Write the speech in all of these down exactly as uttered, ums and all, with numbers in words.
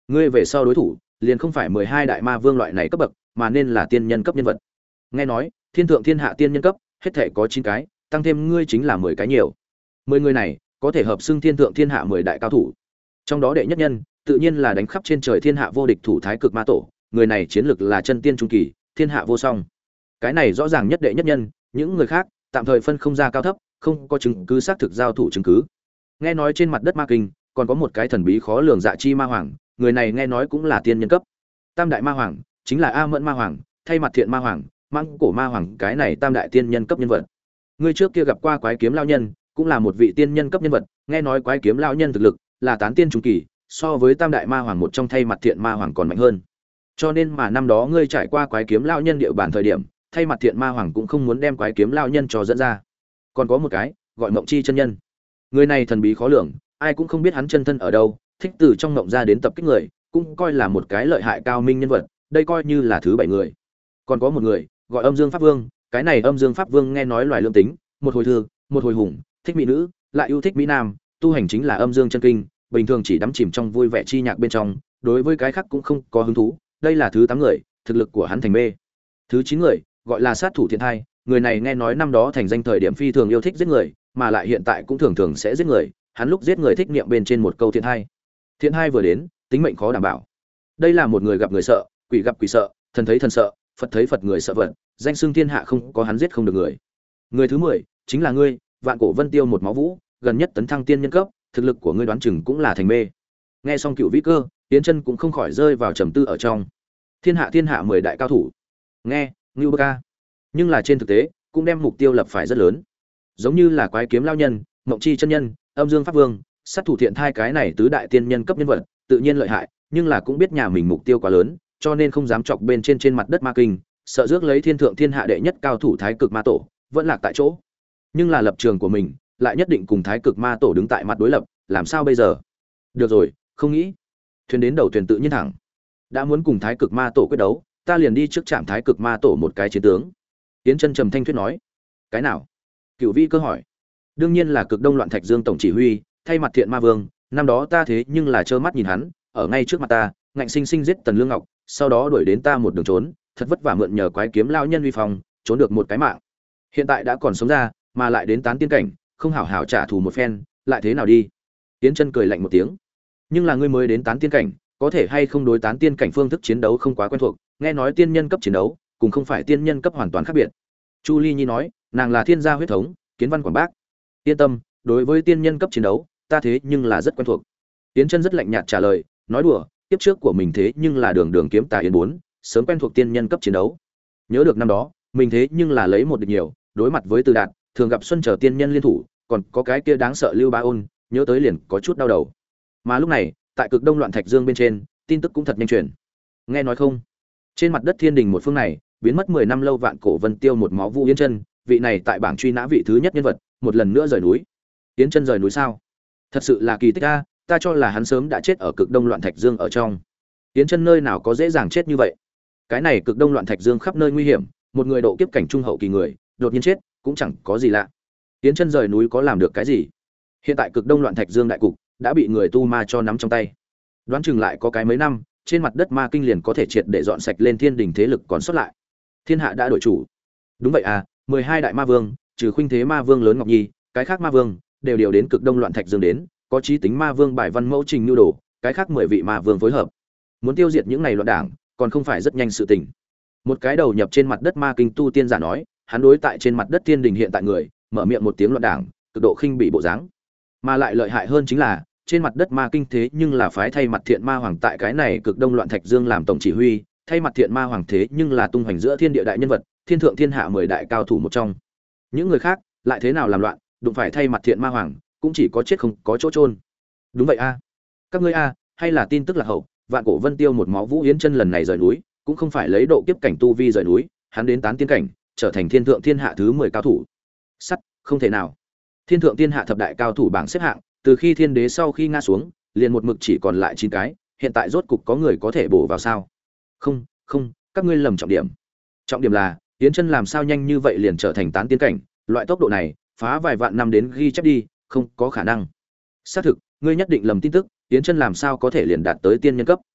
ngươi về sau đối thủ liền không phải mười hai đại ma vương loại này cấp bậc, mà nên là tiên nhân cấp nhân vật. Nghe nói thiên thượng thiên hạ tiên nhân cấp hết thể có chín cái, tăng thêm ngươi chính là mười cái nhiều. Mười người này có thể hợp xưng thiên thượng thiên hạ mười đại cao thủ. Trong đó đệ nhất nhân tự nhiên là đánh khắp trên trời thiên hạ vô địch thủ Thái Cực Ma Tổ, người này chiến lực là chân tiên trung kỳ, thiên hạ vô song. Cái này rõ ràng nhất đệ nhất nhân, những người khác tạm thời phân không ra cao thấp, không có chứng cứ xác thực giao thủ chứng cứ. Nghe nói trên mặt đất ma kinh còn có một cái thần bí khó lường dạ chi ma hoàng, người này nghe nói cũng là tiên nhân cấp. Tam đại ma hoàng chính là A Mẫn ma hoàng, thay mặt thiện ma hoàng, Mãng cổ ma hoàng, cái này tam đại tiên nhân cấp nhân vật. Ngươi trước kia gặp qua quái kiếm lão nhân, cũng là một vị tiên nhân cấp nhân vật, nghe nói quái kiếm lão nhân thực lực là tán tiên trung kỳ, so với tam đại ma hoàng một trong thay mặt thiện ma hoàng còn mạnh hơn. Cho nên mà năm đó ngươi trải qua quái kiếm lão nhân địa bàn thời điểm, thay mặt thiện ma hoàng cũng không muốn đem quái kiếm lão nhân cho dẫn ra. Còn có một cái, gọi Mộng Chi chân nhân. Người này thần bí khó lường, ai cũng không biết hắn chân thân ở đâu, thích từ trong mộng ra đến tập kích người, cũng coi là một cái lợi hại cao minh nhân vật, đây coi như là thứ bảy người. Còn có một người, gọi Âm Dương Pháp Vương, cái này Âm Dương Pháp Vương nghe nói loài lương tính, một hồi thương, một hồi hùng, thích mỹ nữ, lại yêu thích mỹ nam, tu hành chính là Âm Dương chân kinh, bình thường chỉ đắm chìm trong vui vẻ chi nhạc bên trong, đối với cái khác cũng không có hứng thú, đây là thứ tám người, thực lực của hắn thành mê. Thứ chín người, gọi là Sát thủ Thiện Thai, người này nghe nói năm đó thành danh thời điểm phi thường yêu thích giết người, mà lại hiện tại cũng thường thường sẽ giết người, hắn lúc giết người thích niệm bên trên một câu thiện hai. Thiện hai vừa đến, tính mệnh khó đảm bảo. Đây là một người gặp người sợ, quỷ gặp quỷ sợ, thần thấy thần sợ, Phật thấy Phật người sợ vật, danh xưng thiên hạ không có hắn giết không được người. Người thứ mười chính là ngươi, Vạn Cổ Vân Tiêu một máu vũ, gần nhất tấn thăng tiên nhân cấp, thực lực của ngươi đoán chừng cũng là thành mê. Nghe xong Cựu Vĩ Cơ, Tiến Chân cũng không khỏi rơi vào trầm tư ở trong. Thiên hạ thiên hạ mười đại cao thủ. Nghe, Ngưu Bơ Ca. Nhưng là trên thực tế, cũng đem mục tiêu lập phải rất lớn. Giống như là quái kiếm lao nhân, Mộng Chi chân nhân, Âm Dương Pháp Vương, Sát thủ Thiện Thai cái này tứ đại tiên nhân cấp nhân vật, tự nhiên lợi hại, nhưng là cũng biết nhà mình mục tiêu quá lớn, cho nên không dám chọc bên trên trên mặt đất ma kinh, sợ rước lấy thiên thượng thiên hạ đệ nhất cao thủ Thái Cực Ma Tổ, vẫn lạc tại chỗ. Nhưng là lập trường của mình, lại nhất định cùng Thái Cực Ma Tổ đứng tại mặt đối lập, làm sao bây giờ? Được rồi, không nghĩ. Thuyền đến đầu thuyền tự nhiên thẳng. Đã muốn cùng Thái Cực Ma Tổ quyết đấu, ta liền đi trước trạm Thái Cực Ma Tổ một cái chiến tướng. Tiến Chân trầm thanh thuyết nói. Cái nào? Cửu Vi Cơ hỏi. Đương nhiên là Cực Đông Loạn Thạch Dương tổng chỉ huy, thay mặt Thiện Ma Vương, năm đó ta thế nhưng là trơ mắt nhìn hắn, ở ngay trước mặt ta, ngạnh sinh sinh giết Tần Lương Ngọc, sau đó đuổi đến ta một đường trốn, thật vất vả mượn nhờ quái kiếm lao nhân uy phong, trốn được một cái mạng. Hiện tại đã còn sống ra, mà lại đến tán tiên cảnh, không hảo hảo trả thù một phen, lại thế nào đi? Tiến Chân cười lạnh một tiếng. Nhưng là ngươi mới đến tán tiên cảnh, có thể hay không đối tán tiên cảnh phương thức chiến đấu không quá quen thuộc, nghe nói tiên nhân cấp chiến đấu, cùng không phải tiên nhân cấp hoàn toàn khác biệt. Chu Ly Nhi nói, nàng là thiên gia huyết thống, kiến văn quảng bác. Yên tâm, đối với tiên nhân cấp chiến đấu, ta thế nhưng là rất quen thuộc. Tiến Chân rất lạnh nhạt trả lời, nói đùa, tiếp trước của mình thế nhưng là đường đường kiếm tà yến bốn, sớm quen thuộc tiên nhân cấp chiến đấu. Nhớ được năm đó, mình thế nhưng là lấy một địch nhiều, đối mặt với Từ Đạt, thường gặp Xuân chờ tiên nhân liên thủ, còn có cái kia đáng sợ Lưu Ba Ôn, nhớ tới liền có chút đau đầu. Mà lúc này, tại Cực Đông Loạn Thạch Dương bên trên, tin tức cũng thật nhanh truyền. Nghe nói không? Trên mặt đất Thiên Đình một phương này, biến mất mười năm lâu Vạn Cổ Vân Tiêu một máu Vũ Yến Chân, vị này tại bảng truy nã vị thứ nhất nhân vật, một lần nữa rời núi. Yến Chân rời núi sao? Thật sự là kỳ tích a, ta cho là hắn sớm đã chết ở Cực Đông Loạn Thạch Dương ở trong. Yến Chân nơi nào có dễ dàng chết như vậy? Cái này Cực Đông Loạn Thạch Dương khắp nơi nguy hiểm, một người độ kiếp cảnh trung hậu kỳ người, đột nhiên chết, cũng chẳng có gì lạ. Yến Chân rời núi có làm được cái gì? Hiện tại Cực Đông Loạn Thạch Dương đại cục đã bị người tu ma cho nắm trong tay. Đoán chừng lại có cái mấy năm, trên mặt đất ma kinh liền có thể triệt để dọn sạch lên Thiên Đình thế lực còn sót lại. Thiên hạ đã đổi chủ. Đúng vậy à, mười hai đại ma vương, trừ Khuynh Thế Ma Vương lớn Ngọc Nhi, cái khác ma vương đều điều đến Cực Đông Loạn Thạch Dương đến, có chí tính ma vương bài văn mẫu trình nhu đồ, cái khác mười vị ma vương phối hợp. Muốn tiêu diệt những này loạn đảng, còn không phải rất nhanh sự tình. Một cái đầu nhập trên mặt đất ma kinh tu tiên giả nói, hắn đối tại trên mặt đất Thiên Đình hiện tại người, mở miệng một tiếng loạn đảng, cực độ khinh bị bộ dáng. Mà lại lợi hại hơn chính là, trên mặt đất ma kinh thế nhưng là phái thay mặt Thiện Ma Hoàng tại cái này Cực Đông Loạn Thạch Dương làm tổng chỉ huy, thay mặt Thiện Ma Hoàng thế nhưng là tung hoành giữa thiên địa đại nhân vật, thiên thượng thiên hạ mười đại cao thủ một trong. Những người khác lại thế nào làm loạn, đụng phải thay mặt Thiện Ma Hoàng, cũng chỉ có chết không có chỗ chôn. Đúng vậy a. Các ngươi a, hay là tin tức là hậu, Vạn Cổ Vân Tiêu một máu Vũ Yến Chân lần này rời núi, cũng không phải lấy độ kiếp cảnh tu vi rời núi, hắn đến tán tiên cảnh, trở thành thiên thượng thiên hạ thứ mười cao thủ. Sắt, không thể nào. Thiên thượng thiên hạ thập đại cao thủ bảng xếp hạng, từ khi thiên đế sau khi ngã xuống, liền một mực chỉ còn lại chín cái, hiện tại rốt cục có người có thể bổ vào sao? Không, không, các ngươi lầm trọng điểm. Trọng điểm là, Yến Chân làm sao nhanh như vậy liền trở thành tán tiên cảnh, loại tốc độ này, phá vài vạn năm đến ghi chép đi, không có khả năng. Xác thực, ngươi nhất định lầm tin tức, Yến Chân làm sao có thể liền đạt tới tiên nhân cấp?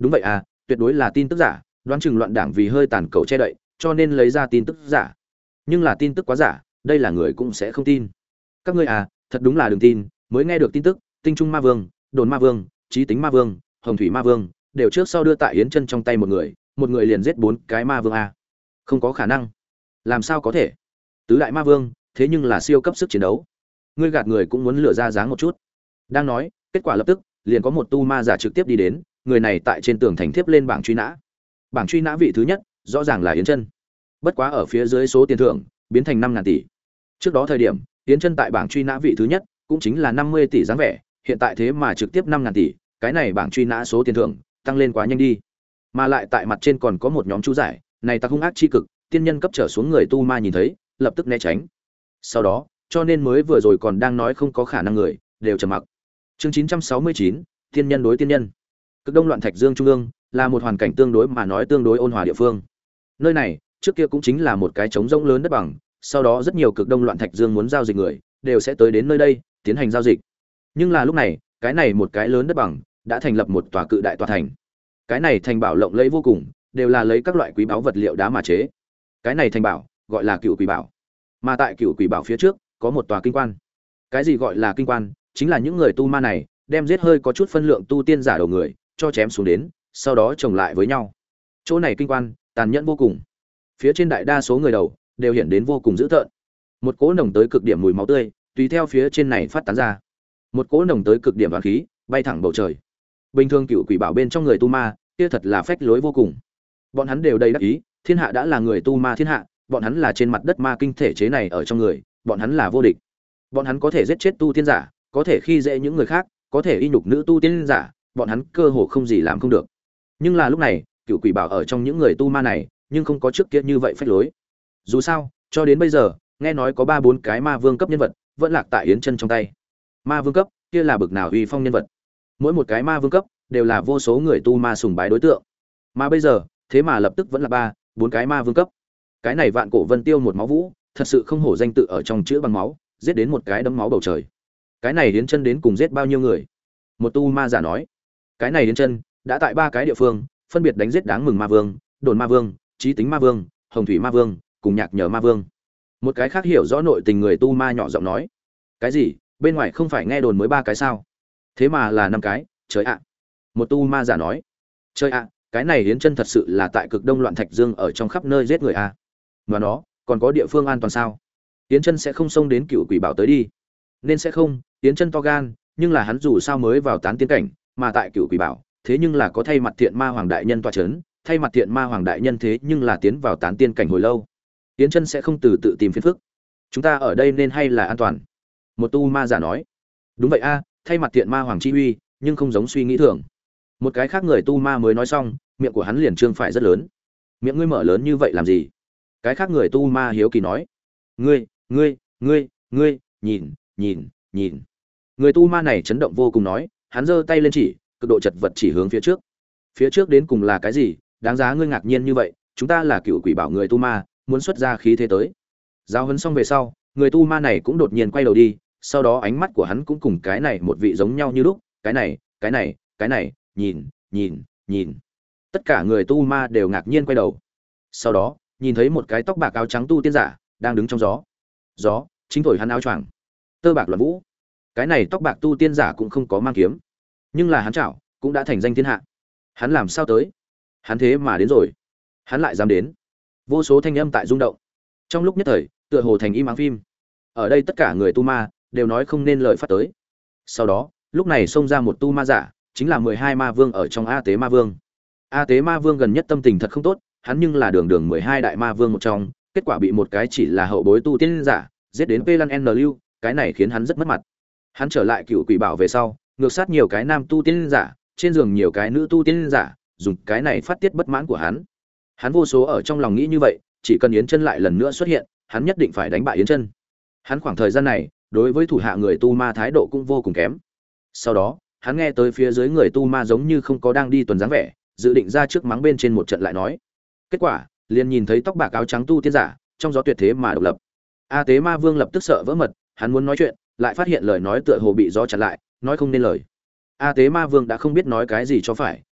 Đúng vậy à, tuyệt đối là tin tức giả, đoán chừng loạn đảng vì hơi tàn cầu che đậy, cho nên lấy ra tin tức giả. Nhưng là tin tức quá giả, đây là người cũng sẽ không tin. Các ngươi à, thật đúng là đừng tin, mới nghe được tin tức, Tinh Trung Ma Vương, Đồn Ma Vương, Chí Tính Ma Vương, Hồng Thủy Ma Vương, đều trước sau đưa tại Yến Chân trong tay một người, một người liền giết bốn cái ma vương à. Không có khả năng. Làm sao có thể? Tứ đại ma vương, thế nhưng là siêu cấp sức chiến đấu. Ngươi gạt người cũng muốn lừa ra dáng một chút. Đang nói, kết quả lập tức, liền có một tu ma giả trực tiếp đi đến, người này tại trên tường thành thiếp lên bảng truy nã. Bảng truy nã vị thứ nhất, rõ ràng là Yến Chân. Bất quá ở phía dưới số tiền thưởng biến thành năm ngàn tỷ. Trước đó thời điểm, Yến Chân tại bảng truy nã vị thứ nhất, cũng chính là năm mươi tỷ dáng vẻ, hiện tại thế mà trực tiếp năm ngàn tỷ, cái này bảng truy nã số tiền thưởng tăng lên quá nhanh đi. Mà lại tại mặt trên còn có một nhóm chú giải, này ta hung ác chi cực, tiên nhân cấp trở xuống người tu ma nhìn thấy, lập tức né tránh. Sau đó, cho nên mới vừa rồi còn đang nói không có khả năng người, đều trầm mặc. Chương chín trăm sáu mươi chín, tiên nhân đối tiên nhân. Cực Đông Loạn Thạch Dương trung ương, là một hoàn cảnh tương đối mà nói tương đối ôn hòa địa phương. Nơi này, trước kia cũng chính là một cái trống rỗng lớn đất bằng, sau đó rất nhiều Cực Đông Loạn Thạch Dương muốn giao dịch người, đều sẽ tới đến nơi đây, tiến hành giao dịch. Nhưng là lúc này, cái này một cái lớn đất bằng đã thành lập một tòa cự đại tòa thành. Cái này thành bảo lộng lẫy vô cùng, đều là lấy các loại quý báu vật liệu đá mà chế. Cái này thành bảo gọi là Cựu Quỷ Bảo. Mà tại Cựu Quỷ Bảo phía trước có một tòa kinh quan. Cái gì gọi là kinh quan? Chính là những người tu ma này đem giết hơi có chút phân lượng tu tiên giả đầu người cho chém xuống đến, sau đó chồng lại với nhau. Chỗ này kinh quan tàn nhẫn vô cùng. Phía trên đại đa số người đầu đều hiện đến vô cùng dữ tợn. Một cỗ nồng tới cực điểm mùi máu tươi tùy theo phía trên này phát tán ra. Một cỗ nồng tới cực điểm đoán khí bay thẳng bầu trời. Bình thường Cựu Quỷ Bảo bên trong người tu ma kia thật là phách lối vô cùng. Bọn hắn đều đầy đắc ý, thiên hạ đã là người tu ma thiên hạ, bọn hắn là trên mặt đất ma kinh thể chế này ở trong người, bọn hắn là vô địch. Bọn hắn có thể giết chết tu tiên giả, có thể khi dễ những người khác, có thể y nhục nữ tu tiên giả, bọn hắn cơ hồ không gì làm không được. Nhưng là lúc này, Cựu Quỷ Bảo ở trong những người tu ma này, nhưng không có trước kia như vậy phách lối. Dù sao, cho đến bây giờ, nghe nói có ba bốn cái ma vương cấp nhân vật vẫn lạc tại Yến Chân trong tay. Ma vương cấp, kia là bực nào uy phong nhân vật. Mỗi một cái ma vương cấp đều là vô số người tu ma sùng bái đối tượng. Mà bây giờ, thế mà lập tức vẫn là ba, bốn cái ma vương cấp. Cái này Vạn Cổ Vân Tiêu một máu vũ, thật sự không hổ danh tự ở trong chữ bằng máu, giết đến một cái đấm máu bầu trời. Cái này Yến Chân đến cùng giết bao nhiêu người? Một tu ma giả nói. Cái này Yến Chân đã tại ba cái địa phương, phân biệt đánh giết đáng mừng ma vương, Đồn ma vương, Chí Tính ma vương, Hồng Thủy ma vương, cùng Nhạc Nhở ma vương. Một cái khác hiểu rõ nội tình người tu ma nhỏ giọng nói. Cái gì? Bên ngoài không phải nghe đồn mới ba cái sao? Thế mà là năm cái, trời ạ. Một tu ma giả nói. Trời ạ, cái này Yến Chân thật sự là tại Cực Đông Loạn Thạch Dương ở trong khắp nơi giết người a. Mà nó, còn có địa phương an toàn sao? Yến Chân sẽ không xông đến Cựu Quỷ Bảo tới đi. Nên sẽ không, Yến Chân to gan, nhưng là hắn dù sao mới vào tán tiên cảnh, mà tại Cựu Quỷ Bảo, thế nhưng là có thay mặt Thiện Ma Hoàng đại nhân tọa chấn, thay mặt Thiện Ma Hoàng đại nhân thế nhưng là tiến vào tán tiên cảnh hồi lâu. Yến Chân sẽ không từ tự tìm phiền phức. Chúng ta ở đây nên hay là an toàn? Một tu ma giả nói. Đúng vậy a, thay mặt Thiện Ma Hoàng chi uy, nhưng không giống suy nghĩ thường. Một cái khác người tu ma mới nói xong, miệng của hắn liền trương phải rất lớn. Miệng ngươi mở lớn như vậy làm gì? Cái khác người tu ma hiếu kỳ nói. Ngươi, ngươi, ngươi, ngươi, nhìn, nhìn, nhìn. Người tu ma này chấn động vô cùng nói, hắn giơ tay lên chỉ, cực độ chật vật chỉ hướng phía trước. Phía trước đến cùng là cái gì? Đáng giá ngươi ngạc nhiên như vậy, chúng ta là Cựu Quỷ Bảo người tu ma, muốn xuất ra khí thế tới. Giáo huấn xong về sau, người tu ma này cũng đột nhiên quay đầu đi, sau đó ánh mắt của hắn cũng cùng cái này một vị giống nhau như lúc, cái này, cái này, cái này, nhìn, nhìn, nhìn. Tất cả người tu ma đều ngạc nhiên quay đầu. Sau đó, nhìn thấy một cái tóc bạc áo trắng tu tiên giả đang đứng trong gió. Gió chính thổi hắn áo choàng, tơ bạc loạn vũ. Cái này tóc bạc tu tiên giả cũng không có mang kiếm, nhưng là hắn chảo cũng đã thành danh thiên hạ. Hắn làm sao tới? Hắn thế mà đến rồi. Hắn lại dám đến. Vô số thanh âm tại rung động. Trong lúc nhất thời, tựa hồ thành im ắng phim. Ở đây tất cả người tu ma đều nói không nên lời phát tới. Sau đó, lúc này xông ra một tu ma giả, chính là mười hai ma vương ở trong A Tế Ma Vương. A Tế Ma Vương gần nhất tâm tình thật không tốt, hắn nhưng là đường đường mười hai đại ma vương một trong, kết quả bị một cái chỉ là hậu bối tu tiên giả giết đến Vê Lăng N Lưu, cái này khiến hắn rất mất mặt. Hắn trở lại Cựu Quỷ Bảo về sau, ngược sát nhiều cái nam tu tiên giả, trên giường nhiều cái nữ tu tiên giả, dùng cái này phát tiết bất mãn của hắn. Hắn vô số ở trong lòng nghĩ như vậy, chỉ cần Yến Chân lại lần nữa xuất hiện, hắn nhất định phải đánh bại Yến Chân. Hắn khoảng thời gian này, đối với thủ hạ người tu ma thái độ cũng vô cùng kém. Sau đó, hắn nghe tới phía dưới người tu ma giống như không có đang đi tuần dáng vẻ, dự định ra trước mắng bên trên một trận lại nói. Kết quả, liền nhìn thấy tóc bạc áo trắng tu tiên giả, trong gió tuyệt thế mà độc lập. A Tế Ma Vương lập tức sợ vỡ mật, hắn muốn nói chuyện, lại phát hiện lời nói tựa hồ bị gió chặn lại, nói không nên lời. A Tế Ma Vương đã không biết nói cái gì cho phải,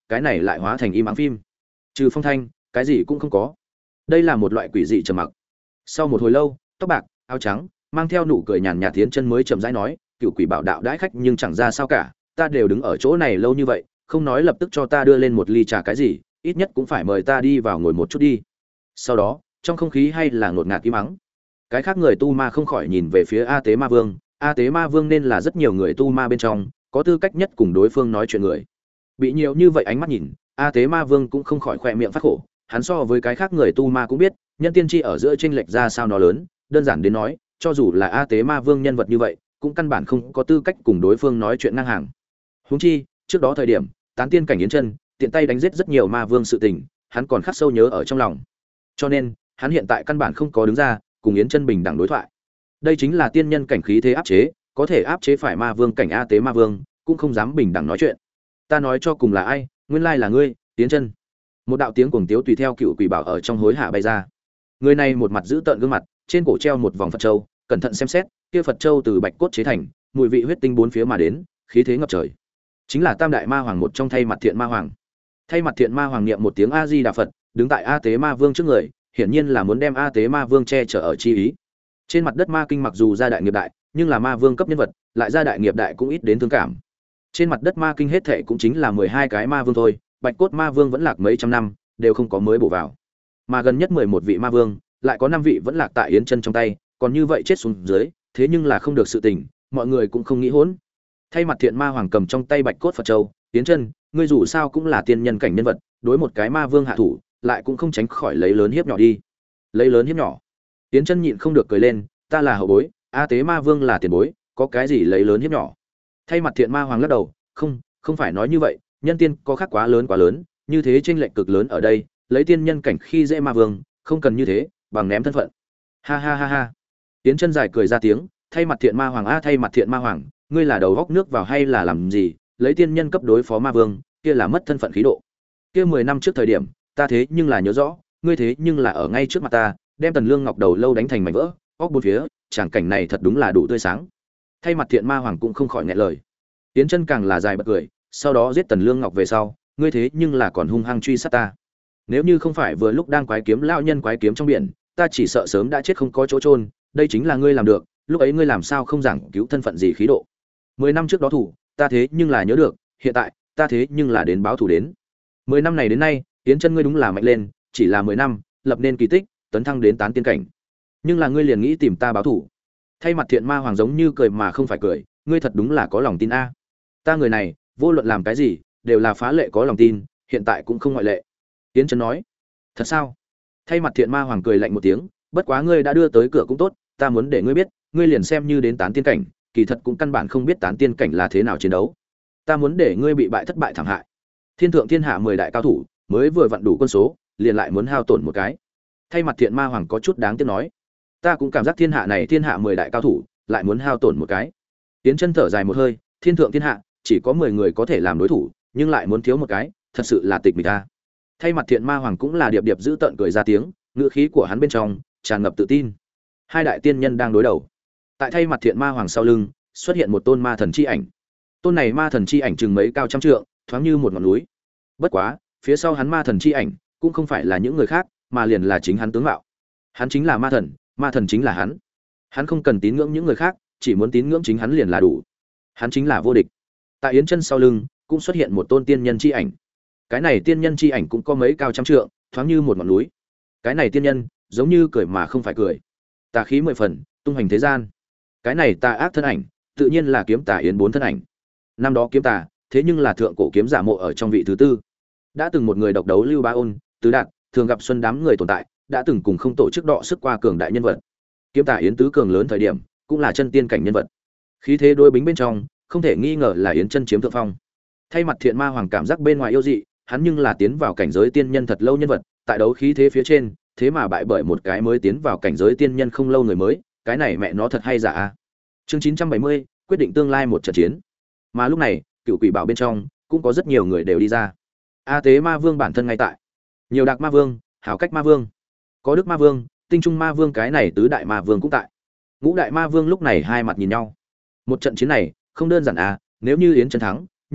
cái này lại hóa thành im ắng phim, trừ phong thanh cái gì cũng không có. Đây là một loại quỷ dị trầm mặc. Sau một hồi lâu, tóc bạc áo trắng mang theo nụ cười nhàn nhạt Tiến Chân mới chậm rãi nói, cựu quỷ bảo đạo đãi khách nhưng chẳng ra sao cả, ta đều đứng ở chỗ này lâu như vậy, không nói lập tức cho ta đưa lên một ly trà cái gì, ít nhất cũng phải mời ta đi vào ngồi một chút đi. Sau đó trong không khí hay là ngột ngạt im ắng. Cái khác người tu ma không khỏi nhìn về phía A Tế Ma Vương. A Tế Ma Vương nên là rất nhiều người tu ma bên trong có tư cách nhất cùng đối phương nói chuyện người. Bị nhiều như vậy ánh mắt nhìn, A Tế Ma Vương cũng không khỏi khỏe miệng phát khổ. Hắn so với cái khác người tu ma cũng biết nhân tiên tri ở giữa chênh lệch ra sao nó lớn. Đơn giản đến nói, cho dù là A Tế Ma Vương nhân vật như vậy, cũng căn bản không có tư cách cùng đối phương nói chuyện ngang hàng. Huống chi, trước đó thời điểm, tán tiên cảnh Yến Chân tiện tay đánh giết rất nhiều ma vương sự tình, hắn còn khắc sâu nhớ ở trong lòng. Cho nên, hắn hiện tại căn bản không có đứng ra cùng Yến Chân bình đẳng đối thoại. Đây chính là tiên nhân cảnh khí thế áp chế, có thể áp chế phải ma vương cảnh A Tế Ma Vương, cũng không dám bình đẳng nói chuyện. Ta nói cho cùng là ai, nguyên lai là ngươi, Yến Chân. Một đạo tiếng cuồng tiếu tùy theo cựu quỷ bảo ở trong hối hạ bay ra. Người này một mặt giữ tợn gương mặt, trên cổ treo một vòng Phật châu, cẩn thận xem xét, kia Phật châu từ bạch cốt chế thành, mùi vị huyết tinh bốn phía mà đến, khí thế ngập trời. Chính là Tam đại ma hoàng một trong Thay Mặt Thiện Ma Hoàng. Thay Mặt Thiện Ma Hoàng niệm một tiếng A Di Đà Phật, đứng tại A Tế Ma Vương trước người, hiển nhiên là muốn đem A Tế Ma Vương che chở ở chi ý. Trên mặt đất ma kinh mặc dù ra đại nghiệp đại, nhưng là ma vương cấp nhân vật, lại ra đại nghiệp đại cũng ít đến thương cảm. Trên mặt đất ma kinh hết thệ cũng chính là mười hai cái ma vương thôi, Bạch cốt ma vương vẫn lạc mấy trăm năm, đều không có mới bổ vào. Mà gần nhất mười một vị ma vương, lại có năm vị vẫn lạc tại Yến Chân trong tay, còn như vậy chết xuống dưới, thế nhưng là không được sự tình, mọi người cũng không nghĩ hỗn. Thay Mặt Thiện Ma Hoàng cầm trong tay bạch cốt Phật châu, Yến Chân, ngươi dù sao cũng là tiên nhân cảnh nhân vật, đối một cái ma vương hạ thủ, lại cũng không tránh khỏi lấy lớn hiếp nhỏ đi. Lấy lớn hiếp nhỏ. Yến Chân nhịn không được cười lên, ta là hậu bối, A Tế Ma Vương là tiền bối, có cái gì lấy lớn hiếp nhỏ? Thay Mặt Thiện Ma Hoàng lắc đầu, không, không phải nói như vậy, nhân tiên có khác quá lớn quá lớn, như thế chênh lệch cực lớn ở đây, lấy tiên nhân cảnh khi dễ ma vương, không cần như thế, bằng ném thân phận. Ha ha ha ha. Yến Chân dài cười ra tiếng, Thay Mặt Thiện Ma Hoàng a Thay Mặt Thiện Ma Hoàng, ngươi là đầu góc nước vào hay là làm gì, lấy tiên nhân cấp đối phó ma vương, kia là mất thân phận khí độ. Kia mười năm trước thời điểm, ta thế nhưng là nhớ rõ, ngươi thế nhưng là ở ngay trước mặt ta, đem Tần Lương Ngọc đầu lâu đánh thành mảnh vỡ, óc bốn phía, tràng cảnh này thật đúng là đủ tươi sáng. Thay Mặt Thiện Ma Hoàng cũng không khỏi nghẹn lời. Yến Chân càng là dài bật cười, sau đó giết Tần Lương Ngọc về sau, ngươi thế nhưng là còn hung hăng truy sát ta. Nếu như không phải vừa lúc đang quái kiếm lão nhân quái kiếm trong biển, ta chỉ sợ sớm đã chết không có chỗ chôn, đây chính là ngươi làm được, lúc ấy ngươi làm sao không giảng cứu thân phận gì khí độ. Mười năm trước đó thủ, ta thế nhưng là nhớ được, hiện tại, ta thế nhưng là đến báo thù đến. Mười năm này đến nay, Yến Chân ngươi đúng là mạnh lên, chỉ là mười năm, lập nên kỳ tích, tấn thăng đến tán tiên cảnh. Nhưng là ngươi liền nghĩ tìm ta báo thù. Thay Mặt Thiện Ma Hoàng giống như cười mà không phải cười, ngươi thật đúng là có lòng tin a. Ta người này, vô luận làm cái gì, đều là phá lệ có lòng tin, hiện tại cũng không ngoại lệ. Yến Chân nói. Thật sao? Thay Mặt Thiện Ma Hoàng cười lạnh một tiếng, bất quá ngươi đã đưa tới cửa cũng tốt, ta muốn để ngươi biết, ngươi liền xem như đến tán tiên cảnh, kỳ thật cũng căn bản không biết tán tiên cảnh là thế nào chiến đấu. Ta muốn để ngươi bị bại thất bại thảm hại. Thiên thượng thiên hạ mười đại cao thủ, mới vừa vặn đủ quân số, liền lại muốn hao tổn một cái. Thay Mặt Thiện Ma Hoàng có chút đáng tiếc nói, ta cũng cảm giác thiên hạ này thiên hạ mười đại cao thủ, lại muốn hao tổn một cái. Tiến Chân thở dài một hơi, thiên thượng thiên hạ, chỉ có mười người có thể làm đối thủ, nhưng lại muốn thiếu một cái, thật sự là tịch mịch ta. Thay Mặt Thiện Ma Hoàng cũng là điệp điệp giữ tợn cười ra tiếng, ngữ khí của hắn bên trong tràn ngập tự tin. Hai đại tiên nhân đang đối đầu. Tại Thay Mặt Thiện Ma Hoàng sau lưng, xuất hiện một tôn ma thần chi ảnh. Tôn này ma thần chi ảnh chừng mấy cao trăm trượng, thoáng như một ngọn núi. Bất quá, phía sau hắn ma thần chi ảnh cũng không phải là những người khác, mà liền là chính hắn tướng mạo. Hắn chính là ma thần, ma thần chính là hắn. Hắn không cần tín ngưỡng những người khác, chỉ muốn tín ngưỡng chính hắn liền là đủ. Hắn chính là vô địch. Tại Yến Chân sau lưng cũng xuất hiện một tôn tiên nhân chi ảnh. Cái này tiên nhân chi ảnh cũng có mấy cao trăm trượng, thoáng như một ngọn núi. Cái này tiên nhân, giống như cười mà không phải cười. Tà khí mười phần, tung hành thế gian. Cái này tà ác thân ảnh, tự nhiên là kiếm tà Yến bốn thân ảnh. Năm đó kiếm tà, thế nhưng là thượng cổ kiếm giả mộ ở trong vị thứ tư. Đã từng một người độc đấu Lưu Ba Ôn, Tứ Đạt, thường gặp xuân đám người tồn tại, đã từng cùng không tổ chức đọ sức qua cường đại nhân vật. Kiếm tà Yến tứ cường lớn thời điểm, cũng là chân tiên cảnh nhân vật. Khí thế đối bính bên trong, không thể nghi ngờ là Yến Chân chiếm thượng phong. Thay Mặt Thiện Ma Hoàng cảm giác bên ngoài yêu dị, hắn nhưng là tiến vào cảnh giới tiên nhân thật lâu nhân vật, tại đấu khí thế phía trên, thế mà bại bởi một cái mới tiến vào cảnh giới tiên nhân không lâu người mới, cái này mẹ nó thật hay giả a. Chương chín trăm bảy mươi, quyết định tương lai một trận chiến. Mà lúc này, Cựu Quỷ Bảo bên trong cũng có rất nhiều người đều đi ra. A Tế Ma Vương bản thân ngay tại, nhiều Đạc Ma Vương, Hảo Cách Ma Vương, có Đức Ma Vương, Tinh Trung Ma Vương, cái này tứ đại ma vương cũng tại. Ngũ đại ma vương lúc này hai mặt nhìn nhau. Một trận chiến này không đơn giản à, nếu như Yến Chân thắng, như vậy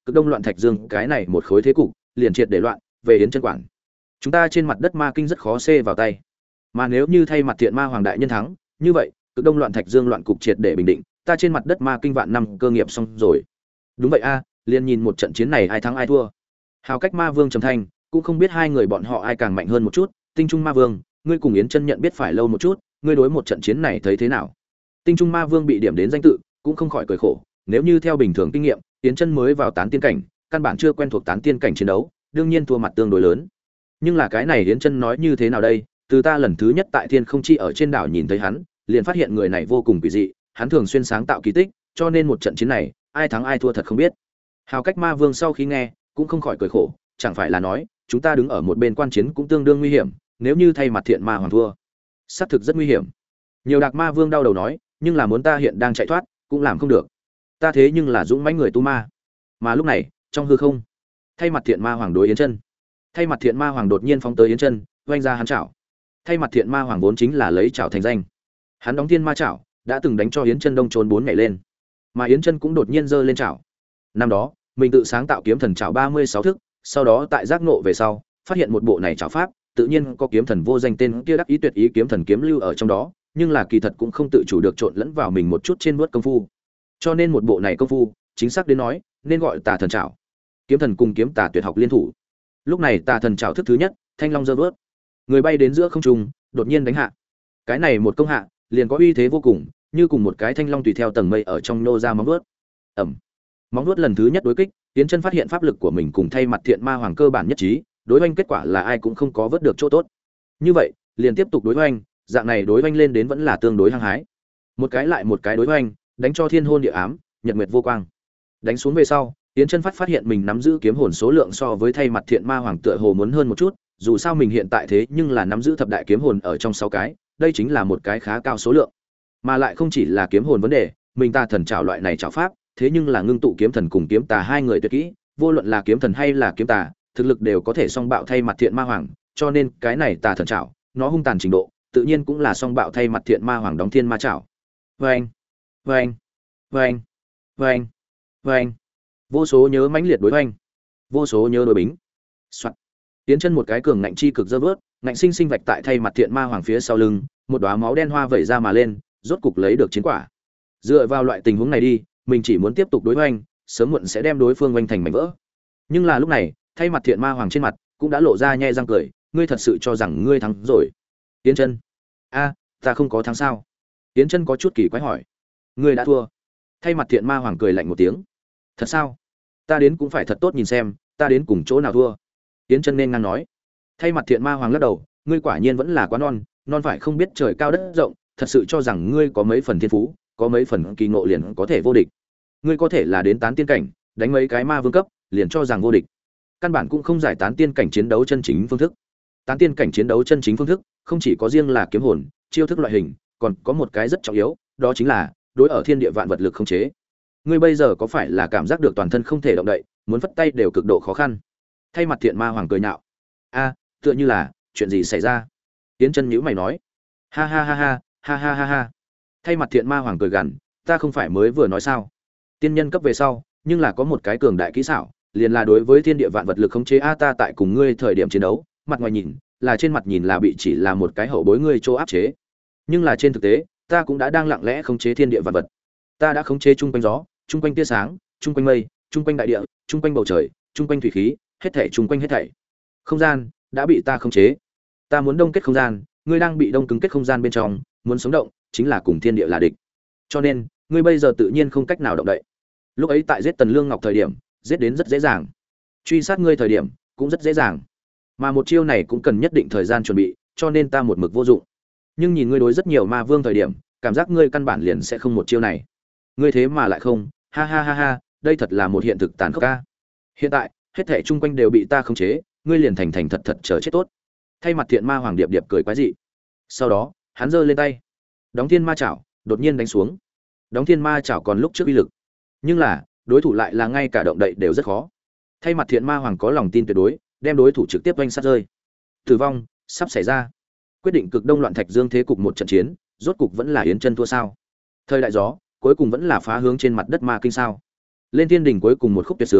cực đông loạn thạch dương cái này một khối thế cục liền triệt để loạn về yến chân quản. Chúng ta trên mặt đất ma kinh rất khó xê vào tay, mà nếu như thay mặt thiện ma hoàng đại nhân thắng, như vậy cực đông loạn thạch dương loạn cục triệt để bình định, ta trên mặt đất ma kinh vạn năm cơ nghiệp xong rồi. Đúng vậy a, liền nhìn một trận chiến này ai thắng ai thua. Hào cách ma vương trầm thanh, cũng không biết hai người bọn họ ai càng mạnh hơn một chút. Tinh trung ma vương, ngươi cùng yến chân nhận biết phải lâu một chút, ngươi đối một trận chiến này thấy thế nào? Tinh trung ma vương bị điểm đến danh tự, cũng không khỏi cười khổ, nếu như theo bình thường kinh nghiệm, yến chân mới vào tán tiên cảnh, căn bản chưa quen thuộc tán tiên cảnh chiến đấu, đương nhiên thua mặt tương đối lớn. Nhưng là cái này yến chân nói như thế nào đây? Từ ta lần thứ nhất tại Thiên Không Chi ở trên đảo nhìn thấy hắn, liền phát hiện người này vô cùng kỳ dị, hắn thường xuyên sáng tạo kỳ tích, cho nên một trận chiến này, ai thắng ai thua thật không biết. Hào cách ma vương sau khi nghe, cũng không khỏi cười khổ, chẳng phải là nói, chúng ta đứng ở một bên quan chiến cũng tương đương nguy hiểm, nếu như thay mặt thiện ma hoàng thua, xác thực rất nguy hiểm. Nhiều Đạc ma vương đau đầu nói, nhưng là muốn ta hiện đang chạy thoát, cũng làm không được. Ta thế nhưng là dũng mãnh người tu ma. Mà lúc này, trong hư không, thay mặt thiện ma hoàng đối yến chân. Thay mặt thiện ma hoàng đột nhiên phóng tới yến chân, oanh ra hắn chảo. Thay mặt thiện ma hoàng vốn chính là lấy chảo thành danh. Hắn đóng thiên ma chảo, đã từng đánh cho yến chân đông trốn bốn ngày lên. Mà yến chân cũng đột nhiên giơ lên chảo. Năm đó, mình tự sáng tạo kiếm thần chảo ba mươi sáu thức, sau đó tại giác ngộ về sau, phát hiện một bộ này chảo pháp, tự nhiên có kiếm thần vô danh tên kia đắc ý tuyệt ý kiếm thần kiếm lưu ở trong đó, nhưng là kỳ thật cũng không tự chủ được trộn lẫn vào mình một chút trên nuốt công phu. Cho nên một bộ này công phu, chính xác đến nói, nên gọi Tà thần chảo. Kiếm thần cùng kiếm tà tuyệt học liên thủ. Lúc này Tà thần chảo thức thứ nhất, thanh long giơ vớt, người bay đến giữa không trung, đột nhiên đánh hạ. Cái này một công hạ, liền có uy thế vô cùng, như cùng một cái thanh long tùy theo tầng mây ở trong nô ra móng vuốt. Ầm. Móng vuốt lần thứ nhất đối kích, Tiến Chân phát hiện pháp lực của mình cùng thay mặt thiện ma hoàng cơ bản nhất trí, đối oanh kết quả là ai cũng không có vớt được chỗ tốt. Như vậy, liền tiếp tục đối oanh, dạng này đối oanh lên đến vẫn là tương đối hăng hái. Một cái lại một cái đối oanh, đánh cho thiên hôn địa ám, nhật nguyệt vô quang. Đánh xuống về sau, Tiến Chân phát phát hiện mình nắm giữ kiếm hồn số lượng so với thay mặt thiện ma hoàng tựa hồ muốn hơn một chút, dù sao mình hiện tại thế nhưng là nắm giữ thập đại kiếm hồn ở trong sáu cái, đây chính là một cái khá cao số lượng. Mà lại không chỉ là kiếm hồn vấn đề, mình ta thần trảo loại này trảo pháp, thế nhưng là ngưng tụ kiếm thần cùng kiếm tà hai người tuyệt kỹ, vô luận là kiếm thần hay là kiếm tà, thực lực đều có thể song bạo thay mặt thiện ma hoàng, cho nên cái này tà thần trảo, nó hung tàn trình độ, tự nhiên cũng là song bạo thay mặt thiện ma hoàng đóng thiên ma trảo. Oeng, oeng, oeng, oeng, oeng. Vô số nhớ mãnh liệt đối oeng, vô số nhớ đối bính. Soạt. Tiến Chân một cái cường ngạnh chi cực giơ vớt, ngạnh sinh sinh vạch tại thay mặt thiện ma hoàng phía sau lưng, một đóa máu đen hoa vẩy ra mà lên, rốt cục lấy được chiến quả. Dựa vào loại tình huống này đi, mình chỉ muốn tiếp tục đối oanh, sớm muộn sẽ đem đối phương oanh thành mảnh vỡ. Nhưng là lúc này, thay mặt thiện ma hoàng trên mặt cũng đã lộ ra nhe răng cười, ngươi thật sự cho rằng ngươi thắng rồi? Tiến Chân, a, ta không có thắng sao? Tiến Chân có chút kỳ quái hỏi. Ngươi đã thua. Thay mặt thiện ma hoàng cười lạnh một tiếng. Thật sao? Ta đến cũng phải thật tốt nhìn xem, ta đến cùng chỗ nào thua. Tiến Chân nên ngang nói. Thay mặt thiện ma hoàng lắc đầu, ngươi quả nhiên vẫn là quá non, non phải không biết trời cao đất rộng, thật sự cho rằng ngươi có mấy phần thiên phú, có mấy phần kỳ ngộ liền có thể vô địch. Ngươi có thể là đến tán tiên cảnh, đánh mấy cái ma vương cấp, liền cho rằng vô địch. Căn bản cũng không giải tán tiên cảnh chiến đấu chân chính phương thức. Tán tiên cảnh chiến đấu chân chính phương thức, không chỉ có riêng là kiếm hồn, chiêu thức loại hình, còn có một cái rất trọng yếu, đó chính là đối ở thiên địa vạn vật lực không chế. Ngươi bây giờ có phải là cảm giác được toàn thân không thể động đậy, muốn phất tay đều cực độ khó khăn? Thay mặt thiện ma hoàng cười nhạo. A, tựa như là, chuyện gì xảy ra? Tiến Chân nhíu mày nói. Ha ha ha ha, ha ha ha ha. Thay mặt thiện ma hoàng cười gằn, ta không phải mới vừa nói sao? Tiên nhân cấp về sau, nhưng là có một cái cường đại kỹ xảo, liền là đối với thiên địa vạn vật lực khống chế. A ta tại cùng ngươi thời điểm chiến đấu, mặt ngoài nhìn, là trên mặt nhìn là bị chỉ là một cái hậu bối ngươi chỗ áp chế. Nhưng là trên thực tế, ta cũng đã đang lặng lẽ khống chế thiên địa vạn vật. Ta đã khống chế chung quanh gió, chung quanh tia sáng, chung quanh mây, chung quanh đại địa, chung quanh bầu trời, chung quanh thủy khí, hết thảy chung quanh hết thảy. Không gian đã bị ta khống chế. Ta muốn đông kết không gian, ngươi đang bị đông cứng kết không gian bên trong, muốn sống động, chính là cùng thiên địa là địch. Cho nên, ngươi bây giờ tự nhiên không cách nào động đậy. Lúc ấy tại giết Tần Lương Ngọc thời điểm, giết đến rất dễ dàng. Truy sát ngươi thời điểm, cũng rất dễ dàng. Mà một chiêu này cũng cần nhất định thời gian chuẩn bị, cho nên ta một mực vô dụng. Nhưng nhìn ngươi đối rất nhiều ma vương thời điểm, cảm giác ngươi căn bản liền sẽ không một chiêu này. Ngươi thế mà lại không, ha ha ha ha, đây thật là một hiện thực tàn khốc a. Hiện tại, hết thảy chung quanh đều bị ta khống chế, ngươi liền thành thành thật thật chờ chết tốt. Thay mặt thiện ma hoàng điệp điệp cười quái dị. Sau đó, hắn giơ lên tay, đóng thiên ma chảo, đột nhiên đánh xuống. Đóng thiên ma chảo còn lúc trước uy lực, nhưng là đối thủ lại là ngay cả động đậy đều rất khó. Thay mặt thiện ma hoàng có lòng tin tuyệt đối, đem đối thủ trực tiếp vanh sát rơi. Tử vong sắp xảy ra. Quyết định cực đông loạn thạch dương thế cục một trận chiến, rốt cục vẫn là Yến Chân thua sao? Thời đại gió, cuối cùng vẫn là phá hướng trên mặt đất ma kinh sao? Lên thiên đỉnh cuối cùng một khúc tuyệt sướng,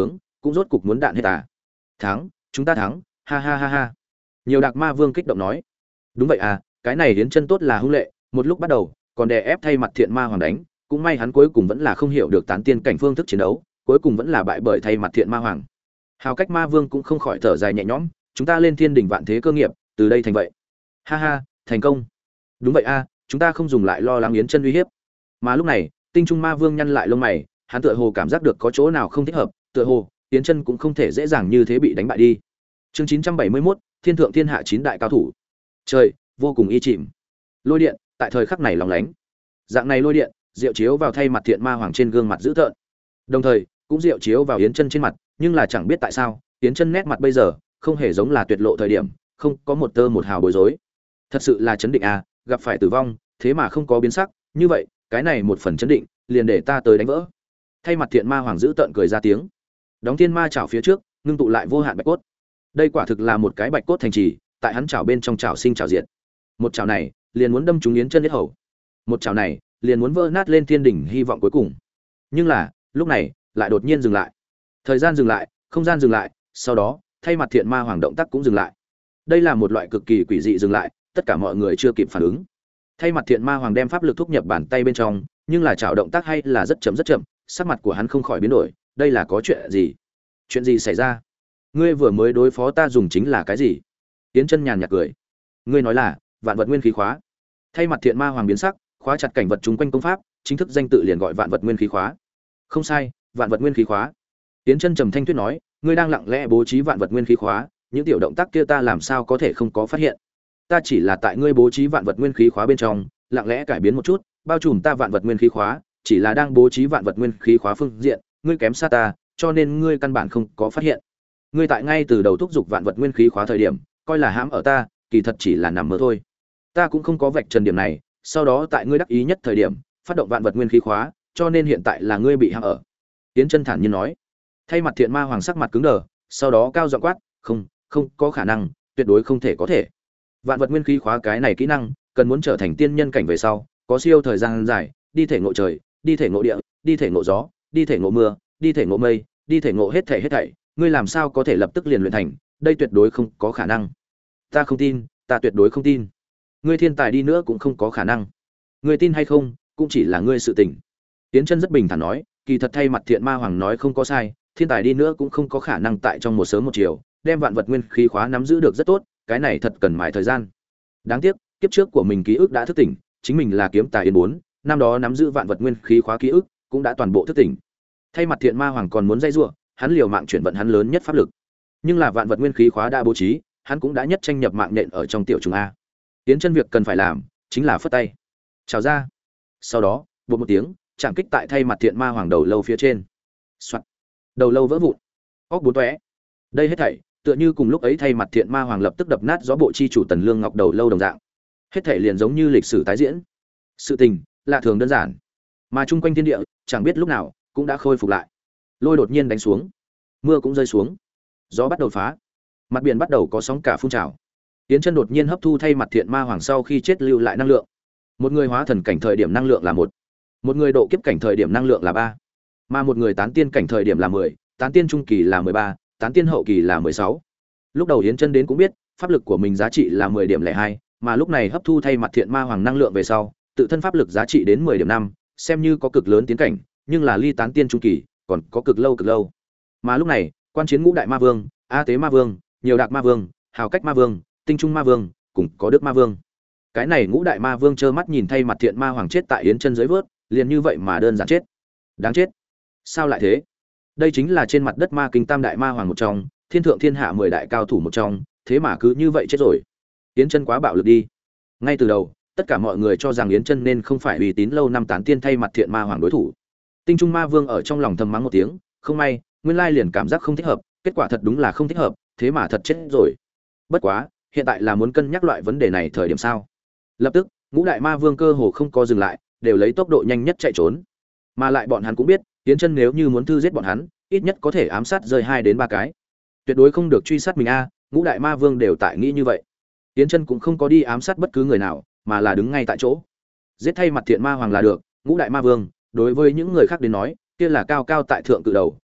cũng rốt cục muốn đạn hết à. Thắng, chúng ta thắng, ha ha ha ha. Nhiều Đạc Ma Vương kích động nói. Đúng vậy à, cái này Yến Chân tốt là hung lệ, một lúc bắt đầu còn đè ép thay mặt Thiện Ma Hoàng đánh, cũng may hắn cuối cùng vẫn là không hiểu được tán tiên cảnh phương thức chiến đấu, cuối cùng vẫn là bại bởi thay mặt Thiện Ma Hoàng. Hào Cách Ma Vương cũng không khỏi thở dài nhẹ nhõm, chúng ta lên thiên đỉnh vạn thế cơ nghiệp, từ đây thành vậy. Ha ha, thành công. Đúng vậy a, chúng ta không dùng lại lo lắng Yến Chân uy hiếp. Mà lúc này, Tinh Trung Ma Vương nhăn lại lông mày, hắn tựa hồ cảm giác được có chỗ nào không thích hợp, tựa hồ Yến Chân cũng không thể dễ dàng như thế bị đánh bại đi. Chương chín trăm bảy mươi mốt, Thiên thượng thiên hạ chín đại cao thủ. Trời, vô cùng y chìm. Lôi điện, tại thời khắc này lóng lánh. Dạng này lôi điện, diệu chiếu vào thay mặt Thiện Ma Hoàng trên gương mặt dữ tợn. Đồng thời, cũng diệu chiếu vào Yến Chân trên mặt, nhưng là chẳng biết tại sao, Yến Chân nét mặt bây giờ không hề giống là tuyệt lộ thời điểm, không có một tơ một hào bối rối. Thật sự là chấn định à, gặp phải tử vong, thế mà không có biến sắc, như vậy, cái này một phần chấn định, liền để ta tới đánh vỡ. Thay mặt Thiện Ma Hoàng dữ tợn cười ra tiếng. Đóng thiên ma chảo phía trước, ngưng tụ lại vô hạn bạch cốt. Đây quả thực là một cái bạch cốt thành trì, tại hắn chảo bên trong chảo sinh chảo diệt. Một chảo này, liền muốn đâm trúng Yến Chân huyết hầu. Một chảo này, liền muốn vỡ nát lên thiên đỉnh hy vọng cuối cùng. Nhưng là, lúc này, lại đột nhiên dừng lại. Thời gian dừng lại, không gian dừng lại, sau đó, thay mặt Thiện Ma Hoàng động tác cũng dừng lại. Đây là một loại cực kỳ quỷ dị dừng lại, tất cả mọi người chưa kịp phản ứng. Thay mặt Thiện Ma Hoàng đem pháp lực thúc nhập bàn tay bên trong, nhưng là chảo động tác hay là rất chậm rất chậm, sắc mặt của hắn không khỏi biến đổi, đây là có chuyện gì? Chuyện gì xảy ra? Ngươi vừa mới đối phó ta dùng chính là cái gì? Yến Chân nhàn nhạt cười. Ngươi nói là Vạn Vật Nguyên Khí Khóa. Thay mặt Thiện Ma Hoàng biến sắc, khóa chặt cảnh vật chúng quanh công pháp, chính thức danh tự liền gọi Vạn Vật Nguyên Khí Khóa. Không sai, Vạn Vật Nguyên Khí Khóa. Yến Chân trầm thanh tuyết nói, ngươi đang lặng lẽ bố trí Vạn Vật Nguyên Khí Khóa, những tiểu động tác kia ta làm sao có thể không có phát hiện? Ta chỉ là tại ngươi bố trí Vạn Vật Nguyên Khí Khóa bên trong, lặng lẽ cải biến một chút, bao trùm ta Vạn Vật Nguyên Khí Khóa, chỉ là đang bố trí Vạn Vật Nguyên Khí Khóa phương diện, ngươi kém xa ta, cho nên ngươi căn bản không có phát hiện. Ngươi tại ngay từ đầu thúc giục Vạn Vật Nguyên Khí Khóa thời điểm, coi là hãm ở ta, kỳ thật chỉ là nằm mơ thôi. Ta cũng không có vạch trần điểm này, sau đó tại ngươi đắc ý nhất thời điểm, phát động Vạn Vật Nguyên Khí Khóa, cho nên hiện tại là ngươi bị hãm ở. Yến Chân thản nhiên nói. Thay mặt Thiện Ma Hoàng sắc mặt cứng đờ, sau đó cao giọng quát, "Không, không có khả năng, tuyệt đối không thể có thể." Vạn Vật Nguyên Khí Khóa cái này kỹ năng, cần muốn trở thành tiên nhân cảnh về sau, có siêu thời gian dài, đi thể ngộ trời, đi thể ngộ địa, đi thể ngộ gió, đi thể ngộ mưa, đi thể ngộ mây, đi thể ngộ hết thảy hết thảy, ngươi làm sao có thể lập tức liền luyện thành, đây tuyệt đối không có khả năng. Ta không tin, ta tuyệt đối không tin. Ngươi thiên tài đi nữa cũng không có khả năng. Ngươi tin hay không, cũng chỉ là ngươi sự tình. Tiến Chân rất bình thản nói, kỳ thật thay mặt Thiện Ma Hoàng nói không có sai, thiên tài đi nữa cũng không có khả năng tại trong một sớm một chiều, đem Vạn Vật Nguyên Khí Khóa nắm giữ được rất tốt, cái này thật cần mài thời gian. Đáng tiếc, kiếp trước của mình ký ức đã thức tỉnh, chính mình là kiếm tài yên bốn, năm đó nắm giữ Vạn Vật Nguyên Khí Khóa ký ức cũng đã toàn bộ thức tỉnh. Thay mặt Thiện Ma Hoàng còn muốn dây dưa, hắn liều mạng chuyển vận hắn lớn nhất pháp lực. Nhưng là Vạn Vật Nguyên Khí Khóa đã bố trí, hắn cũng đã nhất tranh nhập mạng nện ở trong tiểu trùng a. Tiến Chân việc cần phải làm chính là phất tay, chào ra. Sau đó, bột một tiếng, chạm kích tại thay mặt Thiện Ma Hoàng đầu lâu phía trên. Soạt. Đầu lâu vỡ vụn, óc bốn tóe. Đây hết thảy, tựa như cùng lúc ấy thay mặt Thiện Ma Hoàng lập tức đập nát gió bộ chi chủ Tần Lương Ngọc đầu lâu đồng dạng. Hết thảy liền giống như lịch sử tái diễn. Sự tình lạ thường đơn giản, mà chung quanh thiên địa chẳng biết lúc nào cũng đã khôi phục lại. Lôi đột nhiên đánh xuống, mưa cũng rơi xuống, gió bắt đầu phá, mặt biển bắt đầu có sóng cả phun trào. Tiến Chân đột nhiên hấp thu thay mặt Thiện Ma Hoàng sau khi chết lưu lại năng lượng. Một người hóa thần cảnh thời điểm năng lượng là một, một người độ kiếp cảnh thời điểm năng lượng là ba, mà một người tán tiên cảnh thời điểm là mười, tán tiên trung kỳ là mười ba, tán tiên hậu kỳ là mười sáu. Lúc đầu Yến Chân đến cũng biết, pháp lực của mình giá trị là mười điểm lẻ hai, mà lúc này hấp thu thay mặt Thiện Ma Hoàng năng lượng về sau, tự thân pháp lực giá trị đến mười điểm năm, xem như có cực lớn tiến cảnh, nhưng là ly tán tiên trung kỳ, còn có cực lâu cực lâu. Mà lúc này, quan chiến ngũ đại ma vương, A Tế Ma Vương, Nhiều Đạc Ma Vương, Hào Cách Ma Vương, Tinh Trung Ma Vương, cùng có Đức Ma Vương. Cái này ngũ đại ma vương trơ mắt nhìn thay mặt Thiện Ma Hoàng chết tại Yến Chân dưới vớt, liền như vậy mà đơn giản chết. Đáng chết. Sao lại thế? Đây chính là trên mặt đất ma kinh tam đại ma hoàng một trong, thiên thượng thiên hạ mười đại cao thủ một trong, thế mà cứ như vậy chết rồi. Yến Chân quá bạo lực đi. Ngay từ đầu, tất cả mọi người cho rằng Yến Chân nên không phải uy tín lâu năm tán tiên thay mặt Thiện Ma Hoàng đối thủ. Tinh Trung Ma Vương ở trong lòng thầm mắng một tiếng, không may, nguyên lai liền cảm giác không thích hợp, kết quả thật đúng là không thích hợp, thế mà thật chết rồi. Bất quá, hiện tại là muốn cân nhắc loại vấn đề này thời điểm sao? Lập tức, ngũ đại ma vương cơ hồ không có dừng lại, đều lấy tốc độ nhanh nhất chạy trốn. Mà lại bọn hắn cũng biết, Yến Chân nếu như muốn thư giết bọn hắn, ít nhất có thể ám sát rơi hai đến ba cái. Tuyệt đối không được truy sát mình a, ngũ đại ma vương đều tại nghĩ như vậy. Yến Chân cũng không có đi ám sát bất cứ người nào, mà là đứng ngay tại chỗ. Giết thay mặt Thiện Ma Hoàng là được, ngũ đại ma vương, đối với những người khác đến nói, kia là cao cao tại thượng cự đầu,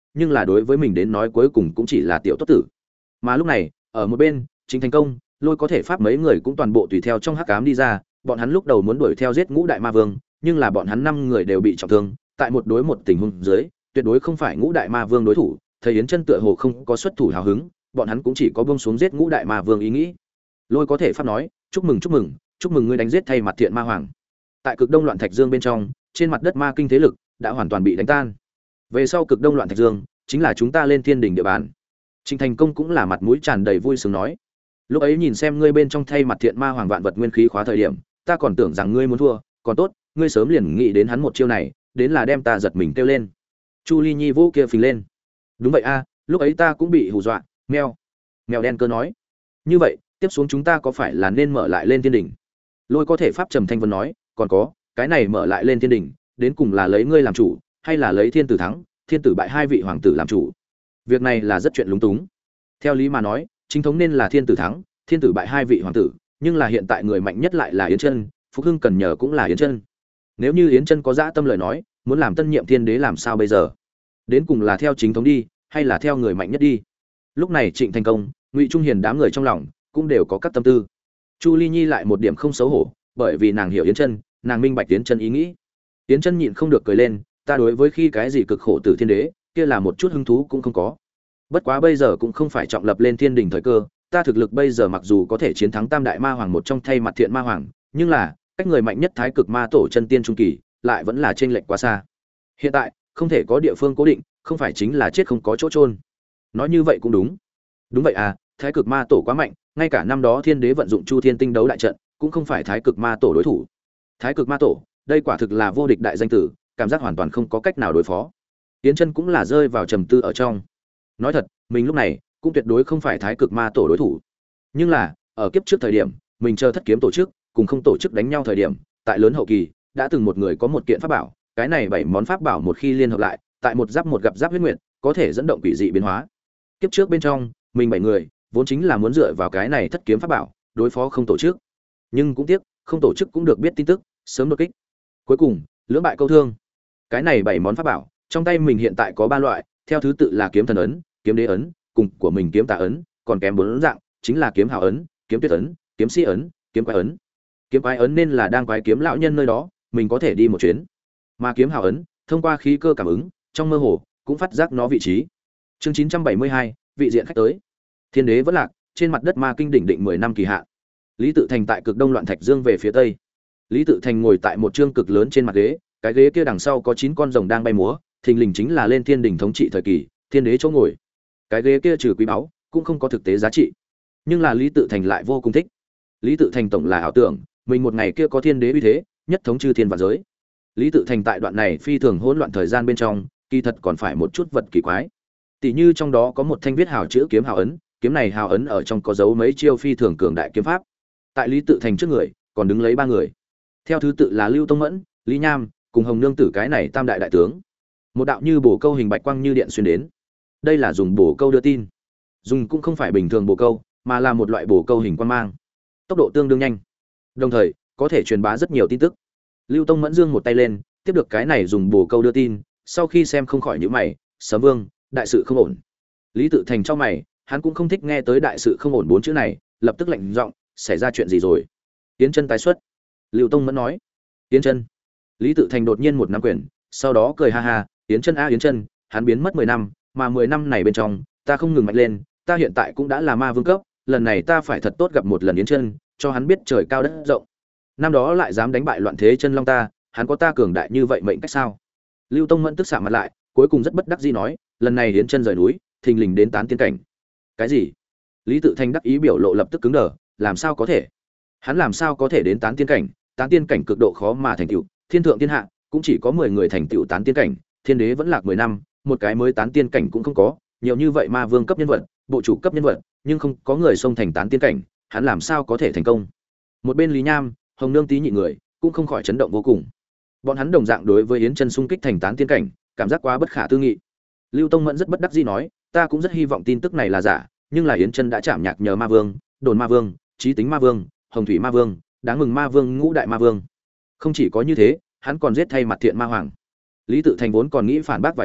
nhưng là đối với mình đến nói cuối cùng cũng chỉ là tiểu tốt tử. Mà lúc này, ở một bên, Trịnh Thành Công, Lôi có thể pháp mấy người cũng toàn bộ tùy theo trong hắc ám đi ra, bọn hắn lúc đầu muốn đuổi theo giết Ngũ Đại Ma Vương, nhưng là bọn hắn năm người đều bị trọng thương, tại một đối một tình huống dưới, tuyệt đối không phải Ngũ Đại Ma Vương đối thủ, thấy Yến Chân tựa hồ không có xuất thủ hào hứng, bọn hắn cũng chỉ có buông xuống giết Ngũ Đại Ma Vương ý nghĩ. Lôi có thể pháp nói, "Chúc mừng, chúc mừng, chúc mừng ngươi đánh giết thay mặt Thiện Ma Hoàng." Tại Cực Đông Loạn Thạch Dương bên trong, trên mặt đất ma kinh thế lực đã hoàn toàn bị đánh tan. Về sau Cực Đông Loạn Thạch Dương chính là chúng ta lên Thiên Đỉnh địa bàn. Trịnh Thành Công cũng là mặt mũi tràn đầy vui sướng nói, lúc ấy nhìn xem ngươi bên trong thay mặt Thiện Ma Hoàng vạn vật nguyên khí khóa thời điểm, ta còn tưởng rằng ngươi muốn thua, còn tốt, ngươi sớm liền nghĩ đến hắn một chiêu này, đến là đem ta giật mình kêu lên. Chu Ly Nhi vũ kia phình lên. Đúng vậy a, lúc ấy ta cũng bị hù dọa. Mèo. Mèo đen cơ nói. Như vậy, tiếp xuống chúng ta có phải là nên mở lại lên Thiên Đỉnh? Lôi có thể pháp trầm thanh vân nói, còn có, cái này mở lại lên Thiên Đỉnh, đến cùng là lấy ngươi làm chủ, hay là lấy Thiên Tử thắng, Thiên Tử bại hai vị hoàng tử làm chủ? Việc này là rất chuyện lúng túng. Theo lý mà nói, chính thống nên là Thiên Tử thắng, Thiên Tử bại hai vị hoàng tử, nhưng là hiện tại người mạnh nhất lại là Yến Chân, Phục Hưng cần nhờ cũng là Yến Chân. Nếu như Yến Chân có dã tâm lời nói, muốn làm tân nhiệm thiên đế làm sao bây giờ? Đến cùng là theo chính thống đi, hay là theo người mạnh nhất đi? Lúc này Trịnh Thành Công, Ngụy Trung Hiền đám người trong lòng cũng đều có các tâm tư. Chu Ly Nhi lại một điểm không xấu hổ, bởi vì nàng hiểu Yến Chân, nàng minh bạch Yến Chân ý nghĩ. Yến Chân nhịn không được cười lên, ta đối với khi cái gì cực khổ tử thiên đế, kia là một chút hứng thú cũng không có. Bất quá bây giờ cũng không phải trọng lập lên thiên đỉnh thời cơ, ta thực lực bây giờ mặc dù có thể chiến thắng Tam Đại Ma Hoàng một trong thay mặt Thiện Ma Hoàng, nhưng là, cách người mạnh nhất Thái Cực Ma Tổ chân tiên trung kỳ, lại vẫn là chênh lệch quá xa. Hiện tại, không thể có địa phương cố định, không phải chính là chết không có chỗ chôn. Nói như vậy cũng đúng. Đúng vậy à, Thái Cực Ma Tổ quá mạnh, ngay cả năm đó Thiên Đế vận dụng Chu Thiên Tinh đấu đại trận, cũng không phải Thái Cực Ma Tổ đối thủ. Thái Cực Ma Tổ, đây quả thực là vô địch đại danh tử, cảm giác hoàn toàn không có cách nào đối phó. Yến Chân cũng là rơi vào trầm tư ở trong. Nói thật, mình lúc này cũng tuyệt đối không phải Thái Cực Ma Tổ đối thủ. Nhưng là, ở kiếp trước thời điểm, mình chờ thất kiếm tổ chức, cùng không tổ chức đánh nhau thời điểm, tại lớn hậu kỳ, đã từng một người có một kiện pháp bảo, cái này bảy món pháp bảo một khi liên hợp lại, tại một giáp một gặp giáp huyết nguyệt, có thể dẫn động quỷ dị biến hóa. Kiếp trước bên trong, mình bảy người, vốn chính là muốn dựa vào cái này thất kiếm pháp bảo, đối phó không tổ chức. Nhưng cũng tiếc, không tổ chức cũng được biết tin tức, sớm đột kích. Cuối cùng, lưỡng bại câu thương. Cái này bảy món pháp bảo, trong tay mình hiện tại có ba loại, theo thứ tự là kiếm thần ấn, kiếm đế ấn, cùng của mình kiếm tà ấn, còn kém bốn dạng, chính là kiếm hào ấn, kiếm tuyết ấn, kiếm sĩ ấn, kiếm quái ấn. Kiếm quái ấn nên là đang quái kiếm lão nhân nơi đó, mình có thể đi một chuyến. Mà kiếm hào ấn, thông qua khí cơ cảm ứng, trong mơ hồ cũng phát giác nó vị trí. Chương chín trăm bảy mươi hai, vị diện khách tới. Thiên đế vẫn lạc, trên mặt đất ma kinh đỉnh định mười năm kỳ hạn. Lý Tự Thành tại cực đông loạn thạch dương về phía tây. Lý Tự Thành ngồi tại một trương cực lớn trên mặt ghế, cái ghế kia đằng sau có chín con rồng đang bay múa, thình lình chính là lên thiên đỉnh thống trị thời kỳ, thiên đế chỗ ngồi. Cái ghế kia trừ quý báu, cũng không có thực tế giá trị. Nhưng là Lý Tự Thành lại vô cùng thích. Lý Tự Thành tổng là ảo tưởng, mình một ngày kia có thiên đế uy thế, nhất thống chư thiên vạn giới. Lý Tự Thành tại đoạn này phi thường hỗn loạn thời gian bên trong, kỳ thật còn phải một chút vật kỳ quái. Tỷ như trong đó có một thanh viết hào chữ kiếm hào ấn, kiếm này hào ấn ở trong có dấu mấy chiêu phi thường cường đại kiếm pháp. Tại Lý Tự Thành trước người, còn đứng lấy ba người. Theo thứ tự là Lưu Tông Mẫn, Lý Nham, cùng Hồng Nương Tử cái này tam đại đại tướng. Một đạo như bổ câu hình bạch quang như điện xuyên đến. Đây là dùng bổ câu đưa tin. Dùng cũng không phải bình thường bổ câu, mà là một loại bổ câu hình quang mang. Tốc độ tương đương nhanh. Đồng thời, có thể truyền bá rất nhiều tin tức. Lưu Tông Mẫn giương một tay lên, tiếp được cái này dùng bổ câu đưa tin, sau khi xem không khỏi nhíu mày, "Sấm Vương, đại sự không ổn." Lý Tự Thành trong mày, hắn cũng không thích nghe tới đại sự không ổn bốn chữ này, lập tức lạnh giọng, "Xảy ra chuyện gì rồi?" Yến Chân tái xuất. Lưu Tông Mẫn nói. "Yến Chân." Lý Tự Thành đột nhiên một nắm quyền, sau đó cười ha ha, "Yến Chân a Yến Chân, hắn biến mất mười năm, mà mười năm này bên trong, ta không ngừng mạnh lên, ta hiện tại cũng đã là ma vương cấp, lần này ta phải thật tốt gặp một lần Yến Chân, cho hắn biết trời cao đất rộng. Năm đó lại dám đánh bại loạn thế chân long ta, hắn có ta cường đại như vậy mệnh cách sao?" Lưu Tông Mẫn tức xạ mặt lại, cuối cùng rất bất đắc dĩ nói, "Lần này Yến Chân rời núi, thình lình đến tán tiên cảnh." "Cái gì?" Lý Tự Thành đắc ý biểu lộ lập tức cứng đờ, làm sao có thể? Hắn làm sao có thể đến tán tiên cảnh? Tán tiên cảnh cực độ khó mà thành tựu, thiên thượng thiên hạ cũng chỉ có mười người thành tựu tán tiên cảnh, thiên đế vẫn lạc mười năm, một cái mới tán tiên cảnh cũng không có, nhiều như vậy ma vương cấp nhân vật, bộ chủ cấp nhân vật, nhưng không có người xông thành tán tiên cảnh, hắn làm sao có thể thành công? Một bên Lý Nham, Hồng Nương tí nhị người, cũng không khỏi chấn động vô cùng. Bọn hắn đồng dạng đối với Yến Chân xung kích thành tán tiên cảnh, cảm giác quá bất khả tư nghị. Lưu Tông Mẫn rất bất đắc dĩ nói, "Ta cũng rất hy vọng tin tức này là giả, nhưng là Yến Chân đã chạm nhạc nhờ ma vương, đồn ma vương, trí tính ma vương, hồng thủy ma vương, đáng mừng ma vương, ngũ đại ma vương. Không chỉ có như thế, hắn còn giết thay mặt Thiện Ma Hoàng." Lý Tự Thành vốn còn nghĩ phản bác vài câu,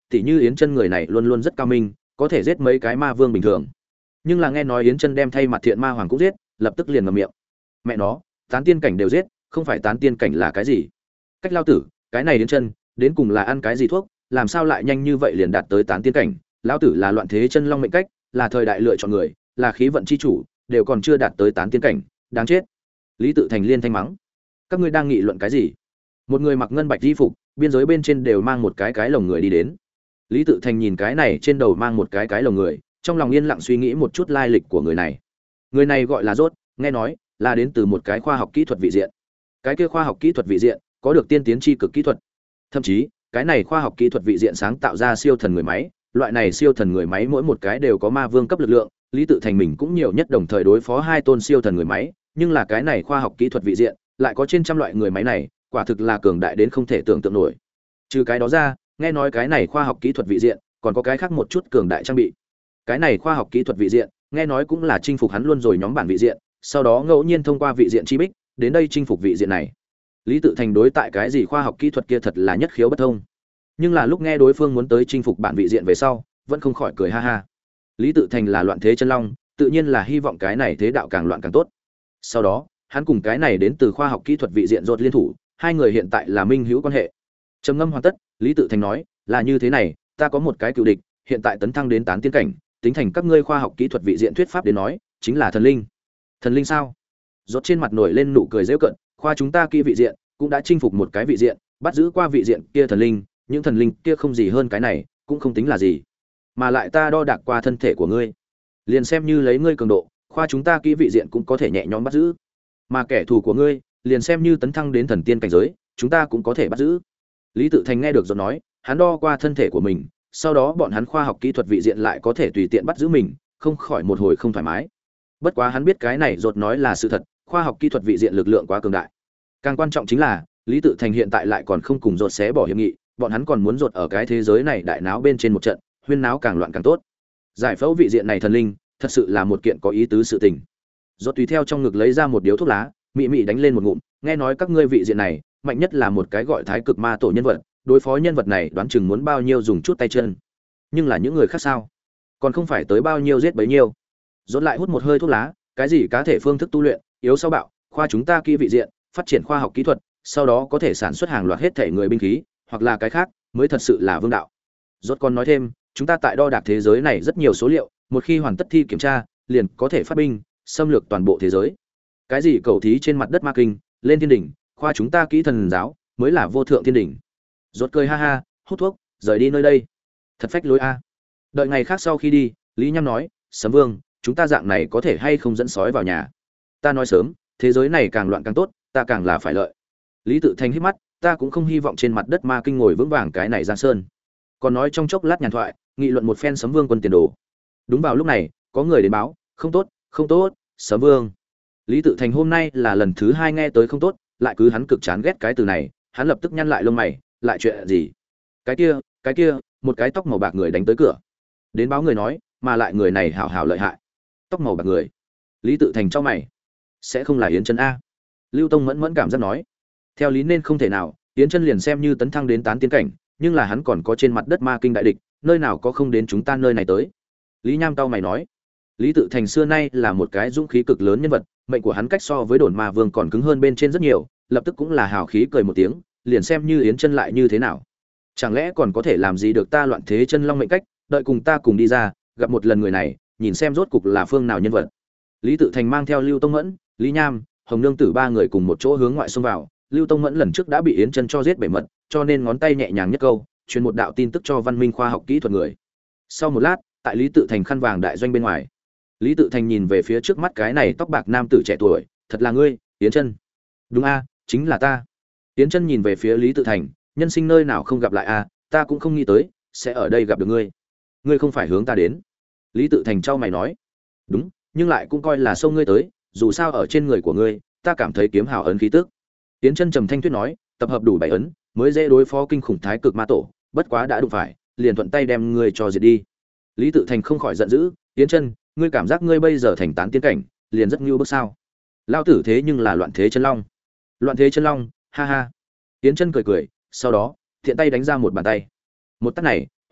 tỉ như Yến Chân người này luôn luôn rất cao minh, có thể giết mấy cái ma vương bình thường. Nhưng là nghe nói Yến Chân đem thay mặt thiện ma hoàng cũng giết, lập tức liền ngậm miệng. Mẹ nó, tán tiên cảnh đều giết, không phải tán tiên cảnh là cái gì? Cách lao tử, cái này Yến Chân, đến cùng là ăn cái gì thuốc, làm sao lại nhanh như vậy liền đạt tới tán tiên cảnh? Lão tử là loạn thế chân long mệnh cách, là thời đại lựa chọn người, là khí vận chi chủ, đều còn chưa đạt tới tán tiên cảnh, đáng chết. Lý Tự Thành liên thanh mắng. Các ngươi đang nghị luận cái gì? Một người mặc ngân bạch y phục, biên giới bên trên đều mang một cái cái lồng người đi đến. Lý Tự Thành nhìn cái này trên đầu mang một cái cái lồng người, trong lòng yên lặng suy nghĩ một chút lai lịch của người này. Người này gọi là Rốt, nghe nói là đến từ một cái khoa học kỹ thuật vị diện. Cái kia khoa học kỹ thuật vị diện có được tiên tiến chi cực kỹ thuật. Thậm chí, cái này khoa học kỹ thuật vị diện sáng tạo ra siêu thần người máy, loại này siêu thần người máy mỗi một cái đều có ma vương cấp lực lượng, Lý Tự Thành mình cũng nhiều nhất đồng thời đối phó hai tôn siêu thần người máy, nhưng là cái này khoa học kỹ thuật vị diện lại có trên trăm loại người máy này, quả thực là cường đại đến không thể tưởng tượng nổi. Trừ cái đó ra, nghe nói cái này khoa học kỹ thuật vị diện còn có cái khác một chút cường đại trang bị. Cái này khoa học kỹ thuật vị diện, nghe nói cũng là chinh phục hắn luôn rồi nhóm bản vị diện, sau đó ngẫu nhiên thông qua vị diện chi bích, đến đây chinh phục vị diện này. Lý Tự Thành đối tại cái gì khoa học kỹ thuật kia thật là nhất khiếu bất thông. Nhưng là lúc nghe đối phương muốn tới chinh phục bản vị diện về sau, vẫn không khỏi cười ha ha. Lý Tự Thành là loạn thế chân long, tự nhiên là hy vọng cái này thế đạo càng loạn càng tốt. Sau đó, hắn cùng cái này đến từ khoa học kỹ thuật vị diện Rốt liên thủ, hai người hiện tại là minh hữu quan hệ. Trầm ngâm hoàn tất, Lý Tự Thành nói, là như thế này, ta có một cái cựu địch, hiện tại tấn thăng đến tán tiên cảnh, tính thành các ngươi khoa học kỹ thuật vị diện thuyết pháp đến nói, chính là thần linh. Thần linh sao? Rốt trên mặt nổi lên nụ cười giễu cợt, khoa chúng ta kia vị diện cũng đã chinh phục một cái vị diện, bắt giữ qua vị diện kia thần linh, những thần linh kia không gì hơn cái này, cũng không tính là gì. Mà lại ta đo đạc qua thân thể của ngươi, liền xem như lấy ngươi cường độ, khoa chúng ta kỹ vị diện cũng có thể nhẹ nhõm bắt giữ. Mà kẻ thù của ngươi, liền xem như tấn thăng đến thần tiên cảnh giới, chúng ta cũng có thể bắt giữ. Lý Tự Thành nghe được rồi nói, hắn đo qua thân thể của mình, sau đó bọn hắn khoa học kỹ thuật vị diện lại có thể tùy tiện bắt giữ mình, không khỏi một hồi không thoải mái. Bất quá hắn biết cái này rốt nói là sự thật, khoa học kỹ thuật vị diện lực lượng quá cường đại. Càng quan trọng chính là, Lý Tự Thành hiện tại lại còn không cùng rốt xé bỏ hiệp nghị, bọn hắn còn muốn rốt ở cái thế giới này đại náo bên trên một trận, huyên náo càng loạn càng tốt. Giải phẫu vị diện này thần linh, thật sự là một kiện có ý tứ sự tình. Rốt tùy theo trong ngực lấy ra một điếu thuốc lá, mị mị đánh lên một ngụm, nghe nói các ngươi vị diện này, mạnh nhất là một cái gọi Thái Cực Ma tổ nhân vật, đối phó nhân vật này đoán chừng muốn bao nhiêu dùng chút tay chân. Nhưng là những người khác sao? Còn không phải tới bao nhiêu giết bấy nhiêu. Rốt lại hút một hơi thuốc lá, cái gì cá thể phương thức tu luyện, yếu sau bạo, khoa chúng ta kỹ vị diện, phát triển khoa học kỹ thuật, sau đó có thể sản xuất hàng loạt hết thể người binh khí, hoặc là cái khác, mới thật sự là vương đạo. Rốt còn nói thêm, chúng ta tại đo đạc thế giới này rất nhiều số liệu, một khi hoàn tất thi kiểm tra, liền có thể phát binh, xâm lược toàn bộ thế giới. Cái gì cầu thí trên mặt đất ma kinh, lên thiên đỉnh, khoa chúng ta kỹ thần giáo, mới là vô thượng thiên đỉnh. Rốt cười ha ha, hút thuốc, rời đi nơi đây. Thật phách lối a. Đợi ngày khác sau khi đi, Lý Nham nói, Sấm Vương, chúng ta dạng này có thể hay không dẫn sói vào nhà? Ta nói sớm, thế giới này càng loạn càng tốt, ta càng là phải lợi. Lý Tự Thành hít mắt, ta cũng không hy vọng trên mặt đất ma kinh ngồi vững vàng cái này Giang Sơn. Còn nói trong chốc lát nhàn thoại, nghị luận một phen Sấm Vương quân tiền đồ. Đúng vào lúc này, có người đến báo, không tốt, không tốt, Sấm Vương. Lý Tự Thành hôm nay là lần thứ hai nghe tới không tốt, lại cứ hắn cực chán ghét cái từ này, hắn lập tức nhăn lại lông mày, lại chuyện gì? Cái kia, cái kia, một cái tóc màu bạc người đánh tới cửa. Đến báo người nói, mà lại người này hảo hảo lợi hại. Tóc màu bạc người. Lý Tự Thành chau mày. Sẽ không là Yến Chân a? Lưu Tông mẫn mẫn cảm giác nói. Theo lý nên không thể nào, Yến Chân liền xem như tấn thăng đến tán tiên cảnh, nhưng là hắn còn có trên mặt đất ma kinh đại địch, nơi nào có không đến chúng ta nơi này tới. Lý Nham tao mày nói. Lý Tự Thành xưa nay là một cái dũng khí cực lớn nhân vật, mệnh của hắn cách so với Đồn Ma Vương còn cứng hơn bên trên rất nhiều, lập tức cũng là hào khí cười một tiếng, liền xem như Yến Chân lại như thế nào, chẳng lẽ còn có thể làm gì được ta loạn thế chân long mệnh cách, đợi cùng ta cùng đi ra, gặp một lần người này, nhìn xem rốt cục là phương nào nhân vật. Lý Tự Thành mang theo Lưu Tông Mẫn, Lý Nham, Hồng Nương Tử ba người cùng một chỗ hướng ngoại xông vào. Lưu Tông Mẫn lần trước đã bị Yến Chân cho giết bể mật, cho nên ngón tay nhẹ nhàng nhất câu, truyền một đạo tin tức cho Văn Minh khoa học kỹ thuật người. Sau một lát, tại Lý Tự Thành khăn vàng đại doanh bên ngoài, Lý Tự Thành nhìn về phía trước mắt cái này tóc bạc nam tử trẻ tuổi, thật là ngươi, Yến Chân? Đúng a, chính là ta. Yến Chân nhìn về phía Lý Tự Thành, nhân sinh nơi nào không gặp lại a, ta cũng không nghĩ tới sẽ ở đây gặp được ngươi. Ngươi không phải hướng ta đến? Lý Tự Thành trao mày nói. Đúng, nhưng lại cũng coi là xông ngươi tới, dù sao ở trên người của ngươi, ta cảm thấy kiếm hào ấn khí tức. Yến Chân trầm thanh thuyết nói, tập hợp đủ bảy ấn, mới dễ đối phó kinh khủng thái cực ma tổ, bất quá đã đụng phải, liền thuận tay đem ngươi cho diệt đi. Lý Tự Thành không khỏi giận dữ, Yến Chân, ngươi cảm giác ngươi bây giờ thành tán tiên cảnh, liền rất nhu bức sao? Lao tử thế nhưng là loạn thế chân long. Loạn thế chân long, ha ha. Yến Chân cười cười, sau đó, thiện tay đánh ra một bàn tay. Một tát này,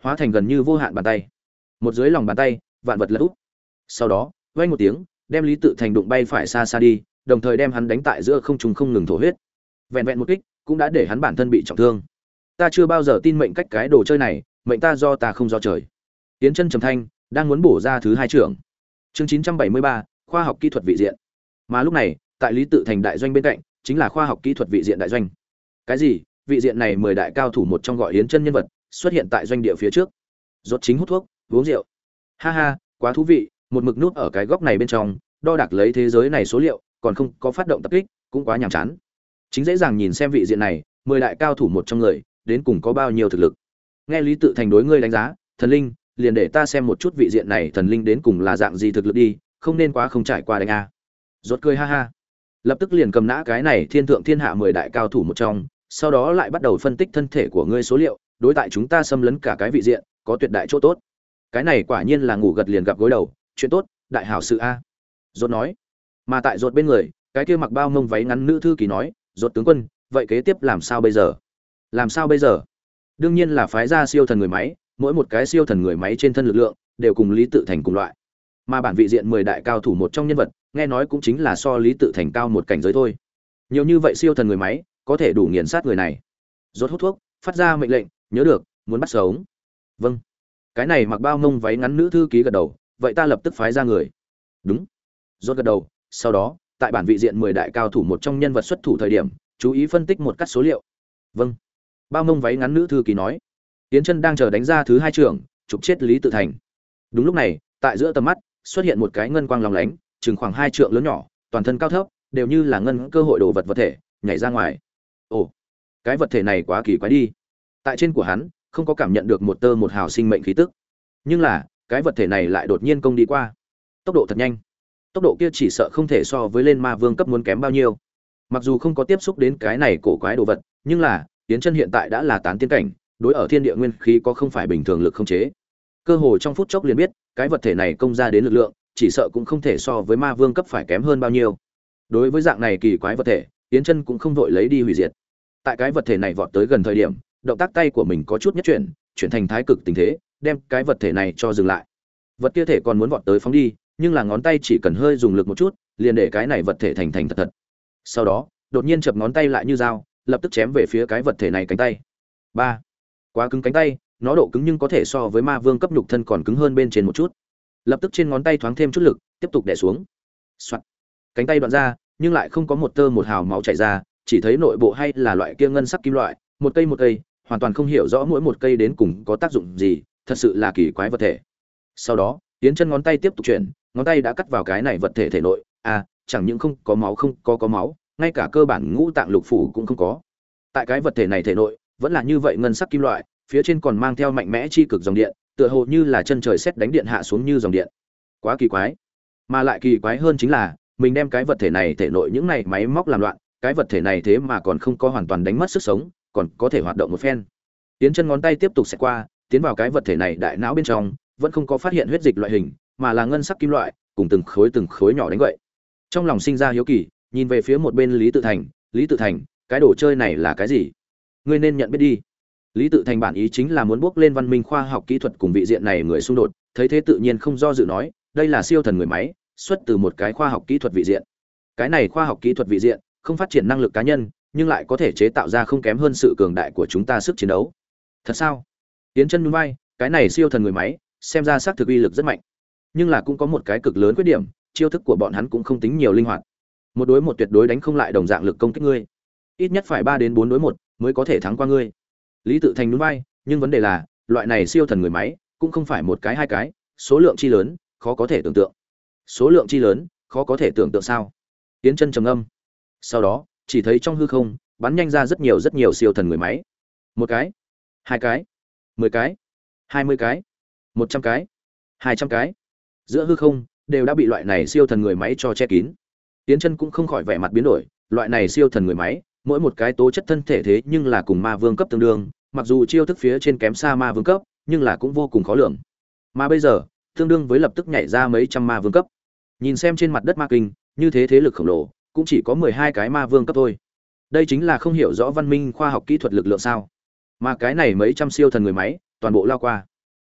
hóa thành gần như vô hạn bàn tay. Một dưới lòng bàn tay, vạn vật lật úp. Sau đó, vang một tiếng, đem Lý Tự Thành đụng bay phải xa xa đi, đồng thời đem hắn đánh tại giữa không trung không ngừng thổ huyết. Vẹn vẹn một kích, cũng đã để hắn bản thân bị trọng thương. Ta chưa bao giờ tin mệnh cách cái đồ chơi này, mệnh ta do ta không do trời. Tiến Chân trầm thanh, đang muốn bổ ra thứ hai trưởng. Chương chín trăm bảy mươi ba, khoa học kỹ thuật vị diện. Mà lúc này, tại Lý Tự Thành đại doanh bên cạnh, chính là khoa học kỹ thuật vị diện đại doanh. Cái gì? Vị diện này mười đại cao thủ một trong gọi Yến Chân nhân vật, xuất hiện tại doanh địa phía trước. Rốt chính hút thuốc, uống rượu. Ha ha, quá thú vị, một mực nút ở cái góc này bên trong, đo đạc lấy thế giới này số liệu, còn không có phát động tập kích, cũng quá nhàm chán. Chính dễ dàng nhìn xem vị diện này, mười đại cao thủ một trong người, đến cùng có bao nhiêu thực lực. Nghe Lý Tự Thành đối ngươi đánh giá, thần linh, liền để ta xem một chút vị diện này thần linh đến cùng là dạng gì thực lực đi, không nên quá không trải qua đánh a. Rốt cười ha ha. Lập tức liền cầm nã cái này thiên thượng thiên hạ mười đại cao thủ một trong, sau đó lại bắt đầu phân tích thân thể của ngươi số liệu, đối tại chúng ta xâm lấn cả cái vị diện, có tuyệt đại chỗ tốt. Cái này quả nhiên là ngủ gật liền gặp gối đầu, chuyện tốt, đại hảo sự a. Rốt nói. Mà tại Rốt bên người, cái kia mặc bao mông váy ngắn nữ thư ký nói, Rốt tướng quân, vậy kế tiếp làm sao bây giờ? Làm sao bây giờ? Đương nhiên là phái ra siêu thần người máy, mỗi một cái siêu thần người máy trên thân lực lượng đều cùng Lý Tự Thành cùng loại. Mà bản vị diện mười đại cao thủ một trong nhân vật, nghe nói cũng chính là so Lý Tự Thành cao một cảnh giới thôi. Nhiều như vậy siêu thần người máy, có thể đủ nghiền sát người này. Rốt hút thuốc, phát ra mệnh lệnh, nhớ được, muốn bắt sống. Vâng. Cái này mặc bao mông váy ngắn nữ thư ký gật đầu, vậy ta lập tức phái ra người. Đúng. Rốt gật đầu, sau đó, tại bản vị diện mười đại cao thủ một trong nhân vật xuất thủ thời điểm, chú ý phân tích một cắt số liệu. Vâng. Bao mông váy ngắn nữ thư ký nói. Tiến Chân đang chờ đánh ra thứ hai trưởng, chụp chết Lý Tự Thành. Đúng lúc này, tại giữa tầm mắt xuất hiện một cái ngân quang lóng lánh, chừng khoảng hai trượng lớn nhỏ, toàn thân cao thấp, đều như là ngân cơ hội đồ vật vật thể, nhảy ra ngoài. Ồ, cái vật thể này quá kỳ quái đi. Tại trên của hắn, không có cảm nhận được một tơ một hào sinh mệnh khí tức. Nhưng là, cái vật thể này lại đột nhiên công đi qua. Tốc độ thật nhanh. Tốc độ kia chỉ sợ không thể so với lên ma vương cấp muốn kém bao nhiêu. Mặc dù không có tiếp xúc đến cái này cổ quái đồ vật, nhưng là, Tiến Chân hiện tại đã là tán tiên cảnh, đối ở thiên địa nguyên khí có không phải bình thường lực không chế. Cơ hồ trong phút chốc liền biết, cái vật thể này công ra đến lực lượng, chỉ sợ cũng không thể so với ma vương cấp phải kém hơn bao nhiêu. Đối với dạng này kỳ quái vật thể, Tiến Chân cũng không vội lấy đi hủy diệt. Tại cái vật thể này vọt tới gần thời điểm, động tác tay của mình có chút nhất chuyển, chuyển thành thái cực tình thế, đem cái vật thể này cho dừng lại. Vật kia thể còn muốn vọt tới phóng đi, nhưng là ngón tay chỉ cần hơi dùng lực một chút, liền để cái này vật thể thành thành thật thật. Sau đó, đột nhiên chập ngón tay lại như dao, lập tức chém về phía cái vật thể này cánh tay. Ba, quá cứng cánh tay, nó độ cứng nhưng có thể so với ma vương cấp nhục thân còn cứng hơn bên trên một chút. Lập tức trên ngón tay thoáng thêm chút lực, tiếp tục đè xuống. Soạt. Cánh tay đoạn ra, nhưng lại không có một tơ một hào máu chảy ra, chỉ thấy nội bộ hay là loại kia ngân sắc kim loại, một cây một cây, hoàn toàn không hiểu rõ mỗi một cây đến cùng có tác dụng gì, thật sự là kỳ quái vật thể. Sau đó, Tiến Chân ngón tay tiếp tục chuyển, ngón tay đã cắt vào cái này vật thể thể nội, à, chẳng những không có máu không có có máu, ngay cả cơ bản ngũ tạng lục phủ cũng không có. Tại cái vật thể này thể nội, vẫn là như vậy ngân sắc kim loại, phía trên còn mang theo mạnh mẽ chi cực dòng điện, tựa hồ như là chân trời sét đánh điện hạ xuống như dòng điện. Quá kỳ quái. Mà lại kỳ quái hơn chính là, mình đem cái vật thể này thể nội những này máy móc làm loạn, cái vật thể này thế mà còn không có hoàn toàn đánh mất sức sống, còn có thể hoạt động một phen. Tiến Chân ngón tay tiếp tục xẹt qua, tiến vào cái vật thể này đại não bên trong, vẫn không có phát hiện huyết dịch loại hình, mà là ngân sắc kim loại, cùng từng khối từng khối nhỏ đánh vậy. Trong lòng sinh ra hiếu kỳ, nhìn về phía một bên Lý Tự Thành, "Lý Tự Thành, cái đồ chơi này là cái gì? Ngươi nên nhận biết đi." Lý Tự Thành bản ý chính là muốn bước lên văn minh khoa học kỹ thuật cùng vị diện này người xung đột, thấy thế tự nhiên không do dự nói, đây là siêu thần người máy, xuất từ một cái khoa học kỹ thuật vị diện. Cái này khoa học kỹ thuật vị diện, không phát triển năng lực cá nhân, nhưng lại có thể chế tạo ra không kém hơn sự cường đại của chúng ta sức chiến đấu. Thật sao? Tiến Chân nhún vai, cái này siêu thần người máy, xem ra xác thực uy lực rất mạnh. Nhưng là cũng có một cái cực lớn khuyết điểm, chiêu thức của bọn hắn cũng không tính nhiều linh hoạt. Một đối một tuyệt đối đánh không lại đồng dạng lực công kích ngươi. Ít nhất phải ba đến bốn đối một mới có thể thắng qua ngươi. Lý Tự Thành nhún vai, nhưng vấn đề là, loại này siêu thần người máy, cũng không phải một cái hai cái, số lượng chi lớn, khó có thể tưởng tượng. Số lượng chi lớn, khó có thể tưởng tượng sao? Tiến Chân trầm ngâm. Sau đó, chỉ thấy trong hư không, bắn nhanh ra rất nhiều rất nhiều siêu thần người máy. Một cái, hai cái, mười cái, hai mươi cái, một trăm cái, hai trăm cái. Giữa hư không, đều đã bị loại này siêu thần người máy cho che kín. Tiến Chân cũng không khỏi vẻ mặt biến đổi, loại này siêu thần người máy, mỗi một cái tố chất thân thể thế nhưng là cùng ma vương cấp tương đương, mặc dù chiêu thức phía trên kém xa ma vương cấp, nhưng là cũng vô cùng khó lường. Mà bây giờ, tương đương với lập tức nhảy ra mấy trăm ma vương cấp. Nhìn xem trên mặt đất ma kinh, như thế thế lực khổng lồ, cũng chỉ có mười hai cái ma vương cấp thôi. Đây chính là không hiểu rõ văn minh khoa học kỹ thuật lực lượng sao? Mà cái này mấy trăm siêu thần người máy, toàn bộ lao qua.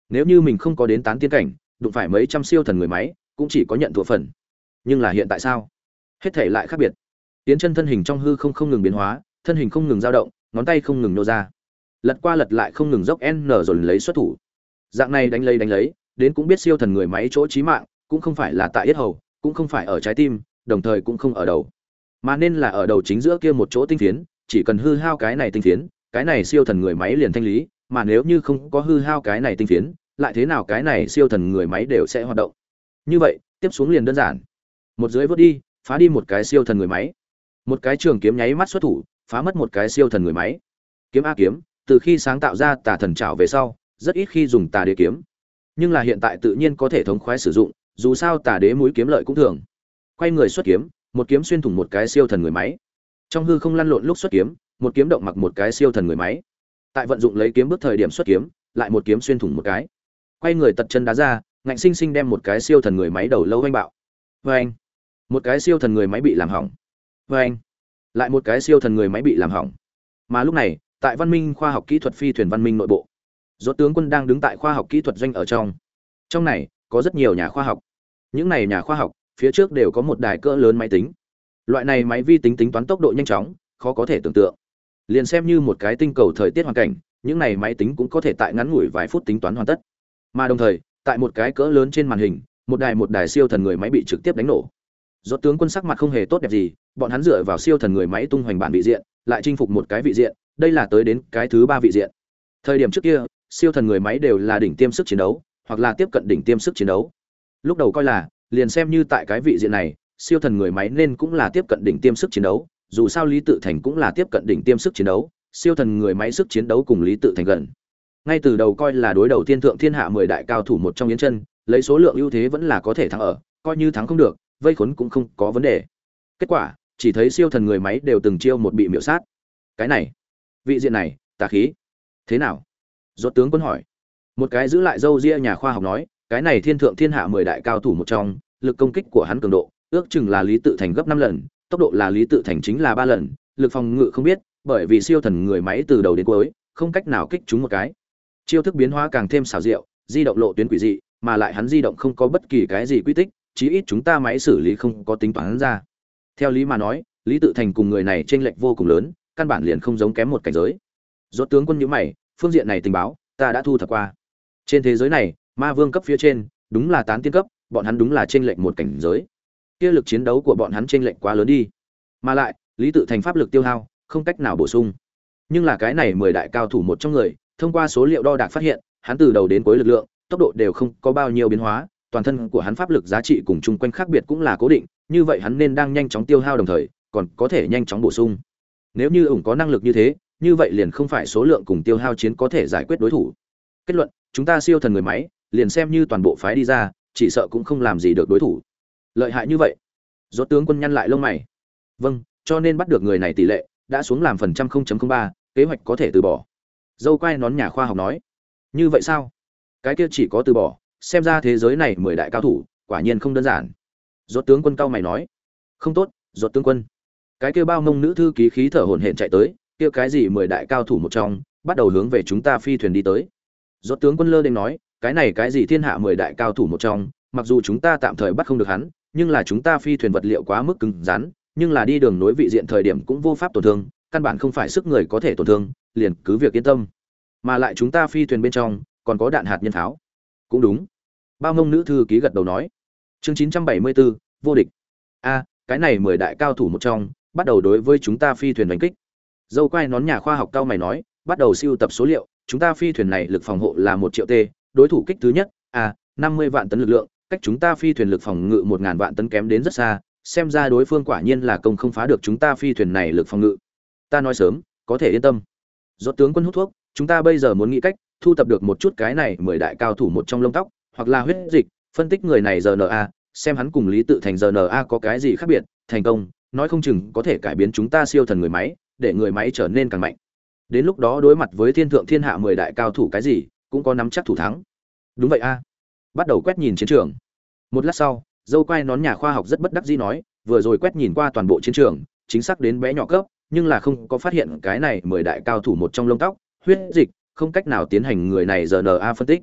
Nếu như mình không có đến tán tiên cảnh, đụng phải mấy trăm siêu thần người máy, cũng chỉ có nhận thua phần. Nhưng là hiện tại sao? Hết thể lại khác biệt. Tiến chân thân hình trong hư không không ngừng biến hóa, thân hình không ngừng dao động, ngón tay không ngừng nô ra. Lật qua lật lại không ngừng dốc N rồi lấy xuất thủ. Dạng này đánh lấy đánh lấy, đến cũng biết siêu thần người máy chỗ chí mạng, cũng không phải là tại yết hầu, cũng không phải ở trái tim, đồng thời cũng không ở đầu, mà nên là ở đầu chính giữa kia một chỗ tinh phiến, chỉ cần hư hao cái này tinh phiến, cái này siêu thần người máy liền thanh lý, mà nếu như không có hư hao cái này tinh phiến, lại thế nào cái này siêu thần người máy đều sẽ hoạt động. Như vậy, tiếp xuống liền đơn giản. Một dưới vớt đi, phá đi một cái siêu thần người máy. Một cái trường kiếm nháy mắt xuất thủ, phá mất một cái siêu thần người máy. Kiếm a kiếm, từ khi sáng tạo ra tà thần trảo về sau, rất ít khi dùng tà đế kiếm. Nhưng là hiện tại tự nhiên có thể thống khoái sử dụng, dù sao tà đế mũi kiếm lợi cũng thường. Quay người xuất kiếm, một kiếm xuyên thủng một cái siêu thần người máy. Trong hư không lăn lộn lúc xuất kiếm, một kiếm động mặc một cái siêu thần người máy. Tại vận dụng lấy kiếm bước thời điểm xuất kiếm, lại một kiếm xuyên thủng một cái. Quay người tật chân đá ra, ngạnh sinh sinh đem một cái siêu thần người máy đầu lâu vênh bạo. Vâng! Một cái siêu thần người máy bị làm hỏng. Vâng! Lại một cái siêu thần người máy bị làm hỏng. Mà lúc này, tại Văn Minh khoa học kỹ thuật phi thuyền văn minh nội bộ, Rốt tướng quân đang đứng tại khoa học kỹ thuật doanh ở trong. Trong này có rất nhiều nhà khoa học. Những này nhà khoa học, phía trước đều có một đài cỡ lớn máy tính. Loại này máy vi tính tính toán tốc độ nhanh chóng, khó có thể tưởng tượng. Liền xem như một cái tinh cầu thời tiết hoàn cảnh, những này máy tính cũng có thể tại ngắn ngủi vài phút tính toán hoàn tất. Mà đồng thời, tại một cái cỡ lớn trên màn hình, một đài một đài siêu thần người máy bị trực tiếp đánh nổ. Rốt tướng quân sắc mặt không hề tốt đẹp gì, bọn hắn dựa vào siêu thần người máy tung hoành bản vị diện, lại chinh phục một cái vị diện, đây là tới đến cái thứ ba vị diện. Thời điểm trước kia, siêu thần người máy đều là đỉnh tiêm sức chiến đấu, hoặc là tiếp cận đỉnh tiêm sức chiến đấu. Lúc đầu coi là, liền xem như tại cái vị diện này, siêu thần người máy nên cũng là tiếp cận đỉnh tiêm sức chiến đấu, dù sao Lý Tự Thành cũng là tiếp cận đỉnh tiêm sức chiến đấu, siêu thần người máy sức chiến đấu cùng Lý Tự Thành gần. Ngay từ đầu coi là đối đầu tiên thượng thiên hạ mười đại cao thủ một trong Yến Chân, lấy số lượng ưu thế vẫn là có thể thắng ở, coi như thắng không được, vây khốn cũng không có vấn đề. Kết quả, chỉ thấy siêu thần người máy đều từng chiêu một bị miểu sát. Cái này, vị diện này, tà khí. Thế nào? Rốt tướng quân hỏi. Một cái giữ lại dâu ria nhà khoa học nói, cái này thiên thượng thiên hạ mười đại cao thủ một trong, lực công kích của hắn cường độ, ước chừng là Lý Tự Thành gấp năm lần, tốc độ là Lý Tự Thành chính là ba lần, lực phòng ngự không biết, bởi vì siêu thần người máy từ đầu đến cuối, không cách nào kích chúng một cái. Chiêu thức biến hóa càng thêm xảo diệu, di động lộ tuyến quỷ dị, mà lại hắn di động không có bất kỳ cái gì quy tích, chí ít chúng ta máy xử lý không có tính toán ra. Theo lý mà nói, Lý Tự Thành cùng người này chênh lệch vô cùng lớn, căn bản liền không giống kém một cảnh giới. Rốt tướng quân nhíu mày, phương diện này tình báo, ta đã thu thập qua. Trên thế giới này, ma vương cấp phía trên, đúng là tán tiên cấp, bọn hắn đúng là chênh lệch một cảnh giới. Kia lực chiến đấu của bọn hắn chênh lệch quá lớn đi. Mà lại, Lý Tự Thành pháp lực tiêu hao, không cách nào bổ sung. Nhưng là cái này mười đại cao thủ một trong người, thông qua số liệu đo đạc phát hiện, hắn từ đầu đến cuối lực lượng, tốc độ đều không có bao nhiêu biến hóa, toàn thân của hắn pháp lực giá trị cùng chung quanh khác biệt cũng là cố định, như vậy hắn nên đang nhanh chóng tiêu hao đồng thời, còn có thể nhanh chóng bổ sung. Nếu như ủng có năng lực như thế, như vậy liền không phải số lượng cùng tiêu hao chiến có thể giải quyết đối thủ. Kết luận, chúng ta siêu thần người máy, liền xem như toàn bộ phái đi ra, chỉ sợ cũng không làm gì được đối thủ. Lợi hại như vậy. Rốt tướng quân nhăn lại lông mày. Vâng, cho nên bắt được người này tỷ lệ đã xuống làm phần trăm không chấm không ba, kế hoạch có thể từ bỏ. Dâu quay nón nhà khoa học nói. Như vậy sao? Cái kia chỉ có từ bỏ, xem ra thế giới này mười đại cao thủ, quả nhiên không đơn giản. Rốt tướng quân cao mày nói. Không tốt, Rốt tướng quân. Cái kia bao mông nữ thư ký khí thở hổn hển chạy tới, kia cái gì mười đại cao thủ một trong, bắt đầu hướng về chúng ta phi thuyền đi tới. Rốt tướng quân lơ đễnh nói, cái này cái gì thiên hạ mười đại cao thủ một trong, mặc dù chúng ta tạm thời bắt không được hắn, nhưng là chúng ta phi thuyền vật liệu quá mức cứng rắn, nhưng là đi đường nối vị diện thời điểm cũng vô pháp tổn thương, căn bản không phải sức người có thể tổn thương, liền cứ việc yên tâm. Mà lại chúng ta phi thuyền bên trong còn có đạn hạt nhân pháo. Cũng đúng. Bao mông nữ thư ký gật đầu nói. Chương chín trăm bảy mươi tư, vô địch. A, cái này mười đại cao thủ một trong, bắt đầu đối với chúng ta phi thuyền đánh kích. Dâu quay nón nhà khoa học cao mày nói, bắt đầu siêu tập số liệu, chúng ta phi thuyền này lực phòng hộ là một triệu T, đối thủ kích thứ nhất, a, năm mươi vạn tấn lực lượng, cách chúng ta phi thuyền lực phòng ngự một ngàn vạn tấn kém đến rất xa, xem ra đối phương quả nhiên là công không phá được chúng ta phi thuyền này lực phòng ngự. Ta nói sớm, có thể yên tâm. Rốt tướng quân hút thuốc, chúng ta bây giờ muốn nghĩ cách thu thập được một chút cái này mười đại cao thủ một trong lông tóc, hoặc là huyết dịch, phân tích người này rờ en a, xem hắn cùng Lý Tự Thành rờ en a có cái gì khác biệt, thành công, nói không chừng có thể cải biến chúng ta siêu thần người máy, để người máy trở nên càng mạnh. Đến lúc đó đối mặt với thiên thượng thiên hạ mười đại cao thủ cái gì, cũng có nắm chắc thủ thắng. Đúng vậy a. Bắt đầu quét nhìn chiến trường. Một lát sau, dâu quay nón nhà khoa học rất bất đắc dĩ nói, vừa rồi quét nhìn qua toàn bộ chiến trường, chính xác đến bé nhỏ cấp, nhưng là không có phát hiện cái này mười đại cao thủ một trong lông tóc, huyết dịch, không cách nào tiến hành người này rờ en a phân tích.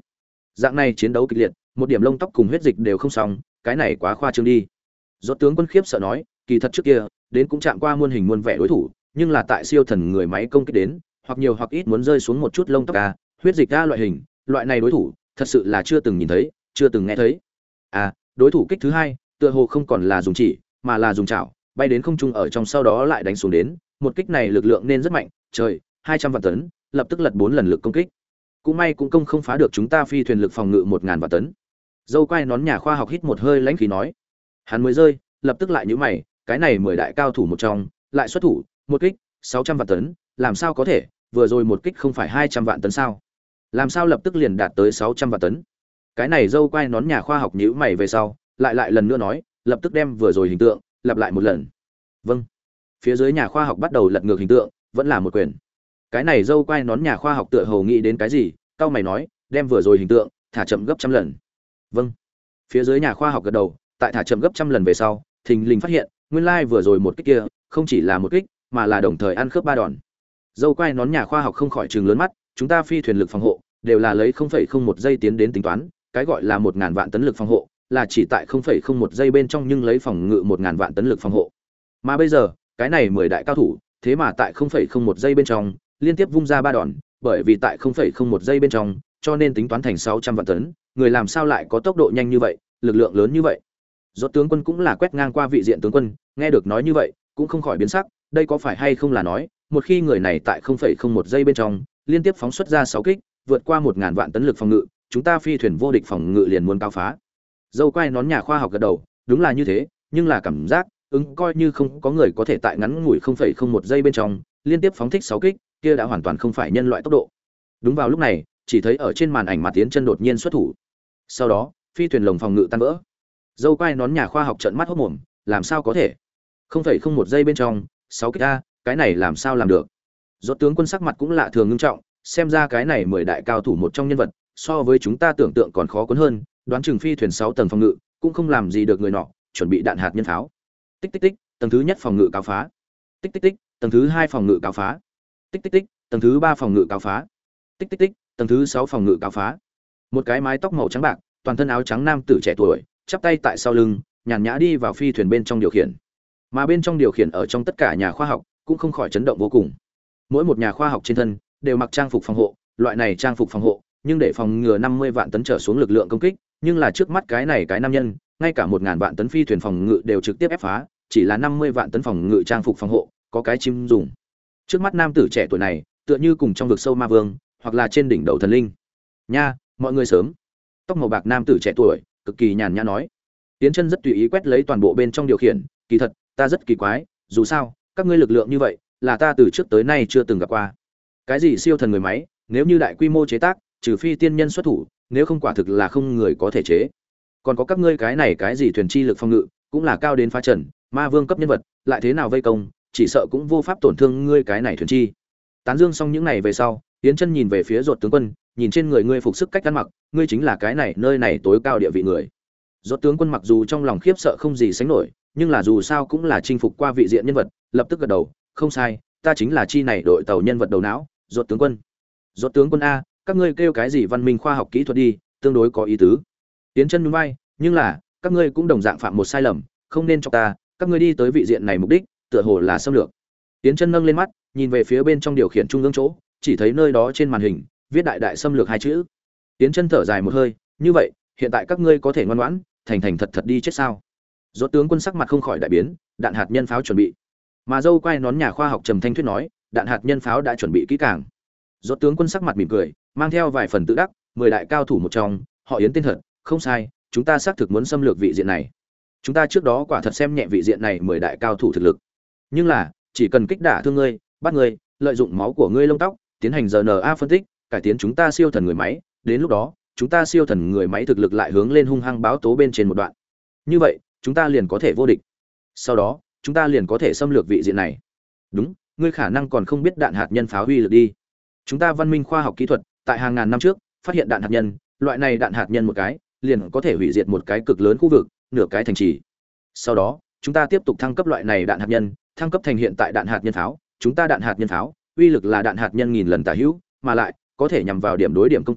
Dạng này chiến đấu kịch liệt, một điểm lông tóc cùng huyết dịch đều không xong, cái này quá khoa trương đi. Rốt tướng quân khiếp sợ nói, kỳ thật trước kia, đến cũng chạm qua muôn hình muôn vẻ đối thủ, nhưng là tại siêu thần người máy công kích đến, hoặc nhiều hoặc ít muốn rơi xuống một chút lông tóc a, huyết dịch a loại hình, loại này đối thủ, thật sự là chưa từng nhìn thấy, chưa từng nghe thấy. À, đối thủ kích thứ hai, tựa hồ không còn là dùng chỉ, mà là dùng chảo, bay đến không trung ở trong sau đó lại đánh xuống đến, một kích này lực lượng nên rất mạnh, trời, hai trăm vạn tấn, lập tức lật bốn lần lực công kích. Cũng may cũng công không phá được chúng ta phi thuyền lực phòng ngự một ngàn vạn tấn. Dâu quai nón nhà khoa học hít một hơi lãnh khí nói. Hắn mới rơi, lập tức lại nhíu mày, cái này mười đại cao thủ một trong, lại xuất thủ, một kích, sáu trăm vạn tấn, làm sao có thể, vừa rồi một kích không phải hai trăm vạn tấn sao? Làm sao lập tức liền đạt tới sáu trăm vạn tấn? Cái này dâu quai nón nhà khoa học nhíu mày về sau, lại lại lần nữa nói, lập tức đem vừa rồi hình tượng lặp lại một lần. Vâng. Phía dưới nhà khoa học bắt đầu lật ngược hình tượng, vẫn là một quyền. Cái này dâu quai nón nhà khoa học tựa hồ nghĩ đến cái gì, cau mày nói, đem vừa rồi hình tượng thả chậm gấp trăm lần. Vâng. Phía dưới nhà khoa học gật đầu, tại thả chậm gấp trăm lần về sau, thình lình phát hiện, nguyên lai vừa rồi một kích kia, không chỉ là một kích, mà là đồng thời ăn khớp ba đòn. Dâu quai nón nhà khoa học không khỏi trừng lớn mắt, chúng ta phi thuyền lực phòng hộ đều là lấy không phẩy không một giây tiến đến tính toán, cái gọi là một ngàn vạn tấn lực phòng hộ, là chỉ tại không phẩy không một giây bên trong nhưng lấy phòng ngự một ngàn vạn tấn lực phòng hộ. Mà bây giờ, cái này mười đại cao thủ, thế mà tại không phẩy không một giây bên trong, liên tiếp vung ra ba đòn, bởi vì tại không phẩy không một giây bên trong, cho nên tính toán thành sáu trăm vạn tấn, người làm sao lại có tốc độ nhanh như vậy, lực lượng lớn như vậy. Rốt tướng quân cũng là quét ngang qua vị diện tướng quân, nghe được nói như vậy, cũng không khỏi biến sắc, đây có phải hay không là nói, một khi người này tại không phẩy không một giây bên trong, liên tiếp phóng xuất ra sáu kích, vượt qua một ngàn vạn tấn lực phòng ngự, chúng ta phi thuyền vô địch phòng ngự liền muốn cao phá. Dâu quai nón nhà khoa học gật đầu, đúng là như thế, nhưng là cảm giác, ứng coi như không có người có thể tại ngắn ngủi không phẩy không một giây bên trong, liên tiếp phóng thích sáu kích, kia đã hoàn toàn không phải nhân loại tốc độ. Đúng vào lúc này, chỉ thấy ở trên màn ảnh Mạt Tiến Chân đột nhiên xuất thủ. Sau đó, phi thuyền lồng phòng ngự tan vỡ. Dâu quai nón nhà khoa học trợn mắt hốt mồm, làm sao có thể? không phẩy không một giây bên trong, sáu kích a, cái này làm sao làm được? Rốt tướng quân sắc mặt cũng lạ thường nghiêm trọng, xem ra cái này mười đại cao thủ một trong nhân vật, so với chúng ta tưởng tượng còn khó cuốn hơn, đoán chừng phi thuyền sáu tầng phòng ngự, cũng không làm gì được người nọ, chuẩn bị đạn hạt nhân pháo. Tích tích tích, tầng thứ nhất phòng ngự cáo phá. Tích tích tích, tầng thứ hai phòng ngự cáo phá. Tích tích tích, tầng thứ ba phòng ngự cáo phá. Tích tích tích, tầng thứ sáu phòng ngự cáo phá. Một cái mái tóc màu trắng bạc, toàn thân áo trắng nam tử trẻ tuổi, chắp tay tại sau lưng, nhàn nhã đi vào phi thuyền bên trong điều khiển. Mà bên trong điều khiển ở trong tất cả nhà khoa học, cũng không khỏi chấn động vô cùng. Mỗi một nhà khoa học trên thân đều mặc trang phục phòng hộ, loại này trang phục phòng hộ, nhưng để phòng ngừa năm mươi vạn tấn trở xuống lực lượng công kích, nhưng là trước mắt cái này cái nam nhân, ngay cả một ngàn vạn tấn phi thuyền phòng ngự đều trực tiếp ép phá, chỉ là năm mươi vạn tấn phòng ngự trang phục phòng hộ, có cái chim dùng. Trước mắt nam tử trẻ tuổi này, tựa như cùng trong vực sâu ma vương, hoặc là trên đỉnh đầu thần linh. Nha, mọi người sớm. Tóc màu bạc nam tử trẻ tuổi, cực kỳ nhàn nhã nói. Tiến Chân rất tùy ý quét lấy toàn bộ bên trong điều khiển, kỳ thật, ta rất kỳ quái, dù sao, các ngươi lực lượng như vậy, là ta từ trước tới nay chưa từng gặp qua. Cái gì siêu thần người máy, nếu như đại quy mô chế tác, trừ phi tiên nhân xuất thủ, nếu không quả thực là không người có thể chế. Còn có các ngươi cái này cái gì thuyền chi lực phòng ngự, cũng là cao đến phá trần, ma vương cấp nhân vật, lại thế nào vây công, chỉ sợ cũng vô pháp tổn thương ngươi cái này thuyền chi. Tán dương xong những này về sau, Tiến Chân nhìn về phía Rốt tướng quân, nhìn trên người ngươi phục sức cách ăn mặc, ngươi chính là cái này nơi này tối cao địa vị người. Rốt tướng quân mặc dù trong lòng khiếp sợ không gì sánh nổi, nhưng là dù sao cũng là chinh phục qua vị diện nhân vật, lập tức gật đầu, không sai, ta chính là chi này đội tàu nhân vật đầu não, Rốt tướng quân. Rốt tướng quân a, các ngươi kêu cái gì văn minh khoa học kỹ thuật đi, tương đối có ý tứ. Tiến Chân nhún vai, nhưng là, các ngươi cũng đồng dạng phạm một sai lầm, không nên cho ta, các ngươi đi tới vị diện này mục đích, tựa hồ là xâm lược. Tiến Chân nâng lên mắt, nhìn về phía bên trong điều khiển trung ương chỗ, chỉ thấy nơi đó trên màn hình, viết đại đại xâm lược hai chữ. Tiến Chân thở dài một hơi, như vậy, hiện tại các ngươi có thể ngoan ngoãn, thành thành thật thật đi chết sao? Rốt tướng quân sắc mặt không khỏi đại biến, đạn hạt nhân pháo chuẩn bị. Mà dâu quai nón nhà khoa học Trầm Thanh Thuyết nói, đạn hạt nhân pháo đã chuẩn bị kỹ càng. Rốt tướng quân sắc mặt mỉm cười, mang theo vài phần tự đắc, mười đại cao thủ một trong, họ Yến tên thật, không sai, chúng ta xác thực muốn xâm lược vị diện này. Chúng ta trước đó quả thật xem nhẹ vị diện này mười đại cao thủ thực lực. Nhưng là, chỉ cần kích đả thương ngươi, bắt ngươi, lợi dụng máu của ngươi lông tóc, tiến hành rờ en a phân tích, cải tiến chúng ta siêu thần người máy, đến lúc đó, chúng ta siêu thần người máy thực lực lại hướng lên hung hăng báo tố bên trên một đoạn. Như vậy, chúng ta liền có thể vô địch. Sau đó, chúng ta liền có thể xâm lược vị diện này. Đúng, ngươi khả năng còn không biết đạn hạt nhân pháo uy lực đi. Chúng ta văn minh khoa học kỹ thuật, tại hàng ngàn năm trước, phát hiện đạn hạt nhân, loại này đạn hạt nhân một cái, liền có thể hủy diệt một cái cực lớn khu vực, nửa cái thành trì. Sau đó, chúng ta tiếp tục thăng cấp loại này đạn hạt nhân, thăng cấp thành hiện tại đạn hạt nhân pháo, chúng ta đạn hạt nhân pháo, uy lực là đạn hạt nhân nghìn lần tả hữu, mà lại có thể nhằm vào điểm đối điểm công kích,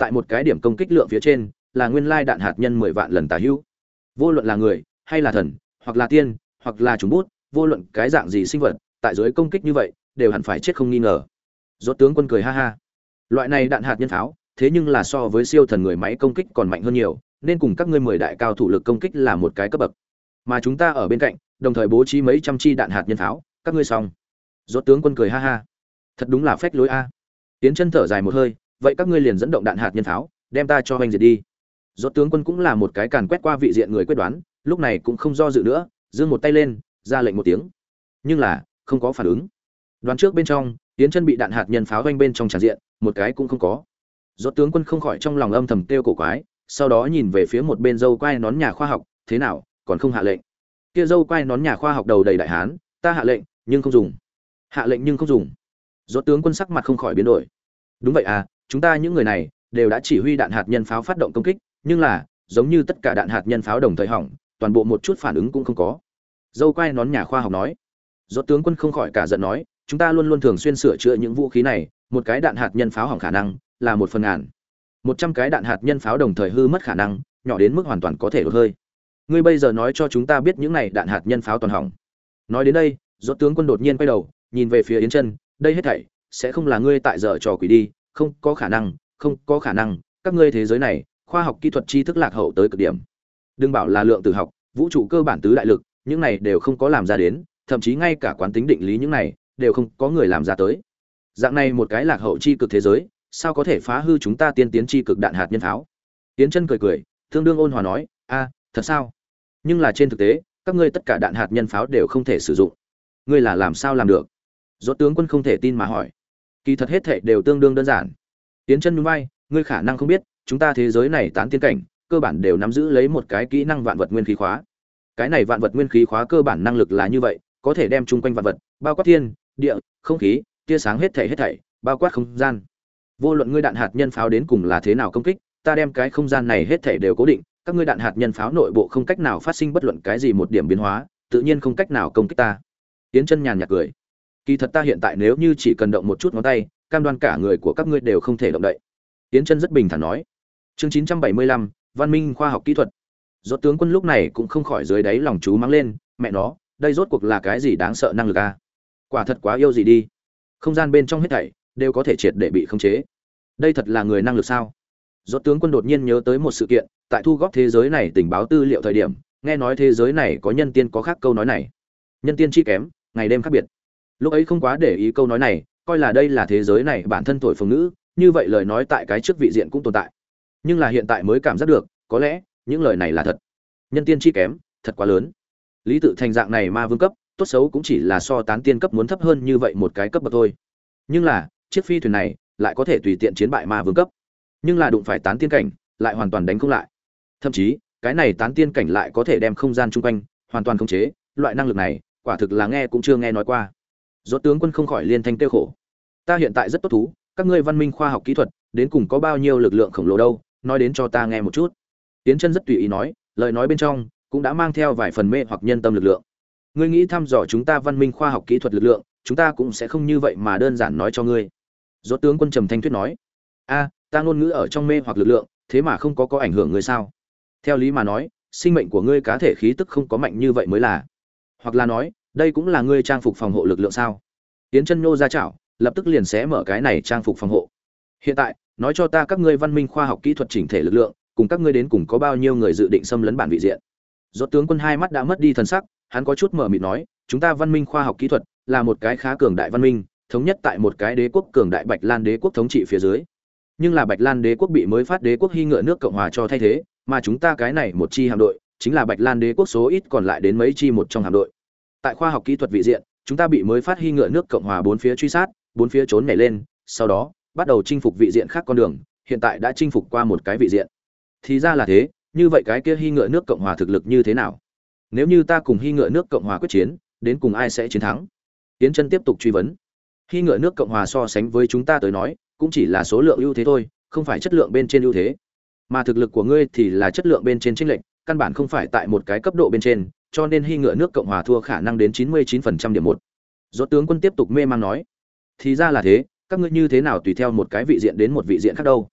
tại một cái điểm công kích lượng phía trên là nguyên lai đạn hạt nhân mười vạn lần tả hữu. Vô luận là người hay là thần hoặc là tiên hoặc là trùng bút, vô luận cái dạng gì sinh vật tại dưới công kích như vậy đều hẳn phải chết không nghi ngờ. Rốt tướng quân cười ha ha. Loại này đạn hạt nhân pháo thế nhưng là so với siêu thần người máy công kích còn mạnh hơn nhiều, nên cùng các ngươi mười đại cao thủ lực công kích là một cái cấp bậc. Mà chúng ta ở bên cạnh đồng thời bố trí mấy trăm chi đạn hạt nhân pháo, các ngươi xong. Rốt tướng quân cười ha ha. Thật đúng là phách lối a. Tiến chân thở dài một hơi, vậy các ngươi liền dẫn động đạn hạt nhân pháo, đem ta cho hoành diệt đi. Rốt tướng quân cũng là một cái càn quét qua vị diện người quyết đoán, lúc này cũng không do dự nữa, giương một tay lên, ra lệnh một tiếng. Nhưng là không có phản ứng. Đoán trước bên trong, Tiến chân bị đạn hạt nhân pháo hoành bên trong tràn diện, một cái cũng không có. Rốt tướng quân không khỏi trong lòng âm thầm kêu cổ quái, sau đó nhìn về phía một bên dâu quai nón nhà khoa học, thế nào, còn không hạ lệnh? Kia dâu quai nón nhà khoa học đầu đầy đại hán, ta hạ lệnh, nhưng không dùng. Hạ lệnh nhưng không dùng. Rốt tướng quân sắc mặt không khỏi biến đổi. Đúng vậy à, chúng ta những người này đều đã chỉ huy đạn hạt nhân pháo phát động công kích, nhưng là, giống như tất cả đạn hạt nhân pháo đồng thời hỏng, toàn bộ một chút phản ứng cũng không có. Dâu quai nón nhà khoa học nói. Rốt tướng quân không khỏi cả giận nói, chúng ta luôn luôn thường xuyên sửa chữa những vũ khí này, một cái đạn hạt nhân pháo hỏng khả năng là một phần ngàn. Một trăm cái đạn hạt nhân pháo đồng thời hư mất khả năng, nhỏ đến mức hoàn toàn có thể đột hơi. Ngươi bây giờ nói cho chúng ta biết những này đạn hạt nhân pháo toàn hỏng. Nói đến đây, Rốt tướng quân đột nhiên quay đầu, nhìn về phía Yến Chân, đây hết thảy sẽ không là ngươi tại dở trò quỷ đi, không, có khả năng, không có khả năng, các ngươi thế giới này, khoa học kỹ thuật tri thức lạc hậu tới cực điểm. Đừng bảo là lượng tử học, vũ trụ cơ bản tứ đại lực, những này đều không có làm ra đến, thậm chí ngay cả quán tính định lý những này đều không có người làm ra tới. Dạng này một cái lạc hậu chi cực thế giới, sao có thể phá hư chúng ta tiên tiến chi cực đạn hạt nhân pháo? Yến Chân cười cười, tương đương ôn hòa nói, a, thật sao? Nhưng là trên thực tế, các ngươi tất cả đạn hạt nhân pháo đều không thể sử dụng. Ngươi là làm sao làm được? Rốt tướng quân không thể tin mà hỏi. Kỳ thật hết thảy đều tương đương đơn giản. Yến Chân nhún vai, ngươi khả năng không biết, chúng ta thế giới này tán tiên cảnh, cơ bản đều nắm giữ lấy một cái kỹ năng vạn vật nguyên khí khóa. Cái này vạn vật nguyên khí khóa cơ bản năng lực là như vậy, có thể đem chung quanh vạn vật, bao quát thiên, địa, không khí, tia sáng hết thảy hết thảy, bao quát không gian. Vô luận ngươi đạn hạt nhân pháo đến cùng là thế nào công kích, ta đem cái không gian này hết thảy đều cố định, các ngươi đạn hạt nhân pháo nội bộ không cách nào phát sinh bất luận cái gì một điểm biến hóa, tự nhiên không cách nào công kích ta. Yến Chân nhàn nhạt cười. Kỳ thật ta hiện tại nếu như chỉ cần động một chút ngón tay, cam đoan cả người của các ngươi đều không thể động đậy. Yến Chân rất bình thản nói. Chương chín trăm bảy mươi lăm, Văn minh khoa học kỹ thuật. Rốt tướng quân lúc này cũng không khỏi dưới đáy lòng chú mắng lên, mẹ nó, đây rốt cuộc là cái gì đáng sợ năng lực a? Quả thật quá yêu gì đi. Không gian bên trong hết thảy đều có thể triệt để bị khống chế. Đây thật là người năng lực sao? Rốt tướng quân đột nhiên nhớ tới một sự kiện, tại thu góp thế giới này tình báo tư liệu thời điểm, nghe nói thế giới này có nhân tiên có khác câu nói này. Nhân tiên chi kém, ngày đêm khác biệt. Lúc ấy không quá để ý câu nói này, coi là đây là thế giới này bản thân thổi phồng nữ, như vậy lời nói tại cái trước vị diện cũng tồn tại. Nhưng là hiện tại mới cảm giác được, có lẽ những lời này là thật. Nhân tiên chi kém, thật quá lớn. Lý tự thành dạng này ma vương cấp, tốt xấu cũng chỉ là so tán tiên cấp muốn thấp hơn như vậy một cái cấp bậc thôi. Nhưng là, chiếc phi thuyền này lại có thể tùy tiện chiến bại ma vương cấp. Nhưng là đụng phải tán tiên cảnh, lại hoàn toàn đánh không lại. Thậm chí, cái này tán tiên cảnh lại có thể đem không gian chung quanh hoàn toàn khống chế, loại năng lực này, quả thực là nghe cũng chưa nghe nói qua. Rốt tướng quân không khỏi liên thanh tiêu khổ. Ta hiện tại rất tốt thú, các ngươi văn minh khoa học kỹ thuật, đến cùng có bao nhiêu lực lượng khổng lồ đâu, nói đến cho ta nghe một chút. Tiến Chân rất tùy ý nói, lời nói bên trong cũng đã mang theo vài phần mê hoặc nhân tâm lực lượng. Ngươi nghĩ thăm dò chúng ta văn minh khoa học kỹ thuật lực lượng, chúng ta cũng sẽ không như vậy mà đơn giản nói cho ngươi. Rốt tướng quân trầm thanh thuyết nói, a, ta ngôn ngữ ở trong mê hoặc lực lượng, thế mà không có có ảnh hưởng ngươi sao? Theo lý mà nói, sinh mệnh của ngươi cá thể khí tức không có mạnh như vậy mới là. Hoặc là nói, đây cũng là ngươi trang phục phòng hộ lực lượng sao? Tiến Chân nô ra chảo, lập tức liền xé mở cái này trang phục phòng hộ. Hiện tại, nói cho ta các ngươi văn minh khoa học kỹ thuật chỉnh thể lực lượng, cùng các ngươi đến cùng có bao nhiêu người dự định xâm lấn bản vị diện. Rốt tướng quân hai mắt đã mất đi thần sắc, hắn có chút mờ mịt nói, chúng ta văn minh khoa học kỹ thuật là một cái khá cường đại văn minh, thống nhất tại một cái đế quốc cường đại Bạch Lan đế quốc thống trị phía dưới. Nhưng là Bạch Lan đế quốc bị mới phát đế quốc Hy Ngựa nước Cộng hòa cho thay thế, mà chúng ta cái này một chi hạm đội, chính là Bạch Lan đế quốc số ít còn lại đến mấy chi một trong hạm đội. Tại khoa học kỹ thuật vị diện, chúng ta bị mới phát Hy Ngựa nước Cộng hòa bốn phía truy sát, bốn phía trốn nhảy lên, sau đó bắt đầu chinh phục vị diện khác con đường, hiện tại đã chinh phục qua một cái vị diện. Thì ra là thế, như vậy cái kia Hy Ngựa nước Cộng hòa thực lực như thế nào? Nếu như ta cùng Hy Ngựa nước Cộng hòa quyết chiến, đến cùng ai sẽ chiến thắng? Tiến Chân tiếp tục truy vấn. Hy Ngựa nước Cộng hòa so sánh với chúng ta tới nói, cũng chỉ là số lượng ưu thế thôi, không phải chất lượng bên trên ưu thế. Mà thực lực của ngươi thì là chất lượng bên trên chênh lệch, căn bản không phải tại một cái cấp độ bên trên, cho nên Hy Ngựa nước Cộng hòa thua khả năng đến chín mươi chín phần trăm điểm một. Rốt tướng quân tiếp tục mê mang nói, thì ra là thế, các ngươi như thế nào tùy theo một cái vị diện đến một vị diện khác đâu?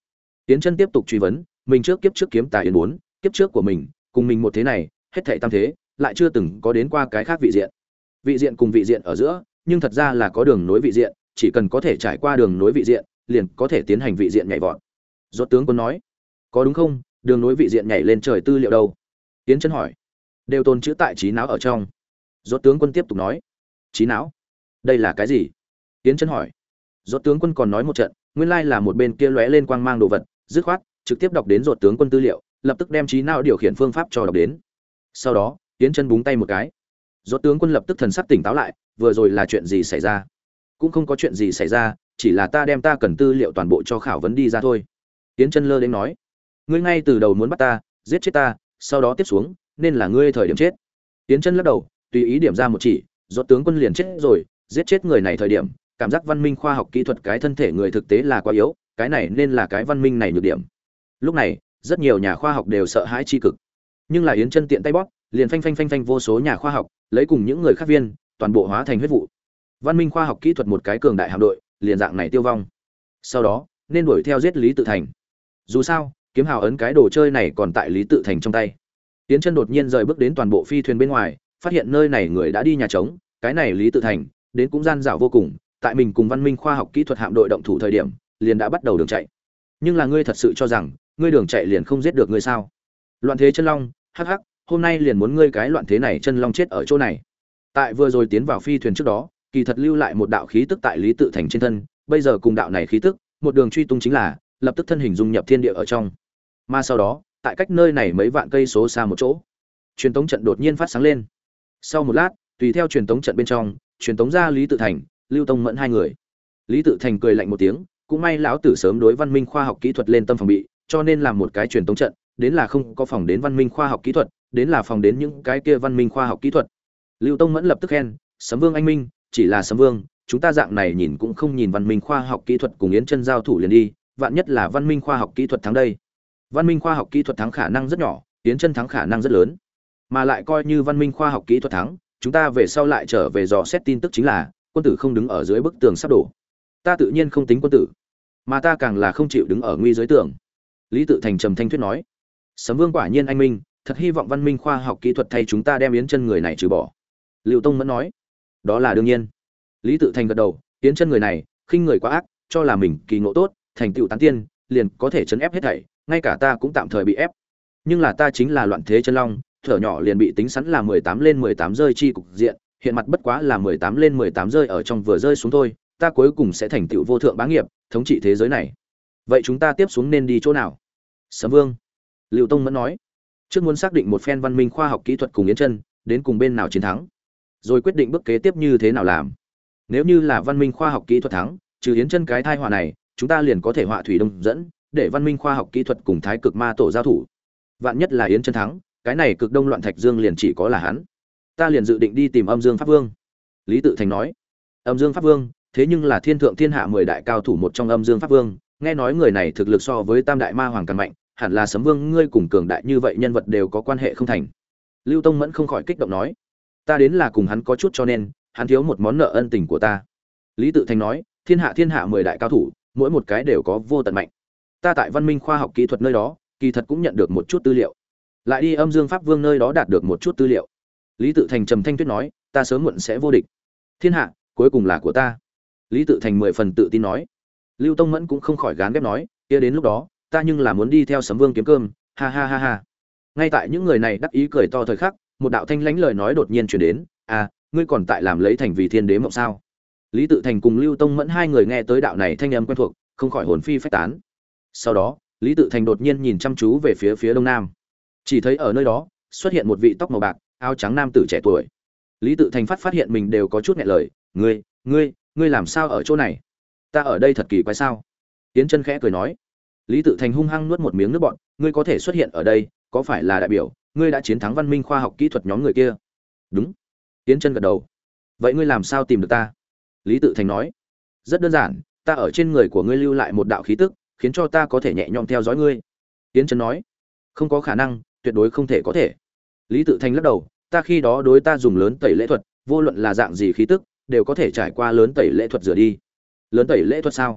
Yến Chân tiếp tục truy vấn, mình trước kiếp trước kiếm tài yến bốn, kiếp trước của mình, cùng mình một thế này, hết thảy tam thế, lại chưa từng có đến qua cái khác vị diện. Vị diện cùng vị diện ở giữa, nhưng thật ra là có đường nối vị diện, chỉ cần có thể trải qua đường nối vị diện, liền có thể tiến hành vị diện nhảy vọt. Rốt tướng quân nói, có đúng không? Đường nối vị diện nhảy lên trời tư liệu đâu? Yến Chân hỏi. Đều tồn chữ tại trí não ở trong. Rốt tướng quân tiếp tục nói, trí não? Đây là cái gì? Yến Chân hỏi. Rốt tướng quân còn nói một trận, nguyên lai là một bên kia lóe lên quang mang đồ vật, dứt khoát trực tiếp đọc đến Rốt tướng quân tư liệu, lập tức đem trí não điều khiển phương pháp cho đọc đến. Sau đó, Yến Chân búng tay một cái. Rốt tướng quân lập tức thần sắc tỉnh táo lại, vừa rồi là chuyện gì xảy ra? Cũng không có chuyện gì xảy ra, chỉ là ta đem ta cần tư liệu toàn bộ cho khảo vấn đi ra thôi. Yến Chân lơ đến nói, ngươi ngay từ đầu muốn bắt ta, giết chết ta, sau đó tiếp xuống, nên là ngươi thời điểm chết. Yến Chân lắc đầu, tùy ý điểm ra một chỉ, Rốt tướng quân liền chết rồi, giết chết người này thời điểm, cảm giác văn minh khoa học kỹ thuật cái thân thể người thực tế là quá yếu, cái này nên là cái văn minh này nhược điểm. Lúc này, rất nhiều nhà khoa học đều sợ hãi chi cực. Nhưng là Yến Chân tiện tay bóp, liền phanh phanh phanh phanh vô số nhà khoa học, lấy cùng những người khác viên, toàn bộ hóa thành huyết vụ. Văn minh khoa học kỹ thuật một cái cường đại hạm đội, liền dạng này tiêu vong. Sau đó, nên đuổi theo giết Lý Tự Thành. Dù sao, kiếm hào ấn cái đồ chơi này còn tại Lý Tự Thành trong tay. Yến Chân đột nhiên rời bước đến toàn bộ phi thuyền bên ngoài, phát hiện nơi này người đã đi nhà trống, cái này Lý Tự Thành, đến cũng gian dảo vô cùng, tại mình cùng văn minh khoa học kỹ thuật hạm đội động thủ thời điểm, liền đã bắt đầu đường chạy. Nhưng là ngươi thật sự cho rằng, ngươi đường chạy liền không giết được ngươi sao? Loạn thế chân long, hắc hắc, hôm nay liền muốn ngươi cái loạn thế này chân long chết ở chỗ này. Tại vừa rồi tiến vào phi thuyền trước đó, kỳ thật lưu lại một đạo khí tức tại Lý Tự Thành trên thân, bây giờ cùng đạo này khí tức, một đường truy tung chính là lập tức thân hình dung nhập thiên địa ở trong. Mà sau đó, tại cách nơi này mấy vạn cây số xa một chỗ, truyền tống trận đột nhiên phát sáng lên. Sau một lát, tùy theo truyền tống trận bên trong, truyền tống ra Lý Tự Thành, Lưu Tông Mẫn hai người. Lý Tự Thành cười lạnh một tiếng, cũng may lão tử sớm đối văn minh khoa học kỹ thuật lên tâm phòng bị, cho nên làm một cái truyền tống trận, đến là không có phòng đến văn minh khoa học kỹ thuật, đến là phòng đến những cái kia văn minh khoa học kỹ thuật. Lưu Tông Mẫn lập tức khen, Sấm Vương anh minh, chỉ là Sấm Vương, chúng ta dạng này nhìn cũng không nhìn văn minh khoa học kỹ thuật cùng Yến Chân giao thủ liền đi, vạn nhất là văn minh khoa học kỹ thuật thắng đây. Văn minh khoa học kỹ thuật thắng khả năng rất nhỏ, Yến Chân thắng khả năng rất lớn. Mà lại coi như văn minh khoa học kỹ thuật thắng, chúng ta về sau lại trở về dò xét tin tức chính là quân tử không đứng ở dưới bức tường sắp đổ. Ta tự nhiên không tính quân tử, mà ta càng là không chịu đứng ở nguy dưới tường. Lý Tự Thành trầm thanh thuyết nói, Sấm Vương quả nhiên anh minh, thật hy vọng văn minh khoa học kỹ thuật thay chúng ta đem Yến Chân người này trừ bỏ. Lưu Tông Mẫn nói, đó là đương nhiên. Lý Tự Thành gật đầu, Yến Chân người này khinh người quá ác, cho là mình kỳ ngộ tốt, thành tựu tán tiên, liền có thể chấn ép hết thảy, ngay cả ta cũng tạm thời bị ép. Nhưng là ta chính là loạn thế chân long, thở nhỏ liền bị tính sẵn là mười tám lên mười tám rơi chi cục diện, hiện mặt bất quá là mười tám lên mười tám rơi ở trong vừa rơi xuống thôi, ta cuối cùng sẽ thành tựu vô thượng bá nghiệp, thống trị thế giới này. Vậy chúng ta tiếp xuống nên đi chỗ nào? Sấm Vương. Lưu Tông Mẫn nói, trước muốn xác định một phen văn minh khoa học kỹ thuật cùng Yến Chân, đến cùng bên nào chiến thắng, rồi quyết định bước kế tiếp như thế nào làm. Nếu như là văn minh khoa học kỹ thuật thắng, trừ Yến Chân cái thai họa này, chúng ta liền có thể họa thủy đông dẫn, để văn minh khoa học kỹ thuật cùng Thái Cực Ma tổ giao thủ. Vạn nhất là Yến Chân thắng, cái này Cực Đông Loạn Thạch Dương liền chỉ có là hắn. Ta liền dự định đi tìm Âm Dương Pháp Vương. Lý Tự Thành nói, Âm Dương Pháp Vương, thế nhưng là thiên thượng thiên hạ mười đại cao thủ một trong Âm Dương Pháp Vương, nghe nói người này thực lực so với Tam đại ma hoàng càng mạnh, hẳn là Sấm Vương ngươi cùng cường đại như vậy nhân vật đều có quan hệ không thành. Lưu Tông Mẫn không khỏi kích động nói, ta đến là cùng hắn có chút cho nên, hắn thiếu một món nợ ân tình của ta. Lý Tự Thành nói, thiên hạ thiên hạ mười đại cao thủ, mỗi một cái đều có vô tận mạnh. Ta tại văn minh khoa học kỹ thuật nơi đó, kỳ thật cũng nhận được một chút tư liệu. Lại đi Âm Dương Pháp Vương nơi đó đạt được một chút tư liệu. Lý Tự Thành trầm thanh tuyết nói, ta sớm muộn sẽ vô địch. Thiên hạ, cuối cùng là của ta. Lý Tự Thành mười phần tự tin nói. Lưu Tông Mẫn cũng không khỏi gán ghép nói, kia đến lúc đó, ta nhưng là muốn đi theo Sấm Vương kiếm cơm, ha ha ha ha. Ngay tại những người này đắc ý cười to thời khắc, một đạo thanh lãnh lời nói đột nhiên truyền đến, "À, ngươi còn tại làm lấy thành vì thiên đế mộng sao?" Lý Tự Thành cùng Lưu Tông Mẫn hai người nghe tới đạo này thanh âm quen thuộc, không khỏi hồn phi phách tán. Sau đó, Lý Tự Thành đột nhiên nhìn chăm chú về phía phía đông nam. Chỉ thấy ở nơi đó, xuất hiện một vị tóc màu bạc, áo trắng nam tử trẻ tuổi. Lý Tự Thành phát phát hiện mình đều có chút nghẹn lời, "Ngươi, ngươi, ngươi làm sao ở chỗ này? Ta ở đây thật kỳ quái sao?" Tiến Chân khẽ cười nói. Lý Tự Thành hung hăng nuốt một miếng nước bọt, "Ngươi có thể xuất hiện ở đây, có phải là đại biểu ngươi đã chiến thắng văn minh khoa học kỹ thuật nhóm người kia?" "Đúng." Tiến Chân gật đầu. "Vậy ngươi làm sao tìm được ta?" Lý Tự Thành nói. "Rất đơn giản, ta ở trên người của ngươi lưu lại một đạo khí tức, khiến cho ta có thể nhẹ nhõm theo dõi ngươi." Tiến Chân nói. "Không có khả năng, tuyệt đối không thể có thể." Lý Tự Thành lắc đầu, "Ta khi đó đối ta dùng lớn tẩy lễ thuật, vô luận là dạng gì khí tức, đều có thể trải qua lớn tẩy lễ thuật rửa đi." "Lớn tẩy lễ thuật sao?"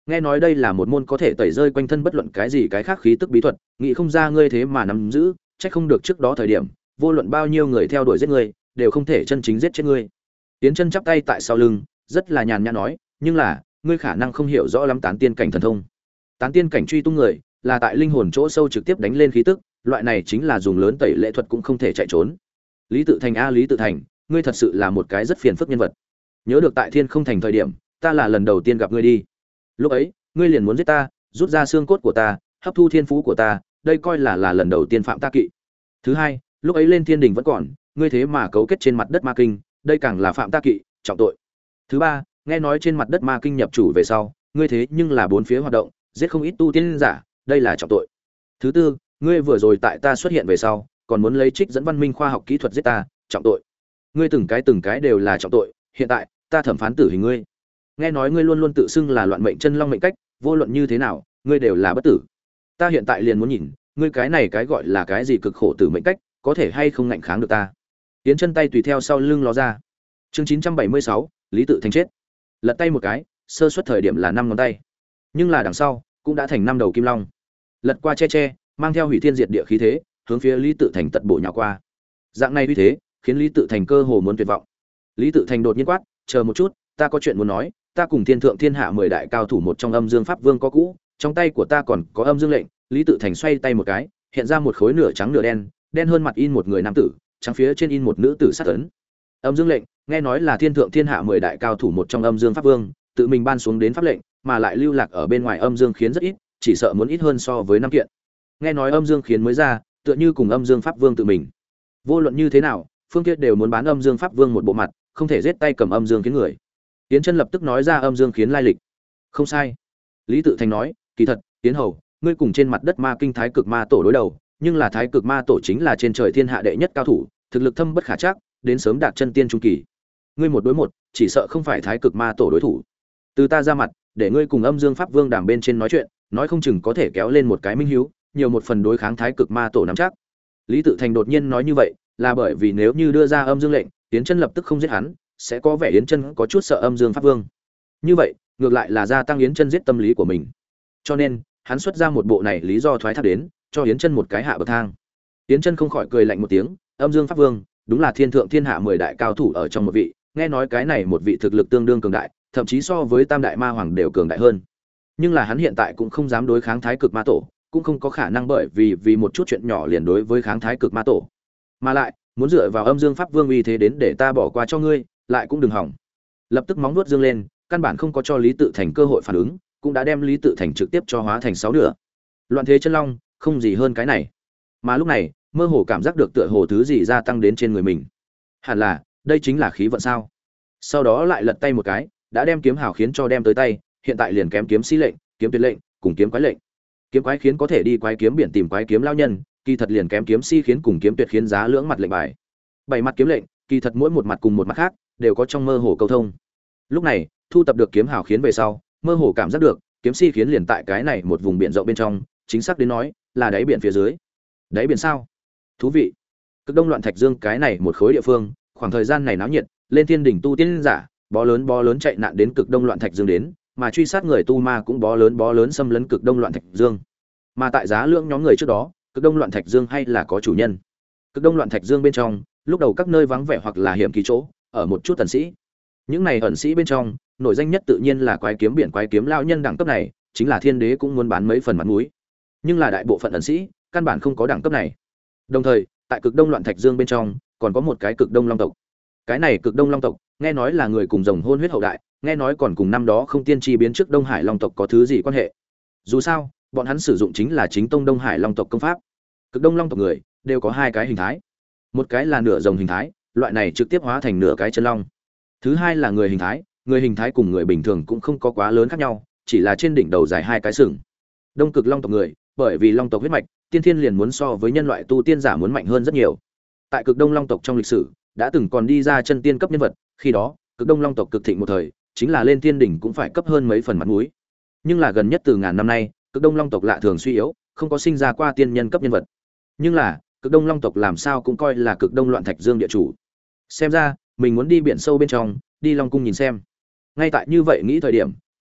Nghe nói đây là một môn có thể tẩy rơi quanh thân bất luận cái gì cái khác khí tức bí thuật, nghĩ không ra ngươi thế mà nắm giữ, chắc không được trước đó thời điểm, vô luận bao nhiêu người theo đuổi giết ngươi, đều không thể chân chính giết chết ngươi. Tiến Chân chắp tay tại sau lưng, rất là nhàn nhã nói, nhưng là, ngươi khả năng không hiểu rõ lắm tán tiên cảnh thần thông. Tán tiên cảnh truy tung người, là tại linh hồn chỗ sâu trực tiếp đánh lên khí tức, loại này chính là dùng lớn tẩy lệ thuật cũng không thể chạy trốn. Lý Tự Thành a Lý Tự Thành, ngươi thật sự là một cái rất phiền phức nhân vật. Nhớ được tại Thiên Không Thành thời điểm, ta là lần đầu tiên gặp ngươi đi. Lúc ấy, ngươi liền muốn giết ta, rút ra xương cốt của ta, hấp thu thiên phú của ta, đây coi là là lần đầu tiên phạm ta kỵ. Thứ hai, lúc ấy lên thiên đình vẫn còn, ngươi thế mà cấu kết trên mặt đất ma kinh, đây càng là phạm ta kỵ, trọng tội. Thứ ba, nghe nói trên mặt đất ma kinh nhập chủ về sau, ngươi thế nhưng là bốn phía hoạt động, giết không ít tu tiên giả, đây là trọng tội. Thứ tư, ngươi vừa rồi tại ta xuất hiện về sau, còn muốn lấy trích dẫn văn minh khoa học kỹ thuật giết ta, trọng tội. Ngươi từng cái từng cái đều là trọng tội, hiện tại, ta thẩm phán tử hình ngươi. Nghe nói ngươi luôn luôn tự xưng là loạn mệnh chân long mệnh cách, vô luận như thế nào, ngươi đều là bất tử. Ta hiện tại liền muốn nhìn, ngươi cái này cái gọi là cái gì cực khổ tử mệnh cách, có thể hay không ngạnh kháng được ta. Tiến Chân tay tùy theo sau lưng ló ra. Chương chín trăm bảy mươi sáu, Lý Tự Thành chết. Lật tay một cái, sơ suất thời điểm là năm ngón tay, nhưng là đằng sau cũng đã thành năm đầu kim long. Lật qua che che, mang theo hủy thiên diệt địa khí thế, hướng phía Lý Tự Thành tật bổ nhào qua. Dạng này uy thế, khiến Lý Tự Thành cơ hồ muốn tuyệt vọng. Lý Tự Thành đột nhiên quát, "Chờ một chút, ta có chuyện muốn nói, ta cùng thiên thượng thiên hạ mười đại cao thủ một trong Âm Dương Pháp Vương có cũ, trong tay của ta còn có Âm Dương lệnh." Lý Tự Thành xoay tay một cái, hiện ra một khối nửa trắng nửa đen, đen hơn mặt in một người nam tử, trắng phía trên in một nữ tử sát ấn. Âm Dương lệnh, nghe nói là thiên thượng thiên hạ mười đại cao thủ một trong Âm Dương Pháp Vương, tự mình ban xuống đến pháp lệnh, mà lại lưu lạc ở bên ngoài Âm Dương khiến rất ít, chỉ sợ muốn ít hơn so với năm kiện. Nghe nói Âm Dương khiến mới ra, tựa như cùng Âm Dương Pháp Vương tự mình. Vô luận như thế nào, phương kia đều muốn bán Âm Dương Pháp Vương một bộ mặt, không thể giết tay cầm Âm Dương khiến người. Tiến Chân lập tức nói ra Âm Dương khiến lai lịch. Không sai. Lý Tự Thành nói, kỳ thật, Tiến hầu, ngươi cùng trên mặt đất ma kinh thái cực ma tổ đối đầu, nhưng là thái cực ma tổ chính là trên trời thiên hạ đệ nhất cao thủ, thực lực thâm bất khả trắc, đến sớm đạt chân tiên trung kỳ. Ngươi một đối một, chỉ sợ không phải thái cực ma tổ đối thủ. Từ ta ra mặt, để ngươi cùng Âm Dương Pháp Vương đàm bên trên nói chuyện, nói không chừng có thể kéo lên một cái minh hiếu, nhiều một phần đối kháng thái cực ma tổ nắm chắc. Lý Tự Thành đột nhiên nói như vậy, là bởi vì nếu như đưa ra Âm Dương lệnh, Yến Chân lập tức không giết hắn, sẽ có vẻ Yến Chân có chút sợ Âm Dương Pháp Vương. Như vậy, ngược lại là gia tăng Yến Chân giết tâm lý của mình. Cho nên, hắn xuất ra một bộ này lý do thoái thác đến, cho Yến Chân một cái hạ bậc thang. Yến Chân không khỏi cười lạnh một tiếng, Âm Dương Pháp Vương, đúng là thiên thượng thiên hạ mười đại cao thủ ở trong một vị, nghe nói cái này một vị thực lực tương đương cường đại, thậm chí so với Tam đại ma hoàng đều cường đại hơn. Nhưng là hắn hiện tại cũng không dám đối kháng thái cực ma tổ, cũng không có khả năng bởi vì vì một chút chuyện nhỏ liền đối với kháng thái cực ma tổ. Mà lại, muốn dựa vào Âm Dương Pháp Vương uy thế đến để ta bỏ qua cho ngươi, lại cũng đừng hỏng. Lập tức móng vuốt dương lên, căn bản không có cho Lý Tự Thành cơ hội phản ứng, cũng đã đem Lý Tự Thành trực tiếp cho hóa thành sáu nửa. Loạn thế chân long, không gì hơn cái này. Mà lúc này, mơ hồ cảm giác được tựa hồ thứ gì gia tăng đến trên người mình. Hẳn là, đây chính là khí vận sao? Sau đó lại lật tay một cái, đã đem kiếm hào khiến cho đem tới tay, hiện tại liền kém kiếm sĩ lệnh, kiếm tuyệt lệnh, cùng kiếm quái lệnh. Kiếm quái khiến có thể đi quái kiếm biển tìm quái kiếm lao nhân, kỳ thật liền kém kiếm si khiến cùng kiếm tuyệt khiến giá lưỡng mặt lệnh bài. Bảy mặt kiếm lệnh, kỳ thật mỗi một mặt cùng một mặt khác, đều có trong mơ hồ câu thông. Lúc này, thu tập được kiếm hào khiến về sau, mơ hồ cảm giác được, kiếm si khiến liền tại cái này một vùng biển rộng bên trong, chính xác đến nói, là đáy biển phía dưới. Đáy biển sao? Thú vị. Cực Đông Loạn Thạch Dương cái này một khối địa phương, khoảng thời gian này náo nhiệt, lên thiên đỉnh tu tiên giả, bó lớn bó lớn chạy nạn đến Cực Đông Loạn Thạch Dương đến, mà truy sát người tu ma cũng bó lớn bó lớn xâm lấn Cực Đông Loạn Thạch Dương. Mà tại giá lượng nhóm người trước đó, Cực Đông Loạn Thạch Dương hay là có chủ nhân. Cực Đông Loạn Thạch Dương bên trong, lúc đầu các nơi vắng vẻ hoặc là hiểm kỳ chỗ, ở một chút ẩn sĩ. Những này ẩn sĩ bên trong, nổi danh nhất tự nhiên là quái kiếm biển quái kiếm lao nhân đẳng cấp này, chính là thiên đế cũng muốn bán mấy phần mặt mũi. Nhưng là đại bộ phận ẩn sĩ, căn bản không có đẳng cấp này. Đồng thời, tại Cực Đông Loạn Thạch Dương bên trong, còn có một cái Cực Đông Long tộc. Cái này Cực Đông Long tộc, nghe nói là người cùng rồng hôn huyết hậu đại, nghe nói còn cùng năm đó không tiên tri biến trước Đông Hải Long tộc có thứ gì quan hệ. Dù sao, bọn hắn sử dụng chính là chính tông Đông Hải Long tộc công pháp. Cực Đông Long tộc người đều có hai cái hình thái. Một cái là nửa rồng hình thái, loại này trực tiếp hóa thành nửa cái chân long. Thứ hai là người hình thái, người hình thái cùng người bình thường cũng không có quá lớn khác nhau, chỉ là trên đỉnh đầu dài hai cái sừng. Đông Cực Long tộc người, bởi vì Long tộc huyết mạch, tiên thiên liền muốn so với nhân loại tu tiên giả muốn mạnh hơn rất nhiều. Tại Cực Đông Long tộc trong lịch sử, đã từng còn đi ra chân tiên cấp nhân vật, khi đó, Cực Đông Long tộc cực thịnh một thời, chính là lên tiên đỉnh cũng phải cấp hơn mấy phần mặt mũi. Nhưng là gần nhất từ ngàn năm nay, Cực Đông Long tộc lạ thường suy yếu, không có sinh ra qua tiên nhân cấp nhân vật. Nhưng là, Cực Đông Long tộc làm sao cũng coi là Cực Đông Loạn Thạch Dương địa chủ. Xem ra, mình muốn đi biển sâu bên trong, đi Long cung nhìn xem. Ngay tại như vậy nghĩ thời điểm,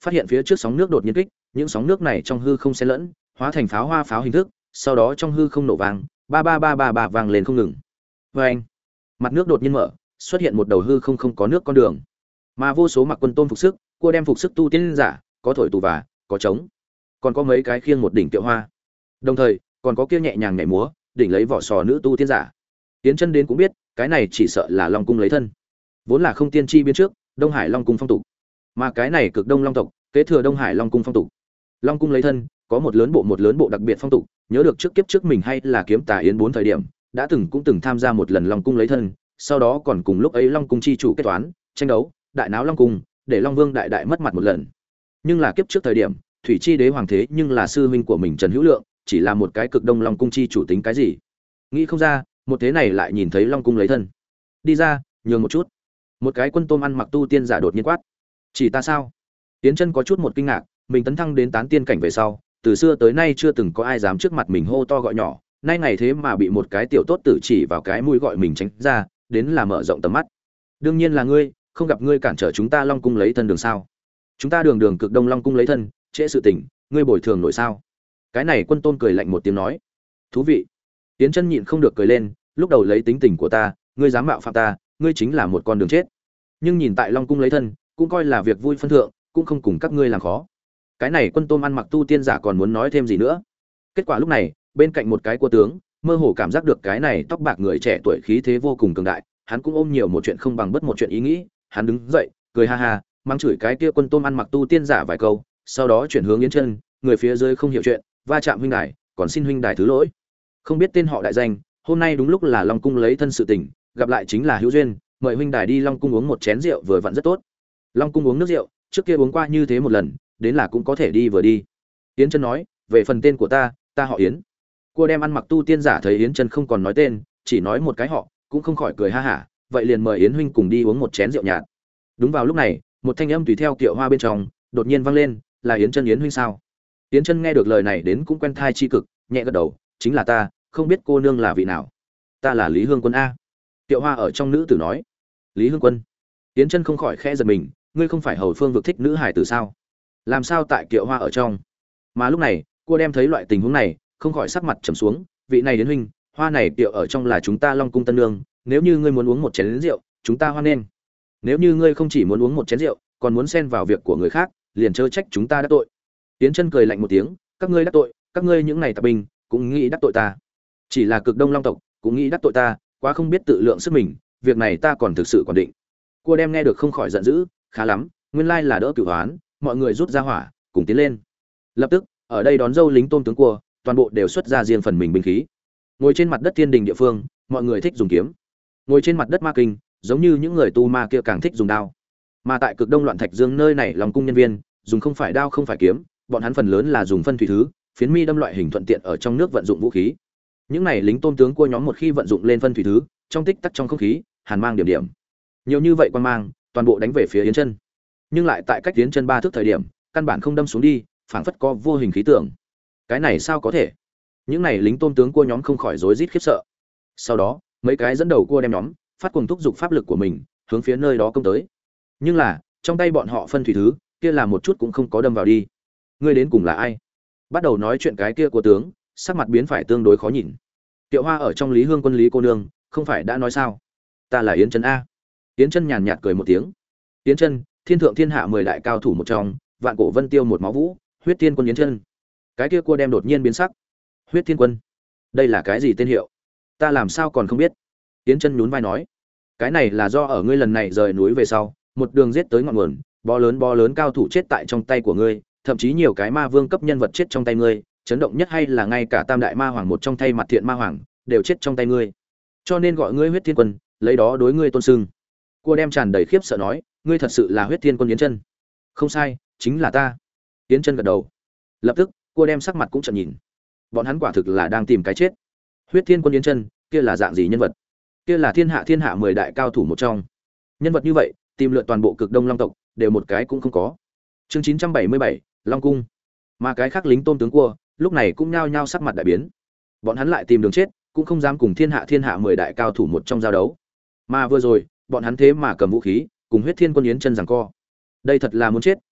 phát hiện phía trước sóng nước đột nhiên kích, những sóng nước này trong hư không xen lẫn, hóa thành pháo hoa pháo hình thức, sau đó trong hư không nổ vang, ba ba ba ba ba vang lên không ngừng. Oeng! Mặt nước đột nhiên mở, xuất hiện một đầu hư không không có nước con đường. Mà vô số mặc quân tôm phục sức, cua đem phục sức tu tiên giả, có thổi tù và, có trống, còn có mấy cái khiêng một đỉnh kiệu hoa. Đồng thời, còn có kia nhẹ nhàng nhảy múa, đỉnh lấy vỏ sò nữ tu tiên giả. Tiến chân đến cũng biết, cái này chỉ sợ là Long cung lấy thân. Vốn là không tiên tri biến trước, Đông Hải Long cung phong tục. Mà cái này cực Đông Long tộc, kế thừa Đông Hải Long cung phong tục. Long cung lấy thân, có một lớn bộ một lớn bộ đặc biệt phong tục, nhớ được trước kiếp trước mình hay là kiếm tà yến bốn thời điểm, đã từng cũng từng tham gia một lần Long cung lấy thân, sau đó còn cùng lúc ấy Long cung chi chủ kết toán, tranh đấu, đại náo Long cung, để Long Vương đại đại mất mặt một lần. Nhưng là kiếp trước thời điểm, Thủy Chi đế hoàng thế nhưng là sư huynh của mình Trần Hữu Lượng, chỉ là một cái cực Đông Long cung chi chủ tính cái gì? Nghĩ không ra, một thế này lại nhìn thấy Long cung lấy thân. Đi ra, nhường một chút. Một cái quân tôm ăn mặc tu tiên giả đột nhiên quát. Chỉ ta sao? Tiến chân có chút một kinh ngạc, mình tấn thăng đến tán tiên cảnh về sau, từ xưa tới nay chưa từng có ai dám trước mặt mình hô to gọi nhỏ, nay ngày thế mà bị một cái tiểu tốt tử chỉ vào cái mũi gọi mình tránh ra, đến là mở rộng tầm mắt. Đương nhiên là ngươi, không gặp ngươi cản trở chúng ta Long cung lấy thân đường sao? Chúng ta đường đường cực Đông Long cung lấy thân, trễ sự tình, ngươi bồi thường nổi sao? Cái này quân tôn cười lạnh một tiếng nói. Thú vị. Tiến chân nhịn không được cười lên, lúc đầu lấy tính tình của ta, ngươi dám mạo phạm ta, ngươi chính là một con đường chết. Nhưng nhìn tại Long cung lấy thân, cũng coi là việc vui phân thượng, cũng không cùng các ngươi làm khó. Cái này quân tôm ăn mặc tu tiên giả còn muốn nói thêm gì nữa. Kết quả lúc này, bên cạnh một cái cua tướng, mơ hồ cảm giác được cái này tóc bạc người trẻ tuổi khí thế vô cùng cường đại, hắn cũng ôm nhiều một chuyện không bằng bất một chuyện ý nghĩ, hắn đứng dậy, cười ha ha, mang chửi cái kia quân tôm ăn mặc tu tiên giả vài câu, sau đó chuyển hướng Yến Chân, người phía dưới không hiểu chuyện, va chạm huynh đài, còn xin huynh đài thứ lỗi. Không biết tên họ đại danh, hôm nay đúng lúc là Long cung lấy thân sự tình, gặp lại chính là hữu duyên, mời huynh đài đi Long cung uống một chén rượu vừa vặn rất tốt. Long cung uống nước rượu, trước kia uống qua như thế một lần, đến là cũng có thể đi vừa đi. Yến Chân nói, về phần tên của ta, ta họ Yến. Cô đem ăn mặc tu tiên giả thấy Yến Chân không còn nói tên, chỉ nói một cái họ, cũng không khỏi cười ha hả, vậy liền mời Yến huynh cùng đi uống một chén rượu nhạt. Đúng vào lúc này, một thanh âm tùy theo kiệu hoa bên trong, đột nhiên vang lên, là Yến Chân Yến huynh sao? Yến Chân nghe được lời này đến cũng quen thai chi cực, nhẹ gật đầu, chính là ta, không biết cô nương là vị nào. Ta là Lý Hương Quân a. Kiệu hoa ở trong nữ tử nói. Lý Hương Quân. Yến Chân không khỏi khẽ giật mình, ngươi không phải hầu phương vực thích nữ hải tử sao? Làm sao tại kiệu hoa ở trong? Mà lúc này, cô đem thấy loại tình huống này, không khỏi sắc mặt trầm xuống, vị này đến huynh, hoa này kiệu ở trong là chúng ta Long cung tân nương, nếu như ngươi muốn uống một chén rượu, chúng ta hoan nghênh. Nếu như ngươi không chỉ muốn uống một chén rượu, còn muốn xen vào việc của người khác, liền chớ trách chúng ta đắc tội. Yến Chân cười lạnh một tiếng, các ngươi đắc tội, các ngươi những này tạp binh, cũng nghĩ đắc tội ta. Chỉ là cực Đông Long tộc, cũng nghĩ đắc tội ta, quá không biết tự lượng sức mình, việc này ta còn thực sự còn định. Cô đem nghe được không khỏi giận dữ, khá lắm, nguyên lai là đỡ cửu hoán, mọi người rút ra hỏa, cùng tiến lên. Lập tức, ở đây đón dâu lính tôm tướng cua, toàn bộ đều xuất ra riêng phần mình binh khí. Ngồi trên mặt đất thiên đình địa phương, mọi người thích dùng kiếm. Ngồi trên mặt đất ma kinh, giống như những người tu ma kia càng thích dùng đao. Mà tại cực Đông loạn thạch dương nơi này, Long cung nhân viên dùng không phải đao không phải kiếm, bọn hắn phần lớn là dùng phân thủy thứ, phiến mi đâm loại hình thuận tiện ở trong nước vận dụng vũ khí. Những này lính tôm tướng cua nhóm một khi vận dụng lên phân thủy thứ, trong tích tắc trong không khí, hàn mang điểm điểm. Nhiều như vậy quan mang, toàn bộ đánh về phía Yến Chân. Nhưng lại tại cách Yến Chân ba thước thời điểm, căn bản không đâm xuống đi, phảng phất có vô hình khí tượng. Cái này sao có thể? Những này lính tôm tướng cua nhóm không khỏi rối rít khiếp sợ. Sau đó, mấy cái dẫn đầu cua đem nhóm, phát cuồng thúc dục pháp lực của mình, hướng phía nơi đó công tới. Nhưng là, trong tay bọn họ phân thủy thứ, kia là một chút cũng không có đâm vào đi. Ngươi đến cùng là ai? Bắt đầu nói chuyện cái kia của tướng, sắc mặt biến phải tương đối khó nhìn. Tiệu Hoa ở trong Lý Hương Quân Lý cô nương, không phải đã nói sao? Ta là Yến Chân a. Yến Chân nhàn nhạt cười một tiếng. Yến Chân, thiên thượng thiên hạ mười đại cao thủ một trong, vạn cổ vân tiêu một máu vũ, Huyết Thiên Quân Yến Chân. Cái kia cua đem đột nhiên biến sắc. Huyết Thiên Quân? Đây là cái gì tên hiệu? Ta làm sao còn không biết? Yến Chân nhún vai nói, cái này là do ở ngươi lần này rời núi về sau, một đường giết tới ngọn nguồn, bó lớn bó lớn cao thủ chết tại trong tay của ngươi, thậm chí nhiều cái ma vương cấp nhân vật chết trong tay ngươi, chấn động nhất hay là ngay cả tam đại ma hoàng một trong tay mặt thiện ma hoàng đều chết trong tay ngươi, cho nên gọi ngươi Huyết Thiên Quân, lấy đó đối ngươi tôn sưng. Cua đem tràn đầy khiếp sợ nói, ngươi thật sự là Huyết Thiên Quân Yến Chân? Không sai, chính là ta. Yến Chân gật đầu. Lập tức, cua đem sắc mặt cũng chợt nhìn. Bọn hắn quả thực là đang tìm cái chết. Huyết Thiên Quân Yến Chân, kia là dạng gì nhân vật? Kia là thiên hạ thiên hạ mười đại cao thủ một trong. Nhân vật như vậy, tìm lượn toàn bộ cực Đông Long tộc, đều một cái cũng không có. Chương chín trăm bảy mươi bảy, Long cung. Mà cái khác lính tôm tướng cua, lúc này cũng nhao nhao sắc mặt đại biến. Bọn hắn lại tìm đường chết, cũng không dám cùng thiên hạ thiên hạ mười đại cao thủ một trong giao đấu. Mà vừa rồi, bọn hắn thế mà cầm vũ khí, cùng Huyết Thiên Quân Yến Chân giằng co. Đây thật là muốn chết,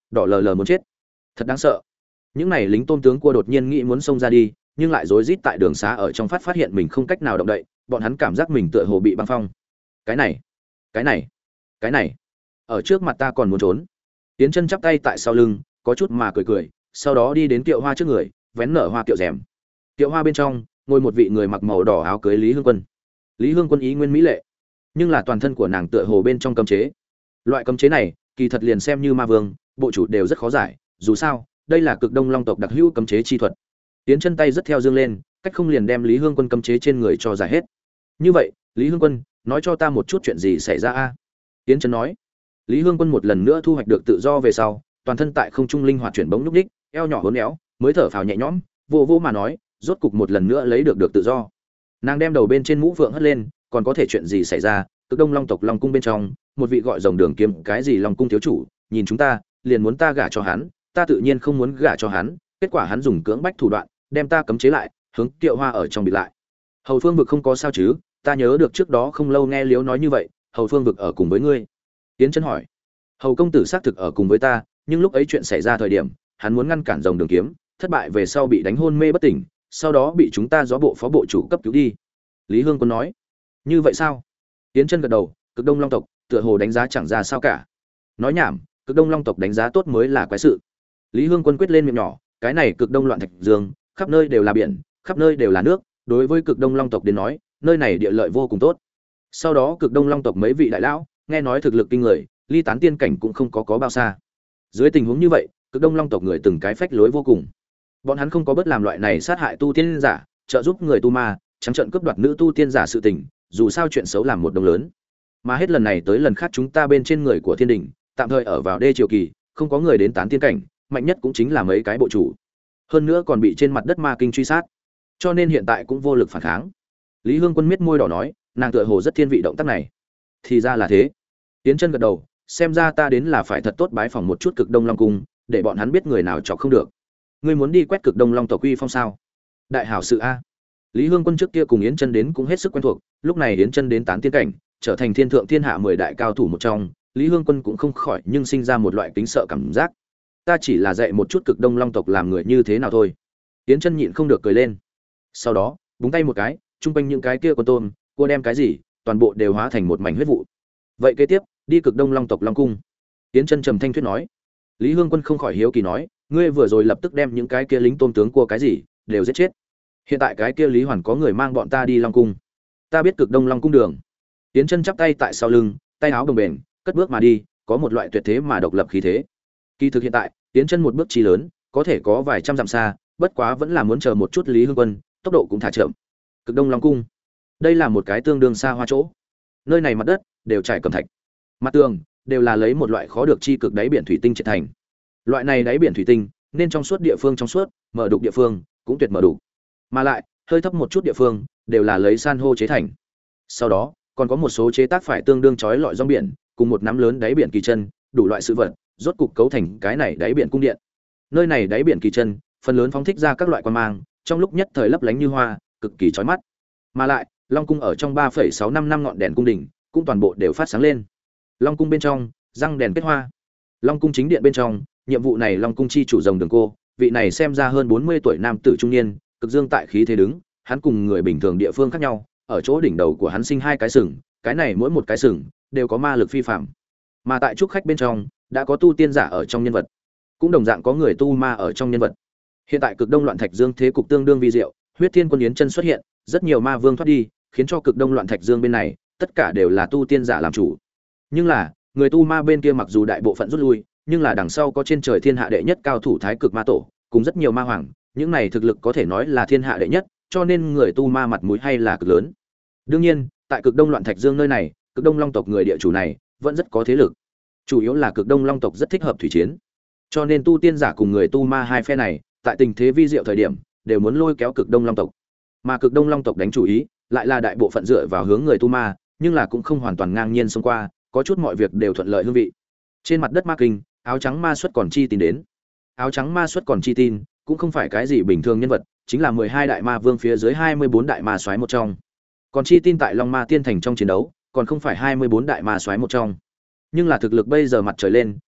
đỏ lờ lờ muốn chết, thật đáng sợ. Những này lính tôm tướng cua đột nhiên nghĩ muốn xông ra đi, nhưng lại rối rít tại đường xá ở trong phát phát hiện mình không cách nào động đậy, bọn hắn cảm giác mình tựa hồ bị băng phong. Cái này, cái này, cái này, ở trước mặt ta còn muốn trốn. Tiến Chân chắp tay tại sau lưng, có chút mà cười cười, sau đó đi đến kiệu hoa trước người, vén nở hoa kiệu rèm. Kiệu hoa bên trong ngồi một vị người mặc màu đỏ áo cưới Lý Hương Quân. Lý Hương Quân ý nguyên mỹ lệ, nhưng là toàn thân của nàng tựa hồ bên trong cấm chế. Loại cấm chế này, kỳ thật liền xem như ma vương, bộ chủ đều rất khó giải, dù sao, đây là Cực Đông Long tộc đặc hữu cấm chế chi thuật. Tiến Chân tay rất theo dương lên, cách không liền đem Lý Hương Quân cấm chế trên người cho giải hết. Như vậy, Lý Hương Quân, nói cho ta một chút chuyện gì xảy ra a? Tiến Chân nói. Lý Hương Quân một lần nữa thu hoạch được tự do về sau, toàn thân tại không trung linh hoạt chuyển bỗng lúc đích, eo nhỏ hốn éo, mới thở phào nhẹ nhõm, vô vô mà nói, rốt cục một lần nữa lấy được được tự do. Nàng đem đầu bên trên mũ phượng hất lên, còn có thể chuyện gì xảy ra? Cực Đông Long tộc Long cung bên trong, một vị gọi rồng đường kiếm, cái gì Long cung thiếu chủ, nhìn chúng ta, liền muốn ta gả cho hắn, ta tự nhiên không muốn gả cho hắn, kết quả hắn dùng cưỡng bách thủ đoạn, đem ta cấm chế lại, hướng Kiệu Hoa ở trong bị lại. Hầu Phương vực không có sao chứ? Ta nhớ được trước đó không lâu nghe Liếu nói như vậy, Hầu Phương vực ở cùng với ngươi. Tiến Chân hỏi. Hầu công tử xác thực ở cùng với ta, nhưng lúc ấy chuyện xảy ra thời điểm, hắn muốn ngăn cản rồng đường kiếm, thất bại về sau bị đánh hôn mê bất tỉnh, sau đó bị chúng ta gió bộ phó bộ chủ cấp cứu đi. Lý Hương Quân nói. Như vậy sao? Tiến Chân gật đầu, Cực Đông Long tộc tựa hồ đánh giá chẳng ra sao cả. Nói nhảm, Cực Đông Long tộc đánh giá tốt mới là quái sự. Lý Hương Quân quyết lên miệng nhỏ, cái này Cực Đông loạn thạch dương, khắp nơi đều là biển, khắp nơi đều là nước, đối với Cực Đông Long tộc đến nói, nơi này địa lợi vô cùng tốt. Sau đó Cực Đông Long tộc mấy vị đại lão, nghe nói thực lực kinh người, ly tán tiên cảnh cũng không có có bao xa. Dưới tình huống như vậy, Cực Đông Long tộc người từng cái phách lối vô cùng. Bọn hắn không có bất làm loại này sát hại tu tiên giả, trợ giúp người tu ma, trắng trợn cướp đoạt nữ tu tiên giả sự tình, dù sao chuyện xấu làm một đồng lớn. Mà hết lần này tới lần khác chúng ta bên trên người của thiên đình, tạm thời ở vào đê triều kỳ, không có người đến tán tiên cảnh, mạnh nhất cũng chính là mấy cái bộ chủ. Hơn nữa còn bị trên mặt đất ma kinh truy sát, cho nên hiện tại cũng vô lực phản kháng. Lý Hương Quân miết môi đỏ nói, nàng tựa hồ rất thiên vị động tác này. Thì ra là thế. Tiến Chân gật đầu, xem ra ta đến là phải thật tốt bái phỏng một chút Cực Đông Long cung, để bọn hắn biết người nào chọc không được. Ngươi muốn đi quét Cực Đông Long tộc uy phong sao? Đại hảo sự a. Lý Hương Quân trước kia cùng Yến Chân đến cũng hết sức quen thuộc, lúc này Yến Chân đến tán tiên cảnh, trở thành thiên thượng thiên hạ mười đại cao thủ một trong, Lý Hương Quân cũng không khỏi nhưng sinh ra một loại kính sợ cảm giác. Ta chỉ là dạy một chút Cực Đông Long tộc làm người như thế nào thôi. Yến Chân nhịn không được cười lên. Sau đó, búng tay một cái, trung quanh những cái kia con tôm, cô đem cái gì, toàn bộ đều hóa thành một mảnh huyết vụ. Vậy kế tiếp, đi Cực Đông Long tộc Long cung. Yến Chân trầm thanh thuyết nói. Lý Hương Quân không khỏi hiếu kỳ nói, ngươi vừa rồi lập tức đem những cái kia lính tôm tướng cua cái gì đều giết chết. Hiện tại cái kia Lý Hoàn có người mang bọn ta đi Long cung. Ta biết Cực Đông Long cung đường. Yến Chân chắp tay tại sau lưng, tay áo đồng bền, cất bước mà đi, có một loại tuyệt thế mà độc lập khí thế. Kỳ thực hiện tại, Yến Chân một bước chi lớn, có thể có vài trăm dặm xa, bất quá vẫn là muốn chờ một chút Lý Hương Quân, tốc độ cũng thả chậm. Cực Đông Long cung, đây là một cái tương đương xa hoa chỗ. Nơi này mặt đất đều trải cẩm thạch, mặt tường đều là lấy một loại khó được chi cực đáy biển thủy tinh chế thành. Loại này đáy biển thủy tinh, nên trong suốt địa phương trong suốt, mở đục địa phương cũng tuyệt mở đục. Mà lại, hơi thấp một chút địa phương đều là lấy san hô chế thành. Sau đó, còn có một số chế tác phải tương đương chói lọi rong biển, cùng một nắm lớn đáy biển kỳ chân, đủ loại sự vật, rốt cục cấu thành cái này đáy biển cung điện. Nơi này đáy biển kỳ chân, phần lớn phóng thích ra các loại quan mang, trong lúc nhất thời lấp lánh như hoa, cực kỳ chói mắt. Mà lại, Long cung ở trong ba phẩy sáu năm năm ngọn đèn cung đỉnh, cũng toàn bộ đều phát sáng lên. Long cung bên trong, răng đèn kết hoa. Long cung chính điện bên trong, nhiệm vụ này Long cung chi chủ rồng đường cô, vị này xem ra hơn bốn mươi tuổi nam tử trung niên, cực dương tại khí thế đứng, hắn cùng người bình thường địa phương khác nhau, ở chỗ đỉnh đầu của hắn sinh hai cái sừng, cái này mỗi một cái sừng đều có ma lực phi phàm. Mà tại trúc khách bên trong, đã có tu tiên giả ở trong nhân vật, cũng đồng dạng có người tu ma ở trong nhân vật. Hiện tại Cực Đông loạn thạch dương thế cục tương đương vi diệu, Huyết Thiên Quân Yến Chân xuất hiện, rất nhiều ma vương thoát đi, khiến cho Cực Đông loạn thạch dương bên này, tất cả đều là tu tiên giả làm chủ. Nhưng là, người tu ma bên kia mặc dù đại bộ phận rút lui, nhưng là đằng sau có trên trời thiên hạ đệ nhất cao thủ Thái Cực Ma Tổ, cùng rất nhiều ma hoàng, những này thực lực có thể nói là thiên hạ đệ nhất, cho nên người tu ma mặt mũi hay là cực lớn. Đương nhiên, tại Cực Đông loạn thạch dương nơi này, Cực Đông Long tộc người địa chủ này vẫn rất có thế lực. Chủ yếu là Cực Đông Long tộc rất thích hợp thủy chiến. Cho nên tu tiên giả cùng người tu ma hai phe này, tại tình thế vi diệu thời điểm, đều muốn lôi kéo Cực Đông Long tộc. Mà Cực Đông Long tộc đánh chủ ý, lại là đại bộ phận dựa vào hướng người tu ma, nhưng là cũng không hoàn toàn ngang nhiên xông qua, có chút mọi việc đều thuận lợi hương vị. Trên mặt đất ma kinh, áo trắng ma xuất còn chi tin đến. Áo trắng ma xuất còn chi tin, cũng không phải cái gì bình thường nhân vật, chính là mười hai đại ma vương phía dưới hai mươi bốn đại ma soái một trong. Còn chi tin tại Long Ma Tiên Thành trong chiến đấu, còn không phải hai mươi bốn đại ma soái một trong. Nhưng là thực lực bây giờ mặt trời lên,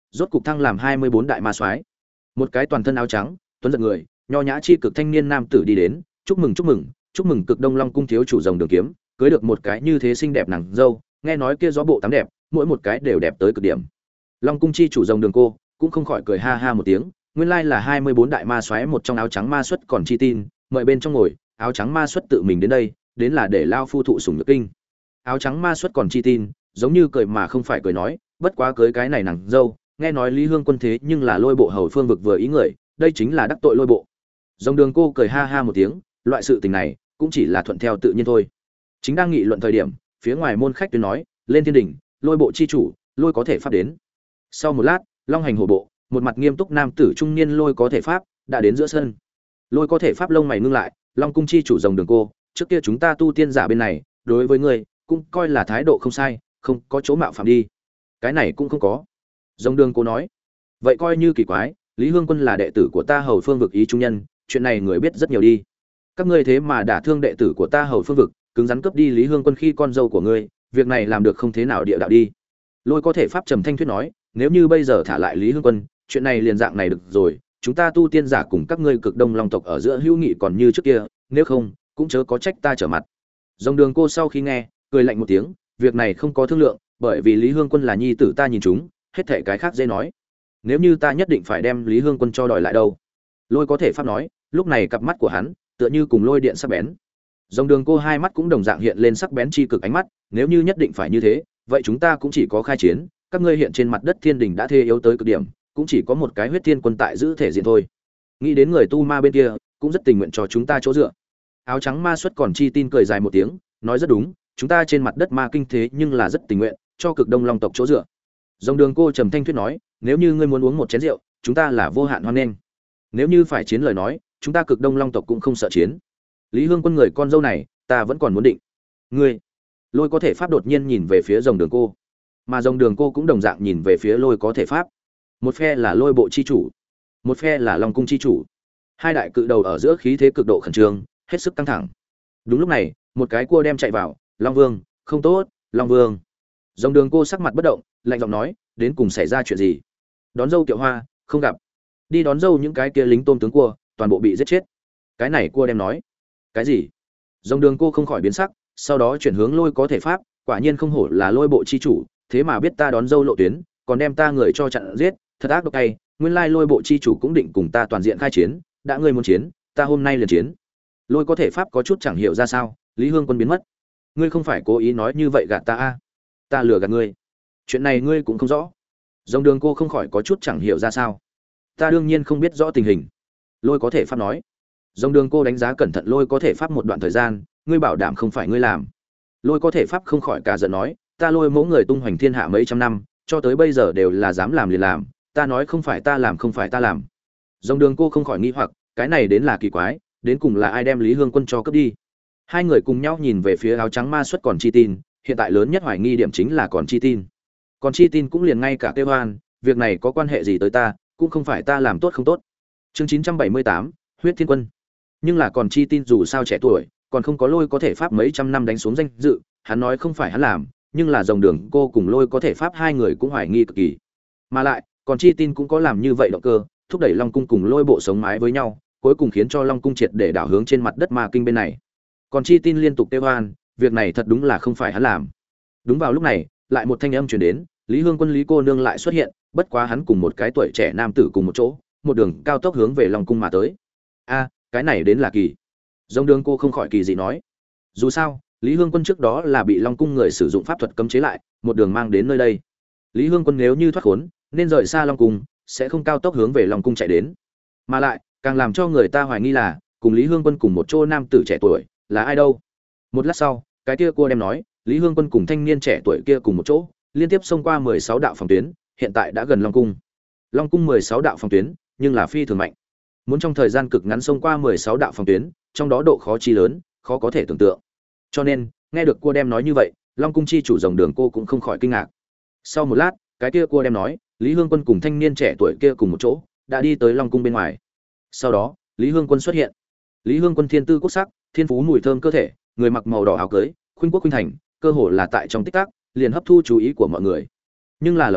rốt cục thăng làm hai mươi bốn đại ma soái. Một cái toàn thân áo trắng, tuấn giật người, nho nhã chi cực thanh niên nam tử đi đến, chúc mừng chúc mừng, chúc mừng Cực Đông Long cung thiếu chủ rồng đường kiếm, cưới được một cái như thế xinh đẹp nàng dâu, nghe nói kia gió bộ tám đẹp, mỗi một cái đều đẹp tới cực điểm. Long cung chi chủ rồng đường cô cũng không khỏi cười ha ha một tiếng, nguyên lai là hai mươi bốn đại ma soái một trong áo trắng ma xuất còn chi tin, mời bên trong ngồi, áo trắng ma xuất tự mình đến đây, đến là để lao phu thụ sủng nhược kinh. Áo trắng ma xuất còn chi tin, giống như cười mà không phải cười nói, bất quá cưới cái này nàng dâu, nghe nói Lý Hương quân thế nhưng là Lôi bộ hầu phương vực vừa ý người, đây chính là đắc tội Lôi bộ. Rồng đường cô cười ha ha một tiếng, loại sự tình này cũng chỉ là thuận theo tự nhiên thôi. Chính đang nghị luận thời điểm, phía ngoài môn khách tuyên nói, lên thiên đỉnh, Lôi bộ chi chủ, Lôi có thể pháp đến. Sau một lát, long hành hổ bộ, một mặt nghiêm túc nam tử trung niên Lôi có thể pháp đã đến giữa sân. Lôi có thể pháp lông mày ngưng lại, Long cung chi chủ rồng đường cô, trước kia chúng ta tu tiên giả bên này, đối với ngươi cũng coi là thái độ không sai, không có chỗ mạo phạm đi. Cái này cũng không có. Rồng đường cô nói, vậy coi như kỳ quái, Lý Hương quân là đệ tử của ta hầu phương vực ý trung nhân, chuyện này người biết rất nhiều đi. Các ngươi thế mà đả thương đệ tử của ta hầu phương vực, cứng rắn cướp đi Lý Hương quân khi con dâu của ngươi, việc này làm được không thế nào địa đạo đi. Lôi có thể pháp trầm thanh thuyết nói, nếu như bây giờ thả lại Lý Hương quân, chuyện này liền dạng này được rồi, chúng ta tu tiên giả cùng các ngươi Cực Đông Long tộc ở giữa hữu nghị còn như trước kia, nếu không, cũng chớ có trách ta trở mặt. Rồng đường cô sau khi nghe, cười lạnh một tiếng, việc này không có thương lượng, bởi vì Lý Hương quân là nhi tử ta nhìn chúng, hết thảy cái khác dễ nói. Nếu như ta nhất định phải đem Lý Hương quân cho đòi lại đâu? Lôi có thể pháp nói, lúc này cặp mắt của hắn tựa như cùng lôi điện sắc bén. Rồng đường cô hai mắt cũng đồng dạng hiện lên sắc bén chi cực ánh mắt, nếu như nhất định phải như thế, vậy chúng ta cũng chỉ có khai chiến, các ngươi hiện trên mặt đất thiên đình đã thê yếu tới cực điểm, cũng chỉ có một cái huyết thiên quân tại giữ thể diện thôi. Nghĩ đến người tu ma bên kia, cũng rất tình nguyện cho chúng ta chỗ dựa. Áo trắng ma xuất còn chi tin cười dài một tiếng, nói rất đúng, chúng ta trên mặt đất ma kinh thế nhưng là rất tình nguyện cho Cực Đông Long tộc chỗ dựa. Rồng đường cô trầm thanh thuyết nói, nếu như ngươi muốn uống một chén rượu, chúng ta là vô hạn hoan nghênh. Nếu như phải chiến lời nói, chúng ta Cực Đông Long tộc cũng không sợ chiến. Lý Hương quân người con dâu này, ta vẫn còn muốn định. Ngươi, Lôi có thể pháp đột nhiên nhìn về phía rồng đường cô, mà rồng đường cô cũng đồng dạng nhìn về phía Lôi có thể pháp. Một phe là Lôi bộ chi chủ, một phe là Long cung chi chủ. Hai đại cự đầu ở giữa khí thế cực độ khẩn trương, hết sức căng thẳng. Đúng lúc này, một cái cua đem chạy vào, Long Vương, không tốt, Long Vương. Rồng đường cô sắc mặt bất động, lạnh giọng nói, đến cùng xảy ra chuyện gì? Đón dâu Kiệu Hoa, không gặp. Đi đón dâu những cái kia lính tôm tướng cua, toàn bộ bị giết chết. Cái này cua đem nói, cái gì? Rồng đường cô không khỏi biến sắc, sau đó chuyển hướng Lôi có thể pháp, quả nhiên không hổ là Lôi bộ chi chủ, thế mà biết ta đón dâu lộ tuyến, còn đem ta người cho chặn giết, thật ác độc tay, nguyên lai Lôi bộ chi chủ cũng định cùng ta toàn diện khai chiến, đã ngươi muốn chiến, ta hôm nay liền chiến. Lôi có thể pháp có chút chẳng hiểu ra sao, Lý Hương quân biến mất, ngươi không phải cố ý nói như vậy gạt ta a? Ta lừa gạt ngươi? Chuyện này ngươi cũng không rõ. Rồng đường cô không khỏi có chút chẳng hiểu ra sao. Ta đương nhiên không biết rõ tình hình. Lôi có thể pháp nói. Rồng đường cô đánh giá cẩn thận Lôi có thể pháp một đoạn thời gian, ngươi bảo đảm không phải ngươi làm. Lôi có thể pháp không khỏi cả giận nói, ta Lôi mẫu người tung hoành thiên hạ mấy trăm năm, cho tới bây giờ đều là dám làm liền làm, ta nói không phải ta làm không phải ta làm. Rồng đường cô không khỏi nghi hoặc, cái này đến là kỳ quái, đến cùng là ai đem Lý Hương quân cho cướp đi? Hai người cùng nhau nhìn về phía áo trắng ma xuất còn chi tin, hiện tại lớn nhất hoài nghi điểm chính là còn chi tin. Còn chi tin cũng liền ngay cả kêu hoan, việc này có quan hệ gì tới ta, cũng không phải ta làm tốt không tốt. Chương chín trăm bảy mươi tám, huyết thiên quân. Nhưng là còn chi tin dù sao trẻ tuổi, còn không có Lôi có thể pháp mấy trăm năm đánh xuống danh dự, hắn nói không phải hắn làm, nhưng là rồng đường cô cùng Lôi có thể pháp hai người cũng hoài nghi cực kỳ. Mà lại, còn chi tin cũng có làm như vậy động cơ, thúc đẩy Long cung cùng Lôi bộ sống mái với nhau, cuối cùng khiến cho Long cung triệt để đảo hướng trên mặt đất ma kinh bên này. Còn chi tin liên tục kêu hoan, việc này thật đúng là không phải hắn làm. Đúng vào lúc này, lại một thanh âm truyền đến, Lý Hương quân Lý cô nương lại xuất hiện, bất quá hắn cùng một cái tuổi trẻ nam tử cùng một chỗ, một đường cao tốc hướng về Long cung mà tới. A, cái này đến là kỳ. Rồng đường cô không khỏi kỳ dị nói. Dù sao, Lý Hương quân trước đó là bị Long cung người sử dụng pháp thuật cấm chế lại, một đường mang đến nơi đây. Lý Hương quân nếu như thoát khốn, nên rời xa Long cung, sẽ không cao tốc hướng về Long cung chạy đến. Mà lại, càng làm cho người ta hoài nghi là, cùng Lý Hương quân cùng một chỗ nam tử trẻ tuổi, là ai đâu? Một lát sau, cái kia cua đem nói, Lý Hương quân cùng thanh niên trẻ tuổi kia cùng một chỗ, liên tiếp xông qua mười sáu đạo phòng tuyến, hiện tại đã gần Long cung. Long cung mười sáu đạo phòng tuyến, nhưng là phi thường mạnh. Muốn trong thời gian cực ngắn xông qua mười sáu đạo phòng tuyến, trong đó độ khó chi lớn, khó có thể tưởng tượng. Cho nên, nghe được cua đem nói như vậy, Long cung chi chủ rồng đường cô cũng không khỏi kinh ngạc. Sau một lát, cái kia cua đem nói, Lý Hương quân cùng thanh niên trẻ tuổi kia cùng một chỗ, đã đi tới Long cung bên ngoài. Sau đó, Lý Hương quân xuất hiện. Lý Hương quân thiên tư quốc sắc, thiên phú mùi thơm cơ thể, người mặc màu đỏ áo cưới, khuynh quốc khuynh thành, cơ hồ là tại trong tích tắc, liền hấp thu chú ý của mọi người. Nhưng là lập tức,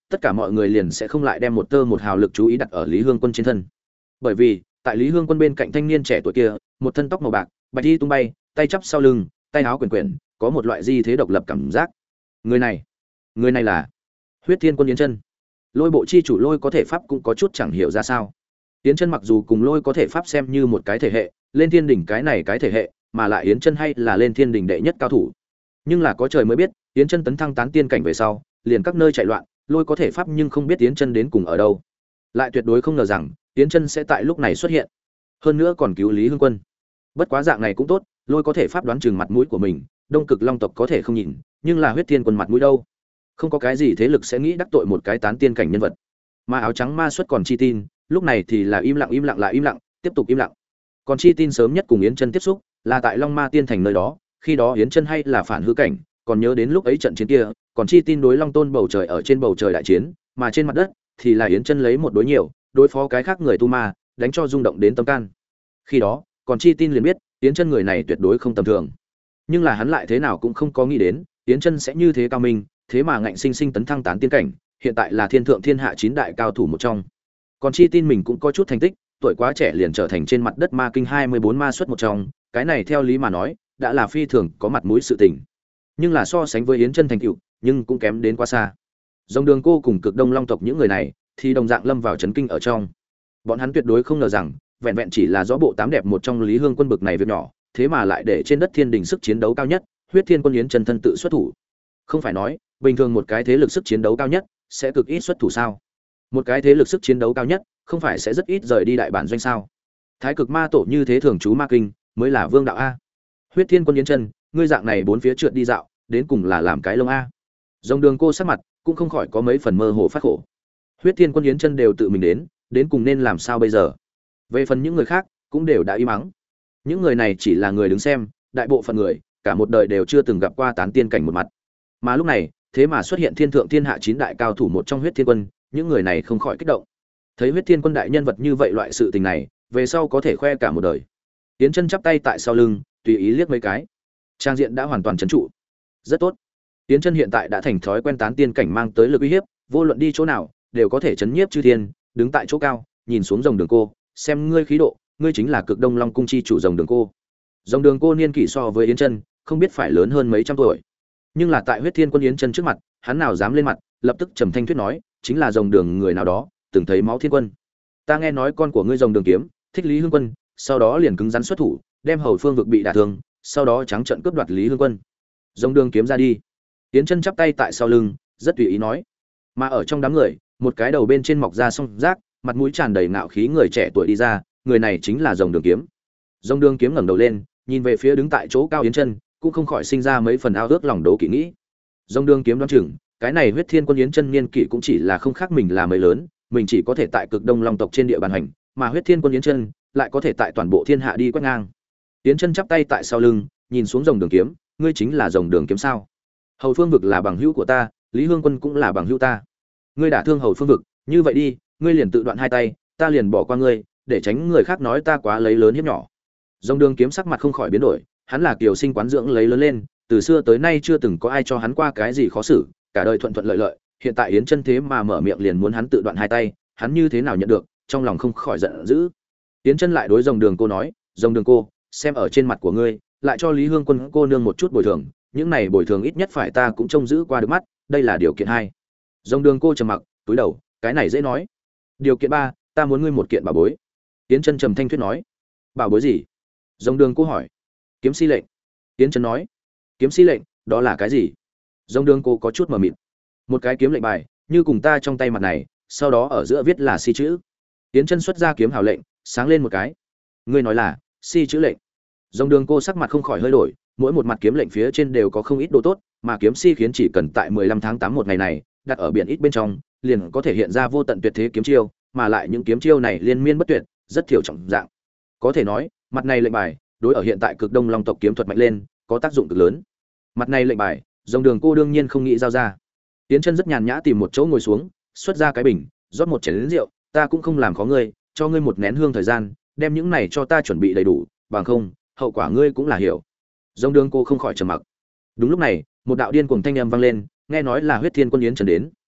tất cả mọi người liền sẽ không lại đem một tơ một hào lực chú ý đặt ở Lý Hương Quân trên thân. Bởi vì, tại Lý Hương Quân bên cạnh thanh niên trẻ tuổi kia, một thân tóc màu bạc, bạch y tung bay, tay chắp sau lưng, tay áo quyển quyển, có một loại di thế độc lập cảm giác. Người này, người này là Huyết Thiên Quân Yến Chân. Lôi bộ chi chủ Lôi có thể pháp cũng có chút chẳng hiểu ra sao. Yến Chân mặc dù cùng Lôi có thể pháp xem như một cái thể hệ, lên thiên đỉnh cái này cái thể hệ, mà lại Yến Chân hay là lên thiên đỉnh đệ nhất cao thủ. Nhưng là có trời mới biết, Yến Chân tấn thăng tán tiên cảnh về sau, liền các nơi chạy loạn, Lôi có thể pháp nhưng không biết Yến Chân đến cùng ở đâu. Lại tuyệt đối không ngờ rằng, Yến Chân sẽ tại lúc này xuất hiện. Hơn nữa còn cứu Lý Hương Quân. Bất quá dạng này cũng tốt, Lôi có thể pháp đoán chừng mặt mũi của mình, Đông Cực Long tộc có thể không nhìn, nhưng là Huyết Thiên Quân mặt mũi đâu? Không có cái gì thế lực sẽ nghĩ đắc tội một cái tán tiên cảnh nhân vật. Mà áo trắng ma xuất còn Chi Tin, lúc này thì là im lặng im lặng lại im lặng, tiếp tục im lặng. Còn Chi Tin sớm nhất cùng Yến Chân tiếp xúc, là tại Long Ma Tiên Thành nơi đó, khi đó Yến Chân hay là phản hư cảnh, còn nhớ đến lúc ấy trận chiến kia, còn Chi Tin đối Long Tôn bầu trời ở trên bầu trời đại chiến, mà trên mặt đất thì là Yến Chân lấy một đối nhiều, đối phó cái khác người tu ma, đánh cho rung động đến tâm can. Khi đó, còn Chi Tin liền biết, Yến Chân người này tuyệt đối không tầm thường. Nhưng là hắn lại thế nào cũng không có nghĩ đến, Yến Chân sẽ như thế cao minh, thế mà ngạnh sinh sinh tấn thăng tán tiên cảnh, hiện tại là thiên thượng thiên hạ chín đại cao thủ một trong. Còn Chi Tin mình cũng có chút thành tích, tuổi quá trẻ liền trở thành trên mặt đất ma kinh hai mươi bốn ma xuất một trong, cái này theo lý mà nói, đã là phi thường có mặt mũi sự tình. Nhưng là so sánh với Yến Chân thành tựu, nhưng cũng kém đến quá xa. Dòng Đường Cô cùng Cực Đông Long tộc những người này, thì đồng dạng lâm vào chấn kinh ở trong. Bọn hắn tuyệt đối không ngờ rằng, vẹn vẹn chỉ là rõ bộ tám đẹp một trong Lý Hương Quân bực này việc nhỏ, thế mà lại để trên đất thiên đình sức chiến đấu cao nhất, Huyết Thiên Quân Yến Chân thân tự xuất thủ. Không phải nói, bình thường một cái thế lực sức chiến đấu cao nhất sẽ cực ít xuất thủ sao? Một cái thế lực sức chiến đấu cao nhất, không phải sẽ rất ít rời đi đại bản doanh sao? Thái Cực Ma tổ như thế thường trú ma kinh, mới là vương đạo a. Huyết Thiên Quân Yến Chân, ngươi dạng này bốn phía trượt đi dạo, đến cùng là làm cái lông a. Dòng Đường Cô sắc mặt cũng không khỏi có mấy phần mơ hồ phát khổ. Huyết Thiên Quân Yến Chân đều tự mình đến, đến cùng nên làm sao bây giờ? Về phần những người khác, cũng đều đã im mắng. Những người này chỉ là người đứng xem, đại bộ phận người, cả một đời đều chưa từng gặp qua tán tiên cảnh một mặt. Mà lúc này, thế mà xuất hiện thiên thượng thiên hạ chín đại cao thủ một trong Huyết Thiên Quân, những người này không khỏi kích động. Thấy Huyết Thiên Quân đại nhân vật như vậy loại sự tình này, về sau có thể khoe cả một đời. Yến Chân chắp tay tại sau lưng, tùy ý liếc mấy cái. Trang diện đã hoàn toàn trấn trụ. Rất tốt. Yến Chân hiện tại đã thành thói quen tán tiên cảnh mang tới lực uy hiếp, vô luận đi chỗ nào, đều có thể chấn nhiếp chư thiên, đứng tại chỗ cao, nhìn xuống Dòng Đường Cô, xem ngươi khí độ, ngươi chính là Cực Đông Long cung chi chủ Dòng Đường Cô. Dòng Đường Cô niên kỷ so với Yến Chân, không biết phải lớn hơn mấy trăm tuổi. Nhưng là tại Huyết Thiên Quân Yến Chân trước mặt, hắn nào dám lên mặt, lập tức trầm thanh thuyết nói, chính là Dòng Đường người nào đó, từng thấy máu thiên quân. Ta nghe nói con của ngươi Dòng Đường kiếm, thích Lý Hương Quân, sau đó liền cứng rắn xuất thủ, đem Hầu Phương vực bị đả thương, sau đó trắng trợn cướp đoạt Lý Hương Quân. Dòng Đường kiếm ra đi. Yến Chân chắp tay tại sau lưng, rất tùy ý nói. Mà ở trong đám người, một cái đầu bên trên mọc ra song rác, mặt mũi tràn đầy ngạo khí người trẻ tuổi đi ra, người này chính là Dòng Đường kiếm. Dòng Đường kiếm ngẩng đầu lên, nhìn về phía đứng tại chỗ cao Yến Chân, cũng không khỏi sinh ra mấy phần ao ước lòng đố kỵ nghĩ. Dòng Đường kiếm đoán chừng, cái này Huyết Thiên Quân Yến Chân niên kỷ cũng chỉ là không khác mình là mấy lớn, mình chỉ có thể tại Cực Đông Long tộc trên địa bàn hành, mà Huyết Thiên Quân Yến Chân lại có thể tại toàn bộ thiên hạ đi quét ngang. Yến Chân chắp tay tại sau lưng, nhìn xuống Dòng Đường kiếm, ngươi chính là Dòng Đường kiếm sao? Hầu Phương vực là bằng hữu của ta, Lý Hương Quân cũng là bằng hữu ta. Ngươi đả thương Hầu Phương vực, như vậy đi, ngươi liền tự đoạn hai tay, ta liền bỏ qua ngươi, để tránh người khác nói ta quá lấy lớn hiếp nhỏ. Dòng Đường kiếm sắc mặt không khỏi biến đổi, hắn là kiều sinh quán dưỡng lấy lớn lên, từ xưa tới nay chưa từng có ai cho hắn qua cái gì khó xử, cả đời thuận thuận lợi lợi, hiện tại Yến Chân thế mà mở miệng liền muốn hắn tự đoạn hai tay, hắn như thế nào nhận được, trong lòng không khỏi giận dữ. Yến Chân lại đối Dòng Đường cô nói, Dòng Đường cô, xem ở trên mặt của ngươi, lại cho Lý Hương Quân cô nương một chút bồi thường, những này bồi thường ít nhất phải ta cũng trông giữ qua được mắt, đây là điều kiện hai. Dòng Đường cô trầm mặc, túi đầu, cái này dễ nói. Điều kiện ba, ta muốn ngươi một kiện bảo bối. Yến Chân trầm thanh thuyết nói. Bảo bối gì? Dòng Đường cô hỏi. Kiếm si lệnh. Yến Chân nói. Kiếm si lệnh, đó là cái gì? Dòng Đường cô có chút mờ mịt. Một cái kiếm lệnh bài, như cùng ta trong tay mặt này, sau đó ở giữa viết là si chữ. Yến Chân xuất ra kiếm hào lệnh, sáng lên một cái. Ngươi nói là si chữ lệnh. Dòng Đường cô sắc mặt không khỏi hơi đổi, mỗi một mặt kiếm lệnh phía trên đều có không ít đồ tốt, mà kiếm si khiến chỉ cần tại mười lăm tháng tám một ngày này, đặt ở biển ít bên trong, liền có thể hiện ra vô tận tuyệt thế kiếm chiêu, mà lại những kiếm chiêu này liên miên bất tuyệt, rất thiểu trọng dạng. Có thể nói, mặt này lệnh bài, đối ở hiện tại Cực Đông Long tộc kiếm thuật mạnh lên, có tác dụng cực lớn. Mặt này lệnh bài, Dòng Đường cô đương nhiên không nghĩ giao ra. Yến Chân rất nhàn nhã tìm một chỗ ngồi xuống, xuất ra cái bình, rót một chén rượu, ta cũng không làm khó ngươi, cho ngươi một nén hương thời gian, đem những này cho ta chuẩn bị đầy đủ, bằng không, hậu quả ngươi cũng là hiểu. Dòng Đường cô không khỏi trầm mặc. Đúng lúc này, một đạo điên cuồng thanh âm vang lên, nghe nói là Huyết Thiên Quân Yến Chân đến.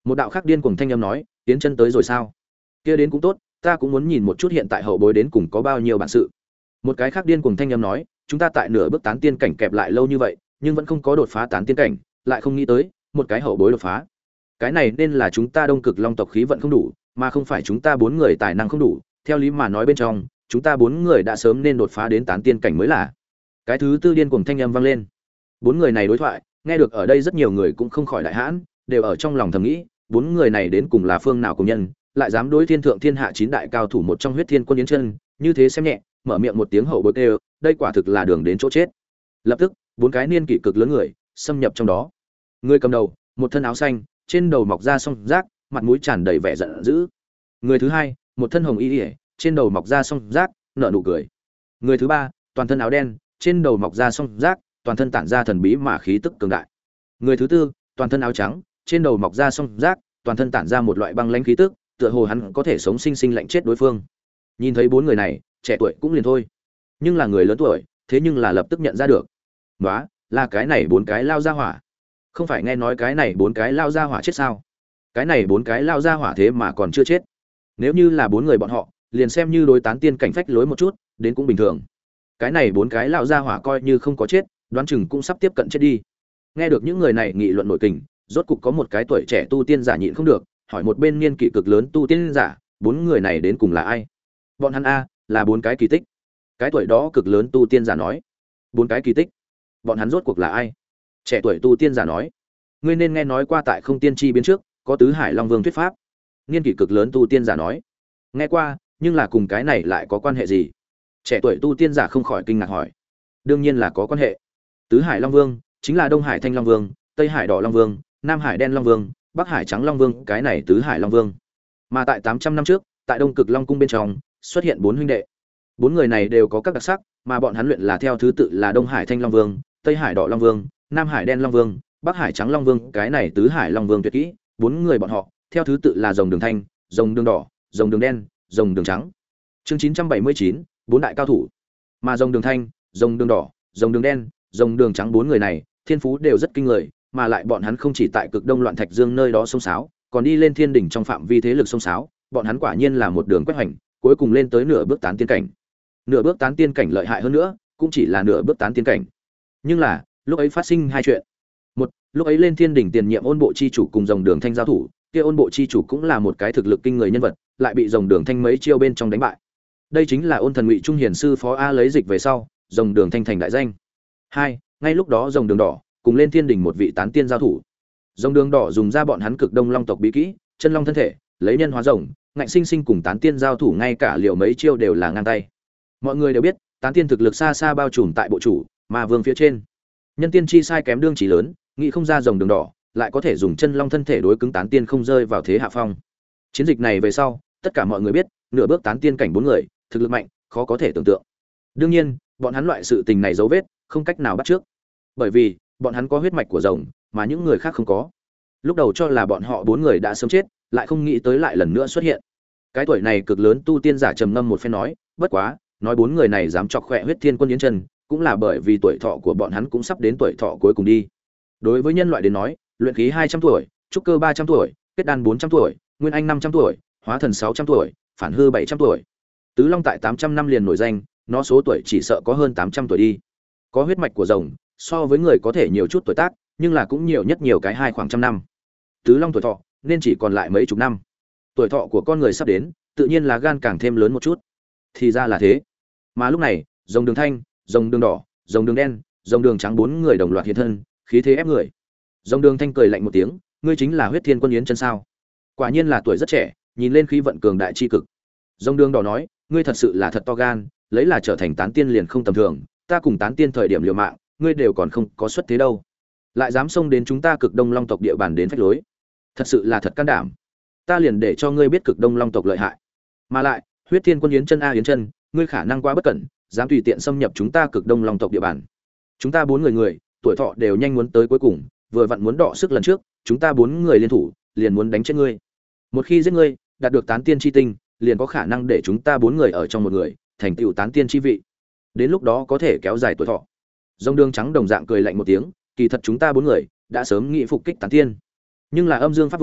Một đạo khác điên cuồng thanh âm nói, tiến chân tới rồi sao? Kia đến cũng tốt, ta cũng muốn nhìn một chút hiện tại hậu bối đến cùng có bao nhiêu bản sự. Một cái khác điên cuồng thanh âm nói, chúng ta tại nửa bước tán tiên cảnh kẹp lại lâu như vậy, nhưng vẫn không có đột phá tán tiên cảnh, lại không nghĩ tới một cái hậu bối đột phá. Cái này nên là chúng ta Đông Cực Long tộc khí vận không đủ, mà không phải chúng ta bốn người tài năng không đủ. Theo lý mà nói bên trong, chúng ta bốn người đã sớm nên đột phá đến tán tiên cảnh mới là. Cái thứ tư điên cuồng thanh âm vang lên. Bốn người này đối thoại, nghe được ở đây rất nhiều người cũng không khỏi đại hãn, đều ở trong lòng thầm nghĩ, bốn người này đến cùng là phương nào cùng nhân, lại dám đối thiên thượng thiên hạ chín đại cao thủ một trong Huyết Thiên Quân Yến Chân, như thế xem nhẹ, mở miệng một tiếng hậu bối kêu, đây quả thực là đường đến chỗ chết. Lập tức, bốn cái niên kỷ cực lớn người xâm nhập trong đó. Người cầm đầu, một thân áo xanh, trên đầu mọc ra song rác, mặt mũi tràn đầy vẻ giận dữ. Người thứ hai, một thân hồng y, trên đầu mọc ra song rác, nở nụ cười. Người thứ ba, toàn thân áo đen, trên đầu mọc ra song rác, toàn thân tản ra thần bí mà khí tức cường đại. Người thứ tư, toàn thân áo trắng, trên đầu mọc ra song rác, toàn thân tản ra một loại băng lãnh khí tức, tựa hồ hắn có thể sống sinh sinh lạnh chết đối phương. Nhìn thấy bốn người này, trẻ tuổi cũng liền thôi, nhưng là người lớn tuổi, thế nhưng là lập tức nhận ra được. Đó, là cái này bốn cái lao ra hỏa. Không phải nghe nói cái này bốn cái lao ra hỏa chết sao? Cái này bốn cái lao ra hỏa thế mà còn chưa chết. Nếu như là bốn người bọn họ, liền xem như đối tán tiên cảnh phách lối một chút, đến cũng bình thường. Cái này bốn cái lao ra hỏa coi như không có chết, đoán chừng cũng sắp tiếp cận chết đi. Nghe được những người này nghị luận nội kình, rốt cục có một cái tuổi trẻ tu tiên giả nhịn không được, hỏi một bên niên kỷ cực lớn tu tiên giả, bốn người này đến cùng là ai? Bọn hắn a, là bốn cái kỳ tích. Cái tuổi đó cực lớn tu tiên giả nói. Bốn cái kỳ tích? Bọn hắn rốt cuộc là ai? Trẻ tuổi tu tiên giả nói. Ngươi nên nghe nói qua tại Không Tiên Chi biến trước, có tứ hải long vương thuyết pháp. Niên kỷ cực lớn tu tiên giả nói. Nghe qua, nhưng là cùng cái này lại có quan hệ gì? Trẻ tuổi tu tiên giả không khỏi kinh ngạc hỏi. Đương nhiên là có quan hệ. Tứ hải long vương chính là Đông Hải Thanh Long Vương, Tây Hải Đỏ Long Vương, Nam Hải Đen Long Vương, Bắc Hải Trắng Long Vương, cái này tứ hải Long Vương. Mà tại tám trăm năm trước, tại Đông Cực Long cung bên trong, xuất hiện bốn huynh đệ. Bốn người này đều có các đặc sắc, mà bọn hắn luyện là theo thứ tự là Đông Hải Thanh Long Vương, Tây Hải Đỏ Long Vương, Nam Hải Đen Long Vương, Bắc Hải Trắng Long Vương, cái này tứ hải Long Vương tuyệt kỹ, bốn người bọn họ, theo thứ tự là Rồng Đường Thanh, Rồng Đường Đỏ, Rồng Đường Đen, Rồng Đường Trắng. Chương chín trăm bảy mươi chín, bốn đại cao thủ. Mà Rồng Đường Thanh, Rồng Đường Đỏ, Rồng Đường Đen, Rồng Đường Trắng bốn người này, thiên phú đều rất kinh người, mà lại bọn hắn không chỉ tại Cực Đông Loạn Thạch Dương nơi đó xông xáo, còn đi lên thiên đỉnh trong phạm vi thế lực xông xáo, bọn hắn quả nhiên là một đường quét hoành, cuối cùng lên tới nửa bước tán tiên cảnh. Nửa bước tán tiên cảnh lợi hại hơn nữa, cũng chỉ là nửa bước tán tiên cảnh. Nhưng là, lúc ấy phát sinh hai chuyện. Một, lúc ấy lên thiên đỉnh tiền nhiệm Ôn Bộ chi chủ cùng Rồng Đường Thanh giao thủ, kia Ôn Bộ chi chủ cũng là một cái thực lực kinh người nhân vật, lại bị Rồng Đường Thanh mấy chiêu bên trong đánh bại. Đây chính là Ôn Thần Ngụy Trung Hiền sư phó a lấy dịch về sau, Rồng Đường Thanh thành đại danh. Hai, ngay lúc đó Rồng Đường Đỏ cùng lên thiên đỉnh một vị tán tiên giao thủ. Rồng Đường Đỏ dùng ra bọn hắn Cực Đông Long tộc bí kỹ, Chân Long thân thể, lấy nhân hóa rồng, ngạnh sinh sinh cùng tán tiên giao thủ, ngay cả liều mấy chiêu đều là ngang tay. Mọi người đều biết, tán tiên thực lực xa xa bao trùm tại bộ chủ, mà vương phía trên. Nhân tiên chi sai kém đương chỉ lớn, nghĩ không ra Rồng Đường Đỏ lại có thể dùng Chân Long thân thể đối cứng tán tiên không rơi vào thế hạ phong. Chiến dịch này về sau, tất cả mọi người biết, nửa bước tán tiên cảnh bốn người, thực lực mạnh, khó có thể tưởng tượng. Đương nhiên, bọn hắn loại sự tình này dấu vết, không cách nào bắt trước. Bởi vì, bọn hắn có huyết mạch của rồng, mà những người khác không có. Lúc đầu cho là bọn họ bốn người đã sớm chết, lại không nghĩ tới lại lần nữa xuất hiện. Cái tuổi này cực lớn tu tiên giả trầm ngâm một phen nói, bất quá, nói bốn người này dám chọc khỏe Huyết Thiên Quân Yến Chân, cũng là bởi vì tuổi thọ của bọn hắn cũng sắp đến tuổi thọ cuối cùng đi. Đối với nhân loại đến nói, luyện khí hai trăm tuổi, trúc cơ ba trăm tuổi, kết đan bốn trăm tuổi, nguyên anh năm trăm tuổi, hóa thần sáu trăm tuổi, phản hư bảy trăm tuổi. Tứ Long tại tám trăm năm liền nổi danh, nó số tuổi chỉ sợ có hơn tám trăm tuổi đi. Có huyết mạch của rồng, so với người có thể nhiều chút tuổi tác, nhưng là cũng nhiều nhất nhiều cái hai khoảng trăm năm. Tứ Long tuổi thọ nên chỉ còn lại mấy chục năm. Tuổi thọ của con người sắp đến, tự nhiên là gan càng thêm lớn một chút. Thì ra là thế. Mà lúc này, Rồng Đường Thanh, Rồng Đường Đỏ, Rồng Đường Đen, Rồng Đường Trắng bốn người đồng loạt hiện thân, khí thế ép người. Rồng Đường Thanh cười lạnh một tiếng, ngươi chính là Huyết Thiên Quân Yến Chân sao? Quả nhiên là tuổi rất trẻ, nhìn lên khí vận cường đại chi cực. Rồng Đường Đỏ nói, ngươi thật sự là thật to gan, lấy là trở thành tán tiên liền không tầm thường, ta cùng tán tiên thời điểm liều mạng, ngươi đều còn không có xuất thế đâu, lại dám xông đến chúng ta Cực Đông Long tộc địa bàn đến phách lối, thật sự là thật can đảm. Ta liền để cho ngươi biết Cực Đông Long tộc lợi hại. Mà lại, Huyết Thiên Quân Yến Chân a Yến Chân, ngươi khả năng quá bất cẩn, dám tùy tiện xâm nhập chúng ta Cực Đông Long tộc địa bàn. Chúng ta bốn người người, tuổi thọ đều nhanh muốn tới cuối cùng, vừa vặn muốn đọ sức lần trước, chúng ta bốn người liên thủ, liền muốn đánh chết ngươi. Một khi giết ngươi, đạt được tán tiên chi tinh, liền có khả năng để chúng ta bốn người ở trong một người, thành tựu tán tiên chi vị. Đến lúc đó có thể kéo dài tuổi thọ. Rồng Đường Trắng đồng dạng cười lạnh một tiếng, kỳ thật chúng ta bốn người đã sớm nghị phục kích tán tiên, nhưng là Âm Dương Pháp Vương,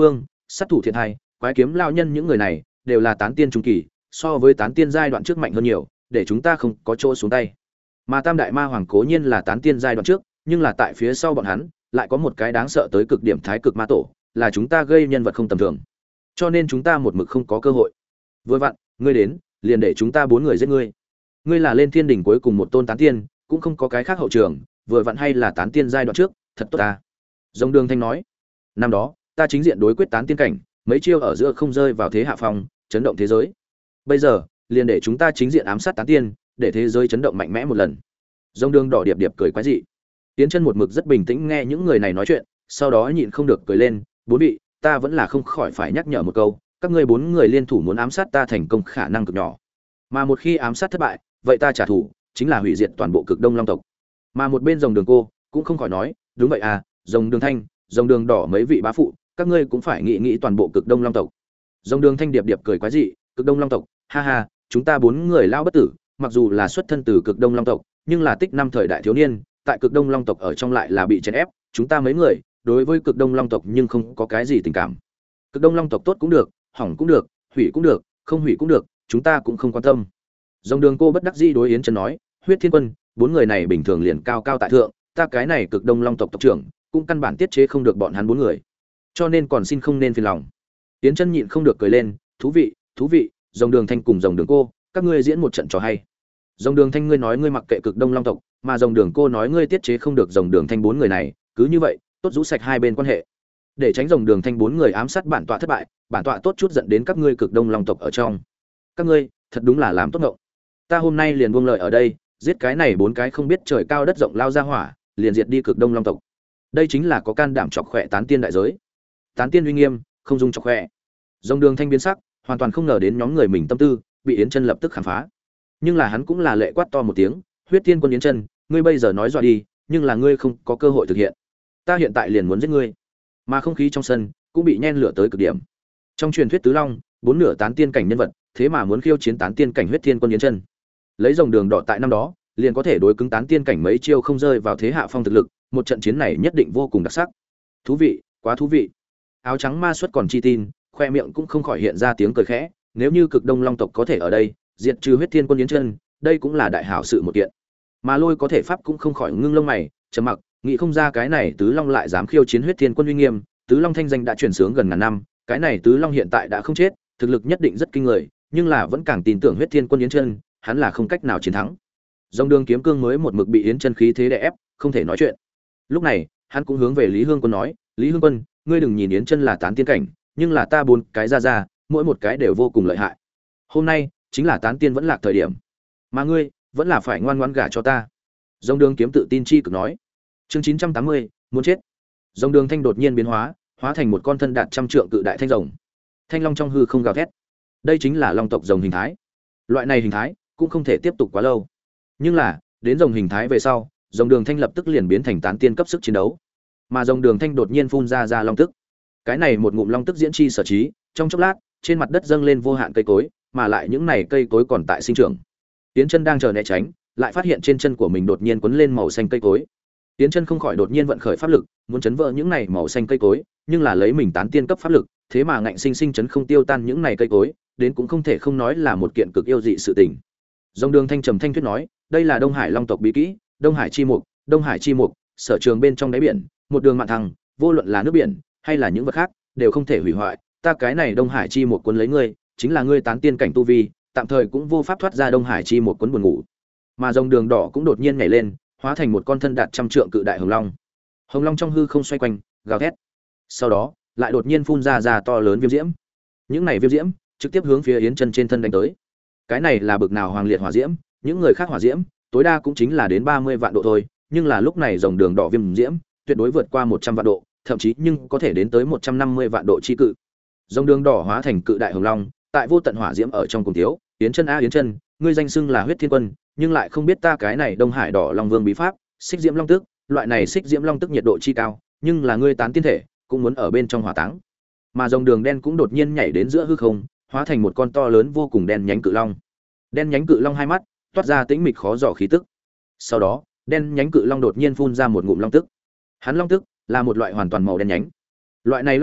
sát thủ thiện hai, quái kiếm lao nhân những người này đều là tán tiên trung kỳ, so với tán tiên giai đoạn trước mạnh hơn nhiều, để chúng ta không có chỗ xuống tay. Mà Tam đại ma hoàng cố nhiên là tán tiên giai đoạn trước, nhưng là tại phía sau bọn hắn lại có một cái đáng sợ tới cực điểm thái cực ma tổ, là chúng ta gây nhân vật không tầm thường. Cho nên chúng ta một mực không có cơ hội. Vừa vặn, ngươi đến, liền để chúng ta bốn người giết ngươi. Ngươi là lên thiên đỉnh cuối cùng một tôn tán tiên, cũng không có cái khác hậu trường, vừa vặn hay là tán tiên giai đoạn trước, thật tốt ta. Rồng Đường Thanh nói, năm đó, ta chính diện đối quyết tán tiên cảnh, mấy chiêu ở giữa không rơi vào thế hạ phong, chấn động thế giới. Bây giờ, liền để chúng ta chính diện ám sát tán tiên, để thế giới chấn động mạnh mẽ một lần. Rồng Đường đỏ điệp điệp cười quái dị. Tiến Chân một mực rất bình tĩnh nghe những người này nói chuyện, sau đó nhịn không được cười lên, bốn vị, ta vẫn là không khỏi phải nhắc nhở một câu, các ngươi bốn người liên thủ muốn ám sát ta thành công khả năng cực nhỏ. Mà một khi ám sát thất bại, vậy ta trả thù chính là hủy diệt toàn bộ Cực Đông Long tộc. Mà một bên Rồng Đường cô cũng không khỏi nói, đúng vậy à, Rồng Đường Thanh, Rồng Đường đỏ mấy vị bá phụ, các ngươi cũng phải nghĩ nghĩ toàn bộ Cực Đông Long tộc. Rồng Đường Thanh điệp điệp cười quái dị, Cực Đông Long tộc, ha ha, chúng ta bốn người lao bất tử, mặc dù là xuất thân từ Cực Đông Long tộc, nhưng là tích năm thời đại thiếu niên, tại Cực Đông Long tộc ở trong lại là bị chèn ép, chúng ta mấy người, đối với Cực Đông Long tộc nhưng không có cái gì tình cảm. Cực Đông Long tộc tốt cũng được, hỏng cũng được, hủy cũng được, không hủy cũng được, chúng ta cũng không quan tâm. Rồng Đường cô bất đắc dĩ đối Yến Chân nói, Huyết Thiên Quân, bốn người này bình thường liền cao cao tại thượng, ta cái này Cực Đông Long tộc tộc trưởng, cũng căn bản tiết chế không được bọn hắn bốn người. Cho nên còn xin không nên phiền lòng. Yến Chân nhịn không được cười lên, thú vị, thú vị, Rồng Đường Thanh cùng Rồng Đường cô, các ngươi diễn một trận trò hay. Rồng Đường Thanh ngươi nói ngươi mặc kệ Cực Đông Long tộc, mà Rồng Đường cô nói ngươi tiết chế không được Rồng Đường Thanh bốn người này, cứ như vậy, tốt rũ sạch hai bên quan hệ. Để tránh Rồng Đường Thanh bốn người ám sát bản tọa thất bại, bản tọa tốt chút giận đến các ngươi Cực Đông Long tộc ở trong. Các ngươi, thật đúng là làm tốt ngộng. Ta hôm nay liền buông lời ở đây, giết cái này bốn cái không biết trời cao đất rộng lao ra hỏa, liền diệt đi Cực Đông Long tộc. Đây chính là có can đảm chọc khỏe tán tiên đại giới. Tán tiên uy nghiêm, không dung chọc khỏe. Rồng Đường Thanh biến sắc, hoàn toàn không ngờ đến nhóm người mình tâm tư, bị Yến Chân lập tức khám phá. Nhưng là hắn cũng là lệ quát to một tiếng, Huyết Tiên Quân Yến Chân, ngươi bây giờ nói dọa đi, nhưng là ngươi không có cơ hội thực hiện. Ta hiện tại liền muốn giết ngươi. Mà không khí trong sân cũng bị nhen lửa tới cực điểm. Trong truyền thuyết tứ long, bốn nửa tán tiên cảnh nhân vật, thế mà muốn khiêu chiến tán tiên cảnh Huyết Thiên Quân Yến Chân. Lấy Rồng Đường đỏ tại năm đó, liền có thể đối cứng tán tiên cảnh mấy chiêu không rơi vào thế hạ phong thực lực, một trận chiến này nhất định vô cùng đặc sắc. Thú vị, quá thú vị. Áo trắng ma xuất còn chi tin, khoe miệng cũng không khỏi hiện ra tiếng cười khẽ, nếu như Cực Đông Long tộc có thể ở đây, diệt trừ Huyết Thiên Quân Yến Chân, đây cũng là đại hảo sự một kiện. Mà Lôi có thể pháp cũng không khỏi ngưng lông mày, trầm mặc, nghĩ không ra cái này Tứ Long lại dám khiêu chiến Huyết Thiên Quân uy nghiêm, Tứ Long thanh danh đã truyền sướng gần ngàn năm, cái này Tứ Long hiện tại đã không chết, thực lực nhất định rất kinh người, nhưng là vẫn càng tin tưởng Huyết Thiên Quân Yến Chân, hắn là không cách nào chiến thắng. Rồng Đường kiếm cương mới một mực bị Yến Chân khí thế đè ép, không thể nói chuyện. Lúc này, hắn cũng hướng về Lý Hương Quân nói, "Lý Hương Quân, ngươi đừng nhìn Yến Chân là tán tiên cảnh, nhưng là ta bốn cái ra ra, mỗi một cái đều vô cùng lợi hại. Hôm nay chính là tán tiên vẫn lạc thời điểm, mà ngươi vẫn là phải ngoan ngoãn gả cho ta." Rồng Đường kiếm tự tin chi cực nói. Chương chín trăm tám mươi, muốn chết. Rồng Đường thanh đột nhiên biến hóa, hóa thành một con thân đạt trăm trượng cự đại thanh rồng. Thanh long trong hư không gào thét. Đây chính là long tộc rồng hình thái. Loại này hình thái cũng không thể tiếp tục quá lâu. Nhưng là, đến rồng hình thái về sau, Rồng Đường thanh lập tức liền biến thành tán tiên cấp sức chiến đấu. Mà Rồng Đường thanh đột nhiên phun ra ra long tức. Cái này một ngụm long tức diễn chi sở trí, trong chốc lát, trên mặt đất dâng lên vô hạn cây cối, mà lại những này cây cối còn tại sinh trưởng. Tiến Chân đang chờ né tránh, lại phát hiện trên chân của mình đột nhiên quấn lên màu xanh cây cối. Tiến Chân không khỏi đột nhiên vận khởi pháp lực, muốn chấn vỡ những này màu xanh cây cối, nhưng là lấy mình tán tiên cấp pháp lực, thế mà ngạnh sinh sinh chấn không tiêu tan những này cây cối, đến cũng không thể không nói là một kiện cực yêu dị sự tình. Rồng Đường thanh trầm thanh thuyết nói, đây là Đông Hải Long tộc bí kỹ, Đông Hải chi mục, Đông Hải chi mục, sở trường bên trong đáy biển, một đường mạn thăng, vô luận là nước biển hay là những vật khác, đều không thể hủy hoại, ta cái này Đông Hải chi mục cuốn lấy ngươi, chính là ngươi tán tiên cảnh tu vi, tạm thời cũng vô pháp thoát ra Đông Hải chi mục cuốn buồn ngủ. Mà Rồng Đường đỏ cũng đột nhiên nhảy lên, hóa thành một con thân đạt trăm trượng cự đại hồng long. Hồng long trong hư không xoay quanh, gào thét. Sau đó, lại đột nhiên phun ra ra to lớn viêm diễm. Những này viêm diễm trực tiếp hướng phía Yến Chân trên thân đánh tới. Cái này là bực nào hoàng liệt hỏa diễm, những người khác hỏa diễm, tối đa cũng chính là đến ba mươi vạn độ thôi, nhưng là lúc này Rồng Đường đỏ viêm diễm, tuyệt đối vượt qua một trăm vạn độ, thậm chí nhưng có thể đến tới một trăm năm mươi vạn độ chi cự. Rồng Đường đỏ hóa thành cự đại hồng long, tại vô tận hỏa diễm ở trong cùng thiếu, Yến Chân a Yến Chân, ngươi danh xưng là Huyết Thiên Quân, nhưng lại không biết ta cái này Đông Hải đỏ long vương bí pháp, xích diễm long tức, loại này xích diễm long tức nhiệt độ chi cao, nhưng là ngươi tán tiên thể, cũng muốn ở bên trong hỏa táng. Mà Rồng Đường đen cũng đột nhiên nhảy đến giữa hư không, hóa thành một con to lớn vô cùng đen nhánh cự long. Đen nhánh cự long hai mắt toát ra tĩnh mịch khó dò khí tức. Sau đó, đen nhánh cự long đột nhiên phun ra một ngụm long tức. Hắn long tức là một loại hoàn toàn màu đen nhánh. Loại này long tức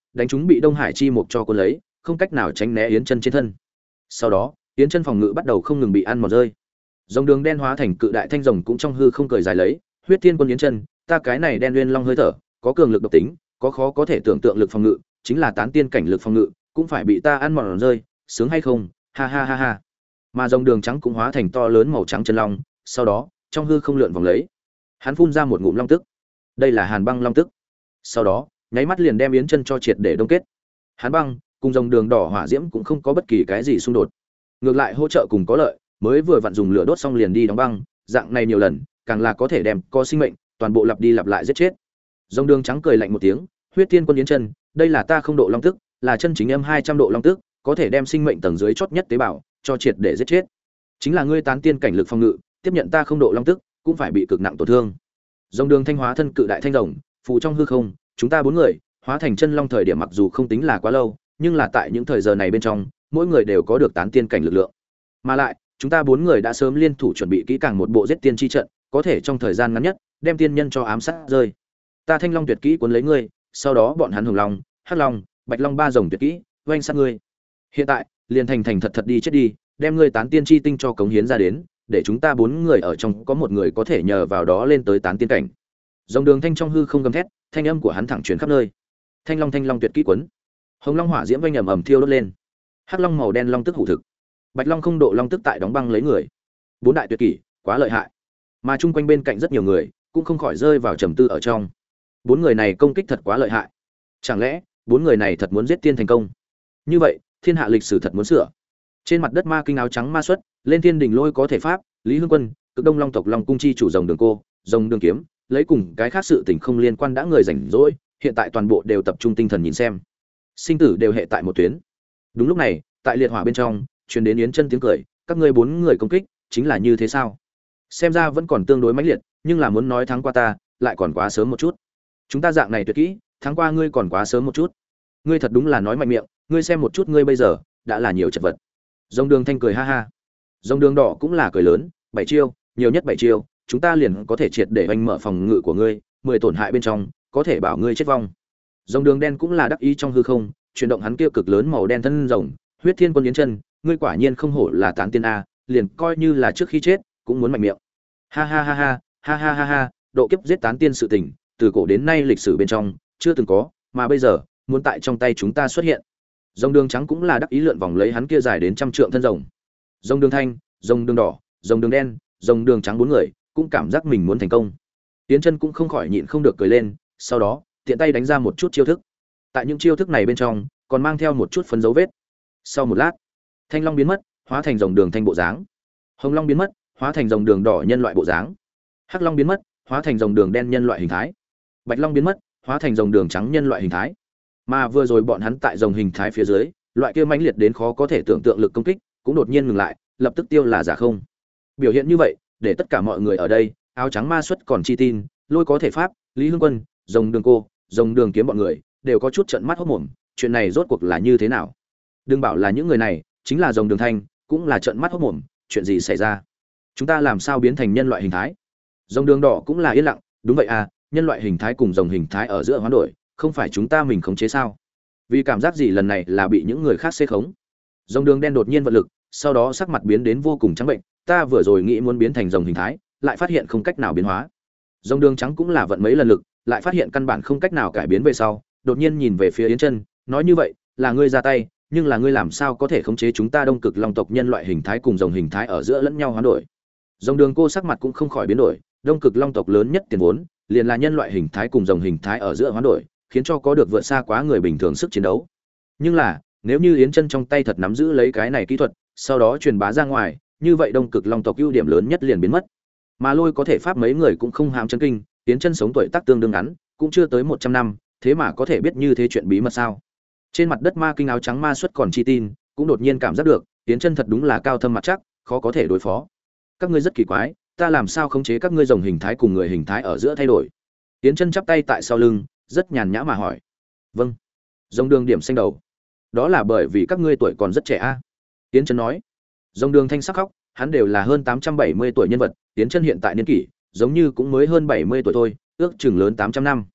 đánh chúng bị Đông Hải chi mục cho cuốn lấy, không cách nào tránh né Yến Chân trên thân. Sau đó, Yến Chân phòng ngự bắt đầu không ngừng bị ăn mòn rơi. Rồng đường đen hóa thành cự đại thanh rồng cũng trong hư không cười dài lấy, huyết thiên quân Yến Chân, ta cái này đen nguyên long hơi thở, có cường lực độc tính, có khó có thể tưởng tượng lực phòng ngự, chính là tán tiên cảnh lực phòng ngự, cũng phải bị ta ăn mòn rơi, sướng hay không? Ha ha ha ha. Mà rồng đường trắng cũng hóa thành to lớn màu trắng chân long, sau đó, trong hư không lượn vòng lấy. Hắn phun ra một ngụm long tức. Đây là Hàn Băng long tức. Sau đó, nháy mắt liền đem Yến Chân cho triệt để đông kết. Hàn Băng cùng rồng đường đỏ hỏa diễm cũng không có bất kỳ cái gì xung đột, ngược lại hỗ trợ cùng có lợi, mới vừa vặn dùng lửa đốt xong liền đi đóng băng, dạng này nhiều lần, càng là có thể đem có sinh mệnh, toàn bộ lặp đi lặp lại giết chết. Rồng đường trắng cười lạnh một tiếng, huyết thiên quân Yến Chân, đây là ta không độ long tức, là chân chính em hai trăm độ long tức, có thể đem sinh mệnh tầng dưới chót nhất tế bào cho triệt để giết chết. Chính là ngươi tán tiên cảnh lực phòng ngự, tiếp nhận ta không độ long tức, cũng phải bị cực nặng tổn thương. Rồng đường thanh hóa thân cự đại thanh rồng, phù trong hư không, chúng ta bốn người hóa thành chân long thời điểm mặc dù không tính là quá lâu, nhưng là tại những thời giờ này bên trong, mỗi người đều có được tán tiên cảnh lực lượng. Mà lại, chúng ta bốn người đã sớm liên thủ chuẩn bị kỹ càng một bộ giết tiên chi trận, có thể trong thời gian ngắn nhất đem tiên nhân cho ám sát rơi. Ta thanh long tuyệt kỹ cuốn lấy ngươi, sau đó bọn hắn hồng long, hắc long, bạch long ba rồng tuyệt kỹ, oanh sát ngươi. Hiện tại, liền thành thành thật thật đi chết đi, đem ngươi tán tiên chi tinh cho cống hiến ra đến, để chúng ta bốn người ở trong có một người có thể nhờ vào đó lên tới tán tiên cảnh. Rồng đường thanh trong hư không gầm thét, thanh âm của hắn thẳng truyền khắp nơi. Thanh long thanh long tuyệt kỹ quấn. Hồng long hỏa diễm vang ầm ầm thiêu đốt lên. Hắc long màu đen long tức hủ thực. Bạch long không độ long tức tại đóng băng lấy người. Bốn đại tuyệt kỹ, quá lợi hại. Mà chung quanh bên cạnh rất nhiều người cũng không khỏi rơi vào trầm tư ở trong. Bốn người này công kích thật quá lợi hại. Chẳng lẽ bốn người này thật muốn giết tiên thành công? Như vậy, thiên hạ lịch sử thật muốn sửa. Trên mặt đất ma kinh áo trắng ma xuất, lên thiên đình lôi có thể pháp, Lý Hương Quân, Cực Đông Long tộc Long cung chi chủ rồng đường cô, rồng đường kiếm, lấy cùng cái khác sự tình không liên quan đã người rảnh rỗi, hiện tại toàn bộ đều tập trung tinh thần nhìn xem. Sinh tử đều hệ tại một tuyến. Đúng lúc này, tại liệt hỏa bên trong, truyền đến Yến Chân tiếng cười, các ngươi bốn người công kích, chính là như thế sao? Xem ra vẫn còn tương đối mãnh liệt, nhưng là muốn nói thắng qua ta, lại còn quá sớm một chút. Chúng ta dạng này tuyệt kỹ, thắng qua ngươi còn quá sớm một chút. Ngươi thật đúng là nói mạnh miệng, ngươi xem một chút ngươi bây giờ, đã là nhiều chật vật. Rồng đường thanh cười ha ha. Rồng đường đỏ cũng là cười lớn, bảy chiêu, nhiều nhất bảy chiêu, chúng ta liền có thể triệt để oanh mở phòng ngự của ngươi, mười tổn hại bên trong, có thể bảo ngươi chết vong. Rồng đường đen cũng là đắc ý trong hư không, chuyển động hắn kia cực lớn màu đen thân rồng, huyết thiên quân Yến Chân, ngươi quả nhiên không hổ là tán tiên a, liền coi như là trước khi chết, cũng muốn mạnh miệng. Ha ha ha ha, ha ha ha ha, độ kiếp giết tán tiên sự tình, từ cổ đến nay lịch sử bên trong chưa từng có, mà bây giờ muốn tại trong tay chúng ta xuất hiện. Rồng đường trắng cũng là đắc ý lượn vòng lấy hắn kia dài đến trăm trượng thân rồng. Rồng đường thanh, rồng đường đỏ, rồng đường đen, rồng đường trắng bốn người cũng cảm giác mình muốn thành công. Yến Chân cũng không khỏi nhịn không được cười lên, sau đó tiện tay đánh ra một chút chiêu thức. Tại những chiêu thức này bên trong còn mang theo một chút phấn dấu vết. Sau một lát, thanh long biến mất, hóa thành rồng đường thanh bộ dáng. Hồng long biến mất, hóa thành rồng đường đỏ nhân loại bộ dáng. Hắc long biến mất, hóa thành rồng đường đen nhân loại hình thái. Bạch long biến mất, hóa thành rồng đường trắng nhân loại hình thái. Mà vừa rồi bọn hắn tại rồng hình thái phía dưới, loại kia mãnh liệt đến khó có thể tưởng tượng lực công kích, cũng đột nhiên ngừng lại, lập tức tiêu là giả không. Biểu hiện như vậy, để tất cả mọi người ở đây, áo trắng ma xuất còn chi tin, lôi có thể pháp, Lý Hương Quân, rồng đường cô, rồng đường kiếm bọn người, đều có chút trợn mắt hốt mồm, chuyện này rốt cuộc là như thế nào? Đừng bảo là những người này, chính là rồng đường thanh, cũng là trợn mắt hốt mồm, chuyện gì xảy ra? Chúng ta làm sao biến thành nhân loại hình thái? Rồng đường đỏ cũng là yên lặng, đúng vậy à, nhân loại hình thái cùng rồng hình thái ở giữa hoán đổi, không phải chúng ta mình khống chế sao? Vì cảm giác gì lần này là bị những người khác xê khống? Rồng đường đen đột nhiên vận lực, sau đó sắc mặt biến đến vô cùng trắng bệnh, ta vừa rồi nghĩ muốn biến thành rồng hình thái, lại phát hiện không cách nào biến hóa. Rồng đường trắng cũng là vận mấy lần lực, lại phát hiện căn bản không cách nào cải biến về sau, đột nhiên nhìn về phía Yến Chân, nói như vậy, là ngươi ra tay, nhưng là ngươi làm sao có thể khống chế chúng ta Đông Cực Long tộc nhân loại hình thái cùng rồng hình thái ở giữa lẫn nhau hoán đổi? Rồng đường cô sắc mặt cũng không khỏi biến đổi, Đông Cực Long tộc lớn nhất tiền vốn, liền là nhân loại hình thái cùng rồng hình thái ở giữa hoán đổi, khiến cho có được vượt xa quá người bình thường sức chiến đấu. Nhưng là, nếu như Yến Chân trong tay thật nắm giữ lấy cái này kỹ thuật, sau đó truyền bá ra ngoài, như vậy Đông Cực Long tộc ưu điểm lớn nhất liền biến mất. Mà lôi có thể pháp mấy người cũng không hàm chấn kinh, Yến Chân sống tuổi tác tương đương ngắn, cũng chưa tới một trăm năm, thế mà có thể biết như thế chuyện bí mật sao? Trên mặt đất ma kinh áo trắng ma xuất còn chi tin, cũng đột nhiên cảm giác được, Yến Chân thật đúng là cao thâm mặt chắc, khó có thể đối phó. Các ngươi rất kỳ quái, ta làm sao khống chế các ngươi rồng hình thái cùng người hình thái ở giữa thay đổi? Yến Chân chắp tay tại sau lưng, rất nhàn nhã mà hỏi. Vâng. Rồng đường điểm xanh đầu. Đó là bởi vì các ngươi tuổi còn rất trẻ a. À? Yến Chân nói. Rồng đường thanh sắc khóc, hắn đều là hơn tám trăm bảy mươi tuổi nhân vật, Yến Chân hiện tại niên kỷ, giống như cũng mới hơn bảy mươi tuổi thôi, ước chừng lớn tám trăm năm.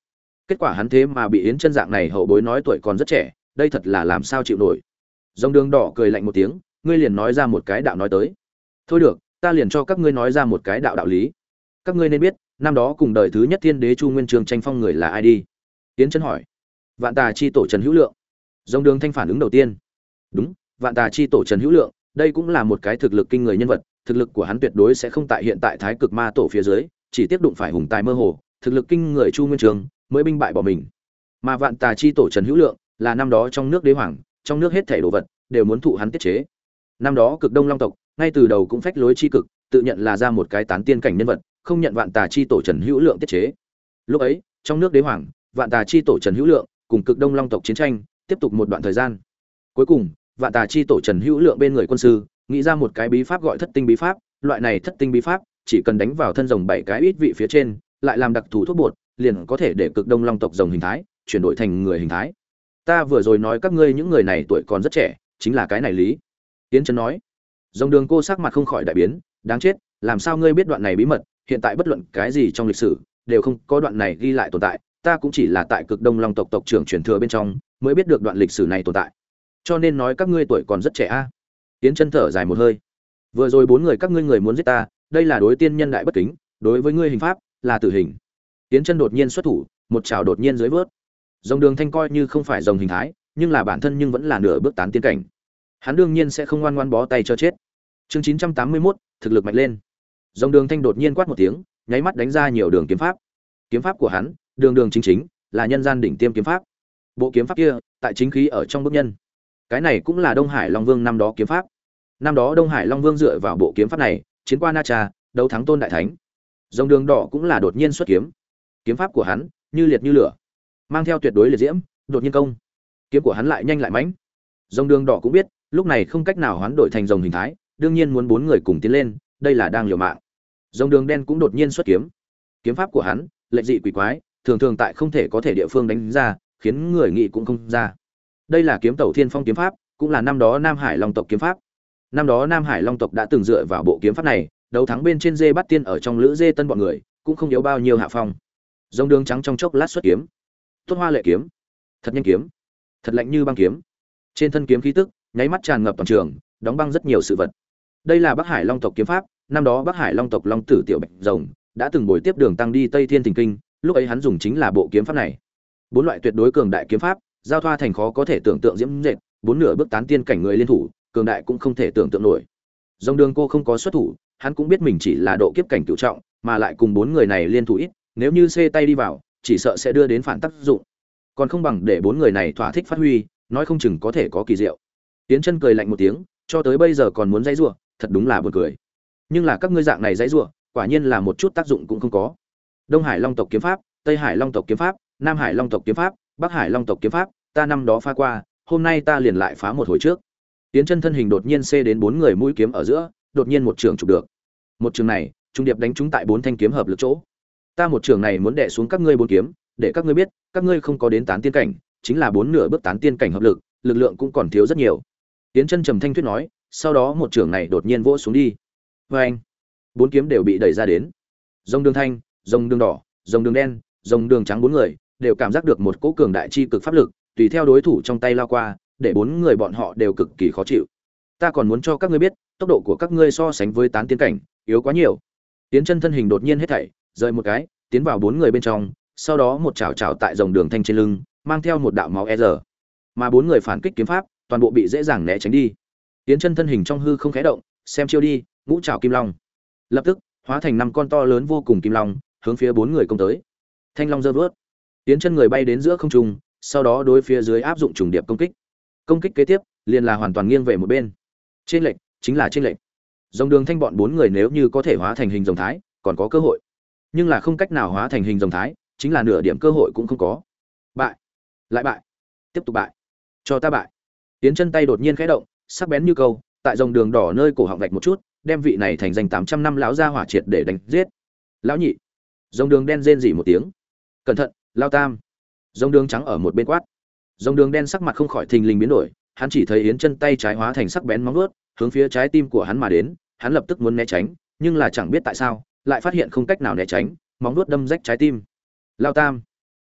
Kết quả hắn thế mà bị Yến Chân dạng này hậu bối nói tuổi còn rất trẻ, đây thật là làm sao chịu nổi. Rồng Đường Đỏ cười lạnh một tiếng, ngươi liền nói ra một cái đạo nói tới. Thôi được, ta liền cho các ngươi nói ra một cái đạo đạo lý. Các ngươi nên biết, năm đó cùng đời thứ nhất thiên đế Chu Nguyên Trường tranh phong người là ai đi? Yến Chân hỏi. Vạn Tà chi tổ Trần Hữu Lượng. Rồng Đường Thanh phản ứng đầu tiên. Đúng, Vạn Tà chi tổ Trần Hữu Lượng, đây cũng là một cái thực lực kinh người nhân vật, thực lực của hắn tuyệt đối sẽ không tại hiện tại Thái Cực Ma tổ phía dưới, chỉ tiếp đụng phải hùng tài mơ hồ, thực lực kinh người Chu Nguyên Trường mới binh bại bỏ mình. Mà Vạn Tà chi tổ Trần Hữu Lượng là năm đó trong nước đế hoàng, trong nước hết thảy đồ vật đều muốn thụ hắn tiết chế. Năm đó Cực Đông Long tộc ngay từ đầu cũng phách lối chi cực, tự nhận là ra một cái tán tiên cảnh nhân vật, không nhận Vạn Tà chi tổ Trần Hữu Lượng tiết chế. Lúc ấy, trong nước đế hoàng, Vạn Tà chi tổ Trần Hữu Lượng cùng Cực Đông Long tộc chiến tranh, tiếp tục một đoạn thời gian. Cuối cùng, Vạn Tà chi tổ Trần Hữu Lượng bên người quân sư, nghĩ ra một cái bí pháp gọi Thất Tinh bí pháp, loại này Thất Tinh bí pháp, chỉ cần đánh vào thân rồng bảy cái ít vị phía trên, lại làm đặc thù thuốc bột, liền có thể để Cực Đông Long tộc rồng hình thái chuyển đổi thành người hình thái. Ta vừa rồi nói các ngươi những người này tuổi còn rất trẻ, chính là cái này lý. Tiến Trấn nói. Rồng Đường cô sắc mặt không khỏi đại biến, đáng chết, làm sao ngươi biết đoạn này bí mật, hiện tại bất luận cái gì trong lịch sử đều không có đoạn này ghi lại tồn tại, ta cũng chỉ là tại Cực Đông Long tộc tộc trưởng truyền thừa bên trong mới biết được đoạn lịch sử này tồn tại. Cho nên nói các ngươi tuổi còn rất trẻ a. À. Tiến Chân thở dài một hơi. Vừa rồi bốn người các ngươi người muốn giết ta, đây là đối tiên nhân đại bất kính, đối với ngươi hình pháp là tử hình. Tiến Chân đột nhiên xuất thủ, một trảo đột nhiên dưới vớt. Rồng Đường Thanh coi như không phải rồng hình thái, nhưng là bản thân nhưng vẫn là nửa bước tán tiên cảnh. Hắn đương nhiên sẽ không ngoan ngoãn bó tay cho chết. Chương chín trăm tám mươi mốt, thực lực mạnh lên. Rồng Đường Thanh đột nhiên quát một tiếng, nháy mắt đánh ra nhiều đường kiếm pháp. Kiếm pháp của hắn, đường đường chính chính, là nhân gian đỉnh tiêm kiếm pháp. Bộ kiếm pháp kia, tại chính khí ở trong bước nhân. Cái này cũng là Đông Hải Long Vương năm đó kiếm pháp. Năm đó Đông Hải Long Vương dựa vào bộ kiếm pháp này, chiến qua Na Cha, đấu thắng Tôn Đại Thánh. Rồng Đường Đỏ cũng là đột nhiên xuất kiếm. Kiếm pháp của hắn, như liệt như lửa, mang theo tuyệt đối liệt diễm, đột nhiên công. Kiếm của hắn lại nhanh lại mãnh. Rồng Đường Đỏ cũng biết, lúc này không cách nào hoán đổi thành rồng hình thái, đương nhiên muốn bốn người cùng tiến lên, đây là đang liều mạng. Rồng Đường Đen cũng đột nhiên xuất kiếm. Kiếm pháp của hắn, lệch dị quỷ quái, thường thường tại không thể có thể địa phương đánh ra, khiến người nghĩ cũng không ra. Đây là Kiếm Tẩu Thiên Phong kiếm pháp, cũng là năm đó Nam Hải Long tộc kiếm pháp. Năm đó Nam Hải Long tộc đã từng dựa vào bộ kiếm pháp này, đấu thắng bên trên dê bắt tiên ở trong lữ dê tân bọn người, cũng không yếu bao nhiêu hạ phong. Rồng Đường Trắng trong chốc lát xuất kiếm. Tốt hoa lệ kiếm, thật nhanh kiếm, thật lạnh như băng kiếm. Trên thân kiếm khí tức, nháy mắt tràn ngập toàn trường, đóng băng rất nhiều sự vật. Đây là Bắc Hải Long tộc kiếm pháp, năm đó Bắc Hải Long tộc Long tử tiểu Bạch Rồng đã từng bồi tiếp Đường Tăng đi Tây Thiên Thỉnh Kinh, lúc ấy hắn dùng chính là bộ kiếm pháp này. Bốn loại tuyệt đối cường đại kiếm pháp, giao thoa thành khó có thể tưởng tượng diễm dệt, bốn nửa bước tán tiên cảnh người liên thủ, cường đại cũng không thể tưởng tượng nổi. Rồng Đường cô không có xuất thủ, hắn cũng biết mình chỉ là độ kiếp cảnh cửu trọng, mà lại cùng bốn người này liên thủ ít, nếu như xê tay đi vào, chỉ sợ sẽ đưa đến phản tác dụng. Còn không bằng để bốn người này thỏa thích phát huy, nói không chừng có thể có kỳ diệu. Tiến Chân cười lạnh một tiếng, cho tới bây giờ còn muốn dãy rủa, thật đúng là buồn cười. Nhưng là các ngươi dạng này dãy rủa, quả nhiên là một chút tác dụng cũng không có. Đông Hải Long tộc kiếm pháp, Tây Hải Long tộc kiếm pháp, Nam Hải Long tộc kiếm pháp, Bắc Hải Long tộc kiếm pháp, ta năm đó phá qua, hôm nay ta liền lại phá một hồi trước. Tiến Chân thân hình đột nhiên xê đến bốn người mũi kiếm ở giữa, đột nhiên một trường chụp được. Một trường này, trung điệp đánh trúng tại bốn thanh kiếm hợp lực chỗ. Ta một trường này muốn đè xuống các ngươi bốn kiếm, để các ngươi biết, các ngươi không có đến tán tiên cảnh, chính là bốn nửa bước tán tiên cảnh hợp lực, lực lượng cũng còn thiếu rất nhiều. Tiến Chân trầm thanh thuyết nói, sau đó một trường này đột nhiên vỗ xuống đi. Và anh, bốn kiếm đều bị đẩy ra đến. Rồng Đường Thanh, Rồng Đường Đỏ, Rồng Đường Đen, Rồng Đường Trắng bốn người đều cảm giác được một cỗ cường đại chi cực pháp lực, tùy theo đối thủ trong tay lao qua, để bốn người bọn họ đều cực kỳ khó chịu. Ta còn muốn cho các ngươi biết, tốc độ của các ngươi so sánh với tán tiên cảnh, yếu quá nhiều. Tiến Chân thân hình đột nhiên hết thảy, rời một cái, tiến vào bốn người bên trong, sau đó một chảo chảo tại Rồng Đường Thanh trên lưng, mang theo một đạo máu e rờ. Mà bốn người phản kích kiếm pháp, toàn bộ bị dễ dàng né tránh đi. Tiến Chân thân hình trong hư không khẽ động, xem chiêu đi, ngũ trảo kim long. Lập tức, hóa thành năm con to lớn vô cùng kim long, hướng phía bốn người công tới. Thanh long giơ vớt, Tiến Chân người bay đến giữa không trung, sau đó đối phía dưới áp dụng trùng điệp công kích. Công kích kế tiếp, liền là hoàn toàn nghiêng về một bên. Trên lệch, chính là trên lệch. Rồng Đường Thanh bọn bốn người nếu như có thể hóa thành hình rồng thái, còn có cơ hội. Nhưng là không cách nào hóa thành hình rồng thái, chính là nửa điểm cơ hội cũng không có. Bại, lại bại, tiếp tục bại. Cho ta bại. Tiến Chân tay đột nhiên khẽ động, sắc bén như câu, tại Rồng Đường Đỏ nơi cổ họng vạch một chút, đem vị này thành danh tám trăm năm lão gia hỏa triệt để đánh giết. Lão nhị. Rồng Đường Đen rên rỉ một tiếng. Cẩn thận, Lão Tam. Rồng Đường Trắng ở một bên quát. Rồng Đường Đen sắc mặt không khỏi thình lình biến đổi, hắn chỉ thấy Yến Chân tay trái hóa thành sắc bén móng vuốt, hướng phía trái tim của hắn mà đến, hắn lập tức muốn né tránh, nhưng là chẳng biết tại sao, lại phát hiện không cách nào né tránh, móng vuốt đâm rách trái tim. Lão Tam.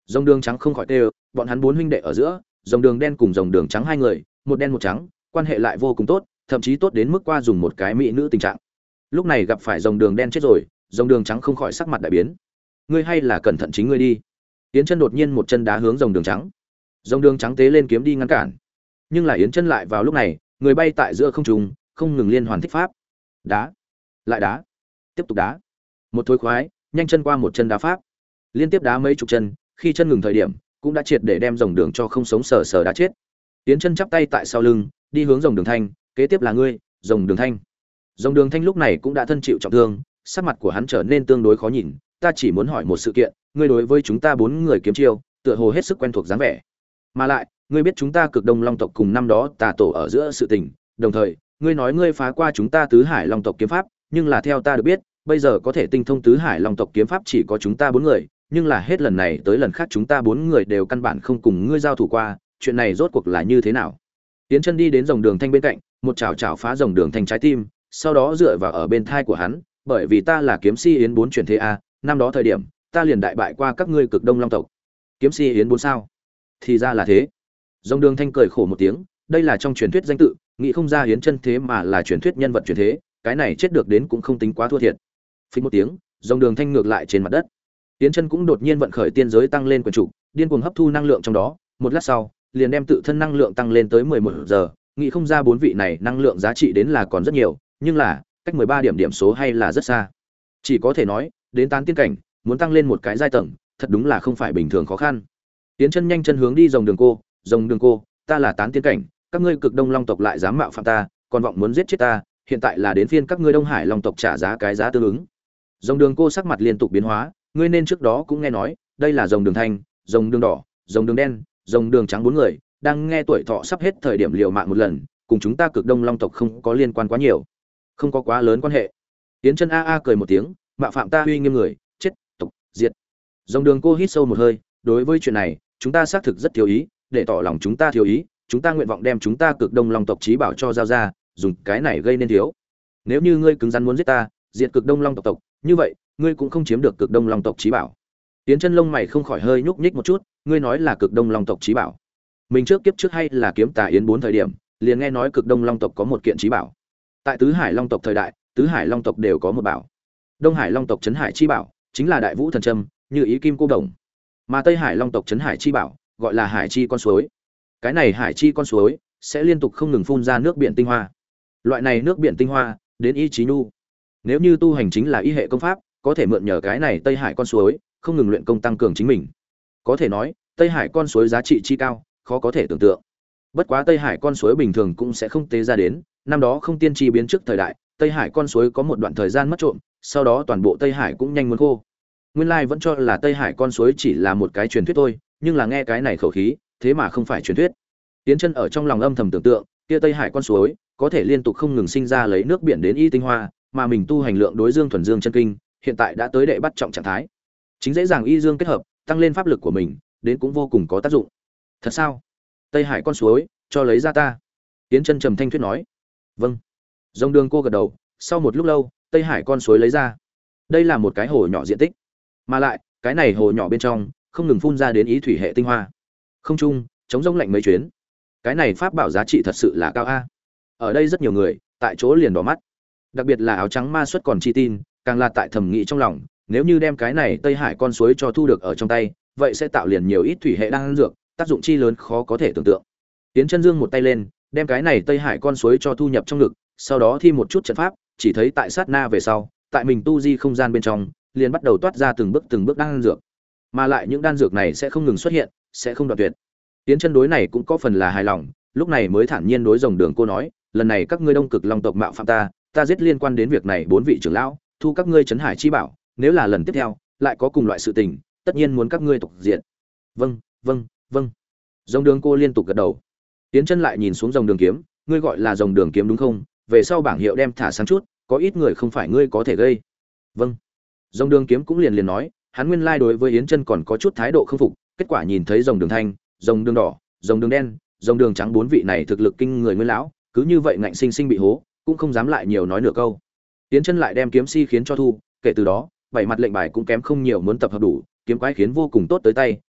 Rồng đường trắng không khỏi kêu, bọn hắn bốn huynh đệ ở giữa, rồng đường đen cùng rồng đường trắng hai người, một đen một trắng, quan hệ lại vô cùng tốt, thậm chí tốt đến mức qua dùng một cái mỹ nữ tình trạng. Lúc này gặp phải rồng đường đen chết rồi, rồng đường trắng không khỏi sắc mặt đại biến. Ngươi hay là cẩn thận chính ngươi đi. Yến Chân đột nhiên một chân đá hướng rồng đường trắng. Rồng đường trắng tế lên kiếm đi ngăn cản. Nhưng lại Yến Chân lại vào lúc này, người bay tại giữa không trung, không ngừng liên hoàn thích pháp. Đá, lại đá, tiếp tục đá. Một thối khoái, nhanh chân qua một chân đá pháp. Liên tiếp đá mấy chục chân, khi chân ngừng thời điểm, cũng đã triệt để đem rồng đường cho không sống sờ sờ đá chết. Yến Chân chắp tay tại sau lưng, đi hướng rồng đường thanh, kế tiếp là ngươi, rồng đường thanh. Rồng đường thanh lúc này cũng đã thân chịu trọng thương, sắc mặt của hắn trở nên tương đối khó nhìn. Ta chỉ muốn hỏi một sự kiện, ngươi đối với chúng ta bốn người kiếm chiêu, tựa hồ hết sức quen thuộc dáng vẻ. Mà lại, ngươi biết chúng ta Cực Đông Long tộc cùng năm đó tà tổ ở giữa sự tình, đồng thời, ngươi nói ngươi phá qua chúng ta Tứ Hải Long tộc kiếm pháp, nhưng là theo ta được biết, bây giờ có thể tinh thông Tứ Hải Long tộc kiếm pháp chỉ có chúng ta bốn người, nhưng là hết lần này tới lần khác chúng ta bốn người đều căn bản không cùng ngươi giao thủ qua, chuyện này rốt cuộc là như thế nào? Tiến chân đi đến rồng đường thanh bên cạnh, một chảo chảo phá rồng đường thanh trái tim, sau đó dựa vào ở bên thai của hắn, bởi vì ta là kiếm si Yến bốn chuyển thế a, năm đó thời điểm, ta liền đại bại qua các ngươi Cực Đông Long tộc. Kiếm si Yến bốn sao? Thì ra là thế. Rồng đường thanh cười khổ một tiếng, đây là trong truyền thuyết danh tự, nghĩ không ra Yến chân thế mà là truyền thuyết nhân vật truyền thế, cái này chết được đến cũng không tính quá thua thiệt. Phình một tiếng, rồng đường thanh ngược lại trên mặt đất. Yến chân cũng đột nhiên vận khởi tiên giới tăng lên quyền trụ, điên cuồng hấp thu năng lượng trong đó, một lát sau, liền đem tự thân năng lượng tăng lên tới mười một giờ, nghĩ không ra bốn vị này năng lượng giá trị đến là còn rất nhiều, nhưng là, cách mười ba điểm điểm số hay là rất xa. Chỉ có thể nói, đến tán tiên cảnh, muốn tăng lên một cái giai tầng, thật đúng là không phải bình thường khó khăn. Yến chân nhanh chân hướng đi rồng đường cô, rồng đường cô, ta là tán tiên cảnh, các ngươi Cực Đông Long tộc lại dám mạo phạm ta, còn vọng muốn giết chết ta, hiện tại là đến phiên các ngươi Đông Hải Long tộc trả giá cái giá tương ứng. Rồng đường cô sắc mặt liên tục biến hóa, ngươi nên trước đó cũng nghe nói, đây là rồng đường thanh, rồng đường đỏ, rồng đường đen, rồng đường trắng bốn người, đang nghe tuổi thọ sắp hết thời điểm liều mạng một lần, cùng chúng ta Cực Đông Long tộc không có liên quan quá nhiều, không có quá lớn quan hệ. Tiến chân a a cười một tiếng, mạo phạm ta uy nghiêm người, chết, tộc, diệt. Rồng đường cô hít sâu một hơi, đối với chuyện này, chúng ta xác thực rất thiếu ý, để tỏ lòng chúng ta thiếu ý, chúng ta nguyện vọng đem chúng ta Cực Đông Long tộc chí bảo cho giao ra, dùng cái này gây nên thiếu. Nếu như ngươi cứng rắn muốn giết ta, diệt Cực Đông Long tộc tộc, như vậy, ngươi cũng không chiếm được Cực Đông Long tộc chí bảo. Tiến chân lông mày không khỏi hơi nhúc nhích một chút, ngươi nói là Cực Đông Long tộc chí bảo. Mình trước kiếp trước hay là kiếm tà yến bốn thời điểm, liền nghe nói Cực Đông Long tộc có một kiện chí bảo. Tại Tứ Hải Long tộc thời đại, Tứ Hải Long tộc đều có một bảo. Đông Hải Long tộc Trấn Hải chi bảo, chính là Đại Vũ thần trâm, như ý kim cô đồng. Mà Tây Hải Long tộc Trấn Hải chi bảo, gọi là Hải chi con suối. Cái này Hải chi con suối sẽ liên tục không ngừng phun ra nước biển tinh hoa. Loại này nước biển tinh hoa, đến ý chí nhu. Nếu như tu hành chính là y hệ công pháp, có thể mượn nhờ cái này Tây Hải con suối, không ngừng luyện công tăng cường chính mình. Có thể nói, Tây Hải con suối giá trị chi cao, khó có thể tưởng tượng. Bất quá Tây Hải con suối bình thường cũng sẽ không tế ra đến, năm đó không tiên tri biến trước thời đại, Tây Hải con suối có một đoạn thời gian mất trộm, sau đó toàn bộ Tây Hải cũng nhanh muốn khô. Nguyên lai vẫn cho là Tây Hải con suối chỉ là một cái truyền thuyết thôi, nhưng là nghe cái này khẩu khí, thế mà không phải truyền thuyết. Tiến chân ở trong lòng âm thầm tưởng tượng, kia Tây Hải con suối có thể liên tục không ngừng sinh ra lấy nước biển đến y tinh hoa, mà mình tu hành lượng đối dương thuần dương chân kinh, hiện tại đã tới đệ bắt trọng trạng thái. Chính dễ dàng y dương kết hợp, tăng lên pháp lực của mình, đến cũng vô cùng có tác dụng. Thật sao? Tây Hải con suối, cho lấy ra ta. Tiến chân trầm thanh thuyết nói. Vâng. Rồng đường cô gật đầu, sau một lúc lâu, Tây Hải con suối lấy ra. Đây là một cái hồ nhỏ diện tích, mà lại, cái này hồ nhỏ bên trong không ngừng phun ra đến ý thủy hệ tinh hoa. Không trung, chống rông lạnh mấy chuyến. Cái này pháp bảo giá trị thật sự là cao a. Ở đây rất nhiều người, tại chỗ liền đỏ mắt. Đặc biệt là áo trắng ma xuất còn chi tin, càng là tại thầm nghĩ trong lòng, nếu như đem cái này Tây Hải con suối cho thu được ở trong tay, vậy sẽ tạo liền nhiều ít thủy hệ đan dược, tác dụng chi lớn khó có thể tưởng tượng. Tiến chân dương một tay lên, đem cái này Tây Hải con suối cho thu nhập trong ngực, sau đó thi một chút trận pháp, chỉ thấy tại sát na về sau, tại mình tu di không gian bên trong, liền bắt đầu toát ra từng bước từng bước đan dược. Mà lại những đan dược này sẽ không ngừng xuất hiện, sẽ không đoạn tuyệt. Tiến chân đối này cũng có phần là hài lòng, lúc này mới thản nhiên đối rồng đường cô nói, lần này các ngươi Đông Cực Long tộc mạo phạm ta, ta giết liên quan đến việc này bốn vị trưởng lão, thu các ngươi Trấn Hải chi bảo, nếu là lần tiếp theo lại có cùng loại sự tình, tất nhiên muốn các ngươi tộc diệt. Vâng, vâng, vâng. Rồng đường cô liên tục gật đầu. Tiến chân lại nhìn xuống rồng đường kiếm, ngươi gọi là rồng đường kiếm đúng không? Về sau bảng hiệu đem thả sáng chút, có ít người không phải ngươi có thể gây. Vâng. Rồng đường kiếm cũng liền liền nói, hắn nguyên lai đối với Yến chân còn có chút thái độ không phục, kết quả nhìn thấy rồng đường thanh, rồng đường đỏ, rồng đường đen, rồng đường trắng bốn vị này thực lực kinh người nguyên lão, cứ như vậy ngạnh sinh sinh bị hố, cũng không dám lại nhiều nói nửa câu. Yến chân lại đem kiếm si khiến cho thu, kể từ đó, bảy mặt lệnh bài cũng kém không nhiều muốn tập hợp đủ, kiếm quái khiến vô cùng tốt tới tay,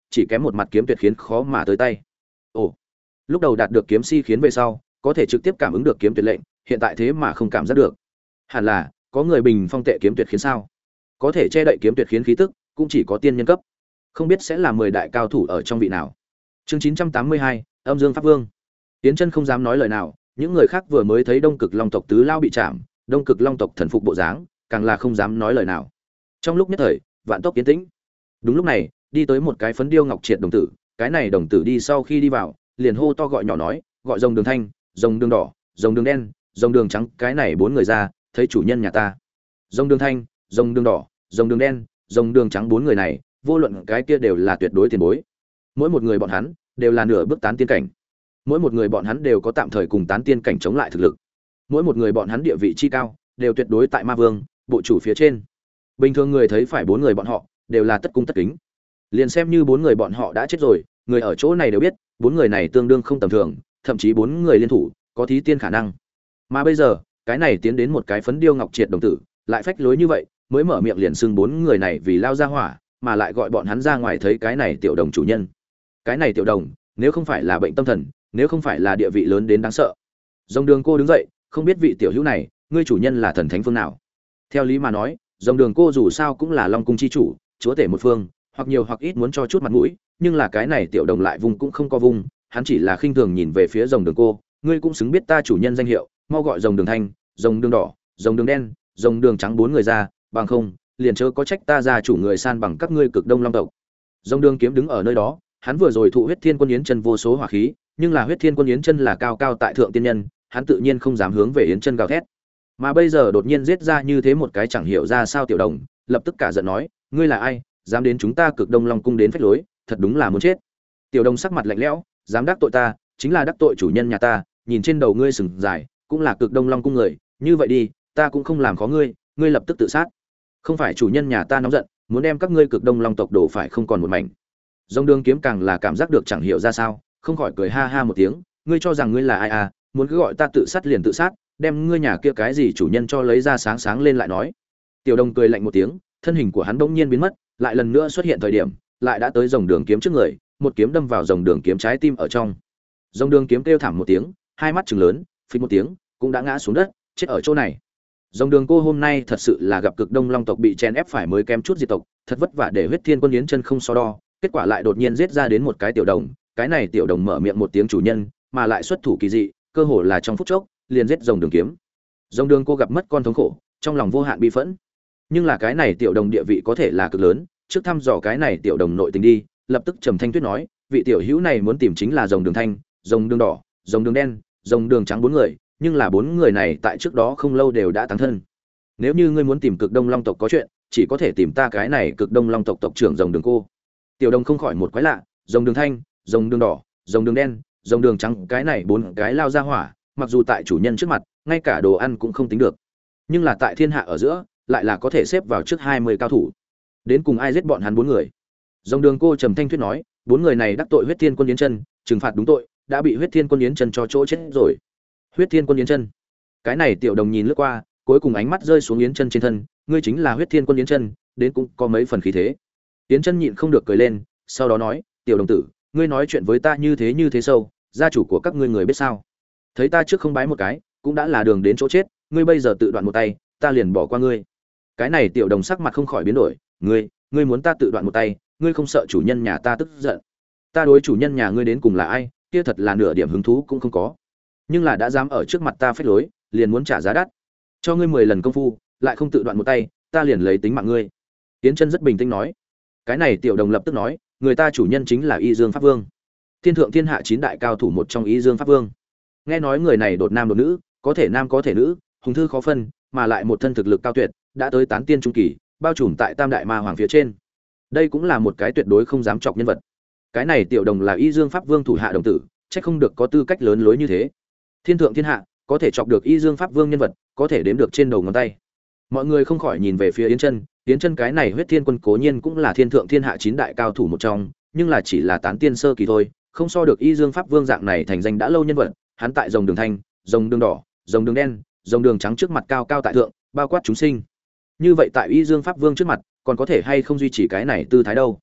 chỉ kém một mặt kiếm tuyệt khiến khó mà tới tay. Ồ, lúc đầu đạt được kiếm si khiến về sau, có thể trực tiếp cảm ứng được kiếm tuyệt lệnh, hiện tại thế mà không cảm giác được. Hẳn là có người bình phong tệ kiếm tuyệt khiến sao? Có thể che đậy kiếm tuyệt khiến khí tức, cũng chỉ có tiên nhân cấp. Không biết sẽ là mười đại cao thủ ở trong vị nào. Chương chín trăm tám mươi hai, Âm Dương Pháp Vương. Yến Chân không dám nói lời nào, những người khác vừa mới thấy Đông Cực Long tộc tứ lao bị chạm, Đông Cực Long tộc thần phục bộ dáng, càng là không dám nói lời nào. Trong lúc nhất thời, vạn tốc yên tĩnh. Đúng lúc này, đi tới một cái phấn điêu ngọc triệt đồng tử, cái này đồng tử đi sau khi đi vào, liền hô to gọi nhỏ nói, gọi rồng đường thanh, rồng đường đỏ, rồng đường đen, rồng đường trắng, cái này bốn người ra, thấy chủ nhân nhà ta. Rồng đường thanh, rồng đường đỏ, rồng đường đen, rồng đường trắng bốn người này, vô luận cái kia đều là tuyệt đối tiền bối. Mỗi một người bọn hắn đều là nửa bước tán tiên cảnh. Mỗi một người bọn hắn đều có tạm thời cùng tán tiên cảnh chống lại thực lực. Mỗi một người bọn hắn địa vị chi cao, đều tuyệt đối tại ma vương, bộ chủ phía trên. Bình thường người thấy phải bốn người bọn họ, đều là tất cung tất kính. Liền xem như bốn người bọn họ đã chết rồi, người ở chỗ này đều biết, bốn người này tương đương không tầm thường, thậm chí bốn người liên thủ, có thí tiên khả năng. Mà bây giờ, cái này tiến đến một cái phấn điêu ngọc triệt đồng tử, lại phách lối như vậy, mới mở miệng liền xưng bốn người này vì lao ra hỏa, mà lại gọi bọn hắn ra ngoài thấy cái này tiểu đồng chủ nhân. Cái này tiểu đồng, nếu không phải là bệnh tâm thần, nếu không phải là địa vị lớn đến đáng sợ. Dòng Đường cô đứng dậy, không biết vị tiểu hữu này, ngươi chủ nhân là thần thánh phương nào? Theo lý mà nói, Dòng Đường cô dù sao cũng là Long cung chi chủ, chúa tể một phương, hoặc nhiều hoặc ít muốn cho chút mặt mũi, nhưng là cái này tiểu đồng lại vùng cũng không có vùng, hắn chỉ là khinh thường nhìn về phía Dòng Đường cô, ngươi cũng xứng biết ta chủ nhân danh hiệu, mau gọi Dòng Đường thanh, Dòng Đường đỏ, Dòng Đường đen, Dòng Đường trắng bốn người ra, bằng không, liền chớ có trách ta ra chủ người san bằng các ngươi Cực Đông Long tộc. Dòng Đường kiếm đứng ở nơi đó, hắn vừa rồi thụ huyết thiên quân yến chân vô số hỏa khí, nhưng là huyết thiên quân yến chân là cao cao tại thượng tiên nhân, hắn tự nhiên không dám hướng về yến chân gào thét. Mà bây giờ đột nhiên giết ra như thế một cái chẳng hiểu ra sao tiểu đồng, lập tức cả giận nói, ngươi là ai, dám đến chúng ta Cực Đông Long cung đến phách lối, thật đúng là muốn chết. Tiểu đồng sắc mặt lạnh lẽo, dám đắc tội ta, chính là đắc tội chủ nhân nhà ta, nhìn trên đầu ngươi sừng dài, cũng là Cực Đông Long cung người, như vậy đi, ta cũng không làm khó ngươi, ngươi lập tức tự sát. Không phải chủ nhân nhà ta nóng giận, muốn đem các ngươi Cực Đông Long tộc đổ phải không còn một mảnh. Dòng Đường kiếm càng là cảm giác được chẳng hiểu ra sao, không khỏi cười ha ha một tiếng, ngươi cho rằng ngươi là ai à, muốn cứ gọi ta tự sát liền tự sát, đem ngươi nhà kia cái gì chủ nhân cho lấy ra sáng sáng lên lại nói. Tiểu đồng cười lạnh một tiếng, thân hình của hắn bỗng nhiên biến mất, lại lần nữa xuất hiện thời điểm, lại đã tới Dòng Đường kiếm trước người, một kiếm đâm vào Dòng Đường kiếm trái tim ở trong. Dòng Đường kiếm kêu thảm một tiếng, hai mắt trừng lớn, phịch một tiếng, cũng đã ngã xuống đất, chết ở chỗ này. Dòng Đường cô hôm nay thật sự là gặp Cực Đông Long tộc bị chen ép phải mới kém chút diệt tộc, thật vất vả để huyết thiên quân yến chân không so đo, kết quả lại đột nhiên giết ra đến một cái tiểu đồng, cái này tiểu đồng mở miệng một tiếng chủ nhân, mà lại xuất thủ kỳ dị, cơ hồ là trong phút chốc, liền giết Dòng Đường kiếm. Dòng Đường cô gặp mất con thống khổ, trong lòng vô hạn bi phẫn. Nhưng là cái này tiểu đồng địa vị có thể là cực lớn, trước thăm dò cái này tiểu đồng nội tình đi, lập tức trầm thanh tuyết nói, vị tiểu hữu này muốn tìm chính là Dòng Đường thanh, Dòng Đường đỏ, Dòng Đường đen, Dòng Đường trắng bốn người, nhưng là bốn người này tại trước đó không lâu đều đã táng thân. Nếu như ngươi muốn tìm Cực Đông Long tộc có chuyện, chỉ có thể tìm ta cái này Cực Đông Long tộc tộc trưởng Dòng Đường cô. Tiểu đồng không khỏi một quái lạ, Dòng Đường thanh, Dòng Đường đỏ, Dòng Đường đen, Dòng Đường trắng, cái này bốn cái lao ra hỏa, mặc dù tại chủ nhân trước mặt, ngay cả đồ ăn cũng không tính được, nhưng là tại thiên hạ ở giữa, lại là có thể xếp vào trước hai mươi cao thủ. Đến cùng ai giết bọn hắn bốn người? Dòng Đường cô trầm thanh thuyết nói, bốn người này đắc tội huyết thiên quân yến chân, trừng phạt đúng tội, đã bị huyết thiên quân yến chân cho chỗ chết rồi. Huyết thiên quân yến chân? Cái này tiểu đồng nhìn lướt qua, cuối cùng ánh mắt rơi xuống yến chân trên thân, ngươi chính là huyết thiên quân yến chân, đến cũng có mấy phần khí thế. Yến chân nhịn không được cười lên, sau đó nói, tiểu đồng tử, ngươi nói chuyện với ta như thế như thế sâu, gia chủ của các ngươi người biết sao? Thấy ta trước không bái một cái, cũng đã là đường đến chỗ chết, ngươi bây giờ tự đoạn một tay, ta liền bỏ qua ngươi. Cái này tiểu đồng sắc mặt không khỏi biến đổi, ngươi, ngươi muốn ta tự đoạn một tay, ngươi không sợ chủ nhân nhà ta tức giận? Ta đối chủ nhân nhà ngươi đến cùng là ai, kia thật là nửa điểm hứng thú cũng không có. Nhưng là đã dám ở trước mặt ta phách lối, liền muốn trả giá đắt. Cho ngươi mười lần công phu, lại không tự đoạn một tay, ta liền lấy tính mạng ngươi. Yến chân rất bình tĩnh nói. Cái này tiểu đồng lập tức nói, người ta chủ nhân chính là Y Dương Pháp Vương, thiên thượng thiên hạ chín đại cao thủ một trong Y Dương Pháp Vương. Nghe nói người này đột nam đột nữ, có thể nam có thể nữ, hùng thư khó phân, mà lại một thân thực lực cao tuyệt, đã tới tán tiên trung kỳ, bao trùm tại tam đại ma hoàng phía trên. Đây cũng là một cái tuyệt đối không dám chọc nhân vật. Cái này tiểu đồng là Y Dương Pháp Vương thủ hạ đồng tử, chắc không được có tư cách lớn lối như thế. Thiên thượng thiên hạ, có thể chọc được Y Dương Pháp Vương nhân vật, có thể đếm được trên đầu ngón tay. Mọi người không khỏi nhìn về phía Yến Chân, Yến Chân cái này huyết thiên quân cố nhiên cũng là thiên thượng thiên hạ chín đại cao thủ một trong, nhưng là chỉ là tán tiên sơ kỳ thôi, không so được Y Dương Pháp Vương dạng này thành danh đã lâu nhân vật, hắn tại Dòng Đường thanh, Dòng Đường đỏ, Dòng Đường đen, Dòng Đường trắng trước mặt cao cao tại thượng, bao quát chúng sinh. Như vậy tại Y Dương Pháp Vương trước mặt, còn có thể hay không duy trì cái này tư thái đâu?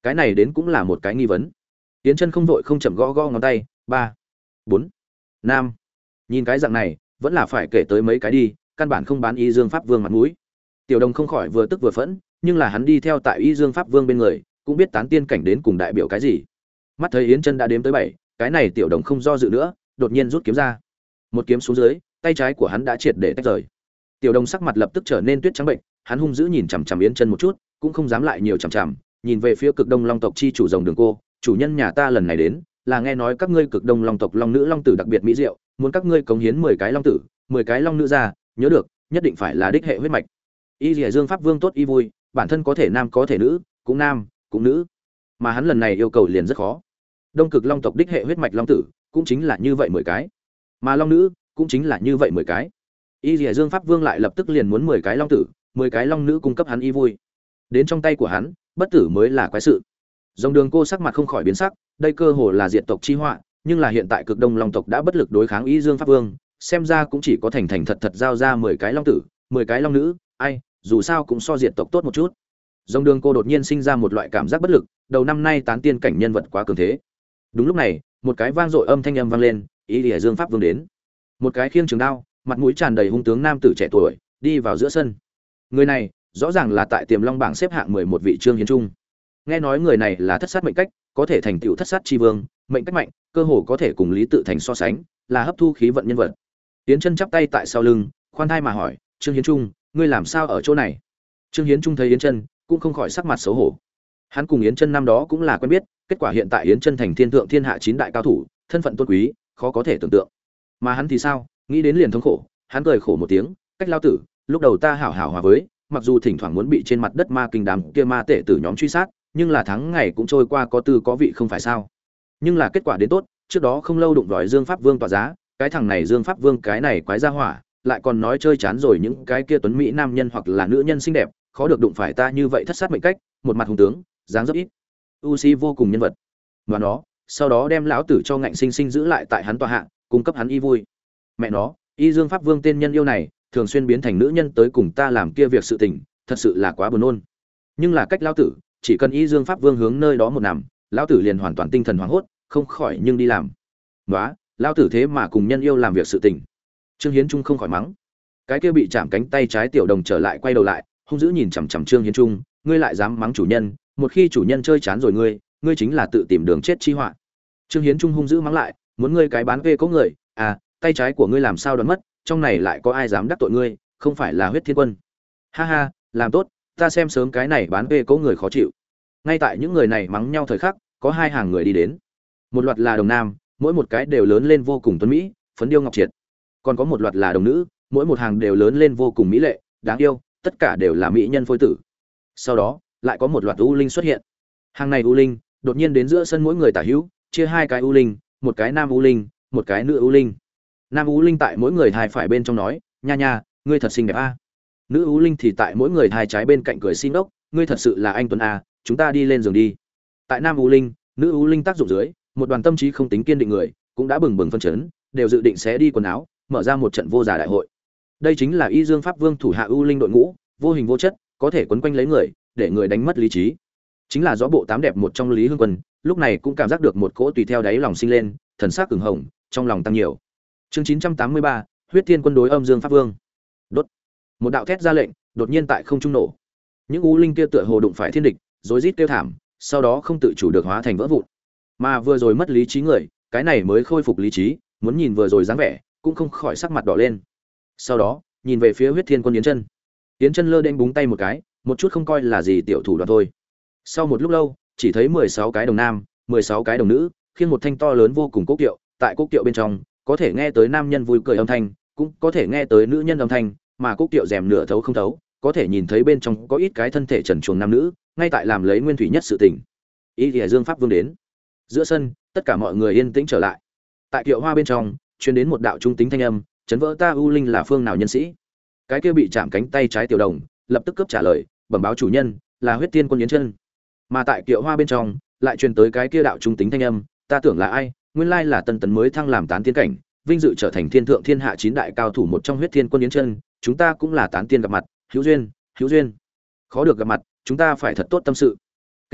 cái này đến cũng là một cái nghi vấn. Yến Chân không vội không chậm gõ gõ ngón tay, ba, bốn, năm. Nhìn cái dạng này, vẫn là phải kể tới mấy cái đi, căn bản không bán Y Dương Pháp Vương mặt mũi. Tiểu Đồng không khỏi vừa tức vừa phẫn, nhưng là hắn đi theo tại Y Dương Pháp Vương bên người, cũng biết tán tiên cảnh đến cùng đại biểu cái gì. Mắt thấy Yến Chân đã đếm tới bảy, cái này Tiểu Đồng không do dự nữa, đột nhiên rút kiếm ra. Một kiếm xuống dưới, tay trái của hắn đã triệt để tách rời. Tiểu Đồng sắc mặt lập tức trở nên tuyết trắng bệnh, hắn hung dữ nhìn chằm chằm Yến Chân một chút, cũng không dám lại nhiều chằm chằm, nhìn về phía Cực Đông Long tộc chi chủ Rồng Đường cô, chủ nhân nhà ta lần này đến, là nghe nói các ngươi Cực Đông Long tộc long nữ long tử đặc biệt mỹ diệu, muốn các ngươi cống hiến mười cái long tử, mười cái long nữ ra, nhớ được, nhất định phải là đích hệ huyết mạch. Y Liễu Dương Pháp Vương tốt y vui, bản thân có thể nam có thể nữ, cũng nam, cũng nữ. Mà hắn lần này yêu cầu liền rất khó. Đông Cực Long tộc đích hệ huyết mạch long tử, cũng chính là như vậy mười cái. Mà long nữ, cũng chính là như vậy mười cái. Y Liễu Dương Pháp Vương lại lập tức liền muốn mười cái long tử, mười cái long nữ cung cấp hắn y vui. Đến trong tay của hắn, bất tử mới là quái sự. Rồng Đường cô sắc mặt không khỏi biến sắc, đây cơ hồ là diệt tộc chi họa, nhưng là hiện tại Cực Đông Long tộc đã bất lực đối kháng Y Dương Pháp Vương, xem ra cũng chỉ có thành thành thật thật giao ra mười cái long tử, mười cái long nữ, ai, dù sao cũng so diệt tộc tốt một chút. Rồng Đường cô đột nhiên sinh ra một loại cảm giác bất lực, đầu năm nay tán tiên cảnh nhân vật quá cường thế. Đúng lúc này, một cái vang dội âm thanh âm vang lên, Y Liễu Dương Pháp Vương đến. Một cái khiêng trường đao, mặt mũi tràn đầy hung tướng nam tử trẻ tuổi, đi vào giữa sân. Người này, rõ ràng là tại Tiềm Long bảng xếp hạng mười một vị Trương Hiến Trung. Nghe nói người này là thất sát mệnh cách, có thể thành tựu thất sát chi vương, mệnh cách mạnh, cơ hồ có thể cùng Lý Tự Thành so sánh, là hấp thu khí vận nhân vật. Yến Chân chắp tay tại sau lưng, khoan thai mà hỏi, "Trương Hiến Trung, ngươi làm sao ở chỗ này?" Trương Hiến Trung thấy Yến Chân, cũng không khỏi sắc mặt xấu hổ. Hắn cùng Yến Chân năm đó cũng là quen biết, kết quả hiện tại Yến Chân thành thiên thượng thiên hạ chín đại cao thủ, thân phận tôn quý, khó có thể tưởng tượng. Mà hắn thì sao, nghĩ đến liền thống khổ, hắn cười khổ một tiếng, "Cách lao tử, lúc đầu ta hảo hảo hòa với, mặc dù thỉnh thoảng muốn bị trên mặt đất ma kinh đám kia ma tệ tử nhóm truy sát, nhưng là tháng ngày cũng trôi qua có tư có vị không phải sao? Nhưng là kết quả đến tốt, trước đó không lâu đụng vòi Dương Pháp Vương tỏa giá, cái thằng này Dương Pháp Vương cái này quái ra hỏa, lại còn nói chơi chán rồi những cái kia tuấn mỹ nam nhân hoặc là nữ nhân xinh đẹp, khó được đụng phải ta như vậy thất sát mệnh cách, một mặt hùng tướng, dáng dấp ít, u si vô cùng nhân vật. Mà nó, sau đó đem lão tử cho ngạnh sinh sinh giữ lại tại hắn tòa hạ, cung cấp hắn y vui. Mẹ nó, Y Dương Pháp Vương tên nhân yêu này, thường xuyên biến thành nữ nhân tới cùng ta làm kia việc sự tình, thật sự là quá buồn nôn. Nhưng là cách lão tử, chỉ cần Y Dương Pháp Vương hướng nơi đó một nằm, lão tử liền hoàn toàn tinh thần hoảng hốt, không khỏi nhưng đi làm. Nóa, lão tử thế mà cùng nhân yêu làm việc sự tình. Trương Hiến Trung không khỏi mắng. Cái kia bị chạm cánh tay trái Tiểu Đồng trở lại quay đầu lại, hung dữ nhìn chằm chằm Trương Hiến Trung, ngươi lại dám mắng chủ nhân, một khi chủ nhân chơi chán rồi ngươi, ngươi chính là tự tìm đường chết chi họa. Trương Hiến Trung hung dữ mắng lại, muốn ngươi cái bán vê có người, à, tay trái của ngươi làm sao đoán mất, trong này lại có ai dám đắc tội ngươi, không phải là Huyết Thiên Quân. Ha ha, làm tốt, ta xem sớm cái này bán vê có người khó chịu. Ngay tại những người này mắng nhau thời khắc, có hai hàng người đi đến. Một loạt là đồng nam, mỗi một cái đều lớn lên vô cùng tuấn mỹ, phấn điêu ngọc triệt. Còn có một loạt là đồng nữ, mỗi một hàng đều lớn lên vô cùng mỹ lệ, đáng yêu, tất cả đều là mỹ nhân phôi tử. Sau đó, lại có một loạt u linh xuất hiện. Hàng này u linh, đột nhiên đến giữa sân mỗi người tả hữu, chia hai cái u linh, một cái nam u linh, một cái nữ u linh. Nam u linh tại mỗi người thai phải bên trong nói, nha nha, ngươi thật xinh đẹp a. Nữ u linh thì tại mỗi người thai trái bên cạnh cười xin đốc, ngươi thật sự là anh tuấn a, chúng ta đi lên giường đi. Tại nam u linh, nữ u linh tác dụng dưới, một đoàn tâm trí không tính kiên định người, cũng đã bừng bừng phân chấn, đều dự định sẽ đi quần áo, mở ra một trận vô giả đại hội. Đây chính là Y Dương Pháp Vương thủ hạ u linh đội ngũ, vô hình vô chất, có thể quấn quanh lấy người, để người đánh mất lý trí. Chính là gió bộ tám đẹp một trong Lý Hương Quân, lúc này cũng cảm giác được một cỗ tùy theo đáy lòng sinh lên, thần sắc cứng hồng, trong lòng tăng nhiều. Chương chín trăm tám mươi ba, Huyết Thiên Quân đối Âm Dương Pháp Vương. Đốt. Một đạo thét ra lệnh, đột nhiên tại không trung nổ. Những u linh kia tựa hồ đụng phải thiên địch, rối rít kêu thảm, sau đó không tự chủ được hóa thành vỡ vụn. Mà vừa rồi mất lý trí người, cái này mới khôi phục lý trí, muốn nhìn vừa rồi dáng vẻ, cũng không khỏi sắc mặt đỏ lên. Sau đó, nhìn về phía Huyết Thiên Quân Yến Chân. Yến Chân lơ đễnh búng tay một cái, một chút không coi là gì tiểu thủ đoạn thôi. Sau một lúc lâu, chỉ thấy mười sáu cái đồng nam, mười sáu cái đồng nữ, khiêng một thanh to lớn vô cùng cốc kiệu, tại cốc kiệu bên trong, có thể nghe tới nam nhân vui cười âm thanh, cũng có thể nghe tới nữ nhân âm thanh, mà cốc kiệu rèm nửa thấu không thấu, có thể nhìn thấy bên trong có ít cái thân thể trần truồng nam nữ, ngay tại làm lấy nguyên thủy nhất sự tình. Y Liễu Dương Pháp Vương đến. Giữa sân, tất cả mọi người yên tĩnh trở lại. Tại kiệu hoa bên trong, truyền đến một đạo trung tính thanh âm, chấn vỡ ta u linh là phương nào nhân sĩ. Cái kia bị chạm cánh tay trái Tiểu Đồng, lập tức cướp trả lời, bẩm báo chủ nhân, là Huyết Tiên Quân Yến Chân. Mà tại kiệu hoa bên trong, lại truyền tới cái kia đạo trung tính thanh âm, ta tưởng là ai, nguyên lai là Tân Tấn mới thăng làm tán tiên cảnh, vinh dự trở thành thiên thượng thiên hạ chín đại cao thủ một trong Huyết Thiên Quân Yến Chân, chúng ta cũng là tán tiên gặp mặt, hữu duyên, hữu duyên. Khó được gặp mặt, chúng ta phải thật tốt tâm sự. Kế tiếp,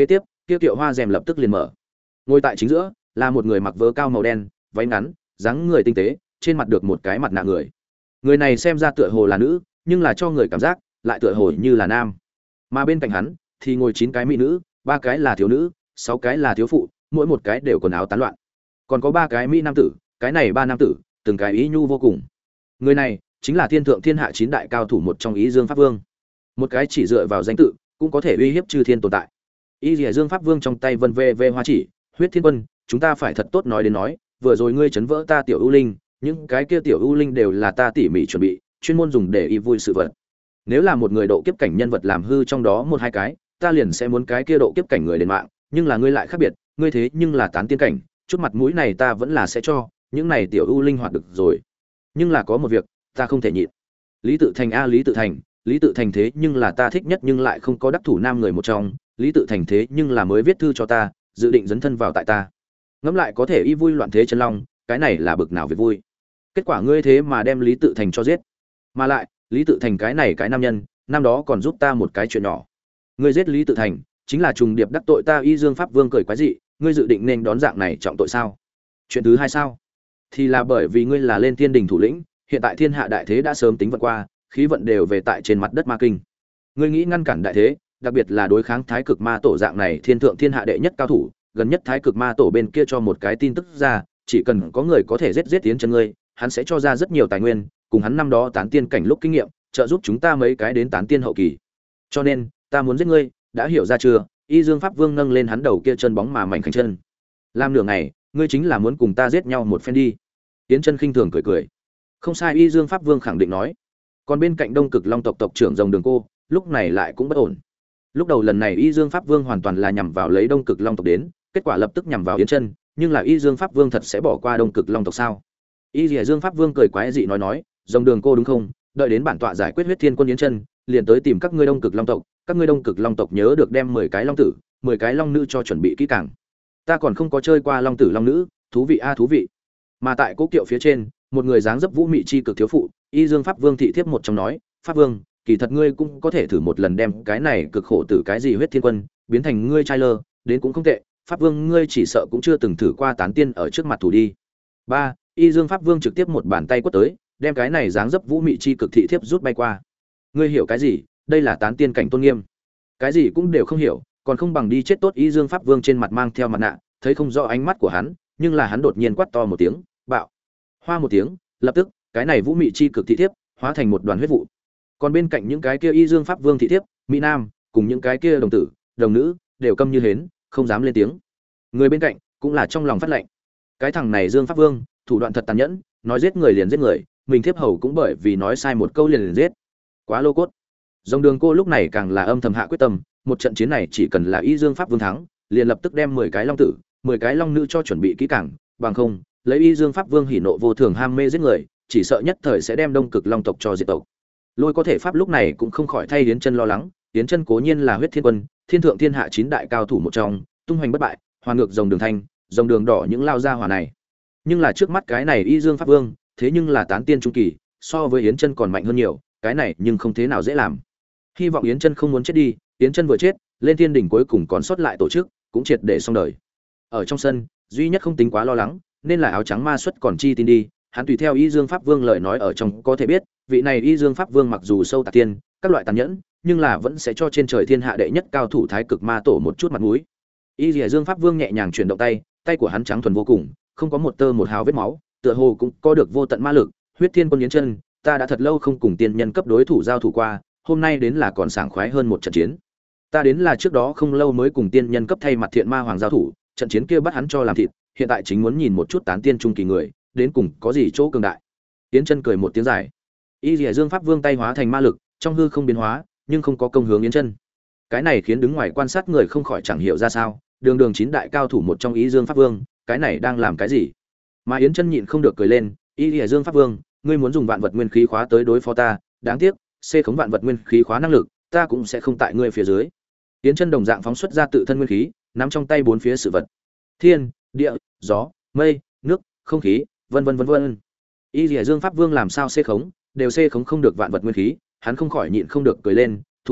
Tiêu Kiệu Hoa rèm lập tức liền mở. Ngồi tại chính giữa là một người mặc vớ cao màu đen, váy ngắn, dáng người tinh tế, trên mặt được một cái mặt nạ người. Người này xem ra tựa hồ là nữ, nhưng là cho người cảm giác lại tựa hồ như là nam. Mà bên cạnh hắn thì ngồi chín cái mỹ nữ, ba cái là thiếu nữ, sáu cái là thiếu phụ, mỗi một cái đều quần áo tán loạn. Còn có ba cái mỹ nam tử, cái này ba nam tử, từng cái ý nhu vô cùng. Người này chính là thiên thượng thiên hạ chín đại cao thủ một trong Ý Dương Pháp Vương. Một cái chỉ dựa vào danh tự cũng có thể uy hiếp chư thiên tồn tại. Ý Liễu Dương Pháp Vương trong tay vân vê vê hoa chỉ, Huyết Thiên Quân, chúng ta phải thật tốt nói đến nói, vừa rồi ngươi chấn vỡ ta tiểu ưu linh, những cái kia tiểu ưu linh đều là ta tỉ mỉ chuẩn bị, chuyên môn dùng để y vui sự vật. Nếu là một người độ kiếp cảnh nhân vật làm hư trong đó một hai cái, ta liền sẽ muốn cái kia độ kiếp cảnh người đền mạng, nhưng là ngươi lại khác biệt, ngươi thế nhưng là tán tiên cảnh, chút mặt mũi này ta vẫn là sẽ cho, những này tiểu ưu linh hoạt được rồi. Nhưng là có một việc, ta không thể nhịn. Lý Tự Thành a Lý Tự Thành, Lý Tự Thành thế nhưng là ta thích nhất nhưng lại không có đắc thủ nam người một trong, Lý Tự Thành thế nhưng là mới viết thư cho ta, dự định dấn thân vào tại ta. Ngẫm lại có thể y vui loạn thế chân long, cái này là bực nào việc vui. Kết quả ngươi thế mà đem Lý Tự Thành cho giết. Mà lại, Lý Tự Thành cái này cái nam nhân, năm đó còn giúp ta một cái chuyện nhỏ. Ngươi giết Lý Tự Thành, chính là trùng điệp đắc tội ta Y Dương Pháp Vương cười quái dị, ngươi dự định nên đón dạng này trọng tội sao? Chuyện thứ hai sao? Thì là bởi vì ngươi là lên thiên đình thủ lĩnh, hiện tại thiên hạ đại thế đã sớm tính vận qua, khí vận đều về tại trên mặt đất ma kinh. Ngươi nghĩ ngăn cản đại thế, đặc biệt là đối kháng Thái Cực Ma Tổ dạng này thiên thượng thiên hạ đệ nhất cao thủ, gần nhất Thái Cực Ma Tổ bên kia cho một cái tin tức ra, chỉ cần có người có thể giết giết tiến chân ngươi, hắn sẽ cho ra rất nhiều tài nguyên, cùng hắn năm đó tán tiên cảnh lúc kinh nghiệm, trợ giúp chúng ta mấy cái đến tán tiên hậu kỳ. Cho nên, ta muốn giết ngươi, đã hiểu ra chưa? Y Dương Pháp Vương nâng lên hắn đầu kia chân bóng mà mảnh khảnh chân. Làm nửa ngày, ngươi chính là muốn cùng ta giết nhau một phen đi. Tiến Chân khinh thường cười cười. Không sai, Y Dương Pháp Vương khẳng định nói. Còn bên cạnh Đông Cực Long tộc tộc trưởng Rồng Đường Cô, lúc này lại cũng bất ổn. Lúc đầu lần này Y Dương Pháp Vương hoàn toàn là nhằm vào lấy Đông Cực Long tộc đến, kết quả lập tức nhằm vào Yến Chân, nhưng là Y Dương Pháp Vương thật sẽ bỏ qua Đông Cực Long tộc sao? Y Lìa Dương Pháp Vương cười quái dị nói nói, Rồng Đường Cô đúng không? Đợi đến bản tọa giải quyết Huyết Thiên Quân Yến Chân, liền tới tìm các ngươi Đông Cực Long tộc, các ngươi Đông Cực Long tộc nhớ được đem mười cái long tử, mười cái long nữ cho chuẩn bị kỹ càng. Ta còn không có chơi qua long tử long nữ, thú vị a thú vị. Mà tại cố kiệu phía trên, một người dáng dấp vũ mị chi cực thiếu phụ, Y Dương Pháp Vương thị thiếp một trong nói, Pháp Vương, kỳ thật ngươi cũng có thể thử một lần đem cái này cực khổ tử cái gì Huyết Thiên Quân biến thành ngươi trai lơ, đến cũng không tệ. Pháp Vương ngươi chỉ sợ cũng chưa từng thử qua tán tiên ở trước mặt thủ đi. Ba, Y Dương Pháp Vương trực tiếp một bàn tay quất tới, đem cái này dáng dấp vũ mị chi cực thị thiếp rút bay qua. Ngươi hiểu cái gì? Đây là tán tiên cảnh tôn nghiêm. Cái gì cũng đều không hiểu, còn không bằng đi chết tốt. Y Dương Pháp Vương trên mặt mang theo mặt nạ, thấy không rõ ánh mắt của hắn, nhưng là hắn đột nhiên quát to một tiếng, bạo. Hoa một tiếng, lập tức, cái này vũ mị chi cực thị thiếp hóa thành một đoàn huyết vụ. Còn bên cạnh những cái kia Y Dương Pháp Vương thị thiếp, mỹ nam, cùng những cái kia đồng tử, đồng nữ, đều câm như hến, không dám lên tiếng. Người bên cạnh cũng là trong lòng phát lạnh. Cái thằng này Dương Pháp Vương, thủ đoạn thật tàn nhẫn, nói giết người liền giết người, mình thiếp hầu cũng bởi vì nói sai một câu liền liền giết. Quá lô cốt. Dòng Đường Cô lúc này càng là âm thầm hạ quyết tâm, một trận chiến này chỉ cần là Y Dương Pháp Vương thắng, liền lập tức đem mười cái long tử, mười cái long nữ cho chuẩn bị kỹ càng, bằng không, lấy Y Dương Pháp Vương hỉ nộ vô thường ham mê giết người, chỉ sợ nhất thời sẽ đem Đông Cực Long tộc cho diệt tộc. Lôi có thể pháp lúc này cũng không khỏi thay Yến Chân lo lắng, Yến Chân cố nhiên là Huyết Thiên Quân, thiên thượng thiên hạ chín đại cao thủ một trong, tung hoành bất bại, hoàn ngược Rồng Đường Thanh, Rồng Đường Đỏ những lao ra hỏa này. Nhưng là trước mắt cái này Y Dương Pháp Vương, thế nhưng là tán tiên trung kỳ, so với Yến Chân còn mạnh hơn nhiều, cái này nhưng không thế nào dễ làm. Hy vọng Yến Chân không muốn chết đi, Yến Chân vừa chết, lên thiên đỉnh cuối cùng còn sót lại tổ chức, cũng triệt để xong đời. Ở trong sân, duy nhất không tính quá lo lắng, nên là áo trắng ma xuất còn chi tin đi, hắn tùy theo Y Dương Pháp Vương lời nói ở trong có thể biết, vị này Y Dương Pháp Vương mặc dù sâu tạc tiên, các loại tàn nhẫn, nhưng là vẫn sẽ cho trên trời thiên hạ đệ nhất cao thủ Thái Cực Ma Tổ một chút mặt mũi. Y Lìa Dương Pháp Vương nhẹ nhàng chuyển động tay, tay của hắn trắng thuần vô cùng, không có một tơ một hào vết máu, tựa hồ cũng có được vô tận ma lực. Huyết Thiên Quân Yến Chân, ta đã thật lâu không cùng tiên nhân cấp đối thủ giao thủ qua, hôm nay đến là còn sảng khoái hơn một trận chiến. Ta đến là trước đó không lâu mới cùng tiên nhân cấp thay mặt Thiện Ma Hoàng giao thủ, trận chiến kia bắt hắn cho làm thịt, hiện tại chính muốn nhìn một chút tán tiên trung kỳ người, đến cùng có gì chỗ cường đại. Yến Chân cười một tiếng dài. Y Lìa Dương Pháp Vương tay hóa thành ma lực, trong hư không biến hóa, nhưng không có công hướng Yến Chân. Cái này khiến đứng ngoài quan sát người không khỏi chẳng hiểu ra sao, đường đường chín đại cao thủ một trong Y Dương Pháp Vương, cái này đang làm cái gì? Mà Yến Chân nhịn không được cười lên, Y Lìa Dương Pháp Vương, ngươi muốn dùng vạn vật nguyên khí khóa tới đối phó ta, đáng tiếc, xê khống vạn vật nguyên khí khóa năng lực, ta cũng sẽ không tại ngươi phía dưới. Yến Chân đồng dạng phóng xuất ra tự thân nguyên khí, nắm trong tay bốn phía sự vật. Thiên, địa, gió, mây, nước, không khí, vân vân vân vân. Y Lìa Dương Pháp Vương làm sao xê khống, đều xê khống không được vạn vật nguyên khí, hắn không khỏi nhịn không được cười lên, thú vị,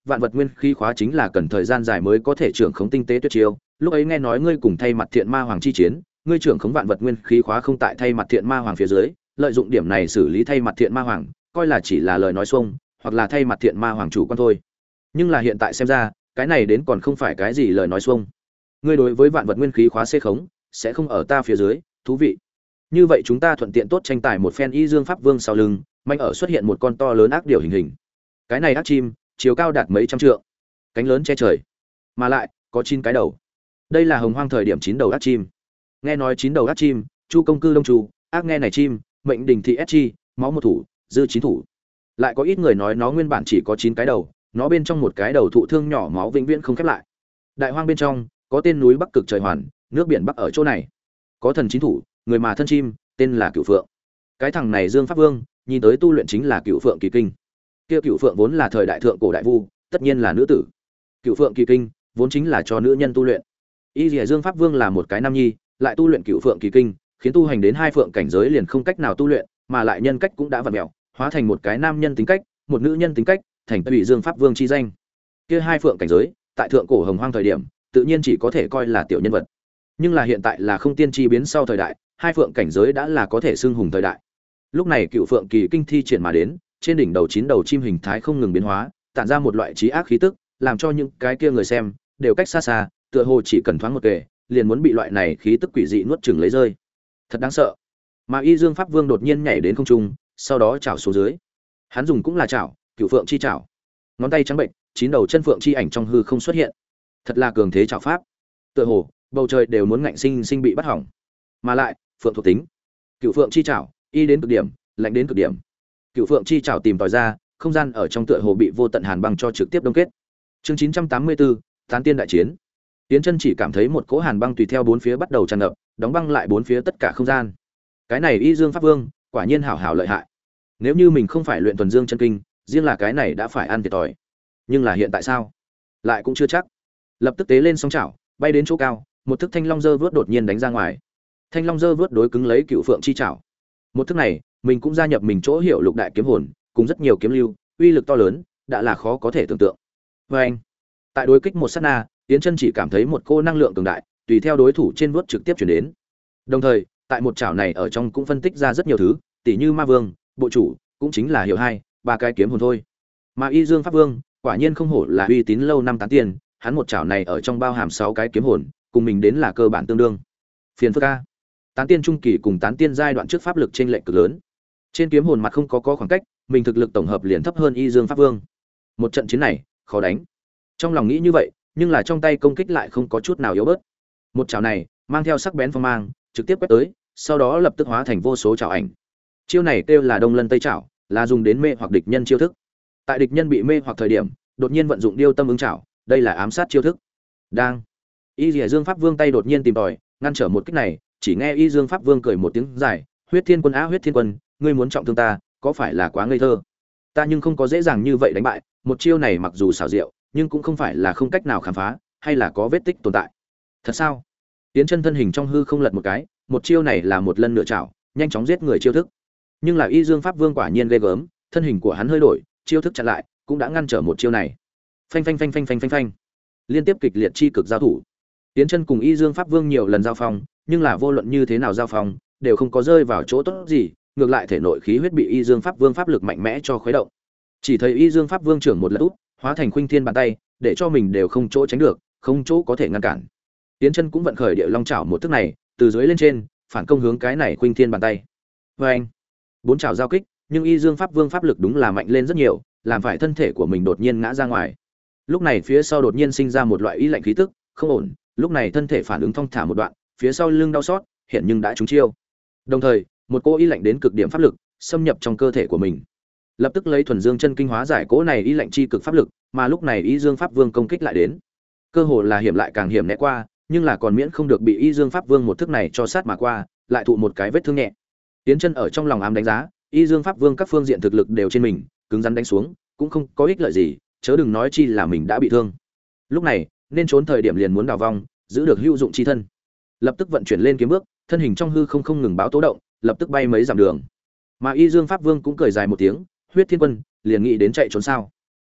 vạn vật nguyên khí khóa chính là cần thời gian dài mới có thể trưởng khống tinh tế tuyệt chiêu, lúc ấy nghe nói ngươi cùng thay mặt thiện ma hoàng chi chiến, ngươi trưởng khống vạn vật nguyên khí khóa không tại thay mặt thiện ma hoàng phía dưới, lợi dụng điểm này xử lý thay mặt thiện ma hoàng, coi là chỉ là lời nói xuông, hoặc là thay mặt thiện ma hoàng chủ quan thôi. Nhưng là hiện tại xem ra, cái này đến còn không phải cái gì lời nói xuông. Ngươi đối với vạn vật nguyên khí khóa xê khống, sẽ không ở ta phía dưới, thú vị. Như vậy chúng ta thuận tiện tốt tranh tài một phen. Y Dương Pháp Vương sau lưng, manh ở xuất hiện một con to lớn ác điểu hình hình. Cái này ác chim, chiều cao đạt mấy trăm trượng, cánh lớn che trời, mà lại có chín cái đầu. Đây là hồng hoang thời điểm chín đầu ác chim. Nghe nói chín đầu ác chim, chu công cư đông chu, ác nghe này chim, mệnh đình thị ét chi, máu một thủ, dư chín thủ. Lại có ít người nói nó nguyên bản chỉ có chín cái đầu, nó bên trong một cái đầu thụ thương nhỏ máu vĩnh viễn không khép lại. Đại hoang bên trong có tên núi Bắc Cực trời hoàn, nước biển Bắc ở chỗ này. Có thần chín thủ, người mà thân chim, tên là Cửu Phượng. Cái thằng này Dương Pháp Vương, nhìn tới tu luyện chính là Cửu Phượng Kỳ Kinh. Kia Cửu Phượng vốn là thời đại thượng cổ đại vu, tất nhiên là nữ tử. Cửu Phượng Kỳ Kinh vốn chính là cho nữ nhân tu luyện. Y Lìa Dương Pháp Vương là một cái nam nhi, lại tu luyện Cửu Phượng Kỳ Kinh, khiến tu hành đến hai phượng cảnh giới liền không cách nào tu luyện, mà lại nhân cách cũng đã vặn mèo, hóa thành một cái nam nhân tính cách, một nữ nhân tính cách, thành Tùy Dương Pháp Vương chi danh. Kia hai phượng cảnh giới, tại thượng cổ hồng hoang thời điểm, tự nhiên chỉ có thể coi là tiểu nhân vật. Nhưng là hiện tại là không tiên chi biến sau thời đại, hai phượng cảnh giới đã là có thể xưng hùng thời đại. Lúc này Cửu Phượng Kỳ Kinh thi triển mà đến, trên đỉnh đầu chín đầu chim hình thái không ngừng biến hóa, tản ra một loại trí ác khí tức, làm cho những cái kia người xem đều cách xa xa, tựa hồ chỉ cần thoáng một kề, liền muốn bị loại này khí tức quỷ dị nuốt chửng lấy rơi. Thật đáng sợ. Mà Y Dương Pháp Vương đột nhiên nhảy đến không trung, sau đó chảo xuống dưới. Hắn dùng cũng là chảo, Cửu Phượng chi chảo. Ngón tay trắng bệnh, chín đầu chân phượng chi ảnh trong hư không xuất hiện. Thật là cường thế chảo pháp. Tựa hồ bầu trời đều muốn ngạnh sinh sinh bị bắt hỏng. Mà lại, phượng thuộc tính. Cửu Phượng chi chảo, y đến cực điểm, lạnh đến cực điểm. Cửu Phượng chi chảo tìm tòi ra, không gian ở trong tựa hồ bị vô tận hàn băng cho trực tiếp đông kết. Chương chín trăm tám mươi tư, Tán Tiên đại chiến. Tiến Chân chỉ cảm thấy một cỗ hàn băng tùy theo bốn phía bắt đầu tràn ngập, đóng băng lại bốn phía tất cả không gian. Cái này Y Dương Pháp Vương, quả nhiên hảo hảo lợi hại. Nếu như mình không phải luyện thuần dương chân kinh, riêng là cái này đã phải ăn thiệt thòi. Nhưng là hiện tại sao? Lại cũng chưa chắc. Lập tức tế lên song chảo, bay đến chỗ cao, một thức thanh long dơ vớt đột nhiên đánh ra ngoài. Thanh long dơ vớt đối cứng lấy Cửu Phượng chi chảo. Một thức này, mình cũng gia nhập mình chỗ hiểu lục đại kiếm hồn, cùng rất nhiều kiếm lưu, uy lực to lớn, đã là khó có thể tưởng tượng. Và anh, tại đối kích một sát na, Tiến Chân chỉ cảm thấy một cô năng lượng cường đại, tùy theo đối thủ trên vuốt trực tiếp chuyển đến. Đồng thời, tại một chảo này ở trong cũng phân tích ra rất nhiều thứ, tỉ như Ma Vương, bộ chủ, cũng chính là hiểu hai, ba cái kiếm hồn thôi. Mà Y Dương Pháp Vương, quả nhiên không hổ là uy tín lâu năm tán tiền, hắn một chảo này ở trong bao hàm sáu cái kiếm hồn, cùng mình đến là cơ bản tương đương. Phiền phức a. Tán tiên trung kỳ cùng tán tiên giai đoạn trước pháp lực trên lệch cực lớn. Trên kiếm hồn mặt không có có khoảng cách, mình thực lực tổng hợp liền thấp hơn Y Dương Pháp Vương. Một trận chiến này, khó đánh. Trong lòng nghĩ như vậy, nhưng là trong tay công kích lại không có chút nào yếu bớt. Một chảo này, mang theo sắc bén phong mang, trực tiếp quét tới, sau đó lập tức hóa thành vô số chảo ảnh. Chiêu này kêu là Đông Lân Tây chảo, là dùng đến mê hoặc địch nhân chiêu thức. Tại địch nhân bị mê hoặc thời điểm, đột nhiên vận dụng điêu tâm ứng chảo, đây là ám sát chiêu thức. Đang. Y Lìa Dương Pháp Vương tay đột nhiên tìm tòi, ngăn trở một kích này, chỉ nghe Y Dương Pháp Vương cười một tiếng dài, "Huyết Thiên Quân á Huyết Thiên Quân, ngươi muốn trọng thương ta, có phải là quá ngây thơ? Ta nhưng không có dễ dàng như vậy đánh bại, một chiêu này mặc dù xảo diệu, nhưng cũng không phải là không cách nào khám phá, hay là có vết tích tồn tại." Thật sao? Tiến Chân thân hình trong hư không lật một cái, một chiêu này là một lần nửa chảo, nhanh chóng giết người chiêu thức. Nhưng là Y Dương Pháp Vương quả nhiên ghê gớm, thân hình của hắn hơi đổi, chiêu thức chặn lại, cũng đã ngăn trở một chiêu này. Phanh phanh phanh phanh phanh phanh phanh. Liên tiếp kịch liệt chi cực giao thủ. Tiến Chân cùng Y Dương Pháp Vương nhiều lần giao phong, nhưng là vô luận như thế nào giao phong, đều không có rơi vào chỗ tốt gì, ngược lại thể nội khí huyết bị Y Dương Pháp Vương pháp lực mạnh mẽ cho khuấy động. Chỉ thấy Y Dương Pháp Vương trưởng một lật út, hóa thành khuynh thiên bàn tay, để cho mình đều không chỗ tránh được, không chỗ có thể ngăn cản. Tiến Chân cũng vận khởi địa long chảo một thức này, từ dưới lên trên, phản công hướng cái này khuynh thiên bàn tay. Và anh, bốn chảo giao kích, nhưng Y Dương Pháp Vương pháp lực đúng là mạnh lên rất nhiều, làm phải thân thể của mình đột nhiên ngã ra ngoài. Lúc này phía sau đột nhiên sinh ra một loại ý lạnh khí tức, không ổn, lúc này thân thể phản ứng thong thả một đoạn, phía sau lưng đau xót, hiện nhưng đã trúng chiêu. Đồng thời, một cỗ ý lạnh đến cực điểm pháp lực xâm nhập trong cơ thể của mình. Lập tức lấy thuần dương chân kinh hóa giải cỗ này ý lạnh chi cực pháp lực, mà lúc này Y Dương Pháp Vương công kích lại đến. Cơ hồ là hiểm lại càng hiểm né qua, nhưng là còn miễn không được bị Y Dương Pháp Vương một thức này cho sát mà qua, lại thụ một cái vết thương nhẹ. Tiến Chân ở trong lòng ám đánh giá, Y Dương Pháp Vương các phương diện thực lực đều trên mình, cứng rắn đánh xuống, cũng không có ích lợi gì, chớ đừng nói chi là mình đã bị thương. Lúc này, nên trốn thời điểm liền muốn đào vong, giữ được hữu dụng chi thân. Lập tức vận chuyển lên kiếm bước, thân hình trong hư không không ngừng báo tố động, lập tức bay mấy dặm đường. Mà Y Dương Pháp Vương cũng cười dài một tiếng, "Huyết Thiên Quân, liền nghĩ đến chạy trốn sao?"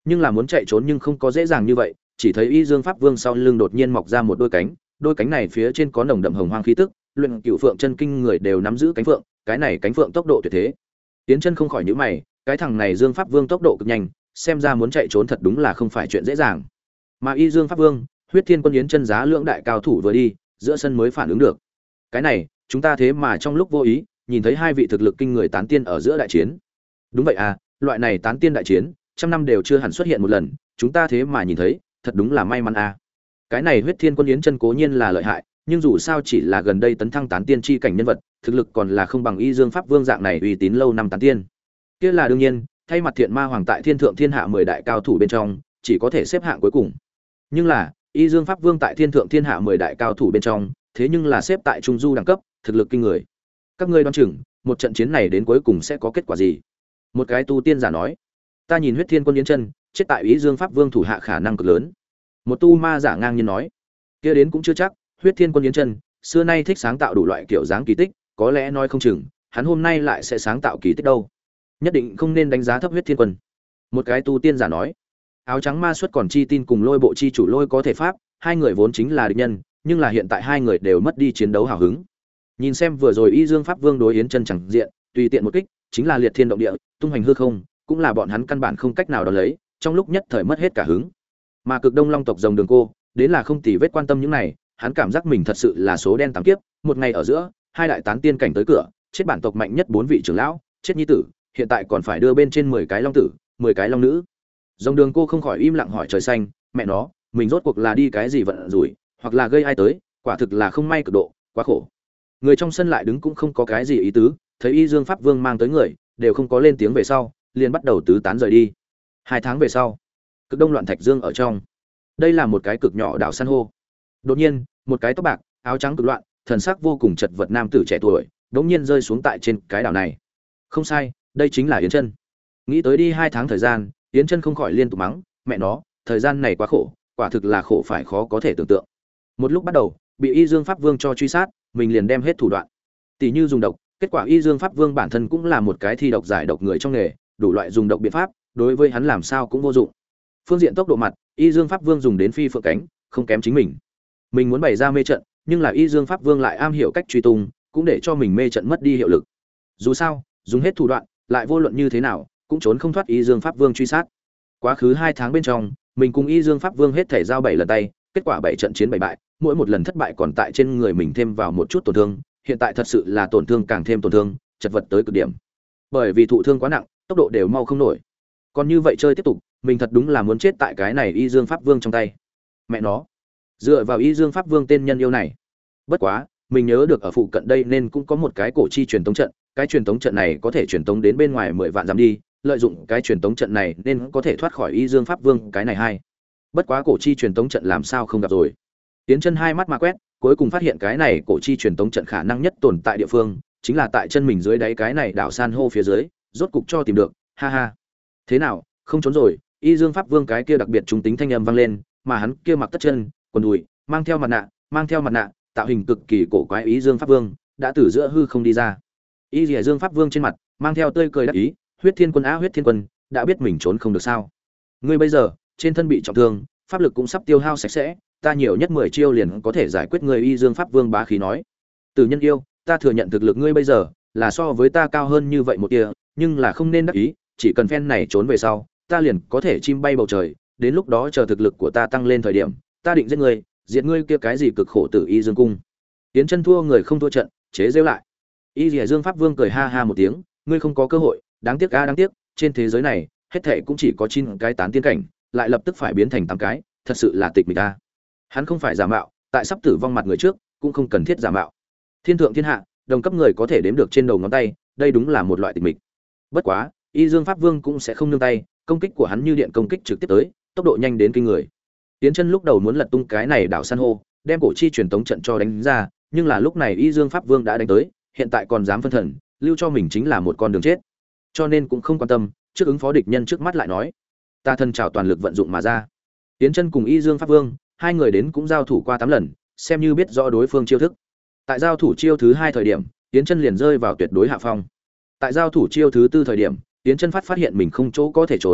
Nhưng là muốn chạy trốn nhưng không có dễ dàng như vậy, chỉ thấy Y Dương Pháp Vương sau lưng đột nhiên mọc ra một đôi cánh, đôi cánh này phía trên có nồng đậm hồng hoang khí tức, luyện cửu phượng chân kinh người đều nắm giữ cánh phượng, cái này cánh phượng tốc độ tuyệt thế. Tiến Chân không khỏi nhíu mày, cái thằng này Dương Pháp Vương tốc độ cực nhanh, xem ra muốn chạy trốn thật đúng là không phải chuyện dễ dàng. Mà Y Dương Pháp Vương, Huyết Thiên Quân Yến Chân giá lượng đại cao thủ vừa đi, giữa sân mới phản ứng được. Cái này, chúng ta thế mà trong lúc vô ý, nhìn thấy hai vị thực lực kinh người tán tiên ở giữa đại chiến. Đúng vậy à, loại này tán tiên đại chiến, trăm năm đều chưa hẳn xuất hiện một lần, chúng ta thế mà nhìn thấy, thật đúng là may mắn à. Cái này Huyết Thiên Quân Yến Chân cố nhiên là lợi hại, nhưng dù sao chỉ là gần đây tấn thăng tán tiên chi cảnh nhân vật, thực lực còn là không bằng Y Dương Pháp Vương dạng này uy tín lâu năm tán tiên. Kia là đương nhiên, thay mặt Thiện Ma Hoàng tại Thiên Thượng Thiên Hạ mười đại cao thủ bên trong, chỉ có thể xếp hạng cuối cùng. Nhưng là, Y Dương Pháp Vương tại Thiên Thượng Thiên Hạ mười đại cao thủ bên trong, thế nhưng là xếp tại trung du đẳng cấp, thực lực kinh người. Các ngươi đoán chừng, một trận chiến này đến cuối cùng sẽ có kết quả gì? Một cái tu tiên giả nói, ta nhìn Huyết Thiên Quân Yến Chân, chết tại Y Dương Pháp Vương thủ hạ khả năng cực lớn. Một tu ma giả ngang nhiên nói, kia đến cũng chưa chắc, Huyết Thiên Quân Yến Chân, xưa nay thích sáng tạo đủ loại kiểu dáng kỳ tích, có lẽ nói không chừng, hắn hôm nay lại sẽ sáng tạo kỳ tích đâu. Nhất định không nên đánh giá thấp Huyết Thiên Quân. Một cái tu tiên giả nói, áo trắng ma xuất còn chi tin cùng Lôi bộ chi chủ Lôi có thể pháp, hai người vốn chính là địch nhân, nhưng là hiện tại hai người đều mất đi chiến đấu hào hứng. Nhìn xem vừa rồi Y Dương Pháp Vương đối Yến Chân chẳng diện, tùy tiện một kích, chính là liệt thiên động địa, tung hoành hư không, cũng là bọn hắn căn bản không cách nào đón lấy, trong lúc nhất thời mất hết cả hứng. Mà Cực Đông Long tộc rồng Đường Cô, đến là không tì vết quan tâm những này, hắn cảm giác mình thật sự là số đen tám kiếp, một ngày ở giữa, hai đại tán tiên cảnh tới cửa, chết bản tộc mạnh nhất bốn vị trưởng lão, chết nhi tử, hiện tại còn phải đưa bên trên mười cái long tử, mười cái long nữ. Rồng Đường Cô không khỏi im lặng hỏi trời xanh, mẹ nó, mình rốt cuộc là đi cái gì vận rủi, hoặc là gây ai tới, quả thực là không may cực độ, quá khổ. Người trong sân lại đứng cũng không có cái gì ý tứ, thấy Y Dương Pháp Vương mang tới người, đều không có lên tiếng về sau, liền bắt đầu tứ tán rời đi. Hai tháng về sau, Cực Đông Loạn Thạch Dương ở trong. Đây là một cái cực nhỏ đảo san hô. Đột nhiên, một cái tóc bạc, áo trắng cực loạn, thần sắc vô cùng chật vật nam tử trẻ tuổi, đống nhiên rơi xuống tại trên cái đảo này. Không sai, đây chính là Yến Chân. Nghĩ tới đi hai tháng thời gian, Yến Chân không khỏi liên tục mắng, mẹ nó, thời gian này quá khổ, quả thực là khổ phải khó có thể tưởng tượng. Một lúc bắt đầu, bị Y Dương Pháp Vương cho truy sát, mình liền đem hết thủ đoạn. Tỷ như dùng độc, kết quả Y Dương Pháp Vương bản thân cũng là một cái thi độc giải độc người trong nghề, đủ loại dùng độc biện pháp, đối với hắn làm sao cũng vô dụng. Phương diện tốc độ mặt, Y Dương Pháp Vương dùng đến phi phượng cánh, không kém chính mình. Mình muốn bày ra mê trận, nhưng là Y Dương Pháp Vương lại am hiểu cách truy tung, cũng để cho mình mê trận mất đi hiệu lực. Dù sao, dùng hết thủ đoạn, lại vô luận như thế nào, cũng trốn không thoát Y Dương Pháp Vương truy sát. Quá khứ hai tháng bên trong, mình cùng Y Dương Pháp Vương hết thể giao bảy lần tay, kết quả bảy trận chiến bảy bại, mỗi một lần thất bại còn tại trên người mình thêm vào một chút tổn thương, hiện tại thật sự là tổn thương càng thêm tổn thương, chật vật tới cực điểm. Bởi vì thụ thương quá nặng, tốc độ đều mau không nổi. Còn như vậy chơi tiếp tục, mình thật đúng là muốn chết tại cái này Y Dương Pháp Vương trong tay. Mẹ nó, dựa vào Y Dương Pháp Vương tên nhân yêu này. Bất quá, mình nhớ được ở phụ cận đây nên cũng có một cái cổ chi truyền tống trận, cái truyền tống trận này có thể truyền tống đến bên ngoài mười vạn dặm đi, lợi dụng cái truyền tống trận này nên có thể thoát khỏi Y Dương Pháp Vương cái này hay. Bất quá cổ chi truyền tống trận làm sao không gặp rồi. Tiến Chân hai mắt mà quét, cuối cùng phát hiện cái này cổ chi truyền tống trận khả năng nhất tồn tại địa phương, chính là tại chân mình dưới đáy cái này đảo san hô phía dưới, rốt cục cho tìm được, ha ha. Thế nào, không trốn rồi? Y Dương Pháp Vương cái kia đặc biệt trung tính thanh âm vang lên, mà hắn kia mặc tất chân, quần đùi, mang theo mặt nạ, mang theo mặt nạ, tạo hình cực kỳ cổ quái Y Dương Pháp Vương, đã từ giữa hư không đi ra. Y Lìa Dương Pháp Vương trên mặt mang theo tươi cười đắc ý, Huyết Thiên Quân á Huyết Thiên Quân, đã biết mình trốn không được sao? Ngươi bây giờ, trên thân bị trọng thương, pháp lực cũng sắp tiêu hao sạch sẽ, ta nhiều nhất mười chiêu liền có thể giải quyết ngươi. Y Dương Pháp Vương bá khí nói. Từ Nhân yêu, ta thừa nhận thực lực ngươi bây giờ là so với ta cao hơn như vậy một tia, nhưng là không nên đắc ý, chỉ cần phen này trốn về sau, ta liền có thể chim bay bầu trời, đến lúc đó chờ thực lực của ta tăng lên thời điểm, ta định giết ngươi, diệt ngươi kia cái gì cực khổ tử Y Dương cung. Tiến Chân thua người không thua trận, chế giễu lại. Y Lìa Dương Pháp Vương cười ha ha một tiếng, ngươi không có cơ hội, đáng tiếc a đáng tiếc, trên thế giới này, hết thảy cũng chỉ có chín cái tán tiên cảnh, lại lập tức phải biến thành tám cái, thật sự là tịch mịch ta. Hắn không phải giả mạo, tại sắp tử vong mặt người trước, cũng không cần thiết giả mạo. Thiên thượng thiên hạ, đồng cấp người có thể đếm được trên đầu ngón tay, đây đúng là một loại tịch mịch. Bất quá, Y Dương Pháp Vương cũng sẽ không nương tay, công kích của hắn như điện công kích trực tiếp tới, tốc độ nhanh đến kinh người. Tiến Chân lúc đầu muốn lật tung cái này đảo san hô, đem cổ chi truyền tống trận cho đánh ra, nhưng là lúc này Y Dương Pháp Vương đã đánh tới, hiện tại còn dám phân thần, lưu cho mình chính là một con đường chết. Cho nên cũng không quan tâm, trước ứng phó địch nhân trước mắt lại nói. Ta thân trảo toàn lực vận dụng mà ra. Tiến Chân cùng Y Dương Pháp Vương, hai người đến cũng giao thủ qua tám lần, xem như biết rõ đối phương chiêu thức. Tại giao thủ chiêu thứ hai thời điểm, Tiến Chân liền rơi vào tuyệt đối hạ phong. Tại giao thủ chiêu thứ tư thời điểm, Tiến Chân phát phát hiện mình không chỗ có thể trốn,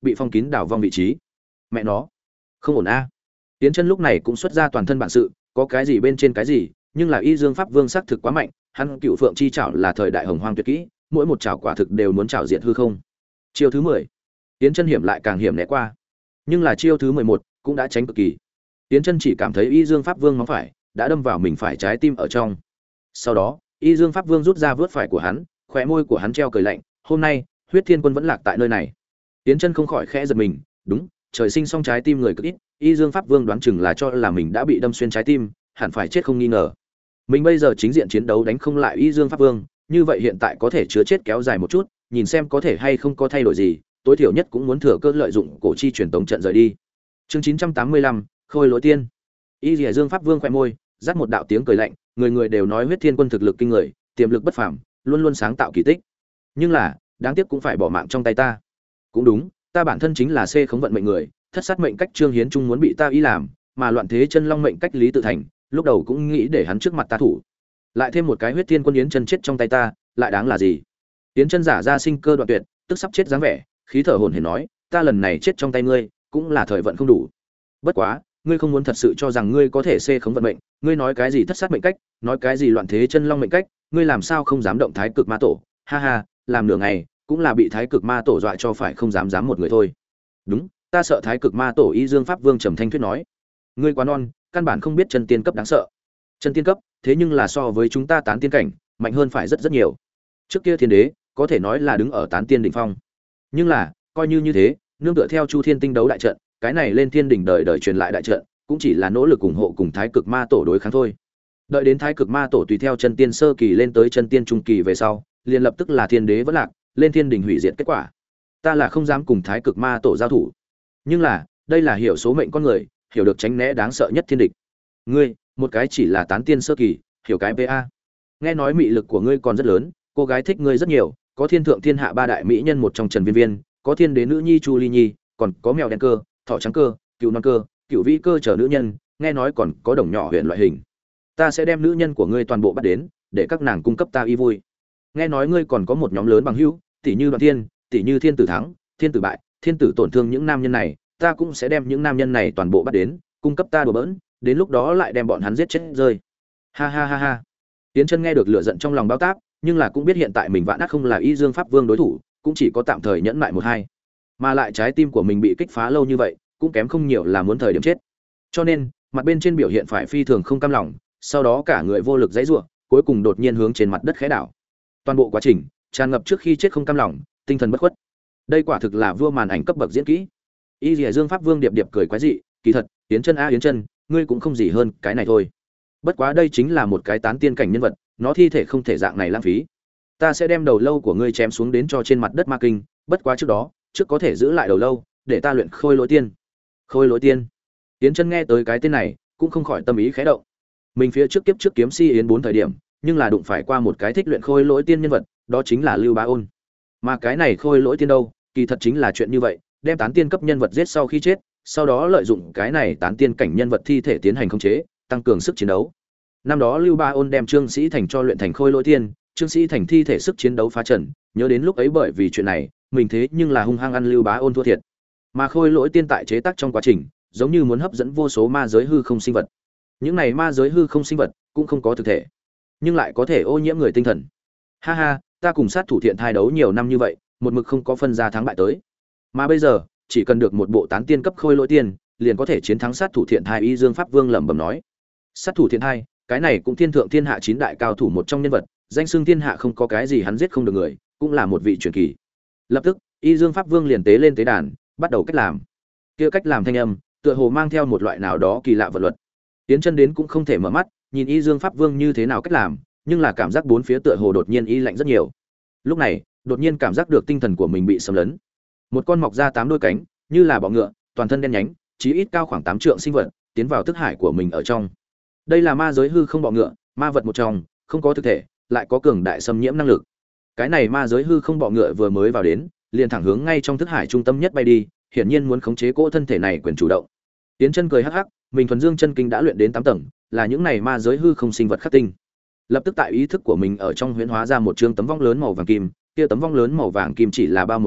bị phong kín đảo vong vị trí. Mẹ nó, không ổn a. Tiến Chân lúc này cũng xuất ra toàn thân bản sự, có cái gì bên trên cái gì, nhưng là Y Dương Pháp Vương xác thực quá mạnh, hắn Cựu Phượng chi chảo là thời đại hồng hoang tuyệt kỹ, mỗi một chảo quả thực đều muốn chảo diệt hư không. Chiêu thứ mười, Tiến Chân hiểm lại càng hiểm né qua, nhưng là chiêu thứ mười một cũng đã tránh cực kỳ. Tiến Chân chỉ cảm thấy Y Dương Pháp Vương móng phải đã đâm vào mình phải trái tim ở trong. Sau đó, Y Dương Pháp Vương rút ra vớt phải của hắn, khóe môi của hắn treo cười lạnh, hôm nay, Huyết Thiên Quân vẫn lạc tại nơi này. Tiến Chân không khỏi khẽ giật mình, đúng, trời sinh song trái tim người cực ít, Y Dương Pháp Vương đoán chừng là cho là mình đã bị đâm xuyên trái tim, hẳn phải chết không nghi ngờ. Mình bây giờ chính diện chiến đấu đánh không lại Y Dương Pháp Vương, như vậy hiện tại có thể chứa chết kéo dài một chút, nhìn xem có thể hay không có thay đổi gì, tối thiểu nhất cũng muốn thừa cơ lợi dụng cổ chi truyền tống trận rời đi. Chương chín trăm tám mươi lăm, Khôi Lỗi Tiên. Y Lìa Dương Pháp Vương khẽ môi, dắt một đạo tiếng cười lạnh, người người đều nói Huyết Thiên Quân thực lực kinh người, tiềm lực bất phàm, luôn luôn sáng tạo kỳ tích. Nhưng là, đáng tiếc cũng phải bỏ mạng trong tay ta. Cũng đúng, ta bản thân chính là C khống vận mệnh người, thất sát mệnh cách Trương Hiến Trung muốn bị ta ý làm, mà loạn thế chân long mệnh cách Lý Tự Thành, lúc đầu cũng nghĩ để hắn trước mặt ta thủ. Lại thêm một cái Huyết Thiên Quân Yến Chân chết trong tay ta, lại đáng là gì? Yến Chân giả ra sinh cơ đoạn tuyệt, tức sắp chết dáng vẻ, khí thở hổn hển nói, ta lần này chết trong tay ngươi, cũng là thời vận không đủ. Bất quá, ngươi không muốn thật sự cho rằng ngươi có thể xê khống vận mệnh, ngươi nói cái gì thất sát mệnh cách, nói cái gì loạn thế chân long mệnh cách, ngươi làm sao không dám động Thái Cực Ma Tổ? Ha ha, làm nửa ngày, cũng là bị Thái Cực Ma Tổ dọa cho phải không dám dám một người thôi. Đúng, ta sợ Thái Cực Ma Tổ. Y Dương Pháp Vương trầm thanh thuyết nói, ngươi quá non, căn bản không biết chân tiên cấp đáng sợ. Chân tiên cấp, thế nhưng là so với chúng ta tán tiên cảnh, mạnh hơn phải rất rất nhiều. Trước kia thiên đế, có thể nói là đứng ở tán tiên đỉnh phong. Nhưng là, coi như như thế, nương tựa theo Chu Thiên tinh đấu đại trận, cái này lên thiên đỉnh đời đời truyền lại đại trận, cũng chỉ là nỗ lực ủng hộ cùng Thái Cực Ma Tổ đối kháng thôi. Đợi đến Thái Cực Ma Tổ tùy theo chân tiên sơ kỳ lên tới chân tiên trung kỳ về sau, liền lập tức là thiên đế vẫn lạc, lên thiên đỉnh hủy diệt kết quả. Ta là không dám cùng Thái Cực Ma Tổ giao thủ. Nhưng là, đây là hiểu số mệnh con người, hiểu được tránh né đáng sợ nhất thiên địch. Ngươi, một cái chỉ là tán tiên sơ kỳ, hiểu cái pê a. Nghe nói mị lực của ngươi còn rất lớn, cô gái thích ngươi rất nhiều, có thiên thượng thiên hạ ba đại mỹ nhân một trong Trần Viên Viên, có thiên đế nữ nhi Chu Ly Nhi, còn có mèo đen cơ, thỏ trắng cơ, cựu non cơ, cựu vĩ cơ chờ nữ nhân, nghe nói còn có đồng nhỏ huyện loại hình. Ta sẽ đem nữ nhân của ngươi toàn bộ bắt đến, để các nàng cung cấp ta y vui. Nghe nói ngươi còn có một nhóm lớn bằng hữu, tỷ như Đoàn Thiên, tỷ như Thiên Tử Thắng, Thiên Tử Bại, Thiên Tử tổn thương những nam nhân này, ta cũng sẽ đem những nam nhân này toàn bộ bắt đến, cung cấp ta đùa bỡn, đến lúc đó lại đem bọn hắn giết chết rơi. Ha ha ha ha. Tiến Chân nghe được lửa giận trong lòng bao táp, nhưng là cũng biết hiện tại mình vạn ác không là Y Dương Pháp Vương đối thủ, cũng chỉ có tạm thời nhẫn nại một hai. Mà lại trái tim của mình bị kích phá lâu như vậy, cũng kém không nhiều là muốn thời điểm chết. Cho nên, mặt bên trên biểu hiện phải phi thường không cam lòng, sau đó cả người vô lực giãy giụa, cuối cùng đột nhiên hướng trên mặt đất khẽ đảo. Toàn bộ quá trình tràn ngập trước khi chết không cam lòng, tinh thần bất khuất. Đây quả thực là vua màn ảnh cấp bậc diễn kỹ. Y Lìa Dương Pháp Vương điệp điệp cười quái dị, kỳ thật, Yến Chân a Yến Chân, ngươi cũng không gì hơn cái này thôi. Bất quá đây chính là một cái tán tiên cảnh nhân vật, nó thi thể không thể dạng này lãng phí. Ta sẽ đem đầu lâu của ngươi chém xuống đến cho trên mặt đất ma kinh, bất quá trước đó, trước có thể giữ lại đầu lâu, để ta luyện Khôi Lỗi Tiên. Khôi Lỗi Tiên. Yến Chân nghe tới cái tên này, cũng không khỏi tâm ý khẽ động. Mình phía trước kiếp trước kiếm si yến bốn thời điểm, nhưng là đụng phải qua một cái thích luyện Khôi Lỗi Tiên nhân vật, đó chính là Lưu Bá Ôn. Mà cái này Khôi Lỗi Tiên đâu, kỳ thật chính là chuyện như vậy, đem tán tiên cấp nhân vật giết sau khi chết, sau đó lợi dụng cái này tán tiên cảnh nhân vật thi thể tiến hành khống chế, tăng cường sức chiến đấu. Năm đó Lưu Bá Ôn đem Trương Sĩ Thành cho luyện thành Khôi Lỗi Tiên, Trương Sĩ Thành thi thể sức chiến đấu phá trần, nhớ đến lúc ấy bởi vì chuyện này, mình thế nhưng là hung hăng ăn Lưu Bá Ôn thua thiệt. Mà Khôi Lỗi Tiên tại chế tác trong quá trình, giống như muốn hấp dẫn vô số ma giới hư không sinh vật. Những này ma giới hư không sinh vật cũng không có thực thể, nhưng lại có thể ô nhiễm người tinh thần. Ha ha, ta cùng sát thủ thiện thai đấu nhiều năm như vậy, một mực không có phân ra thắng bại tới. Mà bây giờ, chỉ cần được một bộ tán tiên cấp Khôi Lỗi Tiên, liền có thể chiến thắng sát thủ thiện thai. Y Dương Pháp Vương lẩm bẩm nói. Sát thủ thiện thai, cái này cũng thiên thượng thiên hạ chín đại cao thủ một trong nhân vật, danh xưng thiên hạ không có cái gì hắn giết không được người, cũng là một vị truyền kỳ. Lập tức, Y Dương Pháp Vương liền tế lên tế đàn, bắt đầu cách làm. Kia cách làm thanh âm, tựa hồ mang theo một loại nào đó kỳ lạ vận luật. Tiến Chân đến cũng không thể mở mắt, nhìn Y Dương Pháp Vương như thế nào cách làm, nhưng là cảm giác bốn phía tựa hồ đột nhiên y lạnh rất nhiều. Lúc này, đột nhiên cảm giác được tinh thần của mình bị xâm lấn. Một con mọc ra tám đôi cánh, như là bọ ngựa, toàn thân đen nhánh, chí ít cao khoảng tám trượng sinh vật, tiến vào thức hải của mình ở trong. Đây là ma giới hư không bọ ngựa, ma vật một trong, không có thực thể, lại có cường đại xâm nhiễm năng lực. Cái này ma giới hư không bọ ngựa vừa mới vào đến, liền thẳng hướng ngay trong thức hải trung tâm nhất bay đi, hiển nhiên muốn khống chế cỗ thân thể này quyền chủ động. Tiến Chân cười hắc hắc, mình thuần dương chân kinh đã luyện đến tám tầng, là những này ma giới hư không sinh vật khắc tinh. Lập tức tại ý thức của mình ở trong huyễn hóa ra một trương tấm vong lớn màu vàng kim, kia tấm vong lớn màu vàng kim chỉ là bao một cái,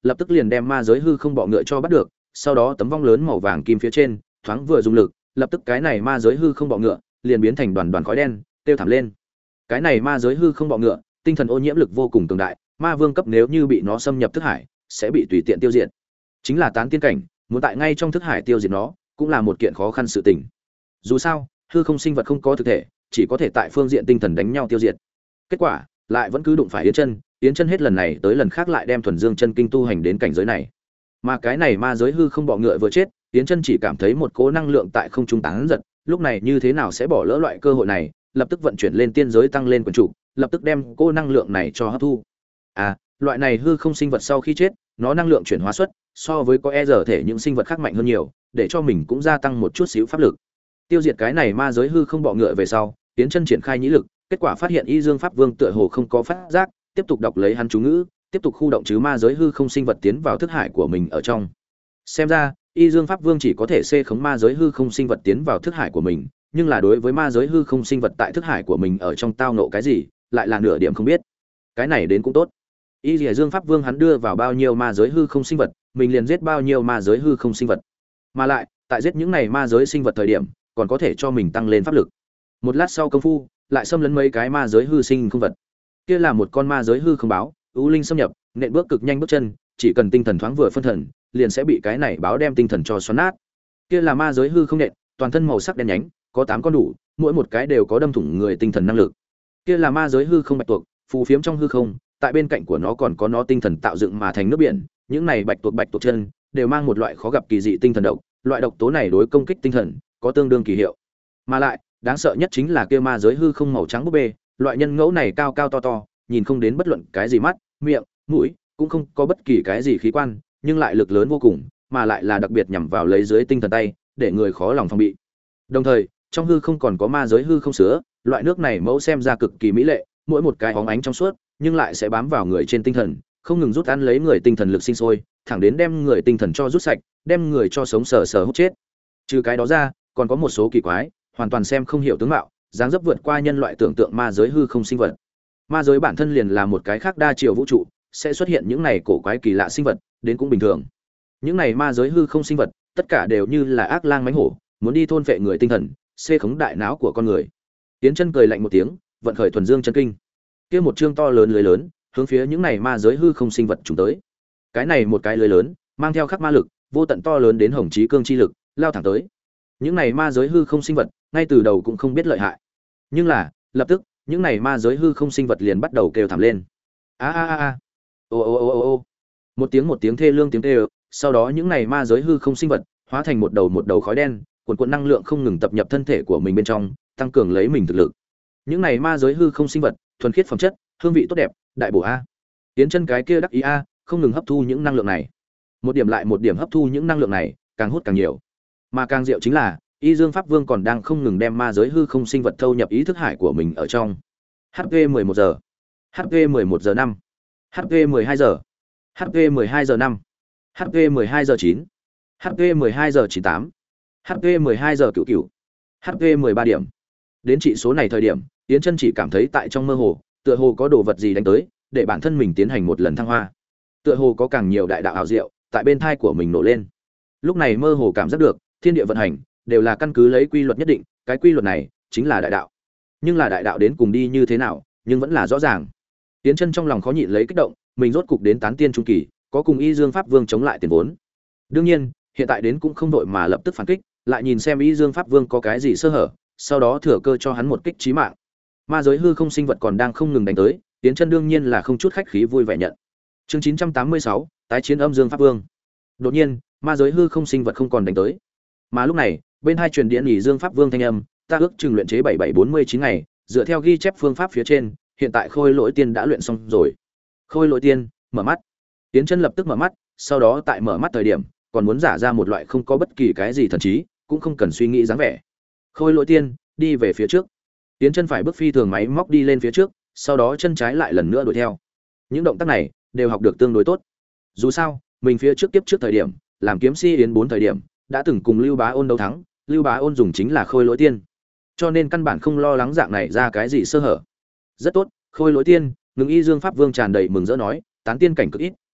lập tức liền đem ma giới hư không bọ ngựa cho bắt được, sau đó tấm vong lớn màu vàng kim phía trên thoáng vừa dùng lực, lập tức cái này ma giới hư không bọ ngựa liền biến thành đoàn đoàn khói đen tiêu thảm lên. Cái này ma giới hư không bọ ngựa tinh thần ô nhiễm lực vô cùng cường đại, ma vương cấp nếu như bị nó xâm nhập thức hải sẽ bị tùy tiện tiêu diệt. Chính là tán tiên cảnh muốn tại ngay trong thức hải tiêu diệt nó cũng là một kiện khó khăn sự tình. Dù sao hư không sinh vật không có thực thể, chỉ có thể tại phương diện tinh thần đánh nhau tiêu diệt. Kết quả lại vẫn cứ đụng phải Yến Chân, Yến Chân hết lần này tới lần khác lại đem thuần dương chân kinh tu hành đến cảnh giới này. Mà cái này ma giới hư không bọ ngựa vừa chết, Yến Chân chỉ cảm thấy một cỗ năng lượng tại không trung tán giật, lúc này như thế nào sẽ bỏ lỡ loại cơ hội này, lập tức vận chuyển lên tiên giới tăng lên quần trụ, lập tức đem cỗ năng lượng này cho hấp thu. À, loại này hư không sinh vật sau khi chết, nó năng lượng chuyển hóa suất so với có e giờ thể những sinh vật khác mạnh hơn nhiều, để cho mình cũng gia tăng một chút xíu pháp lực. Tiêu diệt cái này ma giới hư không bọ ngựa về sau, Yến Chân triển khai nhĩ lực, kết quả phát hiện Y Dương Pháp Vương tựa hồ không có phát giác, tiếp tục đọc lấy hắn chú ngữ, tiếp tục khu động chứ ma giới hư không sinh vật tiến vào thức hải của mình ở trong. Xem ra, Y Dương Pháp Vương chỉ có thể xê khống ma giới hư không sinh vật tiến vào thức hải của mình, nhưng là đối với ma giới hư không sinh vật tại thức hải của mình ở trong tao nộ cái gì, lại là nửa điểm không biết. Cái này đến cũng tốt. Y Dương Pháp Vương hắn đưa vào bao nhiêu ma giới hư không sinh vật, mình liền giết bao nhiêu ma giới hư không sinh vật. Mà lại, tại giết những này ma giới sinh vật thời điểm, còn có thể cho mình tăng lên pháp lực. Một lát sau công phu, lại xâm lấn mấy cái ma giới hư sinh không vật. Kia là một con ma giới hư không báo, ưu linh xâm nhập, nện bước cực nhanh bước chân, chỉ cần tinh thần thoáng vừa phân thần, liền sẽ bị cái này báo đem tinh thần cho xoắn nát. Kia là ma giới hư không nện, toàn thân màu sắc đen nhánh, có tám con đủ, mỗi một cái đều có đâm thủng người tinh thần năng lực. Kia là ma giới hư không bạch tuộc, phù phiếm trong hư không, tại bên cạnh của nó còn có nó tinh thần tạo dựng mà thành nước biển, những này bạch tuộc bạch tuộc chân đều mang một loại khó gặp kỳ dị tinh thần độc, loại độc tố này đối công kích tinh thần có tương đương kỳ hiệu. Mà lại, đáng sợ nhất chính là kia ma giới hư không màu trắng búp bê, loại nhân ngẫu này cao cao to to, nhìn không đến bất luận cái gì mắt, miệng, mũi, cũng không có bất kỳ cái gì khí quan, nhưng lại lực lớn vô cùng, mà lại là đặc biệt nhằm vào lấy dưới tinh thần tay, để người khó lòng phòng bị. Đồng thời, trong hư không còn có ma giới hư không sữa, loại nước này mẫu xem ra cực kỳ mỹ lệ, mỗi một cái óng ánh trong suốt, nhưng lại sẽ bám vào người trên tinh thần, không ngừng rút ăn lấy người tinh thần lực sinh sôi, thẳng đến đem người tinh thần cho rút sạch, đem người cho sống sờ sờ hút chết. Trừ cái đó ra, còn có một số kỳ quái, hoàn toàn xem không hiểu tướng mạo, dáng dấp vượt qua nhân loại tưởng tượng ma giới hư không sinh vật. Ma giới bản thân liền là một cái khác đa chiều vũ trụ, sẽ xuất hiện những này cổ quái kỳ lạ sinh vật, đến cũng bình thường. Những này ma giới hư không sinh vật, tất cả đều như là ác lang mãnh hổ, muốn đi thôn phệ người tinh thần, xê khống đại não của con người. Tiến Chân cười lạnh một tiếng, vận khởi thuần dương chân kinh. Kia một chương to lớn lưới lớn, hướng phía những này ma giới hư không sinh vật trùng tới. Cái này một cái lưới lớn, mang theo khắc ma lực, vô tận to lớn đến hồng chí cương chi lực, lao thẳng tới. Những này ma giới hư không sinh vật, ngay từ đầu cũng không biết lợi hại. Nhưng là, lập tức, những này ma giới hư không sinh vật liền bắt đầu kêu thảm lên. A a a a. Ô ô ô ô ô. Một tiếng một tiếng thê lương tiếng kêu, sau đó những này ma giới hư không sinh vật hóa thành một đầu một đầu khói đen, cuồn cuộn năng lượng không ngừng tập nhập thân thể của mình bên trong, tăng cường lấy mình thực lực. Những này ma giới hư không sinh vật, thuần khiết phẩm chất, hương vị tốt đẹp, đại bổ a. Tiến Chân cái kia đắc ý a, không ngừng hấp thu những năng lượng này. Một điểm lại một điểm hấp thu những năng lượng này, càng hút càng nhiều. Mà càng diệu chính là, Y Dương Pháp Vương còn đang không ngừng đem ma giới hư không sinh vật thâu nhập ý thức hải của mình ở trong. hát pê mười một giờ, hát pê mười một giờ năm, hát pê mười hai giờ, hát pê mười hai giờ năm, hát pê mười hai giờ chín, hát pê mười hai giờ chín tám, hát pê mười hai giờ cửu cửu, hát pê mười ba điểm. Đến trị số này thời điểm, Yến Chân chỉ cảm thấy tại trong mơ hồ, tựa hồ có đồ vật gì đánh tới, để bản thân mình tiến hành một lần thăng hoa. Tựa hồ có càng nhiều đại đạo ảo diệu tại bên thai của mình nổ lên. Lúc này mơ hồ cảm giác được, thiên địa vận hành đều là căn cứ lấy quy luật nhất định, cái quy luật này chính là đại đạo. Nhưng là đại đạo đến cùng đi như thế nào, nhưng vẫn là rõ ràng. Tiến Chân trong lòng khó nhịn lấy kích động, mình rốt cục đến tán tiên trung kỳ, có cùng Y Dương Pháp Vương chống lại tiền vốn. Đương nhiên, hiện tại đến cũng không đội mà lập tức phản kích, lại nhìn xem Y Dương Pháp Vương có cái gì sơ hở, sau đó thừa cơ cho hắn một kích chí mạng. Ma giới hư không sinh vật còn đang không ngừng đánh tới, Tiến Chân đương nhiên là không chút khách khí vui vẻ nhận. Chương chín trăm tám mươi sáu, tái chiến âm Dương Pháp Vương. Đột nhiên, ma giới hư không sinh vật không còn đánh tới. Mà lúc này, bên hai truyền điện nhị Dương Pháp Vương thanh âm, ta ước chừng luyện chế bảy bảy bốn mươi chín ngày, dựa theo ghi chép phương pháp phía trên, hiện tại Khôi Lỗi Tiên đã luyện xong rồi. Khôi Lỗi Tiên, mở mắt. Tiến Chân lập tức mở mắt, sau đó tại mở mắt thời điểm, còn muốn giả ra một loại không có bất kỳ cái gì thần trí, cũng không cần suy nghĩ dáng vẻ. Khôi Lỗi Tiên, đi về phía trước. Tiến Chân phải bước phi thường máy móc đi lên phía trước, sau đó chân trái lại lần nữa đuổi theo. Những động tác này đều học được tương đối tốt. Dù sao, mình phía trước kiếp trước thời điểm, làm kiếm si yến bốn thời điểm, đã từng cùng Lưu Bá Ôn đấu thắng, Lưu Bá Ôn dùng chính là Khôi Lỗi Tiên. Cho nên căn bản không lo lắng dạng này ra cái gì sơ hở. Rất tốt, Khôi Lỗi Tiên, ngừng Y Dương Pháp Vương tràn đầy mừng rỡ nói, tán tiên cảnh cực ít,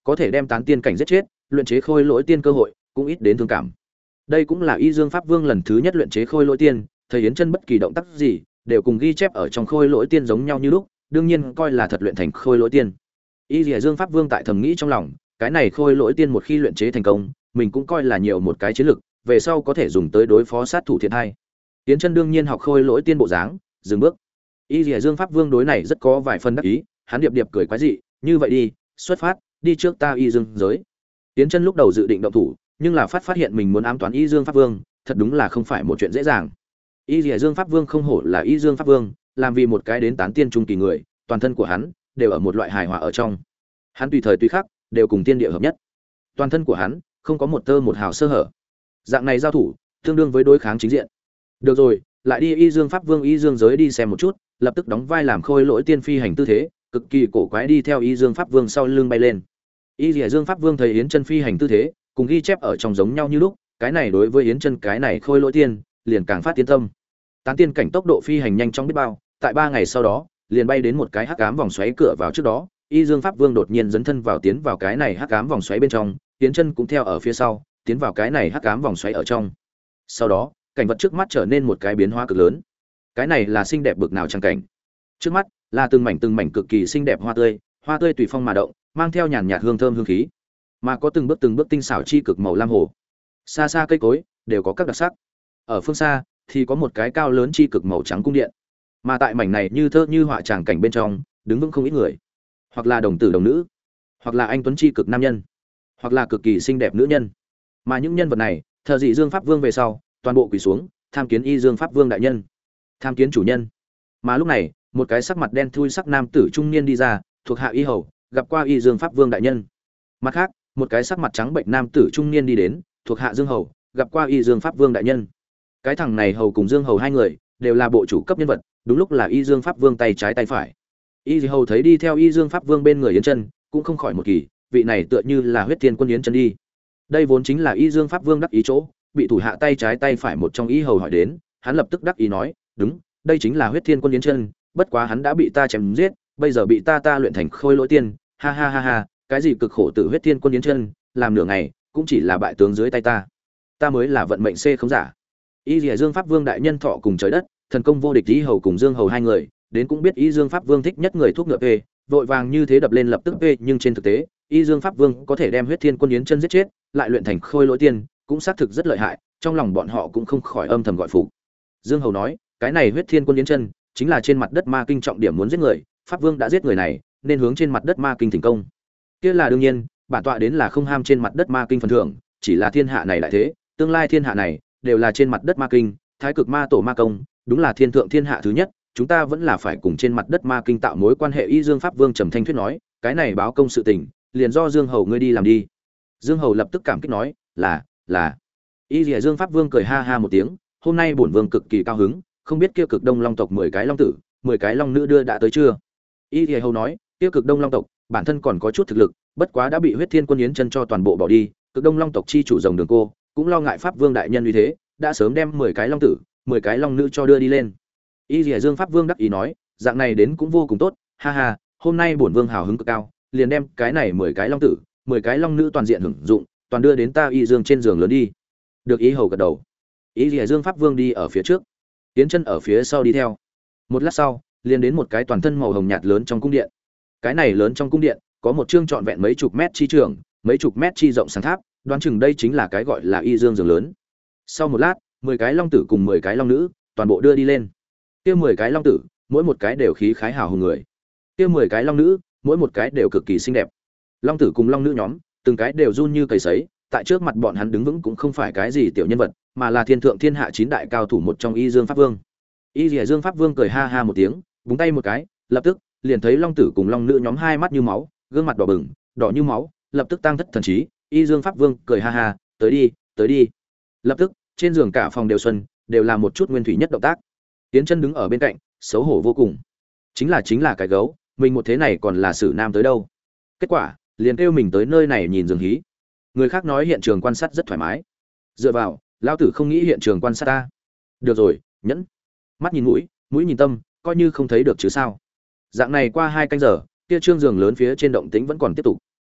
có thể đem tán tiên cảnh giết chết, luyện chế khôi lỗi tiên cơ hội cũng ít đến thương cảm. Đây cũng là Y Dương Pháp Vương lần thứ nhất luyện chế khôi lỗi tiên, thời Yến Chân bất kỳ động tác gì đều cùng ghi chép ở trong khôi lỗi tiên giống nhau như lúc, đương nhiên coi là thật luyện thành khôi lỗi tiên. Y Dương Pháp Vương tại thầm nghĩ trong lòng, cái này khôi lỗi tiên một khi luyện chế thành công, mình cũng coi là nhiều một cái chiến lực, về sau có thể dùng tới đối phó sát thủ thiện hai. Yến Chân đương nhiên học khôi lỗi tiên bộ dáng, dừng bước. Y Dương Pháp Vương đối này rất có vài phần đắc ý, hắn điệp điệp cười quái dị, như vậy đi, xuất phát, đi trước ta Y Dương giới. Yến Chân lúc đầu dự định động thủ, nhưng là phát phát hiện mình muốn ám toán Y Dương Pháp Vương, thật đúng là không phải một chuyện dễ dàng. Y Dương Pháp Vương không hổ là Y Dương Pháp Vương, làm vì một cái đến tán tiên trung kỳ người, toàn thân của hắn đều ở một loại hài hòa ở trong. Hắn tùy thời tùy khắc đều cùng tiên địa hợp nhất. Toàn thân của hắn không có một tơ một hào sơ hở. Dạng này giao thủ, tương đương với đối kháng chính diện. Được rồi, lại đi Y Dương Pháp Vương Y Dương giới đi xem một chút, lập tức đóng vai làm khôi lỗi tiên phi hành tư thế, cực kỳ cổ quái đi theo Y Dương Pháp Vương sau lưng bay lên. Y Dương Pháp Vương thấy Yến Chân phi hành tư thế, cùng ghi chép ở trong giống nhau như lúc, cái này đối với Yến Chân cái này khôi lỗi tiên, liền càng phát tiến tâm. Tán tiên cảnh tốc độ phi hành nhanh chóng biết bao, tại ba ngày sau đó, liền bay đến một cái hắc ám vòng xoáy cửa vào trước đó, Y Dương Pháp Vương đột nhiên dấn thân vào tiến vào cái này hắc ám vòng xoáy bên trong, Yến Chân cũng theo ở phía sau, tiến vào cái này hắc ám vòng xoáy ở trong. Sau đó, cảnh vật trước mắt trở nên một cái biến hóa cực lớn. Cái này là xinh đẹp bực nào chẳng cảnh. Trước mắt là từng mảnh từng mảnh cực kỳ xinh đẹp hoa tươi, hoa tươi tùy phong mà động, mang theo nhàn nhạt hương thơm hương khí, mà có từng bước từng bước tinh xảo chi cực màu lam hồ. Xa xa cây cối đều có các đặc sắc. Ở phương xa thì có một cái cao lớn chi cực màu trắng cung điện. Mà tại mảnh này như thơ như họa tràng cảnh bên trong, đứng vững không ít người, hoặc là đồng tử đồng nữ, hoặc là anh tuấn chi cực nam nhân, hoặc là cực kỳ xinh đẹp nữ nhân. Mà những nhân vật này, thờ dị Dương Pháp Vương về sau, toàn bộ quỳ xuống, tham kiến Y Dương Pháp Vương đại nhân, tham kiến chủ nhân. Mà lúc này, một cái sắc mặt đen thui sắc nam tử trung niên đi ra, thuộc hạ Y hầu, gặp qua Y Dương Pháp Vương đại nhân. Mặt khác, một cái sắc mặt trắng bệnh nam tử trung niên đi đến, thuộc hạ Dương hầu, gặp qua Y Dương Pháp Vương đại nhân. Cái thằng này hầu cùng Dương hầu hai người đều là bộ chủ cấp nhân vật, đúng lúc là Y Dương Pháp Vương tay trái tay phải. Y hầu thấy đi theo Y Dương Pháp Vương bên người Yến Chân, cũng không khỏi một kỳ, vị này tựa như là huyết thiên quân Yến Chân đi. Đây vốn chính là Y Dương Pháp Vương đắc ý chỗ, bị thủ hạ tay trái tay phải một trong Y hầu hỏi đến, hắn lập tức đắc ý nói, đúng, đây chính là huyết thiên quân Yến Chân, bất quá hắn đã bị ta chém giết, bây giờ bị ta ta luyện thành khôi lỗi tiên, ha ha ha ha, cái gì cực khổ tự huyết thiên quân Yến Chân, làm nửa ngày, cũng chỉ là bại tướng dưới tay ta. Ta mới là vận mệnh C không giả. Y Lìa Dương Pháp Vương đại nhân thọ cùng trời đất, thần công vô địch Y hầu cùng Dương hầu hai người, đến cũng biết Y Dương Pháp Vương thích nhất người thuốc ngựa về, vội vàng như thế đập lên lập tức về, nhưng trên thực tế, Y Dương Pháp Vương có thể đem huyết thiên quân Yến Chân giết chết, lại luyện thành khôi lỗi tiên, cũng xác thực rất lợi hại, trong lòng bọn họ cũng không khỏi âm thầm gọi phục. Dương hầu nói, cái này huyết thiên quân Yến Chân chính là trên mặt đất ma kinh trọng điểm muốn giết người, Pháp Vương đã giết người này, nên hướng trên mặt đất ma kinh thành công. Kia là đương nhiên, bản tọa đến là không ham trên mặt đất ma kinh phần thưởng, chỉ là thiên hạ này lại thế, tương lai thiên hạ này đều là trên mặt đất ma kinh, thái cực ma tổ ma công, đúng là thiên thượng thiên hạ thứ nhất, chúng ta vẫn là phải cùng trên mặt đất ma kinh tạo mối quan hệ. Y Dương Pháp Vương trầm thanh thuyết nói, cái này báo công sự tình, liền do Dương hầu ngươi đi làm đi. Dương hầu lập tức cảm kích nói, là, là. Y Lìa Dương Pháp Vương cười ha ha một tiếng, hôm nay bổn vương cực kỳ cao hứng, không biết kia cực đông long tộc mười cái long tử, mười cái long nữ đưa đã tới chưa? Y Lìa hầu nói, kia cực đông long tộc, bản thân còn có chút thực lực, bất quá đã bị huyết thiên quân Yến Chân cho toàn bộ bỏ đi, cực đông long tộc chi chủ rồng đường cô, cũng lo ngại Pháp Vương đại nhân uy thế, đã sớm đem mười cái long tử, mười cái long nữ cho đưa đi lên. Y Lìa Dương Pháp Vương đắc ý nói, dạng này đến cũng vô cùng tốt, ha ha, hôm nay bổn vương hào hứng cực cao, liền đem cái này mười cái long tử, mười cái long nữ toàn diện hưởng dụng, toàn đưa đến ta Y Dương trên giường lớn đi. Được ý hầu gật đầu. Y Lìa Dương Pháp Vương đi ở phía trước, Yến Chân ở phía sau đi theo. Một lát sau, liền đến một cái toàn thân màu hồng nhạt lớn trong cung điện. Cái này lớn trong cung điện, có một chương trọn vẹn mấy chục mét chi trường, mấy chục mét chi rộng sáng tháp, đoán chừng đây chính là cái gọi là Y Dương giường lớn. Sau một lát, mười cái long tử cùng mười cái long nữ, toàn bộ đưa đi lên. Kia mười cái long tử, mỗi một cái đều khí khái hào hùng người. Kia mười cái long nữ, mỗi một cái đều cực kỳ xinh đẹp. Long tử cùng long nữ nhóm, từng cái đều run như cầy sấy, tại trước mặt bọn hắn đứng vững cũng không phải cái gì tiểu nhân vật, mà là thiên thượng thiên hạ chín đại cao thủ một trong Y Dương Pháp Vương. Y Lìa Dương Pháp Vương cười ha ha một tiếng, búng tay một cái, lập tức liền thấy long tử cùng long nữ nhóm hai mắt như máu, gương mặt đỏ bừng, đỏ như máu, lập tức tăng thất thần trí. Y Dương Pháp Vương cười ha ha, tới đi, tới đi. Lập tức, trên giường cả phòng đều xuân, đều là một chút nguyên thủy nhất động tác. Yến Chân đứng ở bên cạnh, xấu hổ vô cùng. Chính là chính là cái gấu, mình một thế này còn là xử nam tới đâu. Kết quả, liền kêu mình tới nơi này nhìn giường hí. Người khác nói hiện trường quan sát rất thoải mái. Dựa vào, lão tử không nghĩ hiện trường quan sát ta. Được rồi, nhẫn. Mắt nhìn mũi, mũi nhìn tâm, coi như không thấy được chứ sao. Dạng này qua hai canh giờ, kia trương giường lớn phía trên động tĩnh vẫn còn tiếp tục.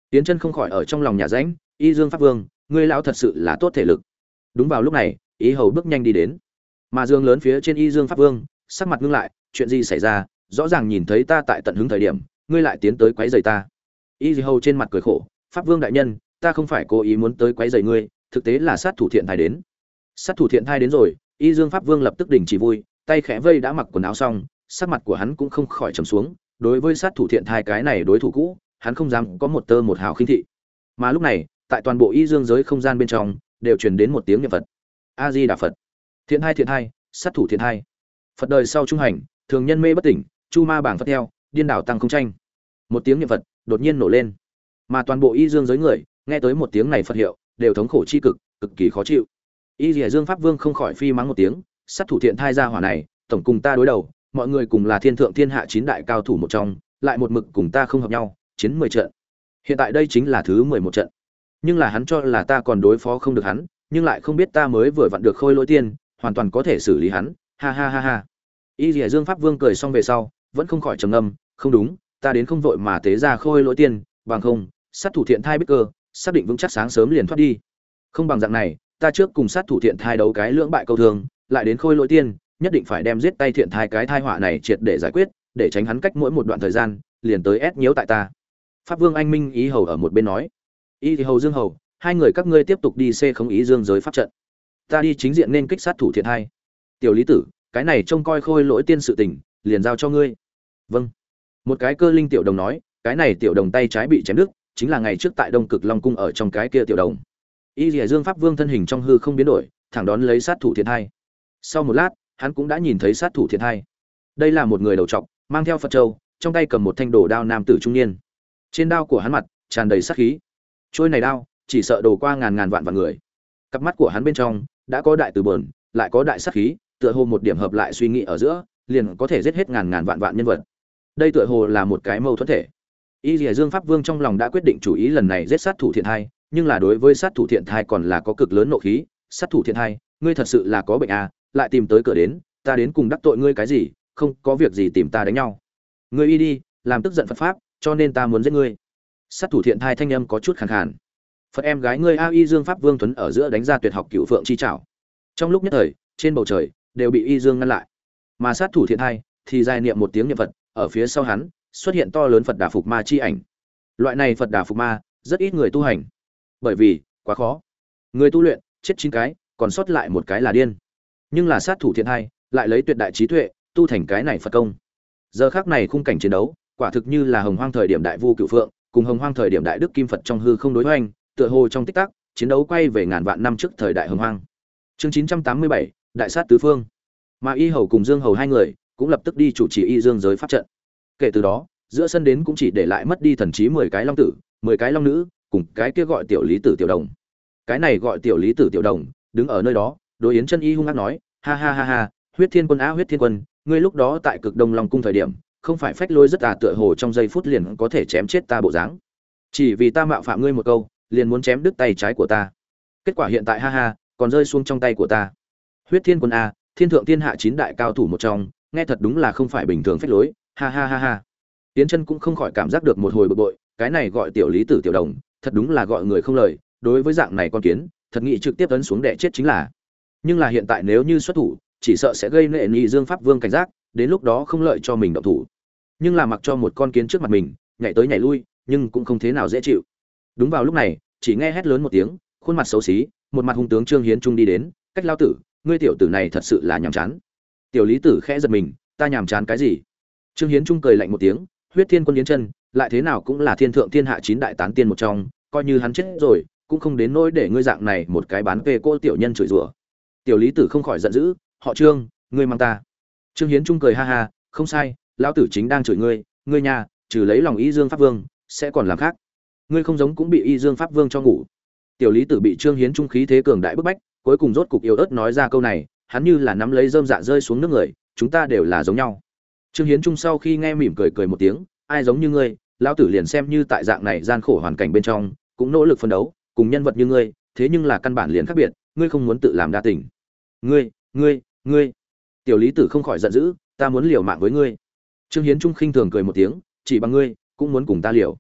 Tiến Chân không khỏi ở trong lòng nhà rãnh, Y Dương Pháp Vương, ngươi lão thật sự là tốt thể lực. Đúng vào lúc này, Ý Hầu bước nhanh đi đến. Mà giường lớn phía trên Y Dương Pháp Vương, sắc mặt ngưng lại, chuyện gì xảy ra? Rõ ràng nhìn thấy ta tại tận hứng thời điểm, ngươi lại tiến tới quấy rầy ta. Y Hầu trên mặt cười khổ, Pháp Vương đại nhân, ta không phải cố ý muốn tới quấy rầy ngươi, thực tế là sát thủ thiện thai đến. Sát thủ thiện thai đến rồi, Y Dương Pháp Vương lập tức đình chỉ vui, tay khẽ vây đã mặc quần áo xong, sắc mặt của hắn cũng không khỏi trầm xuống, đối với sát thủ thiện thai cái này đối thủ cũ, hắn không dám có một tơ một hào khinh thị. Mà lúc này, tại toàn bộ Y Dương giới không gian bên trong, đều truyền đến một tiếng niệm Phật. A Di Đà Phật. Thiện thai thiện thai, sát thủ thiện thai. Phật đời sau trung hành, thường nhân mê bất tỉnh, chu ma bảng Phật theo, điên đảo tăng không tranh. Một tiếng niệm Phật đột nhiên nổ lên. Mà toàn bộ Y Dương giới người, nghe tới một tiếng này Phật hiệu, đều thống khổ chi cực, cực kỳ khó chịu. Y Lìa Dương Pháp Vương không khỏi phi mắng một tiếng, sát thủ thiện thai gia hỏa này, tổng cùng ta đối đầu, mọi người cùng là thiên thượng thiên hạ chín đại cao thủ một trong, lại một mực cùng ta không hợp nhau, chiến mười trận. Hiện tại đây chính là thứ mười một trận. Nhưng là hắn cho là ta còn đối phó không được hắn, nhưng lại không biết ta mới vừa vặn được Khôi Lỗi Tiên, hoàn toàn có thể xử lý hắn, ha ha ha ha. Y Lìa Dương Pháp Vương cười xong về sau, vẫn không khỏi trầm ngâm, không đúng, ta đến không vội mà tế ra Khôi Lỗi Tiên, bằng không, sát thủ thiện thai biết cơ, xác định vững chắc sáng sớm liền thoát đi. Không bằng dạng này, ta trước cùng sát thủ thiện thai đấu cái lưỡng bại câu thương, lại đến Khôi Lỗi Tiên, nhất định phải đem giết tay thiện thai cái thai họa này triệt để giải quyết, để tránh hắn cách mỗi một đoạn thời gian, liền tới ép nhiễu tại ta. Pháp Vương Anh Minh Ý Hầu ở một bên nói, Y thì Hầu Dương Hầu, hai người các ngươi tiếp tục đi xê không Ý Dương giới pháp trận, ta đi chính diện nên kích sát thủ thiện thai. Tiểu Lý Tử, cái này trông coi Khôi Lỗi Tiên sự tình, liền giao cho ngươi. Vâng. Một cái cơ linh tiểu đồng nói, cái này tiểu đồng tay trái bị chém đứt, chính là ngày trước tại Đông Cực Long cung ở trong cái kia tiểu đồng. Y Lìa Dương Pháp Vương thân hình trong hư không biến đổi, thẳng đón lấy sát thủ thiện thai. Sau một lát, hắn cũng đã nhìn thấy sát thủ thiện thai. Đây là một người đầu trọc, mang theo Phật châu, trong tay cầm một thanh đồ đao nam tử trung niên. Trên đao của hắn mặt tràn đầy sát khí. Trôi này đao, chỉ sợ đổ qua ngàn ngàn vạn vạn người. Cặp mắt của hắn bên trong đã có đại từ bờn, lại có đại sát khí, tựa hồ một điểm hợp lại suy nghĩ ở giữa, liền có thể giết hết ngàn ngàn vạn vạn nhân vật. Đây tựa hồ là một cái mâu thuẫn thể. Y Lìa Dương Pháp Vương trong lòng đã quyết định chủ ý lần này giết sát thủ thiện thai, nhưng là đối với sát thủ thiện thai còn là có cực lớn nộ khí. Sát thủ thiện thai, ngươi thật sự là có bệnh à, lại tìm tới cửa đến, ta đến cùng đắc tội ngươi cái gì, không có việc gì tìm ta đánh nhau. Ngươi y đi, làm tức giận Phật pháp, cho nên ta muốn giết ngươi. Sát thủ thiện thai thanh âm có chút khàn khàn. Phật em gái ngươi A Y Dương Pháp Vương Tuấn ở giữa đánh ra tuyệt học cửu phượng chi trảo. Trong lúc nhất thời, trên bầu trời đều bị Y Dương ngăn lại. Mà sát thủ thiện thai thì dài niệm một tiếng niệm Phật, ở phía sau hắn xuất hiện to lớn Phật Đà Phục Ma chi ảnh. Loại này Phật Đà Phục Ma rất ít người tu hành, bởi vì quá khó. Người tu luyện chết chín cái, còn sót lại một cái là điên. Nhưng là sát thủ thiện thai lại lấy tuyệt đại trí tuệ tu thành cái này Phật công. Giờ khắc này khung cảnh chiến đấu, quả thực như là Hồng Hoang thời điểm đại vu cửu phượng, cùng Hồng Hoang thời điểm đại đức kim Phật trong hư không đối hoành, tựa hồ trong tích tắc, chiến đấu quay về ngàn vạn năm trước thời đại Hồng Hoang. Chương chín trăm tám mươi bảy, đại sát tứ phương. Mà Y Hầu cùng Dương Hầu hai người cũng lập tức đi chủ trì Y Dương giới pháp trận. Kể từ đó, giữa sân đến cũng chỉ để lại mất đi thần trí mười cái long tử, mười cái long nữ, cùng cái kia gọi tiểu Lý Tử tiểu đồng. Cái này gọi tiểu Lý Tử tiểu đồng, đứng ở nơi đó, đối Yến Chân Y hung ác nói, ha ha ha ha, Huyết Thiên Quân á Huyết Thiên Quân, ngươi lúc đó tại Cực Đông Long cung thời điểm, không phải phách lối rất à, tựa hồ trong giây phút liền có thể chém chết ta bộ dáng. Chỉ vì ta mạo phạm ngươi một câu, liền muốn chém đứt tay trái của ta. Kết quả hiện tại ha ha, còn rơi xuống trong tay của ta. Huyết Thiên Quân a, thiên thượng thiên hạ chín đại cao thủ một trong, nghe thật đúng là không phải bình thường phách lối, ha ha ha ha. Yến Chân cũng không khỏi cảm giác được một hồi bực bội, cái này gọi tiểu Lý Tử tiểu đồng, thật đúng là gọi người không lời, đối với dạng này con kiến, thật nghĩ trực tiếp ấn xuống đè chết chính là. Nhưng là hiện tại nếu như xuất thủ, chỉ sợ sẽ gây nệ nhị Dương Pháp Vương cảnh giác, đến lúc đó không lợi cho mình động thủ. Nhưng là mặc cho một con kiến trước mặt mình, nhảy tới nhảy lui, nhưng cũng không thế nào dễ chịu. Đúng vào lúc này, chỉ nghe hét lớn một tiếng, khuôn mặt xấu xí, một mặt hung tướng Trương Hiến Trung đi đến, cách lao tử, ngươi tiểu tử này thật sự là nhàm chán. Tiểu Lý Tử khẽ giật mình, ta nhàm chán cái gì? Trương Hiến Trung cười lạnh một tiếng, Huyết Thiên Quân Yến Chân, lại thế nào cũng là thiên thượng thiên hạ chín đại tán tiên một trong, coi như hắn chết rồi, cũng không đến nỗi để ngươi dạng này một cái bán về cô tiểu nhân chửi rủa. Tiểu Lý Tử không khỏi giận dữ, họ Trương, ngươi mang ta. Trương Hiến Trung cười ha ha, không sai, lão tử chính đang chửi ngươi, ngươi nhà, trừ lấy lòng Y Dương Pháp Vương, sẽ còn làm khác. Ngươi không giống cũng bị Y Dương Pháp Vương cho ngủ. Tiểu Lý Tử bị Trương Hiến Trung khí thế cường đại bức bách, cuối cùng rốt cục yếu ớt nói ra câu này, hắn như là nắm lấy rơm dạ rơi xuống nước người, chúng ta đều là giống nhau. Trương Hiến Trung sau khi nghe mỉm cười cười một tiếng, ai giống như ngươi, lão tử liền xem như tại dạng này gian khổ hoàn cảnh bên trong, cũng nỗ lực phấn đấu, cùng nhân vật như ngươi, thế nhưng là căn bản liền khác biệt, ngươi không muốn tự làm đa tình. Ngươi, ngươi, ngươi. Tiểu Lý Tử không khỏi giận dữ, ta muốn liều mạng với ngươi. Trương Hiến Trung khinh thường cười một tiếng, chỉ bằng ngươi, cũng muốn cùng ta liều.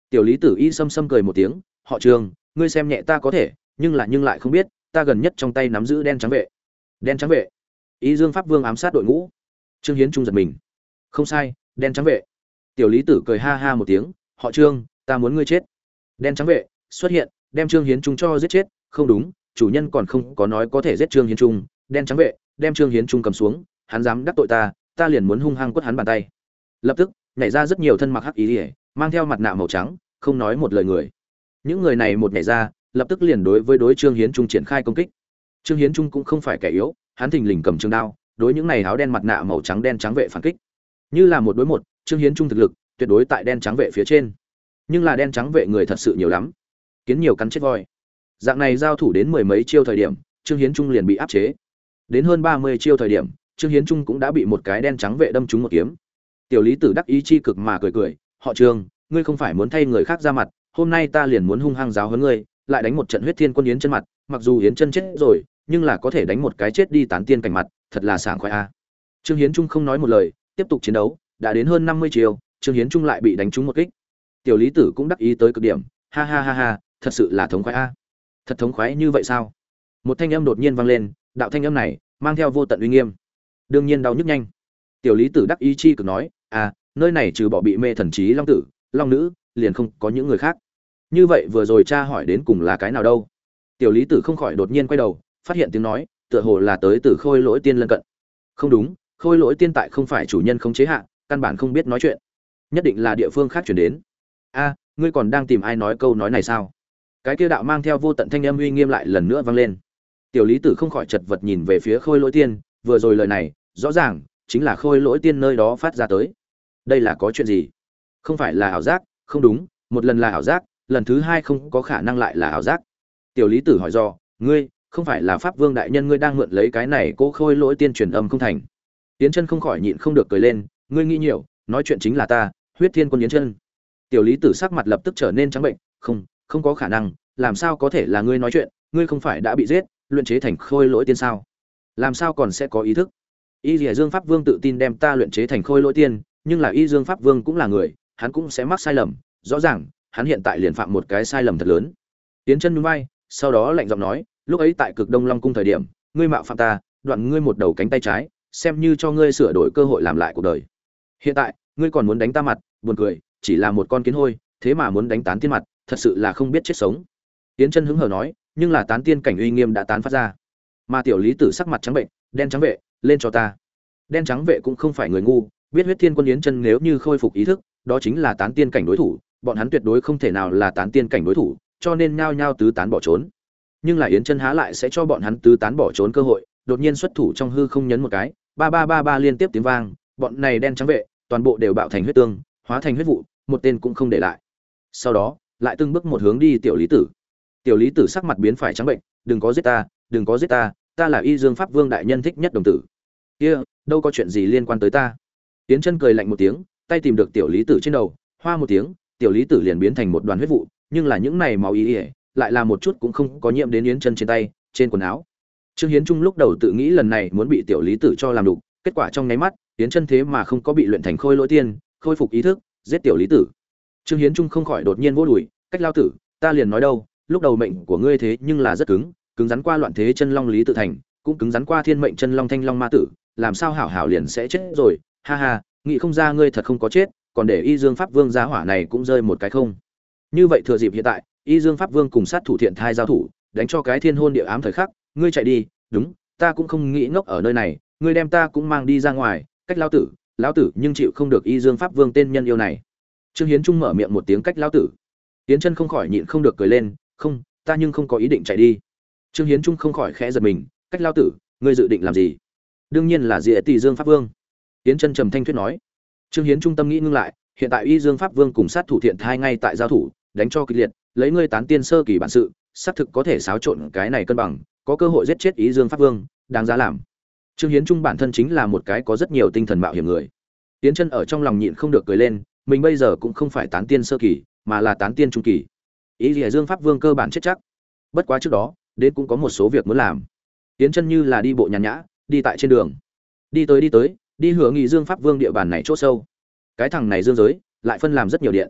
Tiểu lý tử y sâm sâm cười một tiếng, họ Trương, ngươi xem nhẹ ta có thể, nhưng là nhưng lại không biết, ta gần nhất trong tay nắm giữ đen trắng vệ. Đen trắng vệ? Y Dương Pháp Vương ám sát đội ngũ. Trương Hiến Trung giật mình. Không sai, đen trắng vệ. Tiểu lý tử cười ha ha một tiếng, họ Trương, ta muốn ngươi chết. Đen trắng vệ xuất hiện, đem Trương Hiến Trung cho giết chết, không đúng, chủ nhân còn không có nói có thể giết Trương Hiến Trung, đen trắng vệ đem Trương Hiến Trung cầm xuống, hắn dám đắc tội ta, ta liền muốn hung hăng quất hắn bàn tay. Lập tức, nhảy ra rất nhiều thân mặc hắc ý ỉa, mang theo mặt nạ màu trắng, không nói một lời người. Những người này một nhảy ra, lập tức liền đối với đối Trương Hiến Trung triển khai công kích. Trương Hiến Trung cũng không phải kẻ yếu, hắn thình lình cầm trường đao, đối những này áo đen mặt nạ màu trắng đen trắng vệ phản kích. Như là một đối một, Trương Hiến Trung thực lực tuyệt đối tại đen trắng vệ phía trên. Nhưng là đen trắng vệ người thật sự nhiều lắm, kiến nhiều cắn chết voi. Dạng này giao thủ đến mười mấy chiêu thời điểm, Trương Hiến Trung liền bị áp chế. Đến hơn ba mươi chiêu thời điểm, Trương Hiến Trung cũng đã bị một cái đen trắng vệ đâm trúng một kiếm. Tiểu lý tử đắc ý chi cực mà cười cười, họ Trương, ngươi không phải muốn thay người khác ra mặt, hôm nay ta liền muốn hung hăng giáo huấn ngươi, lại đánh một trận huyết thiên quân yến chân mặt, mặc dù yến chân chết rồi, nhưng là có thể đánh một cái chết đi tán tiên cảnh mặt, thật là sảng khoái a. Trương Hiến Trung không nói một lời, tiếp tục chiến đấu, đã đến hơn năm mươi chiêu, Trương Hiến Trung lại bị đánh trúng một kích. Tiểu lý tử cũng đắc ý tới cực điểm, ha ha ha ha, thật sự là thống khoái a. Thật thống khoái như vậy sao? Một thanh âm đột nhiên vang lên, đạo thanh âm này mang theo vô tận uy nghiêm. Đương nhiên đau nhức nhanh. Tiểu lý tử đắc ý chi cực nói, à, nơi này trừ bỏ bị mê thần trí long tử, long nữ, liền không có những người khác. Như vậy vừa rồi cha hỏi đến cùng là cái nào đâu? Tiểu lý tử không khỏi đột nhiên quay đầu, phát hiện tiếng nói, tựa hồ là tới từ Khôi Lỗi Tiên lân cận. Không đúng, Khôi Lỗi Tiên tại không phải chủ nhân không chế hạ, căn bản không biết nói chuyện. Nhất định là địa phương khác truyền đến. A, ngươi còn đang tìm ai nói câu nói này sao? Cái kia đạo mang theo vô tận thanh âm uy nghiêm lại lần nữa vang lên. Tiểu lý tử không khỏi chật vật nhìn về phía Khôi Lỗi Tiên, vừa rồi lời này, rõ ràng chính là Khôi Lỗi Tiên nơi đó phát ra tới. Đây là có chuyện gì? Không phải là ảo giác, không đúng, một lần là ảo giác, lần thứ hai không có khả năng lại là ảo giác. Tiểu lý tử hỏi do, ngươi không phải là Pháp Vương đại nhân, ngươi đang mượn lấy cái này Cố Khôi Lỗi Tiên truyền âm không thành? Yến Chân không khỏi nhịn không được cười lên, ngươi nghĩ nhiều, nói chuyện chính là ta, Huyết Thiên Quân Yến Chân. Tiểu lý tử sắc mặt lập tức trở nên trắng bệnh, không, không có khả năng, làm sao có thể là ngươi nói chuyện, ngươi không phải đã bị giết, luyện chế thành Khôi Lỗi Tiên sao? Làm sao còn sẽ có ý thức? Y Lìa Dương Pháp Vương tự tin đem ta luyện chế thành Khôi Lỗi Tiên, nhưng là Y Dương Pháp Vương cũng là người, hắn cũng sẽ mắc sai lầm, rõ ràng, hắn hiện tại liền phạm một cái sai lầm thật lớn. Yến Chân nhún vai, sau đó lạnh giọng nói, lúc ấy tại Cực Đông Long cung thời điểm, ngươi mạo phạm ta, đoạn ngươi một đầu cánh tay trái, xem như cho ngươi sửa đổi cơ hội làm lại cuộc đời. Hiện tại, ngươi còn muốn đánh ta mặt, buồn cười, chỉ là một con kiến hôi, thế mà muốn đánh tán tiên mặt, thật sự là không biết chết sống. Yến Chân hứng hờ nói, nhưng là tán tiên cảnh uy nghiêm đã tán phát ra. Mà tiểu lý tử sắc mặt trắng bệnh, đen trắng vệ, lên cho ta. Đen trắng vệ cũng không phải người ngu, biết Huyết Thiên Quân Yến Chân nếu như khôi phục ý thức, đó chính là tán tiên cảnh đối thủ, bọn hắn tuyệt đối không thể nào là tán tiên cảnh đối thủ, cho nên nhao nhao tứ tán bỏ trốn. Nhưng là Yến Chân há lại sẽ cho bọn hắn tứ tán bỏ trốn cơ hội, đột nhiên xuất thủ trong hư không nhấn một cái, ba ba ba ba liên tiếp tiếng vang, bọn này đen trắng vệ, toàn bộ đều bạo thành huyết tương, hóa thành huyết vụ, một tên cũng không để lại. Sau đó, lại từng bước một hướng đi tiểu lý tử. Tiểu lý tử sắc mặt biến phải trắng bệnh, đừng có giết ta, đừng có giết ta, ta là Y Dương Pháp Vương đại nhân thích nhất đồng tử. Kia, đâu có chuyện gì liên quan tới ta. Yến Chân cười lạnh một tiếng, tay tìm được tiểu lý tử trên đầu, hoa một tiếng, tiểu lý tử liền biến thành một đoàn huyết vụ, nhưng là những này máu ý ỉa, lại là một chút cũng không có nhiễm đến Yến Chân trên tay, trên quần áo. Trương Hiến Trung lúc đầu tự nghĩ lần này muốn bị tiểu lý tử cho làm đục, kết quả trong nháy mắt, Yến Chân thế mà không có bị luyện thành Khôi Lỗi Tiên, khôi phục ý thức, giết tiểu lý tử. Trương Hiến Trung không khỏi đột nhiên vỗ đùi, cách lao tử, ta liền nói đâu, lúc đầu mệnh của ngươi thế nhưng là rất cứng, cứng rắn qua loạn thế chân long lý tự thành, cũng cứng rắn qua thiên mệnh chân long thanh long ma tử, làm sao hảo hảo liền sẽ chết rồi, ha ha, nghĩ không ra ngươi thật không có chết, còn để Y Dương Pháp Vương giá hỏa này cũng rơi một cái không. Như vậy thừa dịp hiện tại, Y Dương Pháp Vương cùng sát thủ thiện thai giao thủ, đánh cho cái thiên hôn địa ám thời khắc, ngươi chạy đi, đúng, ta cũng không nghĩ ngốc ở nơi này, ngươi đem ta cũng mang đi ra ngoài, cách lão tử, lão tử nhưng chịu không được Y Dương Pháp Vương tên nhân yêu này. Trương Hiến Trung mở miệng một tiếng cách lão tử. Yến Chân không khỏi nhịn không được cười lên, không, ta nhưng không có ý định chạy đi. Trương Hiến Trung không khỏi khẽ giật mình, cách lão tử, ngươi dự định làm gì? Đương nhiên là diệt tỷ Dương Pháp Vương. Yến Chân trầm thanh thuyết nói. Trương Hiến Trung tâm nghĩ ngưng lại, hiện tại Y Dương Pháp Vương cùng sát thủ thiện thai ngay tại giao thủ, đánh cho kịch liệt, lấy ngươi tán tiên sơ kỳ bản sự, xác thực có thể xáo trộn cái này cân bằng, có cơ hội giết chết Y Dương Pháp Vương, đáng giá làm. Trương Hiến Trung bản thân chính là một cái có rất nhiều tinh thần mạo hiểm người. Yến Chân ở trong lòng nhịn không được cười lên, mình bây giờ cũng không phải tán tiên sơ kỳ, mà là tán tiên trung kỳ. Y Lìa Dương Pháp Vương cơ bản chết chắc. Bất quá trước đó, đến cũng có một số việc muốn làm. Yến Chân như là đi bộ nhàn nhã, đi tại trên đường. Đi tới đi tới, đi hướng Nghị Dương Pháp Vương địa bàn này chỗ sâu. Cái thằng này dương giới, lại phân làm rất nhiều điện.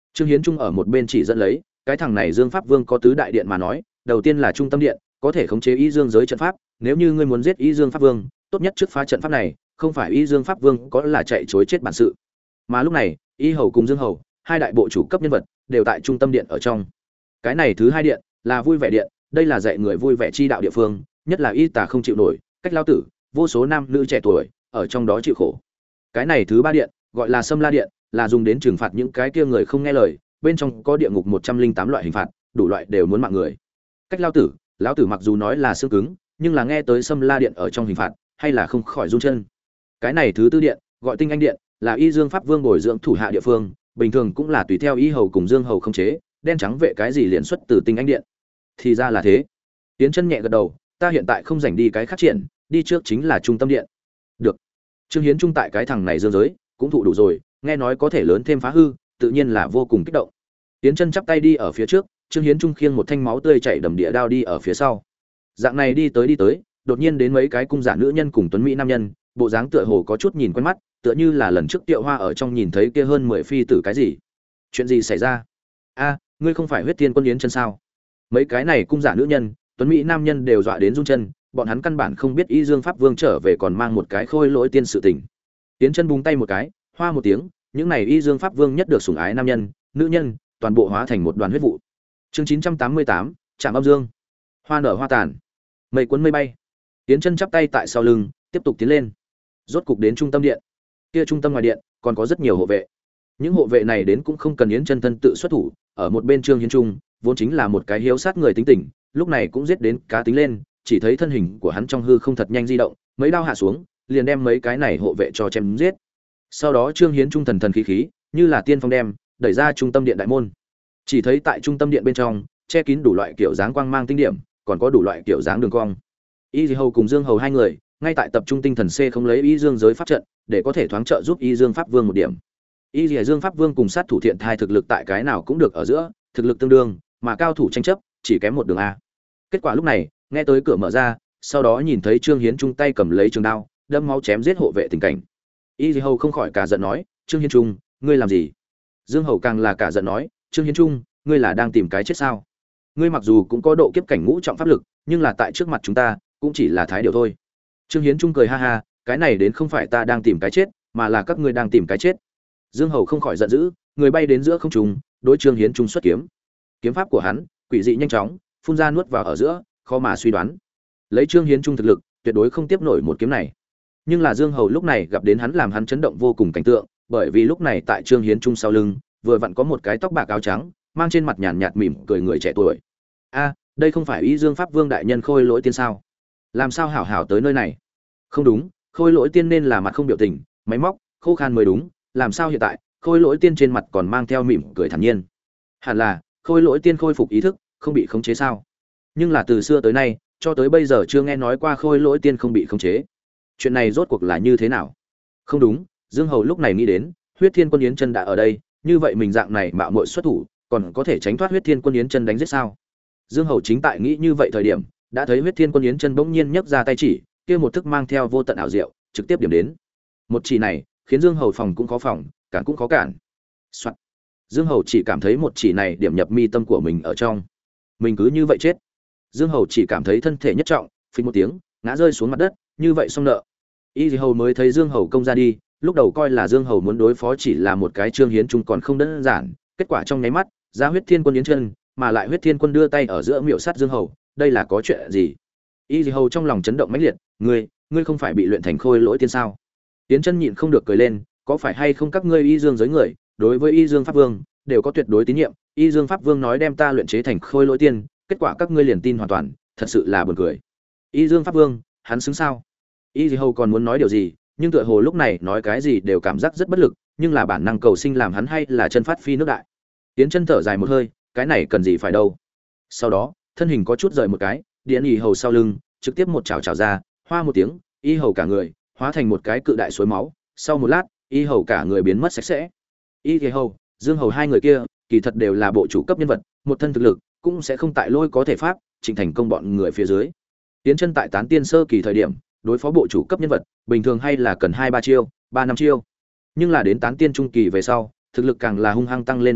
Trương Hiến Trung ở một bên chỉ dẫn lấy, cái thằng này Dương Pháp Vương có tứ đại điện mà nói, đầu tiên là trung tâm điện, có thể khống chế Y Dương giới trận pháp, nếu như ngươi muốn giết Y Dương Pháp Vương, tốt nhất trước phá trận pháp này, không phải Y Dương Pháp Vương có là chạy trối chết bản sự. Mà lúc này, Y Hầu cùng Dương Hầu, hai đại bộ chủ cấp nhân vật, đều tại trung tâm điện ở trong. Cái này thứ hai điện là vui vẻ điện, đây là dạy người vui vẻ chi đạo địa phương, nhất là y tà không chịu nổi, cách lao tử, vô số nam nữ trẻ tuổi ở trong đó chịu khổ. Cái này thứ ba điện, gọi là Sâm La điện, là dùng đến trừng phạt những cái kia người không nghe lời, bên trong có địa ngục một trăm linh tám loại hình phạt, đủ loại đều muốn mạng người. Cách lao tử, lão tử mặc dù nói là xương cứng, nhưng là nghe tới Sâm La điện ở trong hình phạt, hay là không khỏi run chân. Cái này thứ tư điện, gọi Tinh Anh điện, là Y Dương Pháp Vương bồi dưỡng thủ hạ địa phương, bình thường cũng là tùy theo Y Hầu cùng Dương Hầu không chế, đen trắng vệ cái gì liền xuất từ Tinh Anh điện. Thì ra là thế. Tiến Chân nhẹ gật đầu, ta hiện tại không rảnh đi cái khác triển, đi trước chính là trung tâm điện. Được. Trương Hiến Trung tại cái thằng này dương giới, cũng thụ đủ rồi, nghe nói có thể lớn thêm phá hư, tự nhiên là vô cùng kích động. Tiến Chân chắp tay đi ở phía trước, Trương Hiến Trung khiêng một thanh máu tươi chảy đầm địa đao đi ở phía sau. Dạng này đi tới đi tới, đột nhiên đến mấy cái cung giả nữ nhân cùng tuấn mỹ nam nhân, bộ dáng tựa hồ có chút nhìn quen mắt, tựa như là lần trước Tiệu Hoa ở trong nhìn thấy kia hơn mười phi tử cái gì. Chuyện gì xảy ra? A, ngươi không phải Huyết Thiên Quân Yến Chân sao? Mấy cái này cung giả nữ nhân, tuấn mỹ nam nhân đều dọa đến run chân, bọn hắn căn bản không biết Y Dương Pháp Vương trở về còn mang một cái khôi lỗi tiên sự tình. Yến Chân búng tay một cái, hoa một tiếng, những này Y Dương Pháp Vương nhất được sủng ái nam nhân, nữ nhân, toàn bộ hóa thành một đoàn huyết vụ. Chương chín trăm tám mươi tám, Trảm Âm Dương. Hoa nở hoa tàn, mây cuốn mây bay. Yến Chân chắp tay tại sau lưng, tiếp tục tiến lên. Rốt cục đến trung tâm điện. Kia trung tâm ngoài điện còn có rất nhiều hộ vệ. Những hộ vệ này đến cũng không cần Yến Chân thân tự xuất thủ, ở một bên Trương Hiến Trung, vốn chính là một cái hiếu sát người tính tình, lúc này cũng giết đến cá tính lên, chỉ thấy thân hình của hắn trong hư không thật nhanh di động, mấy đao hạ xuống, liền đem mấy cái này hộ vệ cho chém giết. Sau đó Trương Hiến Trung thần thần khí khí, như là tiên phong đem, đẩy ra trung tâm điện đại môn. Chỉ thấy tại trung tâm điện bên trong, che kín đủ loại kiểu dáng quang mang tinh điểm, còn có đủ loại kiểu dáng đường cong. Y Hầu cùng Dương Hầu hai người, ngay tại tập trung tinh thần C không lấy Y Dương giới pháp trận, để có thể thoáng trợ giúp Y Dương Pháp Vương một điểm. Y Dương Pháp Vương cùng sát thủ thiện thai thực lực tại cái nào cũng được ở giữa, thực lực tương đương, mà cao thủ tranh chấp, chỉ kém một đường a. Kết quả lúc này, nghe tới cửa mở ra, sau đó nhìn thấy Trương Hiến Trung tay cầm lấy trường đao, đâm máu chém giết hộ vệ tình cảnh. Y Hầu không khỏi cả giận nói, Trương Hiến Trung, ngươi làm gì? Dương Hầu càng là cả giận nói, Trương Hiến Trung, ngươi là đang tìm cái chết sao? Ngươi mặc dù cũng có độ kiếp cảnh ngũ trọng pháp lực, nhưng là tại trước mặt chúng ta, cũng chỉ là thái điều thôi. Trương Hiến Trung cười ha ha, cái này đến không phải ta đang tìm cái chết, mà là các ngươi đang tìm cái chết. Dương Hầu không khỏi giận dữ, người bay đến giữa không trung, đối Trương Hiến Trung xuất kiếm. Kiếm pháp của hắn, quỷ dị nhanh chóng, phun ra nuốt vào ở giữa, khó mà suy đoán. Lấy Trương Hiến Trung thực lực, tuyệt đối không tiếp nổi một kiếm này. Nhưng là Dương Hầu lúc này gặp đến hắn làm hắn chấn động vô cùng cảnh tượng, bởi vì lúc này tại Trương Hiến Trung sau lưng, vừa vặn có một cái tóc bạc áo trắng, mang trên mặt nhàn nhạt mỉm cười người trẻ tuổi. A, đây không phải Y Dương Pháp Vương đại nhân Khôi Lỗi Tiên sao? Làm sao hảo hảo tới nơi này? Không đúng, Khôi Lỗi Tiên nên là mặt không biểu tình, máy móc, khô khan mới đúng, làm sao hiện tại, Khôi Lỗi Tiên trên mặt còn mang theo mỉm cười thản nhiên? Hẳn là, Khôi Lỗi Tiên khôi phục ý thức, không bị khống chế sao? Nhưng là từ xưa tới nay, cho tới bây giờ chưa nghe nói qua Khôi Lỗi Tiên không bị khống chế. Chuyện này rốt cuộc là như thế nào? Không đúng, Dương Hầu lúc này nghĩ đến, Huyết Thiên Quân Yến Chân đã ở đây, như vậy mình dạng này mạo muội xuất thủ, còn có thể tránh thoát Huyết Thiên Quân Yến Chân đánh giết sao? Dương Hầu chính tại nghĩ như vậy thời điểm, đã thấy Huyết Thiên Quân Yến Chân bỗng nhiên nhấc ra tay chỉ, kia một thức mang theo vô tận ảo diệu, trực tiếp điểm đến. Một chỉ này, khiến Dương Hầu phòng cũng khó phòng, cản cũng khó cản. Soạn. Dương Hầu chỉ cảm thấy một chỉ này điểm nhập mi tâm của mình ở trong. Mình cứ như vậy chết. Dương Hầu chỉ cảm thấy thân thể nhất trọng, phình một tiếng, ngã rơi xuống mặt đất, như vậy xong nợ. Y Hầu mới thấy Dương Hầu công ra đi, lúc đầu coi là Dương Hầu muốn đối phó chỉ là một cái Trương Hiến Trung còn không đơn giản, kết quả trong nháy mắt, ra Huyết Thiên Quân Yến Chân, mà lại Huyết Thiên Quân đưa tay ở giữa miệu sát Dương Hầu, đây là có chuyện gì? Y Hầu trong lòng chấn động mãnh liệt, ngươi, ngươi không phải bị luyện thành Khôi Lỗi Tiên sao? Yến Chân nhịn không được cười lên, có phải hay không các ngươi Y Dương giới người, đối với Y Dương Pháp Vương đều có tuyệt đối tín nhiệm, Y Dương Pháp Vương nói đem ta luyện chế thành Khôi Lỗi Tiên, kết quả các ngươi liền tin hoàn toàn, thật sự là buồn cười. Y Dương Pháp Vương, hắn xứng sao? Y Hầu còn muốn nói điều gì, nhưng tựa hồ lúc này nói cái gì đều cảm giác rất bất lực, nhưng là bản năng cầu sinh làm hắn hay là chân phát phi nước đại. Tiến Chân thở dài một hơi, cái này cần gì phải đâu. Sau đó, thân hình có chút rời một cái, điện Y Hầu sau lưng, trực tiếp một chảo chảo ra, hoa một tiếng, Y Hầu cả người hóa thành một cái cự đại suối máu, sau một lát, Y Hầu cả người biến mất sạch sẽ. Y Hầu, Dương Hầu hai người kia, kỳ thật đều là bộ chủ cấp nhân vật, một thân thực lực cũng sẽ không tại lôi có thể pháp, chỉnh thành công bọn người phía dưới. Tiến Chân tại tán tiên sơ kỳ thời điểm, đối phó bộ chủ cấp nhân vật, bình thường hay là cần hai ba chiêu, ba năm chiêu. Nhưng là đến tán tiên trung kỳ về sau, thực lực càng là hung hăng tăng lên một bước,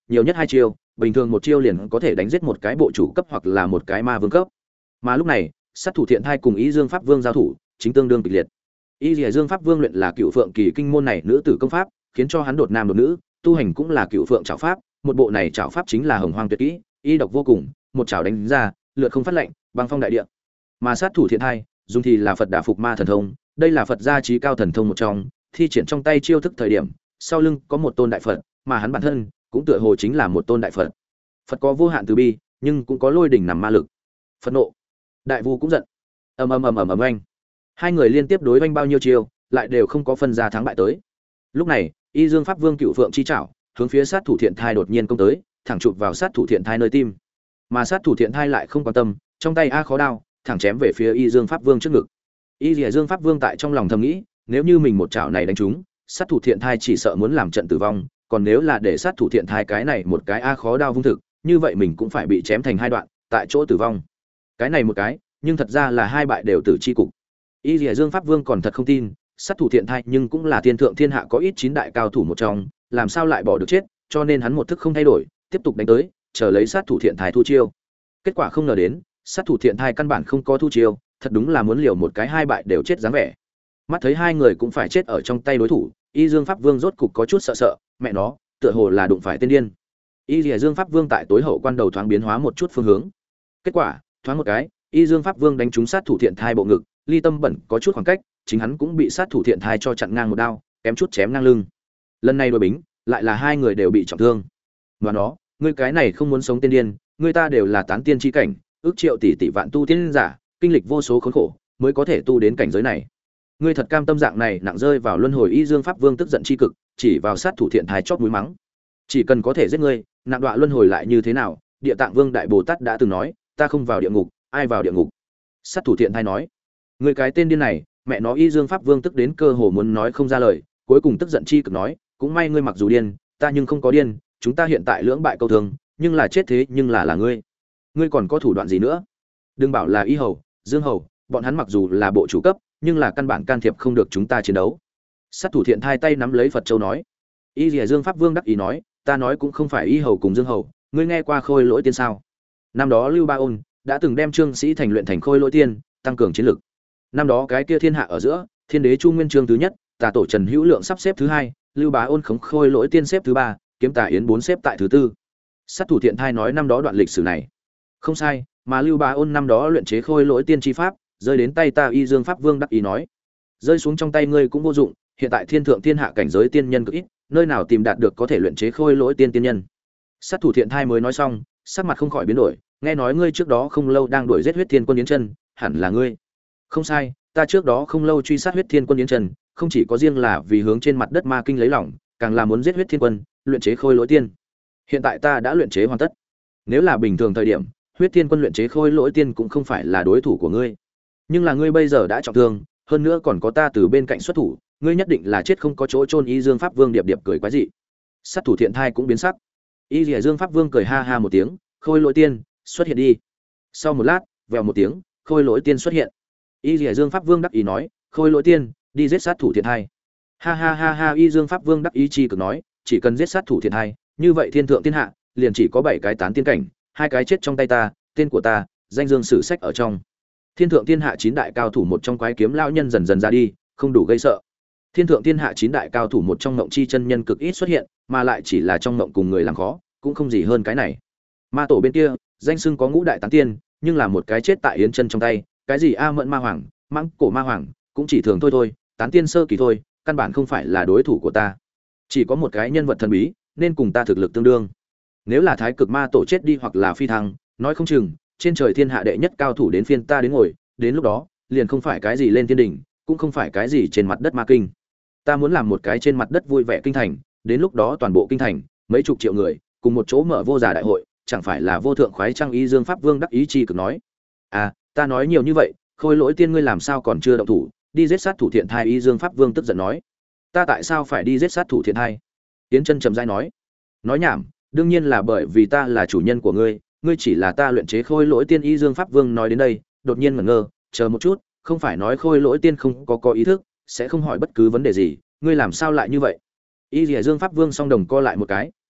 nhiều nhất hai chiêu, bình thường một chiêu liền có thể đánh giết một cái bộ chủ cấp hoặc là một cái ma vương cấp. Mà lúc này, sát thủ Thiện Thai cùng Y Dương Pháp Vương giao thủ, chính tương đương kịch liệt. Y Lìa Dương Pháp Vương luyện là Cựu Phượng Kỳ kinh môn này nữ tử công pháp, khiến cho hắn đột nam đột nữ, tu hành cũng là Cựu Phượng Trảo pháp, một bộ này trảo pháp chính là Hồng Hoang tuyệt kỹ, y độc vô cùng, một trảo đánh ra, lượt không phát lệnh, băng phong đại địa. Mà sát thủ Thiện Thai, dùng thì là Phật Đả Phục Ma thần thông, đây là Phật gia chí cao thần thông một trong, thi triển trong tay chiêu thức thời điểm, sau lưng có một tôn đại Phật, mà hắn bản thân cũng tựa hồ chính là một tôn đại Phật. Phật có vô hạn từ bi, nhưng cũng có lôi đỉnh nằm ma lực. Phật nộ, đại vu cũng giận. Ầm ầm ầm ầm ầm oanh. Hai người liên tiếp đối oanh bao nhiêu chiêu, lại đều không có phân ra thắng bại tới. Lúc này, Y Dương Pháp Vương Cựu Phượng chi trảo, hướng phía sát thủ Thiện Thai đột nhiên công tới, thẳng chụp vào sát thủ Thiện Thai nơi tim. Mà sát thủ Thiện Thai lại không quan tâm, trong tay a khó đao, thẳng chém về phía Y Dương Pháp Vương trước ngực. Y Lìa Dương Pháp Vương tại trong lòng thầm nghĩ, nếu như mình một chảo này đánh trúng, sát thủ Thiện Thai chỉ sợ muốn làm trận tử vong, còn nếu là để sát thủ Thiện Thai cái này một cái a khó đao vung thực, như vậy mình cũng phải bị chém thành hai đoạn, tại chỗ tử vong. Cái này một cái, nhưng thật ra là hai bại đều tử chi cục. Y Lìa Dương Pháp Vương còn thật không tin, sát thủ Thiện Thai nhưng cũng là thiên thượng thiên hạ có ít chín đại cao thủ một trong, làm sao lại bỏ được chết, cho nên hắn một thức không thay đổi, tiếp tục đánh tới, chờ lấy sát thủ Thiện Thai thu chiêu. Kết quả không ngờ đến, sát thủ Thiện Thai căn bản không có thu chiêu, thật đúng là muốn liều một cái hai bại đều chết dáng vẻ. Mắt thấy hai người cũng phải chết ở trong tay đối thủ, Y Dương Pháp Vương rốt cục có chút sợ sợ, mẹ nó, tựa hồ là đụng phải tên điên. Y Lìa Dương Pháp Vương tại tối hậu quan đầu thoáng biến hóa một chút phương hướng. Kết quả, thoáng một cái, Y Dương Pháp Vương đánh trúng sát thủ Thiện Thai bộ ngực, ly tâm bẩn có chút khoảng cách, chính hắn cũng bị sát thủ Thiện Thai cho chặn ngang một đao, kém chút chém ngang lưng. Lần này đối bính, lại là hai người đều bị trọng thương. Và nó, ngươi cái này không muốn sống tiên điên, người ta đều là tán tiên chi cảnh, ước triệu tỷ tỷ vạn tu tiên giả, kinh lịch vô số khốn khổ, mới có thể tu đến cảnh giới này. Ngươi thật cam tâm dạng này nặng rơi vào luân hồi? Y Dương Pháp Vương tức giận chi cực, chỉ vào sát thủ Thiện Thai chót mũi mắng. Chỉ cần có thể giết ngươi, nặng đọa luân hồi lại như thế nào? Địa Tạng Vương Đại Bồ Tát đã từng nói, ta không vào địa ngục, ai vào địa ngục? Sát thủ Thiện Thai nói, ngươi cái tên điên này, mẹ nó! Y Dương Pháp Vương tức đến cơ hồ muốn nói không ra lời, cuối cùng tức giận chi cực nói, cũng may ngươi mặc dù điên, ta nhưng không có điên, chúng ta hiện tại lưỡng bại câu thương, nhưng là chết thế nhưng là là ngươi. Ngươi còn có thủ đoạn gì nữa? Đừng bảo là Y Hầu, Dương Hầu, bọn hắn mặc dù là bộ chủ cấp, nhưng là căn bản can thiệp không được chúng ta chiến đấu. Sát thủ Thiện Thai tay nắm lấy Phật châu nói. Y Lìa Dương Pháp Vương đắc ý nói, ta nói cũng không phải Y Hầu cùng Dương Hầu, ngươi nghe qua Khôi Lỗi Tiên sao? Năm đó Lưu Ba Ôn đã từng đem Trương Sĩ Thành luyện thành Khôi Lỗi Tiên, tăng cường chiến lực. Năm đó cái kia thiên hạ ở giữa, Thiên Đế Chu Nguyên Chương thứ nhất, Tà Tổ Trần Hữu Lượng sắp xếp thứ hai, Lưu Bá Ôn khống Khôi Lỗi Tiên xếp thứ ba, Kiếm Tà Yến bốn xếp tại thứ tư. Sát thủ Thiện Thai nói năm đó đoạn lịch sử này. Không sai, mà Lưu Bá Ôn năm đó luyện chế Khôi Lỗi Tiên chi pháp, rơi đến tay ta. Y Dương Pháp Vương đắc ý nói, rơi xuống trong tay ngươi cũng vô dụng, hiện tại thiên thượng thiên hạ cảnh giới tiên nhân cực ít, nơi nào tìm đạt được có thể luyện chế Khôi Lỗi Tiên tiên nhân. Sát thủ Thiện Thai mới nói xong, sắc mặt không khỏi biến đổi, nghe nói ngươi trước đó không lâu đang đuổi giết Huyết Thiên Quân Yến Chân, hẳn là ngươi. Không sai, ta trước đó không lâu truy sát Huyết Thiên Quân Yến Chân, không chỉ có riêng là vì hướng trên mặt đất ma kinh lấy lòng, càng là muốn giết Huyết Thiên Quân, luyện chế Khôi Lỗi Tiên. Hiện tại ta đã luyện chế hoàn tất. Nếu là bình thường thời điểm, Huyết Thiên Quân luyện chế Khôi Lỗi Tiên cũng không phải là đối thủ của ngươi. Nhưng là ngươi bây giờ đã trọng thương, hơn nữa còn có ta từ bên cạnh xuất thủ, ngươi nhất định là chết không có chỗ chôn. Y Dương Pháp Vương điệp điệp cười quái dị. Sát thủ Thiện Thai cũng biến sắc. Y Lìa Dương Pháp Vương cười ha ha một tiếng, Khôi Lỗi Tiên, xuất hiện đi. Sau một lát, vèo một tiếng, Khôi Lỗi Tiên xuất hiện. Y Lìa Dương Pháp Vương đắc ý nói, Khôi Lỗi Tiên, đi giết sát thủ Thiện Thai. Ha ha ha ha! Y Dương Pháp Vương đắc ý chi cực nói, chỉ cần giết sát thủ Thiện Thai, như vậy thiên thượng thiên hạ liền chỉ có bảy cái tán tiên cảnh, hai cái chết trong tay ta, tên của ta, danh dương sử sách ở trong. Thiên thượng thiên hạ chín đại cao thủ một trong Quái Kiếm lão nhân dần dần ra đi, không đủ gây sợ. Thiên thượng thiên hạ chín đại cao thủ một trong Ngộng Chi chân nhân cực ít xuất hiện, mà lại chỉ là trong ngộng cùng người làm khó, cũng không gì hơn cái này. Ma tổ bên kia, danh xưng có ngũ đại tán tiên, nhưng là một cái chết tại Yến Chân trong tay, cái gì A Mẫn Ma Hoàng, Mãng Cổ Ma Hoàng, cũng chỉ thường thôi thôi, tán tiên sơ kỳ thôi, căn bản không phải là đối thủ của ta. Chỉ có một cái nhân vật thần bí, nên cùng ta thực lực tương đương. Nếu là Thái Cực Ma tổ chết đi hoặc là phi thăng, nói không chừng trên trời thiên hạ đệ nhất cao thủ đến phiên ta đến ngồi, đến lúc đó, liền không phải cái gì lên thiên đỉnh, cũng không phải cái gì trên mặt đất ma kinh. Ta muốn làm một cái trên mặt đất vui vẻ kinh thành, đến lúc đó toàn bộ kinh thành, mấy chục triệu người, cùng một chỗ mở vô giả đại hội, chẳng phải là vô thượng khoái trang. Y Dương Pháp Vương đắc ý chi cực nói. À, ta nói nhiều như vậy, Khôi Lỗi Tiên ngươi làm sao còn chưa động thủ, đi giết sát thủ Thiện Thai? Y Dương Pháp Vương tức giận nói. Ta tại sao phải đi giết sát thủ Thiện Thai? Tiến Chân trầm rãi nói. Nói nhảm, đương nhiên là bởi vì ta là chủ nhân của ngươi, ngươi chỉ là ta luyện chế Khôi Lỗi Tiên. Y Dương Pháp Vương nói đến đây, đột nhiên ngẩn ngơ, chờ một chút, không phải nói Khôi Lỗi Tiên không có có ý thức, sẽ không hỏi bất cứ vấn đề gì, ngươi làm sao lại như vậy? Y Lìa Dương Pháp Vương song đồng co lại một cái,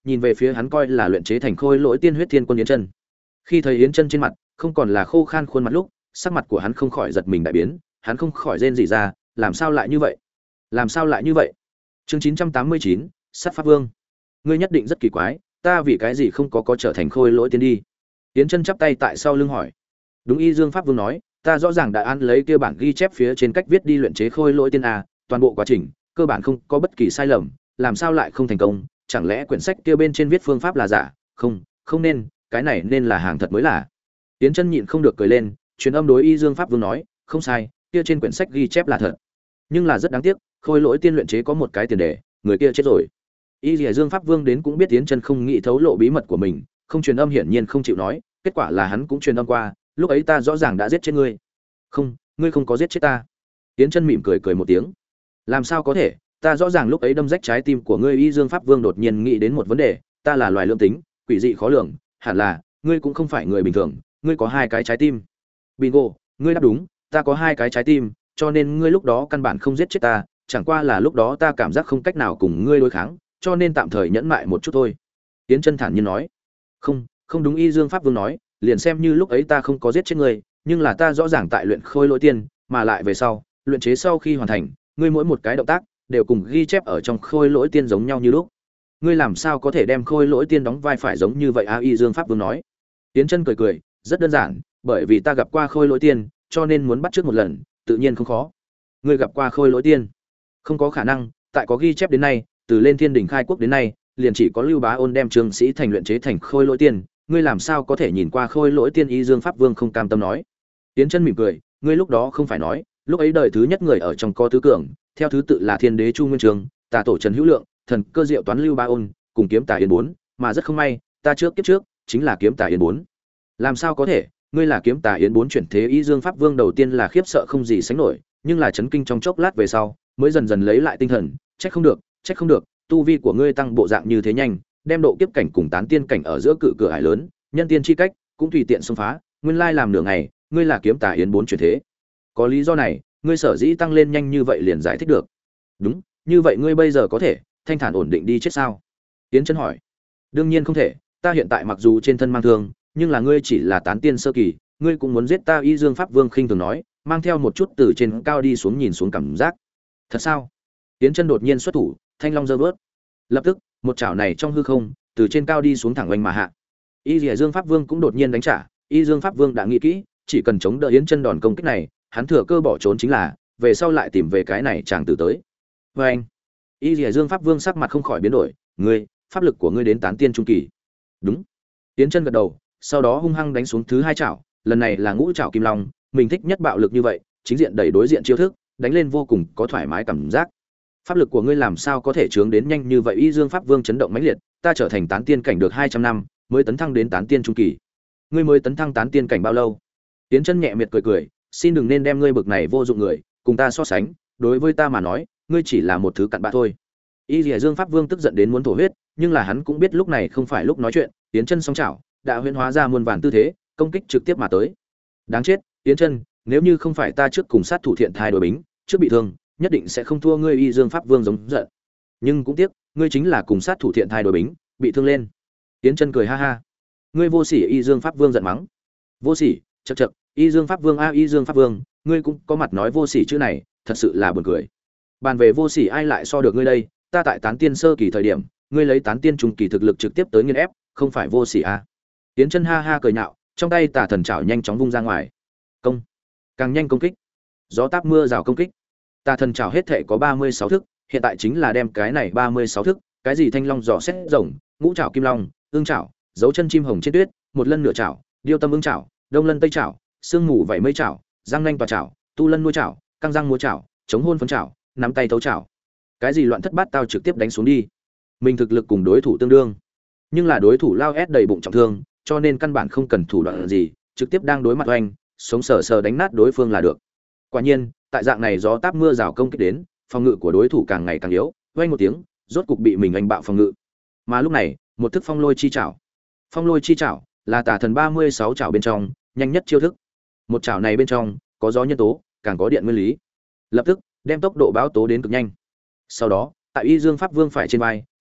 nhìn về phía hắn coi là luyện chế thành khôi lỗi tiên huyết thiên quân Yến Chân. Khi thấy Yến Chân trên mặt không còn là khô khan khuôn mặt lúc, sắc mặt của hắn không khỏi giật mình đại biến, hắn không khỏi rên rỉ ra, làm sao lại như vậy? Làm sao lại như vậy? Chương chín trăm tám mươi chín, Sát Pháp Vương. Ngươi nhất định rất kỳ quái, ta vì cái gì không có có trở thành khôi lỗi tiên đi? Yến Chân chắp tay tại sau lưng hỏi. Đúng, Y Dương Pháp Vương nói, ta rõ ràng đã ăn lấy kia bản ghi chép phía trên cách viết đi luyện chế khôi lỗi tiên a, toàn bộ quá trình cơ bản không có bất kỳ sai lầm, làm sao lại không thành công? Chẳng lẽ quyển sách kia bên trên viết phương pháp là giả? Không, không nên, cái này nên là hàng thật mới là. Yến Chân nhịn không được cười lên, truyền âm đối Y Dương Pháp Vương nói, không sai, kia trên quyển sách ghi chép là thật. Nhưng là rất đáng tiếc, khôi lỗi tiên luyện chế có một cái tiền đề, người kia chết rồi. Y Dương Pháp Vương đến cũng biết Yến Chân không nghĩ thấu lộ bí mật của mình, không truyền âm hiển nhiên không chịu nói, kết quả là hắn cũng truyền âm qua, lúc ấy ta rõ ràng đã giết chết ngươi. Không, ngươi không có giết chết ta. Yến Chân mỉm cười cười một tiếng. Làm sao có thể, ta rõ ràng lúc ấy đâm rách trái tim của ngươi. Y Dương Pháp Vương đột nhiên nghĩ đến một vấn đề, ta là loài lương tính, quỷ dị khó lường, hẳn là ngươi cũng không phải người bình thường, ngươi có hai cái trái tim. Bingo, ngươi đáp đúng, ta có hai cái trái tim, cho nên ngươi lúc đó căn bản không giết chết ta, chẳng qua là lúc đó ta cảm giác không cách nào cùng ngươi đối kháng, cho nên tạm thời nhẫn mại một chút thôi. Yến Chân thản nhiên nói. Không, không đúng. Y Dương Pháp Vương nói, liền xem như lúc ấy ta không có giết chết ngươi, nhưng là ta rõ ràng tại luyện khôi lỗi tiên, mà lại về sau, luyện chế sau khi hoàn thành, ngươi mỗi một cái động tác đều cùng ghi chép ở trong khôi lỗi tiên giống nhau như lúc. Ngươi làm sao có thể đem khôi lỗi tiên đóng vai phải giống như vậy a? Y Dương Pháp Vương nói. Yến Chân cười cười, rất đơn giản, bởi vì ta gặp qua khôi lỗi tiên, cho nên muốn bắt trước một lần, tự nhiên không khó. Ngươi gặp qua khôi lỗi tiên? Không có khả năng, tại có ghi chép đến nay, từ lên thiên đỉnh khai quốc đến nay, liền chỉ có Lưu Bá Ôn đem Trương Sĩ Thành luyện chế thành khôi lỗi tiên, ngươi làm sao có thể nhìn qua khôi lỗi tiên? Y Dương Pháp Vương không cam tâm nói. Yến Chân mỉm cười, ngươi lúc đó không phải nói, lúc ấy đời thứ nhất người ở trong có tứ cường, theo thứ tự là Thiên Đế Chu Nguyên Trường, Tà Tổ Trần Hữu Lượng, Thần Cơ Diệu Toán Lưu Bá Ôn, cùng Kiếm Tà Yến bốn, mà rất không may, ta trước kiếp trước chính là Kiếm Tà Yến bốn. Làm sao có thể, ngươi là Kiếm Tà Yến bốn chuyển thế? Y Dương Pháp Vương đầu tiên là khiếp sợ không gì sánh nổi, nhưng là chấn kinh trong chốc lát về sau, mới dần dần lấy lại tinh thần, trách không được, trách không được, tu vi của ngươi tăng bộ dạng như thế nhanh, đem độ kiếp cảnh cùng tán tiên cảnh ở giữa cự cửa ải lớn, nhân tiên chi cách, cũng tùy tiện xông phá, nguyên lai làm nửa ngày, ngươi là Kiếm Tà Yến bốn chuyển thế. Có lý do này, ngươi sở dĩ tăng lên nhanh như vậy liền giải thích được. Đúng, như vậy ngươi bây giờ có thể thanh thản ổn định đi chết sao? Yến Chân hỏi. Đương nhiên không thể, ta hiện tại mặc dù trên thân mang thương, nhưng là ngươi chỉ là tán tiên sơ kỳ, ngươi cũng muốn giết ta? Y Dương Pháp Vương khinh thường nói, mang theo một chút từ trên cao đi xuống nhìn xuống cảm giác. Thật sao? Yến Chân đột nhiên xuất thủ, thanh long giơ vớt. Lập tức, một chảo này trong hư không, từ trên cao đi xuống thẳng oanh mà hạ. Y Dương Pháp Vương cũng đột nhiên đánh trả, Y Dương Pháp Vương đã nghĩ kỹ, chỉ cần chống đỡ Yến Chân đòn công kích này, hắn thừa cơ bỏ trốn chính là, về sau lại tìm về cái này chàng tử tới. Và anh, Y Lìa Dương Pháp Vương sắc mặt không khỏi biến đổi, ngươi, pháp lực của ngươi đến tán tiên trung kỳ. Đúng. Yến Chân gật đầu, sau đó hung hăng đánh xuống thứ hai chảo, lần này là ngũ chảo kim long, mình thích nhất bạo lực như vậy, chính diện đẩy đối diện chiêu thức, đánh lên vô cùng có thoải mái cảm giác. Pháp lực của ngươi làm sao có thể chướng đến nhanh như vậy? Y Dương Pháp Vương chấn động mãnh liệt, ta trở thành tán tiên cảnh được hai trăm năm, mới tấn thăng đến tán tiên trung kỳ. Ngươi mới tấn thăng tán tiên cảnh bao lâu? Yến Chân nhẹ miệt cười cười, xin đừng nên đem ngươi bực này vô dụng người cùng ta so sánh, đối với ta mà nói, ngươi chỉ là một thứ cặn bã thôi. Y Lìa Dương Pháp Vương tức giận đến muốn thổ huyết, nhưng là hắn cũng biết lúc này không phải lúc nói chuyện. Yến Chân song chảo đã huyễn hóa ra muôn vàn tư thế, công kích trực tiếp mà tới. Đáng chết, Yến Chân, nếu như không phải ta trước cùng sát thủ thiện thai đối bính, trước bị thương, nhất định sẽ không thua ngươi. Y Dương Pháp Vương giống giận. Nhưng cũng tiếc, ngươi chính là cùng sát thủ thiện thai đối bính, bị thương lên. Yến Chân cười ha ha. Ngươi vô sỉ! Y Dương Pháp Vương giận mắng. Vô sỉ, chậc chậc, Y Dương Pháp Vương a, Y Dương Pháp Vương, ngươi cũng có mặt nói vô sỉ chữ này, thật sự là buồn cười. Bàn về vô sỉ ai lại so được ngươi đây, ta tại tán tiên sơ kỳ thời điểm, ngươi lấy tán tiên trung kỳ thực lực trực tiếp tới nghiền ép, không phải vô sỉ a. Yến Chân ha ha cười nhạo, trong tay Tà Thần Trảo nhanh chóng vung ra ngoài. Công, càng nhanh công kích. Gió táp mưa rào công kích. Tà Thần Trảo hết thảy có ba mươi sáu thức, hiện tại chính là đem cái này ba mươi sáu thức, cái gì thanh long giỏ xét rồng, ngũ trảo kim long, ương trảo, dấu chân chim hồng trên tuyết, một lân nửa trảo, điêu tâm ương trảo, đông lân tây trảo, sương mù vảy mây chảo, răng nanh tòa chảo, tu lân nuôi chảo, căng răng múa chảo, chống hôn phấn chảo, nắm tay thấu chảo. Cái gì loạn thất bát tao trực tiếp đánh xuống đi. Mình thực lực cùng đối thủ tương đương, nhưng là đối thủ lao ép đầy bụng trọng thương, cho nên căn bản không cần thủ đoạn gì, trực tiếp đang đối mặt oanh, sống sờ sờ đánh nát đối phương là được. Quả nhiên, tại dạng này gió táp mưa rào công kích đến, phòng ngự của đối thủ càng ngày càng yếu, oanh một tiếng, rốt cục bị mình oanh bạo phòng ngự. Mà lúc này, một thức phong lôi chi chảo. Phong lôi chi chảo là Tà Thần ba mươi sáu chảo bên trong nhanh nhất chiêu thức. Một chảo này bên trong có gió nhân tố, càng có điện nguyên lý, lập tức đem tốc độ báo tố đến cực nhanh. Sau đó, tại Y Dương Pháp Vương phải trên vai,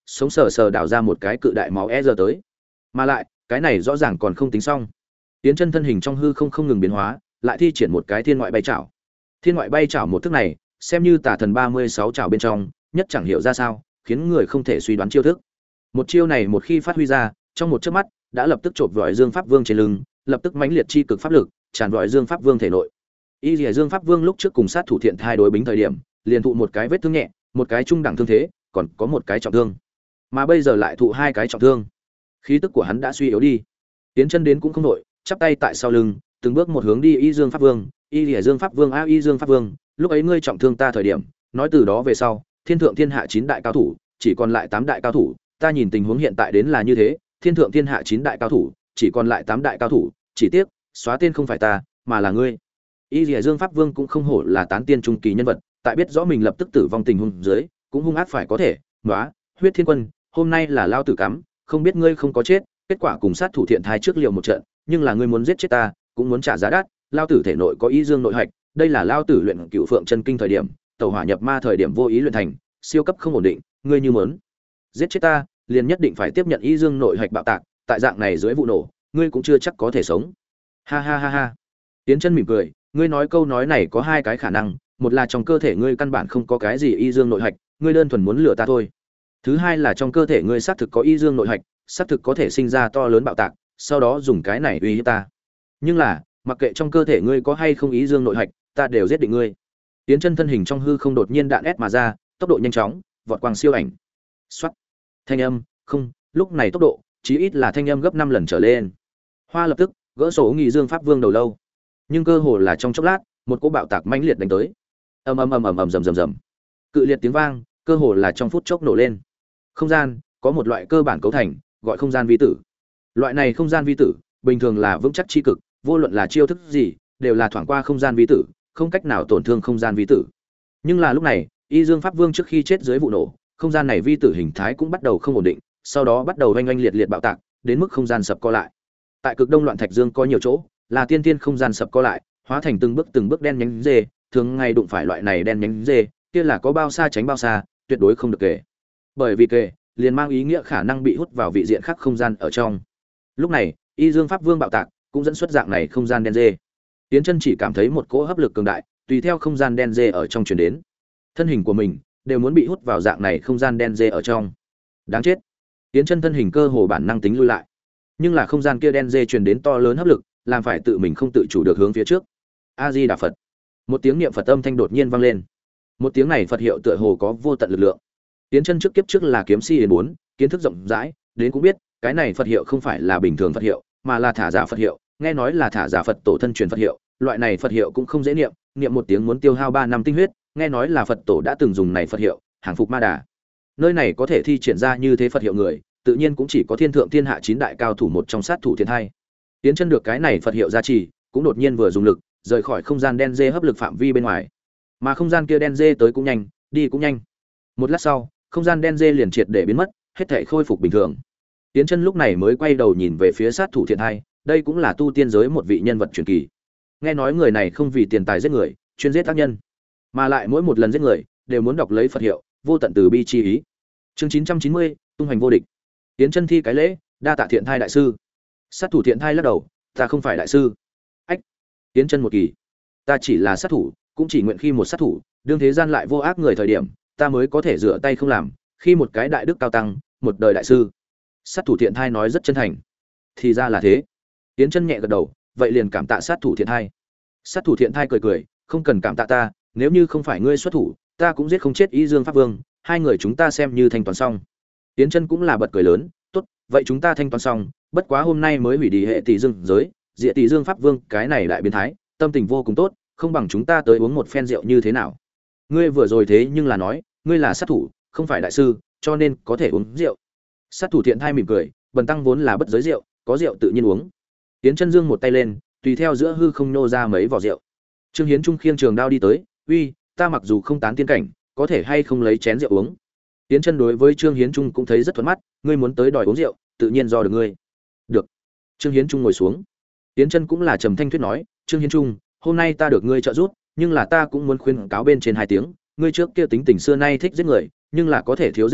sống sờ sờ đào ra một cái cự đại máu e giờ tới. Mà lại, cái này rõ ràng còn không tính xong. Tiến chân thân hình trong hư không không ngừng biến hóa, lại thi triển một cái thiên ngoại bay chảo. Thiên ngoại bay chảo một thức này, xem như Tà Thần ba mươi sáu chảo bên trong, nhất chẳng hiểu ra sao, khiến người không thể suy đoán chiêu thức. Một chiêu này một khi phát huy ra, trong một chớp mắt, đã lập tức chộp vội Dương Pháp Vương trên lưng, lập tức mãnh liệt chi cực pháp lực, tràn vội Dương Pháp Vương thể nội. Y Liễu Dương Pháp Vương lúc trước cùng sát thủ thiện thai đối bính thời điểm, liền thụ một cái vết thương nhẹ, một cái trung đẳng thương thế, còn có một cái trọng thương. Mà bây giờ lại thụ hai cái trọng thương. Khí tức của hắn đã suy yếu đi. Tiến chân đến cũng không nổi, chắp tay tại sau lưng, từng bước một hướng đi Y Dương Pháp Vương, Y Liễu Dương Pháp Vương a Y Dương Pháp Vương, lúc ấy ngươi trọng thương ta thời điểm, nói từ đó về sau, thiên thượng thiên hạ chín đại cao thủ, chỉ còn lại tám đại cao thủ, ta nhìn tình huống hiện tại đến là như thế, thiên thượng thiên hạ chín đại cao thủ, chỉ còn lại tám đại cao thủ, chỉ tiếc, xóa tên không phải ta, mà là ngươi. Y Liễu Dương Pháp Vương cũng không hổ là tán tiên trung kỳ nhân vật, tại biết rõ mình lập tức tử vong tình huống dưới, cũng hung ác phải có thể, "Nóa, Huyết Thiên Quân, hôm nay là lao tử cắm, không biết ngươi không có chết, kết quả cùng sát thủ thiện thai trước liều một trận, nhưng là ngươi muốn giết chết ta, cũng muốn trả giá đắt, lao tử thể nội có Y Dương nội hạch, đây là lao tử luyện Cửu Phượng chân kinh thời điểm, tẩu hỏa nhập ma thời điểm vô ý luyện thành, siêu cấp không ổn định, ngươi như muốn giết chết ta, liền nhất định phải tiếp nhận Y Dương nội hạch bạo tạc, tại dạng này dưới vụ nổ, ngươi cũng chưa chắc có thể sống." Ha ha ha ha. Tiến chân mỉm cười, ngươi nói câu nói này có hai cái khả năng, một là trong cơ thể ngươi căn bản không có cái gì Y Dương nội hạch, ngươi đơn thuần muốn lừa ta thôi. Thứ hai là trong cơ thể ngươi xác thực có Y Dương nội hạch, xác thực có thể sinh ra to lớn bạo tạc, sau đó dùng cái này uy hiếp ta. Nhưng là, mặc kệ trong cơ thể ngươi có hay không Y Dương nội hạch, ta đều giết định ngươi. Tiến chân thân hình trong hư không đột nhiên đạn ép mà ra, tốc độ nhanh chóng, vọt quang siêu ảnh. Soát. Thanh âm, không, lúc này tốc độ, chí ít là thanh âm gấp năm lần trở lên. Hoa lập tức gỡ sổ Nghị Dương Pháp Vương đầu lâu. Nhưng cơ hồ là trong chốc lát, một cỗ bạo tạc mãnh liệt đánh tới. Ầm ầm ầm ầm ầm rầm rầm rầm. Cự liệt tiếng vang, cơ hồ là trong phút chốc nổ lên. Không gian có một loại cơ bản cấu thành, gọi không gian vi tử. Loại này không gian vi tử, bình thường là vững chắc chi cực, vô luận là chiêu thức gì, đều là thoảng qua không gian vi tử, không cách nào tổn thương không gian vi tử. Nhưng là lúc này, Y Dương Pháp Vương trước khi chết dưới vụ nổ, không gian này vi tử hình thái cũng bắt đầu không ổn định, sau đó bắt đầu oanh oanh liệt liệt bạo tạc, đến mức không gian sập co lại. Tại cực đông loạn thạch dương có nhiều chỗ, là tiên tiên không gian sập co lại, hóa thành từng bước từng bước đen nhánh dê, thường ngày đụng phải loại này đen nhánh dê, kia là có bao xa tránh bao xa, tuyệt đối không được kể. Bởi vì kể, liền mang ý nghĩa khả năng bị hút vào vị diện khác không gian ở trong. Lúc này, Y Dương Pháp Vương bạo tạc, cũng dẫn xuất dạng này không gian đen dê. Tiến chân chỉ cảm thấy một cỗ hấp lực cường đại, tùy theo không gian đen dê ở trong truyền đến. Thân hình của mình đều muốn bị hút vào dạng này không gian đen dê ở trong. Đáng chết. Tiến chân thân hình cơ hồ bản năng tính lui lại. Nhưng là không gian kia đen dê truyền đến to lớn hấp lực, làm phải tự mình không tự chủ được hướng phía trước. A Di Đà Phật. Một tiếng niệm Phật âm thanh đột nhiên vang lên. Một tiếng này Phật hiệu tựa hồ có vô tận lực lượng. Tiến chân trước kiếp trước là kiếm si đến bốn, kiến thức rộng rãi, đến cũng biết, cái này Phật hiệu không phải là bình thường Phật hiệu, mà là thả giả Phật hiệu, nghe nói là thả giả Phật tổ thân truyền Phật hiệu, loại này Phật hiệu cũng không dễ niệm, niệm một tiếng muốn tiêu hao ba năm tinh huyết, nghe nói là Phật tổ đã từng dùng này Phật hiệu, hàng phục ma đà. Nơi này có thể thi triển ra như thế Phật hiệu người, tự nhiên cũng chỉ có thiên thượng thiên hạ chín đại cao thủ một trong sát thủ thiên hai. Tiến chân được cái này Phật hiệu gia trì, cũng đột nhiên vừa dùng lực, rời khỏi không gian đen dê hấp lực phạm vi bên ngoài. Mà không gian kia đen dê tới cũng nhanh, đi cũng nhanh. Một lát sau, không gian đen dê liền triệt để biến mất, hết thảy khôi phục bình thường. Tiến chân lúc này mới quay đầu nhìn về phía sát thủ thiện hai, đây cũng là tu tiên giới một vị nhân vật truyền kỳ. Nghe nói người này không vì tiền tài giết người, chuyên giết tác nhân, mà lại mỗi một lần giết người đều muốn đọc lấy Phật hiệu, vô tận từ bi chi ý. Chương chín trăm chín mươi, tung hành vô địch. Tiến chân thi cái lễ, đa tạ thiện thai đại sư. Sát thủ thiện thai lắc đầu, ta không phải đại sư. Ách. Tiến chân một kỳ, ta chỉ là sát thủ, cũng chỉ nguyện khi một sát thủ, đương thế gian lại vô ác người thời điểm, ta mới có thể rửa tay không làm, khi một cái đại đức cao tăng, một đời đại sư. Sát thủ thiện thai nói rất chân thành. Thì ra là thế. Tiến chân nhẹ gật đầu, vậy liền cảm tạ sát thủ thiện thai. Sát thủ thiện thai cười cười, không cần cảm tạ ta, nếu như không phải ngươi xuất thủ, ta cũng giết không chết Y Dương Pháp Vương, hai người chúng ta xem như thanh toán xong. Tiến chân cũng là bật cười lớn, tốt, vậy chúng ta thanh toán xong, bất quá hôm nay mới hủy đi hệ tỷ dương giới, Diệ tỷ Dương Pháp Vương, cái này đại biến thái, tâm tình vô cùng tốt, không bằng chúng ta tới uống một phen rượu như thế nào? Ngươi vừa rồi thế nhưng là nói, ngươi là sát thủ, không phải đại sư, cho nên có thể uống rượu. Sát thủ thiện thai mỉm cười, bần tăng vốn là bất giới rượu, có rượu tự nhiên uống. Tiến chân dương một tay lên, tùy theo giữa hư không nô ra mấy vỏ rượu. Trương Hiến Trung khiêng trường đao đi tới, uy, ta mặc dù không tán tiên cảnh, có thể hay không lấy chén rượu uống? Tiến chân đối với Trương Hiến Trung cũng thấy rất thuận mắt, ngươi muốn tới đòi uống rượu, tự nhiên do được ngươi. Được. Trương Hiến Trung ngồi xuống. Tiến chân cũng là trầm thanh thuyết nói, Trương Hiến Trung, hôm nay ta được ngươi trợ giúp, nhưng là ta cũng muốn khuyên cáo bên trên hai tiếng, ngươi trước kia tính tình xưa nay thích giết người, nhưng là có thể thiếu giết người,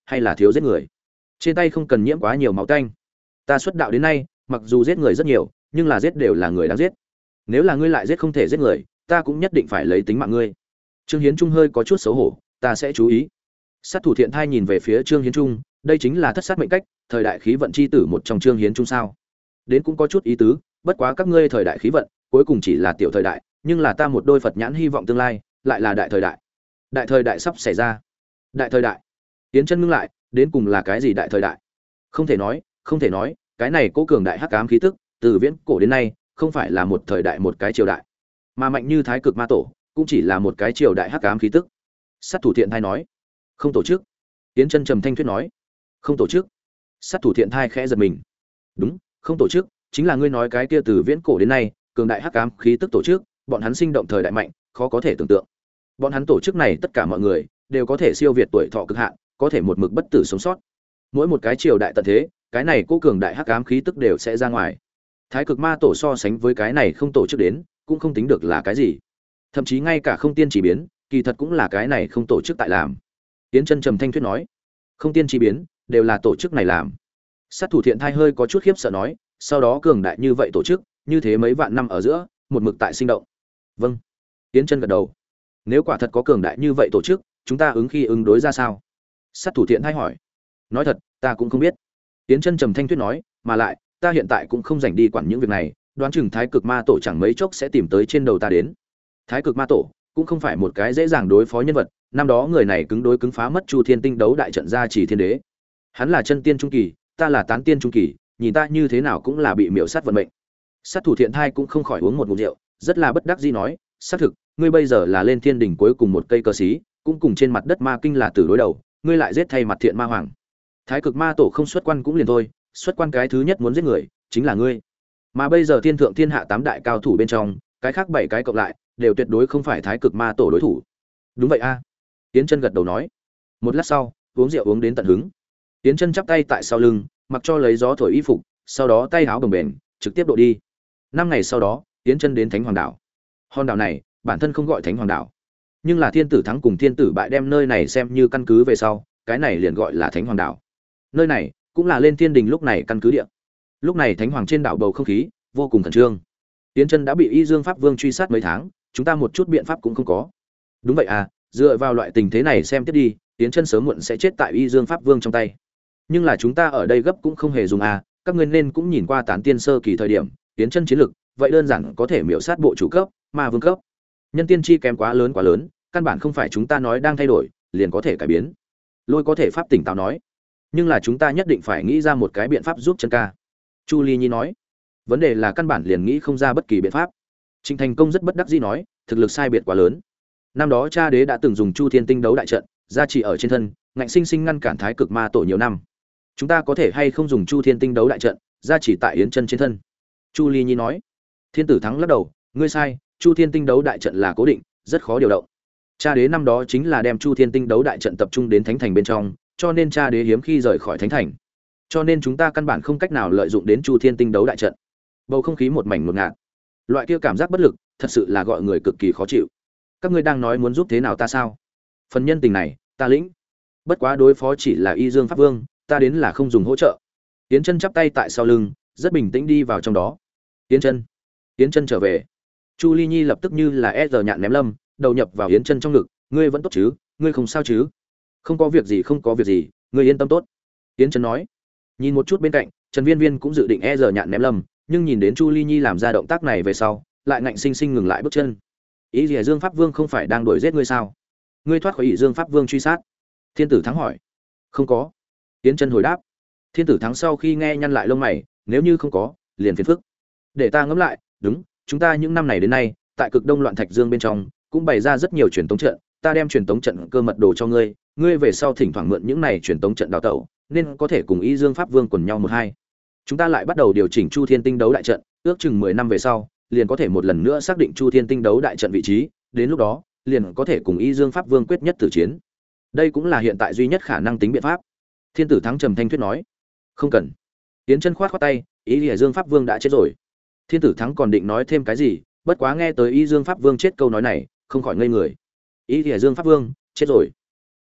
hay là thiếu giết người. Trên tay không cần nhiễm quá nhiều máu tanh. Ta xuất đạo đến nay, mặc dù giết người rất nhiều, nhưng là giết đều là người đáng giết. Nếu là ngươi lại giết không thể giết người, ta cũng nhất định phải lấy tính mạng ngươi. Trương Hiến Trung hơi có chút xấu hổ, ta sẽ chú ý. Sát thủ Thiện Thai nhìn về phía Trương Hiến Trung, đây chính là thất sát mệnh cách, thời đại khí vận chi tử một trong Trương Hiến Trung sao? Đến cũng có chút ý tứ, bất quá các ngươi thời đại khí vận, cuối cùng chỉ là tiểu thời đại, nhưng là ta một đôi Phật nhãn hy vọng tương lai, lại là đại thời đại. Đại thời đại sắp xảy ra. Đại thời đại. Tiến chân ngưng lại, đến cùng là cái gì đại thời đại? Không thể nói, không thể nói, cái này cố cường đại hắc ám khí tức, từ viễn cổ đến nay, không phải là một thời đại một cái triều đại, mà mạnh như Thái Cực Ma Tổ, cũng chỉ là một cái triều đại hắc ám khí tức. Sát thủ Thiện Thai nói, không tổ chức. Tiến chân trầm thanh thuyết nói, không tổ chức. Sát thủ Thiện Thai khẽ giật mình. Đúng, không tổ chức, chính là ngươi nói cái kia từ viễn cổ đến nay, cường đại hắc ám khí tức tổ chức, bọn hắn sinh động thời đại mạnh, khó có thể tưởng tượng. Bọn hắn tổ chức này tất cả mọi người đều có thể siêu việt tuổi thọ cực hạn, có thể một mực bất tử sống sót. Mỗi một cái triều đại tận thế, cái này cố cường đại hắc ám khí tức đều sẽ ra ngoài. Thái Cực Ma Tổ so sánh với cái này không tổ chức đến, cũng không tính được là cái gì. Thậm chí ngay cả không tiên chỉ biến, kỳ thật cũng là cái này không tổ chức tại làm. Tiến chân trầm thanh thuyết nói, không tiên chỉ biến, đều là tổ chức này làm. Sát thủ Thiện Thai hơi có chút khiếp sợ nói, sau đó cường đại như vậy tổ chức, như thế mấy vạn năm ở giữa, một mực tại sinh động. Vâng. Tiến chân gật đầu. Nếu quả thật có cường đại như vậy tổ chức, chúng ta ứng khi ứng đối ra sao? Sát thủ Thiện Thai hỏi. Nói thật, ta cũng không biết. Tiến chân trầm thanh thuyết nói, mà lại, ta hiện tại cũng không rảnh đi quản những việc này, đoán chừng Thái Cực Ma Tổ chẳng mấy chốc sẽ tìm tới trên đầu ta đến. Thái Cực Ma Tổ cũng không phải một cái dễ dàng đối phó nhân vật, năm đó người này cứng đối cứng phá mất Chu Thiên Tinh đấu đại trận ra chỉ thiên đế. Hắn là chân tiên trung kỳ, ta là tán tiên trung kỳ, nhìn ta như thế nào cũng là bị miểu sát vận mệnh. Sát thủ Thiện Thai cũng không khỏi uống một ngụm rượu, rất là bất đắc dĩ nói, xác thực, ngươi bây giờ là lên thiên đỉnh cuối cùng một cây cơ sĩ, cũng cùng trên mặt đất ma kinh là tử đối đầu, ngươi lại giết thay mặt Thiện Ma Hoàng. Thái Cực Ma Tổ không xuất quan cũng liền thôi, xuất quan cái thứ nhất muốn giết người chính là ngươi. Mà bây giờ thiên thượng thiên hạ tám đại cao thủ bên trong, cái khác bảy cái cộng lại, đều tuyệt đối không phải Thái Cực Ma Tổ đối thủ. Đúng vậy a. À. Tiến chân gật đầu nói. Một lát sau, uống rượu uống đến tận hứng. Tiến chân chắp tay tại sau lưng, mặc cho lấy gió thổi y phục, sau đó tay áo đồng bền, trực tiếp độ đi. Năm ngày sau đó, Tiến chân đến Thánh Hoàng đảo. Hòn đảo này, bản thân không gọi Thánh Hoàng đảo, nhưng là thiên tử thắng cùng thiên tử bại đem nơi này xem như căn cứ về sau, cái này liền gọi là Thánh Hoàng đảo. Nơi này cũng là lên thiên đình lúc này căn cứ địa. Lúc này Thánh Hoàng trên đảo bầu không khí vô cùng khẩn trương. Tiến chân đã bị Y Dương Pháp Vương truy sát mấy tháng, chúng ta một chút biện pháp cũng không có. Đúng vậy à, dựa vào loại tình thế này xem tiếp đi, Tiến chân sớm muộn sẽ chết tại Y Dương Pháp Vương trong tay. Nhưng là chúng ta ở đây gấp cũng không hề dùng à, các ngươi nên cũng nhìn qua tán tiên sơ kỳ thời điểm, Tiến chân chiến lực, vậy đơn giản có thể miểu sát bộ chủ cấp, ma vương cấp. Nhân tiên chi kém quá lớn quá lớn, căn bản không phải chúng ta nói đang thay đổi, liền có thể cải biến. Lôi có thể pháp tỉnh táo nói, nhưng là chúng ta nhất định phải nghĩ ra một cái biện pháp giúp chân ca. Chu Ly Nhi nói, vấn đề là căn bản liền nghĩ không ra bất kỳ biện pháp. Trịnh Thành Công rất bất đắc dĩ nói, thực lực sai biệt quá lớn. Năm đó cha đế đã từng dùng Chu Thiên Tinh đấu đại trận, gia trì ở trên thân, ngạnh sinh sinh ngăn cản Thái Cực Ma Tổ nhiều năm. Chúng ta có thể hay không dùng Chu Thiên Tinh đấu đại trận, gia trì tại Yến chân trên thân? Chu Ly Nhi nói. Thiên tử thắng lắc đầu, ngươi sai, Chu Thiên Tinh đấu đại trận là cố định, rất khó điều động. Cha đế năm đó chính là đem Chu Thiên Tinh đấu đại trận tập trung đến thánh thành bên trong, cho nên cha đế hiếm khi rời khỏi thánh thành. Cho nên chúng ta căn bản không cách nào lợi dụng đến Chu Thiên Tinh đấu đại trận. Bầu không khí một mảnh ngột ngạt. Loại kia cảm giác bất lực, thật sự là gọi người cực kỳ khó chịu. Các ngươi đang nói muốn giúp thế nào ta sao? Phần nhân tình này, ta lĩnh. Bất quá đối phó chỉ là Y Dương Pháp Vương, ta đến là không dùng hỗ trợ. Tiến chân chắp tay tại sau lưng, rất bình tĩnh đi vào trong đó. Tiến chân, Tiến chân trở về. Chu Ly Nhi lập tức như là e giờ nhạn ném lâm, đầu nhập vào Yến chân trong ngực, ngươi vẫn tốt chứ, ngươi không sao chứ? Không có việc gì, không có việc gì, ngươi yên tâm tốt. Yến chân nói. Nhìn một chút bên cạnh, Trần Viên Viên cũng dự định e giờ nhạn ném lâm, nhưng nhìn đến Chu Ly Nhi làm ra động tác này về sau, lại ngạnh sinh sinh ngừng lại bước chân. Ý gì Dương Pháp Vương không phải đang đuổi giết ngươi sao? Ngươi thoát khỏi Ý Dương Pháp Vương truy sát? Thiên tử thắng hỏi. Không có. Yến chân hồi đáp. Thiên tử thắng sau khi nghe nhăn lại lông mày, nếu như không có, liền phiền phức. Để ta ngẫm lại, đúng, chúng ta những năm này đến nay, tại Cực Đông Loạn Thạch Dương bên trong, cũng bày ra rất nhiều truyền tống trận, ta đem truyền tống trận cơ mật đồ cho ngươi, ngươi về sau thỉnh thoảng mượn những này truyền tống trận đào tẩu, nên có thể cùng Y Dương Pháp Vương quần nhau một hai. Chúng ta lại bắt đầu điều chỉnh Chu Thiên Tinh đấu đại trận, ước chừng mười năm về sau, liền có thể một lần nữa xác định Chu Thiên Tinh đấu đại trận vị trí, đến lúc đó, liền có thể cùng Y Dương Pháp Vương quyết nhất tử chiến. Đây cũng là hiện tại duy nhất khả năng tính biện pháp. Thiên tử thắng trầm thanh thuyết nói. Không cần. Tiến chân khoát khoát tay, Y Lìa Dương Pháp Vương đã chết rồi. Thiên tử thắng còn định nói thêm cái gì, bất quá nghe tới Y Dương Pháp Vương chết câu nói này, không khỏi ngây người. Y Lìa Dương Pháp Vương chết rồi.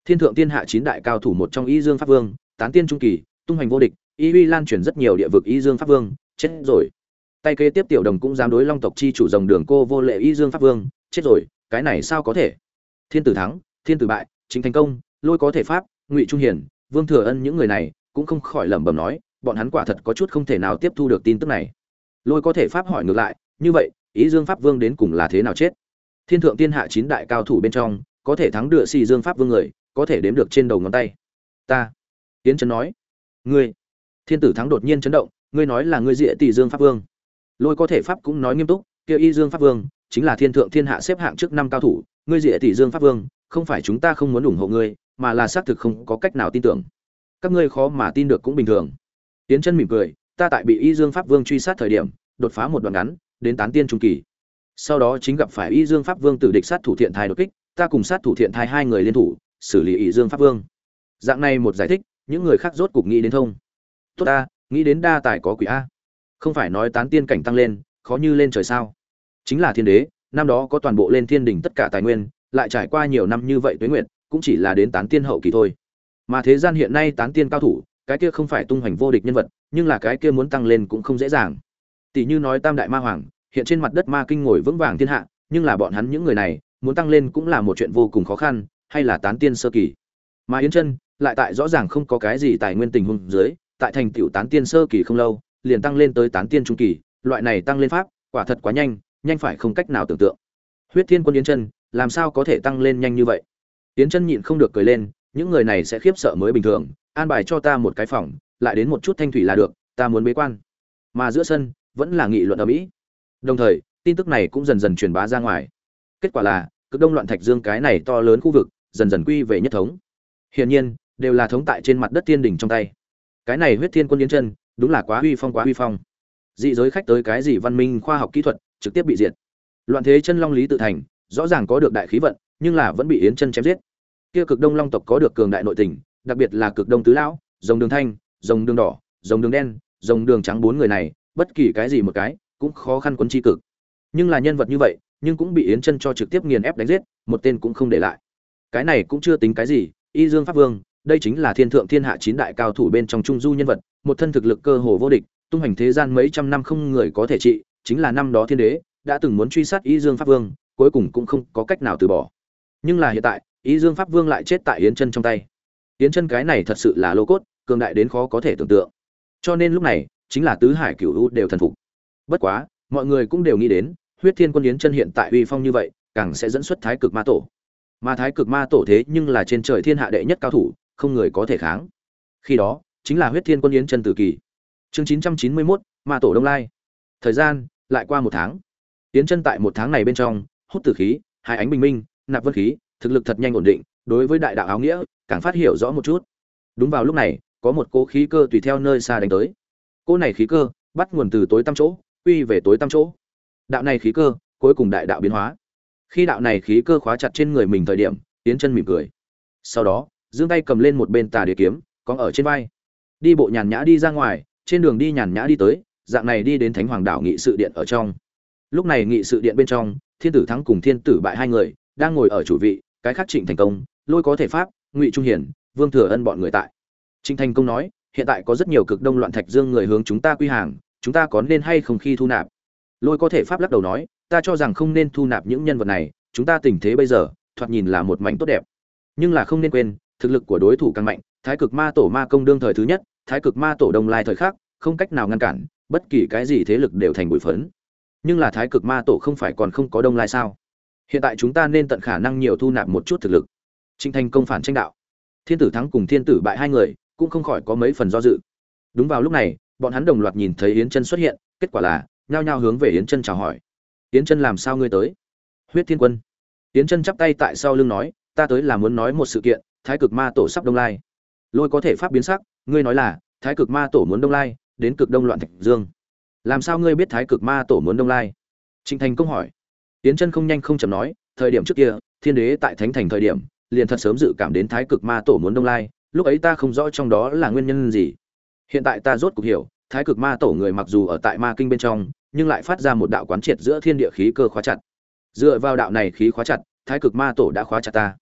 Thiên thượng thiên hạ chín đại cao thủ một trong Y Dương Pháp Vương, tán tiên trung kỳ, tung hoành vô địch, y uy lan truyền rất nhiều địa vực Y Dương Pháp Vương, chết rồi. Tay kế tiếp tiểu đồng cũng dám đối Long tộc chi chủ rồng đường cô vô lệ Y Dương Pháp Vương, chết rồi, cái này sao có thể? Thiên tử thắng, thiên tử bại, chính thành công, lôi có thể pháp, Ngụy Trung Hiển, Vương Thừa Ân những người này cũng không khỏi lẩm bẩm nói, bọn hắn quả thật có chút không thể nào tiếp thu được tin tức này. Lôi có thể pháp hỏi ngược lại, như vậy, Y Dương Pháp Vương đến cùng là thế nào chết? Thiên thượng thiên hạ chín đại cao thủ bên trong, có thể thắng được Si Dương Pháp Vương người, có thể đếm được trên đầu ngón tay. Ta, Tiến Trấn nói, ngươi. Thiên tử thắng đột nhiên chấn động, ngươi nói là ngươi Diệ Tỷ Dương Pháp Vương? Lôi có thể pháp cũng nói nghiêm túc, kia Y Dương Pháp Vương chính là thiên thượng thiên hạ xếp hạng trước năm cao thủ, ngươi Diệ Tỷ Dương Pháp Vương, không phải chúng ta không muốn ủng hộ ngươi, mà là xác thực không có cách nào tin tưởng. Các ngươi khó mà tin được cũng bình thường. Tiến Chân mỉm cười, ta tại bị Y Dương Pháp Vương truy sát thời điểm, đột phá một đoạn ngắn, đến tán tiên trung kỳ. Sau đó chính gặp phải Y Dương Pháp Vương tử địch sát thủ thiện thai đột kích, ta cùng sát thủ thiện thai hai người liên thủ, xử lý Y Dương Pháp Vương. Dạng này một giải thích, những người khác rốt cục nghĩ đến thông. Tốt ta, nghĩ đến đa tài có quỷ a. Không phải nói tán tiên cảnh tăng lên, khó như lên trời sao? Chính là thiên đế, năm đó có toàn bộ lên thiên đỉnh tất cả tài nguyên, lại trải qua nhiều năm như vậy tuế nguyệt, cũng chỉ là đến tán tiên hậu kỳ thôi. Mà thế gian hiện nay tán tiên cao thủ, cái kia không phải tung hoành vô địch nhân vật, nhưng là cái kia muốn tăng lên cũng không dễ dàng. Tỷ như nói Tam đại ma hoàng, hiện trên mặt đất ma kinh ngồi vững vàng thiên hạ, nhưng là bọn hắn những người này, muốn tăng lên cũng là một chuyện vô cùng khó khăn, hay là tán tiên sơ kỳ. Mà Yến Chân lại tại rõ ràng không có cái gì tài nguyên tình huống dưới, tại thành tiểu tán tiên sơ kỳ không lâu, liền tăng lên tới tán tiên trung kỳ, loại này tăng lên pháp, quả thật quá nhanh, nhanh phải không cách nào tưởng tượng. Huyết Thiên Quân Yến Chân, làm sao có thể tăng lên nhanh như vậy? Yến Chân nhịn không được cười lên, những người này sẽ khiếp sợ mới bình thường, an bài cho ta một cái phòng, lại đến một chút thanh thủy là được, ta muốn bế quan. Mà giữa sân, vẫn là nghị luận ầm ĩ. Đồng thời, tin tức này cũng dần dần truyền bá ra ngoài. Kết quả là, Cực Đông Loạn Thạch Dương cái này to lớn khu vực, dần dần quy về nhất thống. Hiển nhiên, đều là thống tại trên mặt đất thiên đỉnh trong tay. Cái này Huyết Thiên Quân Yến Chân, đúng là quá uy phong quá uy phong. Dị giới khách tới cái gì văn minh khoa học kỹ thuật, trực tiếp bị diệt. Loạn thế chân long lý tự thành, rõ ràng có được đại khí vận, nhưng là vẫn bị Yến Chân chém giết. Kia Cực Đông Long tộc có được cường đại nội tình, đặc biệt là Cực Đông tứ lão, rồng đường thanh, rồng đường đỏ, rồng đường đen, rồng đường trắng bốn người này, bất kỳ cái gì một cái cũng khó khăn quấn chi cực. Nhưng là nhân vật như vậy, nhưng cũng bị Yến Chân cho trực tiếp nghiền ép đánh giết, một tên cũng không để lại. Cái này cũng chưa tính cái gì, Y Dương Pháp Vương, đây chính là thiên thượng thiên hạ chín đại cao thủ bên trong trung du nhân vật, một thân thực lực cơ hồ vô địch, tung hành thế gian mấy trăm năm không người có thể trị, chính là năm đó thiên đế đã từng muốn truy sát Y Dương Pháp Vương, cuối cùng cũng không có cách nào từ bỏ. Nhưng là hiện tại, Y Dương Pháp Vương lại chết tại Yến Chân trong tay. Yến Chân cái này thật sự là lô cốt, cường đại đến khó có thể tưởng tượng. Cho nên lúc này, chính là tứ hải cửu u đều thần phục. Bất quá, mọi người cũng đều nghĩ đến, Huyết Thiên Quân Yến Chân hiện tại uy phong như vậy, càng sẽ dẫn xuất Thái Cực Ma Tổ. Mà Thái Cực Ma Tổ thế nhưng là trên trời thiên hạ đệ nhất cao thủ, không người có thể kháng. Khi đó, chính là Huyết Thiên Quân Yến Chân tử kỳ. Chương chín trăm chín mươi mốt, Ma Tổ Đông Lai. Thời gian lại qua một tháng. Yến Chân tại một tháng này bên trong, hút tử khí, hai ánh bình minh, nạp vân khí, thực lực thật nhanh ổn định, đối với đại đạo áo nghĩa, càng phát hiểu rõ một chút. Đúng vào lúc này, có một cỗ khí cơ tùy theo nơi xa đánh tới. Cỗ này khí cơ bắt nguồn từ tối tăm chỗ, quy về tối tăm chỗ. Đạo này khí cơ, cuối cùng đại đạo biến hóa. Khi đạo này khí cơ khóa chặt trên người mình thời điểm, Yến Chân mỉm cười. Sau đó, giương tay cầm lên một bên Tà Đế kiếm, cong ở trên vai. Đi bộ nhàn nhã đi ra ngoài, trên đường đi nhàn nhã đi tới, dạng này đi đến Thánh Hoàng đảo nghị sự điện ở trong. Lúc này nghị sự điện bên trong, Thiên tử thắng cùng Thiên tử bại hai người đang ngồi ở chủ vị, cái khác Trịnh Thành Công, Lôi có thể pháp, Ngụy Trung Hiển, Vương Thừa Ân bọn người tại. Trịnh Thành Công nói, hiện tại có rất nhiều Cực Đông Loạn Thạch Dương người hướng chúng ta quy hàng, chúng ta có nên hay không khi thu nạp? Lôi có thể pháp lắc đầu nói, ta cho rằng không nên thu nạp những nhân vật này, chúng ta tình thế bây giờ, thoạt nhìn là một mảnh tốt đẹp. Nhưng là không nên quên, thực lực của đối thủ càng mạnh, Thái Cực Ma Tổ Ma Công đương thời thứ nhất, Thái Cực Ma Tổ Đông Lai thời khác, không cách nào ngăn cản, bất kỳ cái gì thế lực đều thành bụi phấn. Nhưng là Thái Cực Ma Tổ không phải còn không có Đông Lai sao? Hiện tại chúng ta nên tận khả năng nhiều thu nạp một chút thực lực. Trịnh Thành Công phản tranh đạo. Thiên tử thắng cùng Thiên tử bại hai người, cũng không khỏi có mấy phần do dự. Đúng vào lúc này, bọn hắn đồng loạt nhìn thấy Yến Chân xuất hiện, kết quả là nhao nhao hướng về Yến Chân chào hỏi. Yến Chân làm sao ngươi tới? Huyết Thiên Quân. Yến Chân chắp tay tại sau lưng nói, ta tới là muốn nói một sự kiện, Thái Cực Ma Tổ sắp Đông Lai. Lôi có thể pháp biến sắc, ngươi nói là Thái Cực Ma Tổ muốn Đông Lai, đến Cực Đông Loạn Thạch Dương. Làm sao ngươi biết Thái Cực Ma Tổ muốn Đông Lai? Trịnh Thành Công hỏi. Yến Chân không nhanh không chậm nói, thời điểm trước kia, Thiên Đế tại Thánh Thành thời điểm, liền thật sớm dự cảm đến Thái Cực Ma Tổ muốn Đông Lai, lúc ấy ta không rõ trong đó là nguyên nhân gì. Hiện tại ta rốt cuộc hiểu, Thái Cực Ma Tổ người mặc dù ở tại Ma Kinh bên trong, nhưng lại phát ra một đạo quán triệt giữa thiên địa khí cơ khóa chặt. Dựa vào đạo này khí khóa chặt, Thái Cực Ma Tổ đã khóa chặt ta.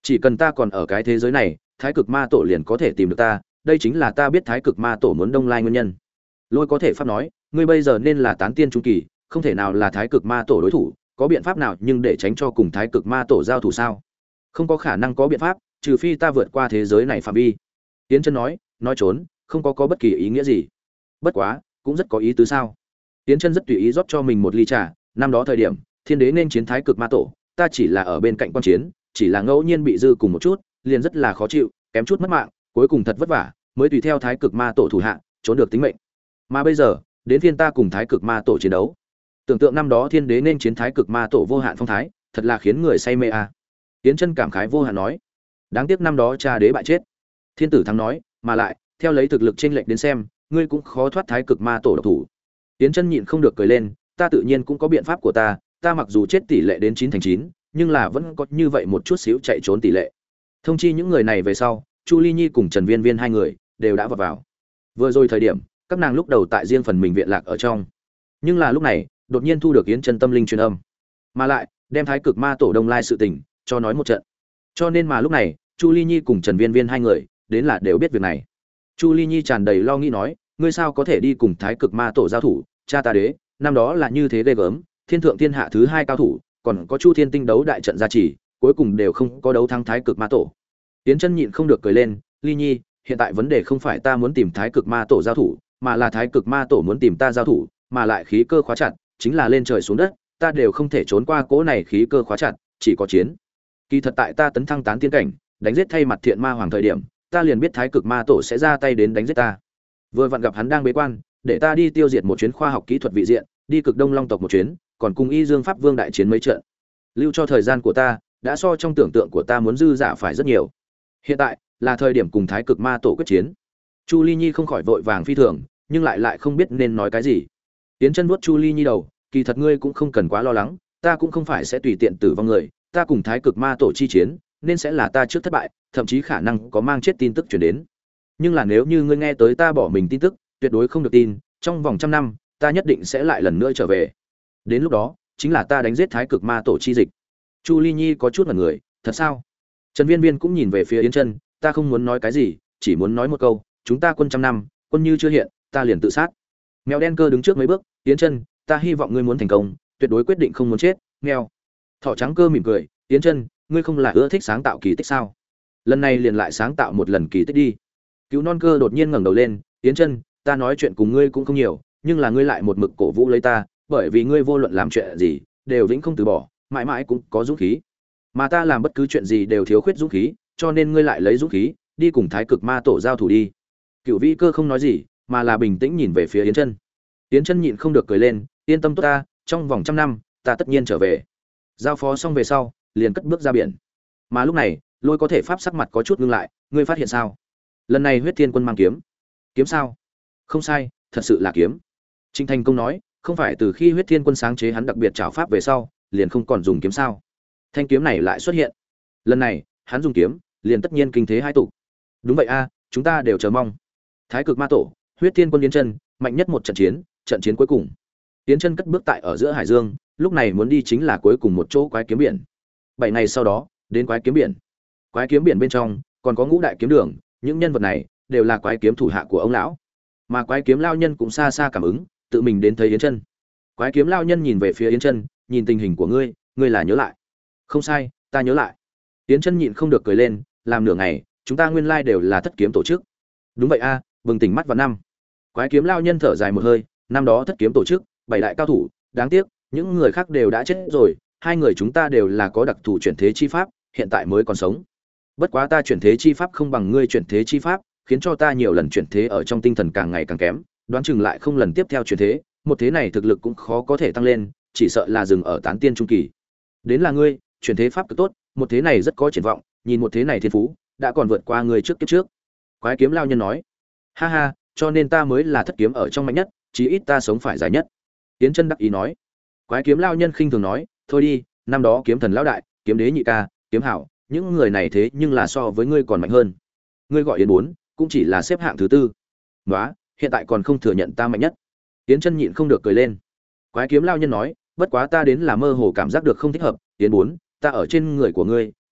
Chỉ cần ta còn ở cái thế giới này, Thái Cực Ma Tổ liền có thể tìm được ta, đây chính là ta biết Thái Cực Ma Tổ muốn đông lai nguyên nhân. Lôi có thể pháp nói, ngươi bây giờ nên là tán tiên trung kỳ, không thể nào là Thái Cực Ma Tổ đối thủ, có biện pháp nào nhưng để tránh cho cùng Thái Cực Ma Tổ giao thủ sao? Không có khả năng có biện pháp, trừ phi ta vượt qua thế giới này phạm vi. Tiến Chân nói, nói trốn, không có có bất kỳ ý nghĩa gì. Bất quá, cũng rất có ý tứ sao? Tiến Chân rất tùy ý rót cho mình một ly trà, năm đó thời điểm, Thiên Đế nên chiến Thái Cực Ma Tổ, ta chỉ là ở bên cạnh quan chiến, chỉ là ngẫu nhiên bị dư cùng một chút, liền rất là khó chịu, kém chút mất mạng, cuối cùng thật vất vả, mới tùy theo Thái Cực Ma Tổ thủ hạ, trốn được tính mệnh. Mà bây giờ, đến phiên ta cùng Thái Cực Ma Tổ chiến đấu. Tưởng tượng năm đó Thiên Đế nên chiến Thái Cực Ma Tổ vô hạn phong thái, thật là khiến người say mê a. À. Tiến Chân cảm khái vô hạn nói, đáng tiếc năm đó cha đế bại chết. Thiên Tử thắng nói, mà lại, theo lấy thực lực chênh lệch đến xem, ngươi cũng khó thoát Thái Cực Ma Tổ độc thủ. Tiến Chân nhịn không được cười lên, ta tự nhiên cũng có biện pháp của ta, ta mặc dù chết tỷ lệ đến chín thành chín, nhưng là vẫn có như vậy một chút xíu chạy trốn tỷ lệ. Thông chi những người này về sau, Chu Ly Nhi cùng Trần Viên Viên hai người đều đã vào vào. Vừa rồi thời điểm, các nàng lúc đầu tại riêng phần mình viện lạc ở trong. Nhưng là lúc này, đột nhiên thu được Yến Chân tâm linh truyền âm, mà lại đem Thái Cực Ma Tổ đông lai sự tình cho nói một trận. Cho nên mà lúc này, Chu Ly Nhi cùng Trần Viên Viên hai người đến là đều biết việc này. Chu Ly Nhi tràn đầy lo nghĩ nói, ngươi sao có thể đi cùng Thái Cực Ma Tổ giao thủ, cha ta đế, năm đó là như thế ghê gớm, thiên thượng thiên hạ thứ hai cao thủ, còn có Chu Thiên Tinh đấu đại trận gia trì, cuối cùng đều không có đấu thắng Thái Cực Ma Tổ. Yến Chân nhịn không được cười lên, Ly Nhi, hiện tại vấn đề không phải ta muốn tìm Thái Cực Ma Tổ giao thủ, mà là Thái Cực Ma Tổ muốn tìm ta giao thủ, mà lại khí cơ khóa chặt, chính là lên trời xuống đất, ta đều không thể trốn qua cỗ này khí cơ khóa chặt, chỉ có chiến. Kỳ thật tại ta tấn thăng tán tiên cảnh, đánh giết thay mặt Thiện Ma Hoàng thời điểm, ta liền biết Thái Cực Ma Tổ sẽ ra tay đến đánh giết ta. Vừa vặn gặp hắn đang bế quan, để ta đi tiêu diệt một chuyến khoa học kỹ thuật vị diện, đi Cực Đông Long tộc một chuyến, còn cùng Y Dương Pháp Vương đại chiến mấy trận. Lưu cho thời gian của ta, đã so trong tưởng tượng của ta muốn dư dả phải rất nhiều. Hiện tại là thời điểm cùng Thái Cực Ma Tổ quyết chiến. Chu Ly Nhi không khỏi vội vàng phi thường, nhưng lại lại không biết nên nói cái gì. Tiến Chân vuốt Chu Ly Nhi đầu, kỳ thật ngươi cũng không cần quá lo lắng, ta cũng không phải sẽ tùy tiện tử vong người, ta cùng Thái Cực Ma Tổ chi chiến, nên sẽ là ta trước thất bại, thậm chí khả năng có mang chết tin tức truyền đến. Nhưng là nếu như ngươi nghe tới ta bỏ mình tin tức, tuyệt đối không được tin, trong vòng trăm năm, ta nhất định sẽ lại lần nữa trở về. Đến lúc đó, chính là ta đánh giết Thái Cực Ma Tổ chi dịch. Chu Ly Nhi có chút ngẩn người, thật sao? Trần Viên Viên cũng nhìn về phía Yến Chân, ta không muốn nói cái gì, chỉ muốn nói một câu, chúng ta quân trăm năm, quân như chưa hiện, ta liền tự sát. Mèo đen cơ đứng trước mấy bước, Yến Chân, ta hy vọng ngươi muốn thành công, tuyệt đối quyết định không muốn chết. Mèo. Thỏ trắng cơ mỉm cười, Yến Chân, ngươi không là ưa thích sáng tạo kỳ tích sao? Lần này liền lại sáng tạo một lần kỳ tích đi. Cứu non cơ đột nhiên ngẩng đầu lên, Yến Chân, ta nói chuyện cùng ngươi cũng không nhiều, nhưng là ngươi lại một mực cổ vũ lấy ta, bởi vì ngươi vô luận làm chuyện gì, đều vĩnh không từ bỏ, mãi mãi cũng có dũng khí. Mà ta làm bất cứ chuyện gì đều thiếu khuyết dũng khí, cho nên ngươi lại lấy dũng khí, đi cùng Thái Cực Ma Tổ giao thủ đi. Cửu Vĩ Cơ không nói gì, mà là bình tĩnh nhìn về phía Yến Chân. Yến Chân nhịn không được cười lên, yên tâm tốt ta, trong vòng trăm năm, ta tất nhiên trở về. Giao phó xong về sau, liền cất bước ra biển. Mà lúc này, Lôi có thể pháp sắc mặt có chút ngưng lại, ngươi phát hiện sao? Lần này Huyết Thiên Quân mang kiếm. Kiếm sao? Không sai, thật sự là kiếm. Trịnh Thành Công nói, không phải từ khi Huyết Thiên Quân sáng chế hắn đặc biệt trảo pháp về sau, liền không còn dùng kiếm sao? Thanh kiếm này lại xuất hiện. Lần này, hắn dùng kiếm, liền tất nhiên kinh thế hai tụ. Đúng vậy a, chúng ta đều chờ mong. Thái Cực Ma Tổ, Huyết Thiên Quân Yến Chân, mạnh nhất một trận chiến, trận chiến cuối cùng. Yến Chân cất bước tại ở giữa hải dương, lúc này muốn đi chính là cuối cùng một chỗ Quái Kiếm Biển. Bảy ngày sau đó, đến Quái Kiếm Biển. Quái Kiếm Biển bên trong còn có Ngũ Đại Kiếm Đường, những nhân vật này đều là quái kiếm thủ hạ của ông lão. Mà Quái Kiếm lão nhân cũng xa xa cảm ứng, tự mình đến thấy Yến Chân. Quái Kiếm lão nhân nhìn về phía Yến Chân, nhìn tình hình của ngươi, ngươi là nhớ lại. Không sai, ta nhớ lại. Yến Chân nhịn không được cười lên, làm nửa ngày, chúng ta nguyên lai đều là thất kiếm tổ chức. Đúng vậy a, bừng tỉnh mắt vào năm. Quái Kiếm lão nhân thở dài một hơi, năm đó thất kiếm tổ chức, bảy đại cao thủ, đáng tiếc, những người khác đều đã chết rồi, hai người chúng ta đều là có đặc thù chuyển thế chi pháp, hiện tại mới còn sống. Bất quá ta chuyển thế chi pháp không bằng ngươi chuyển thế chi pháp, khiến cho ta nhiều lần chuyển thế ở trong tinh thần càng ngày càng kém, đoán chừng lại không lần tiếp theo chuyển thế, một thế này thực lực cũng khó có thể tăng lên, chỉ sợ là dừng ở tán tiên trung kỳ. Đến là ngươi, chuyển thế pháp cực tốt, một thế này rất có triển vọng, nhìn một thế này thiên phú, đã còn vượt qua ngươi trước kiếp trước. Quái Kiếm lão nhân nói, ha ha, cho nên ta mới là thất kiếm ở trong mạnh nhất, chí ít ta sống phải dài nhất. Yến Chân đắc ý nói. Quái Kiếm lão nhân khinh thường nói, thôi đi, năm đó kiếm thần lão đại, kiếm đế nhị ca, kiếm hảo, những người này thế nhưng là so với ngươi còn mạnh hơn. Ngươi gọi Yến bốn, cũng chỉ là xếp hạng thứ tư. Nóa, hiện tại còn không thừa nhận ta mạnh nhất. Yến Chân nhịn không được cười lên. Quái Kiếm lão nhân nói, bất quá ta đến là mơ hồ cảm giác được không thích hợp, Yến bốn, ta ở trên người của ngươi,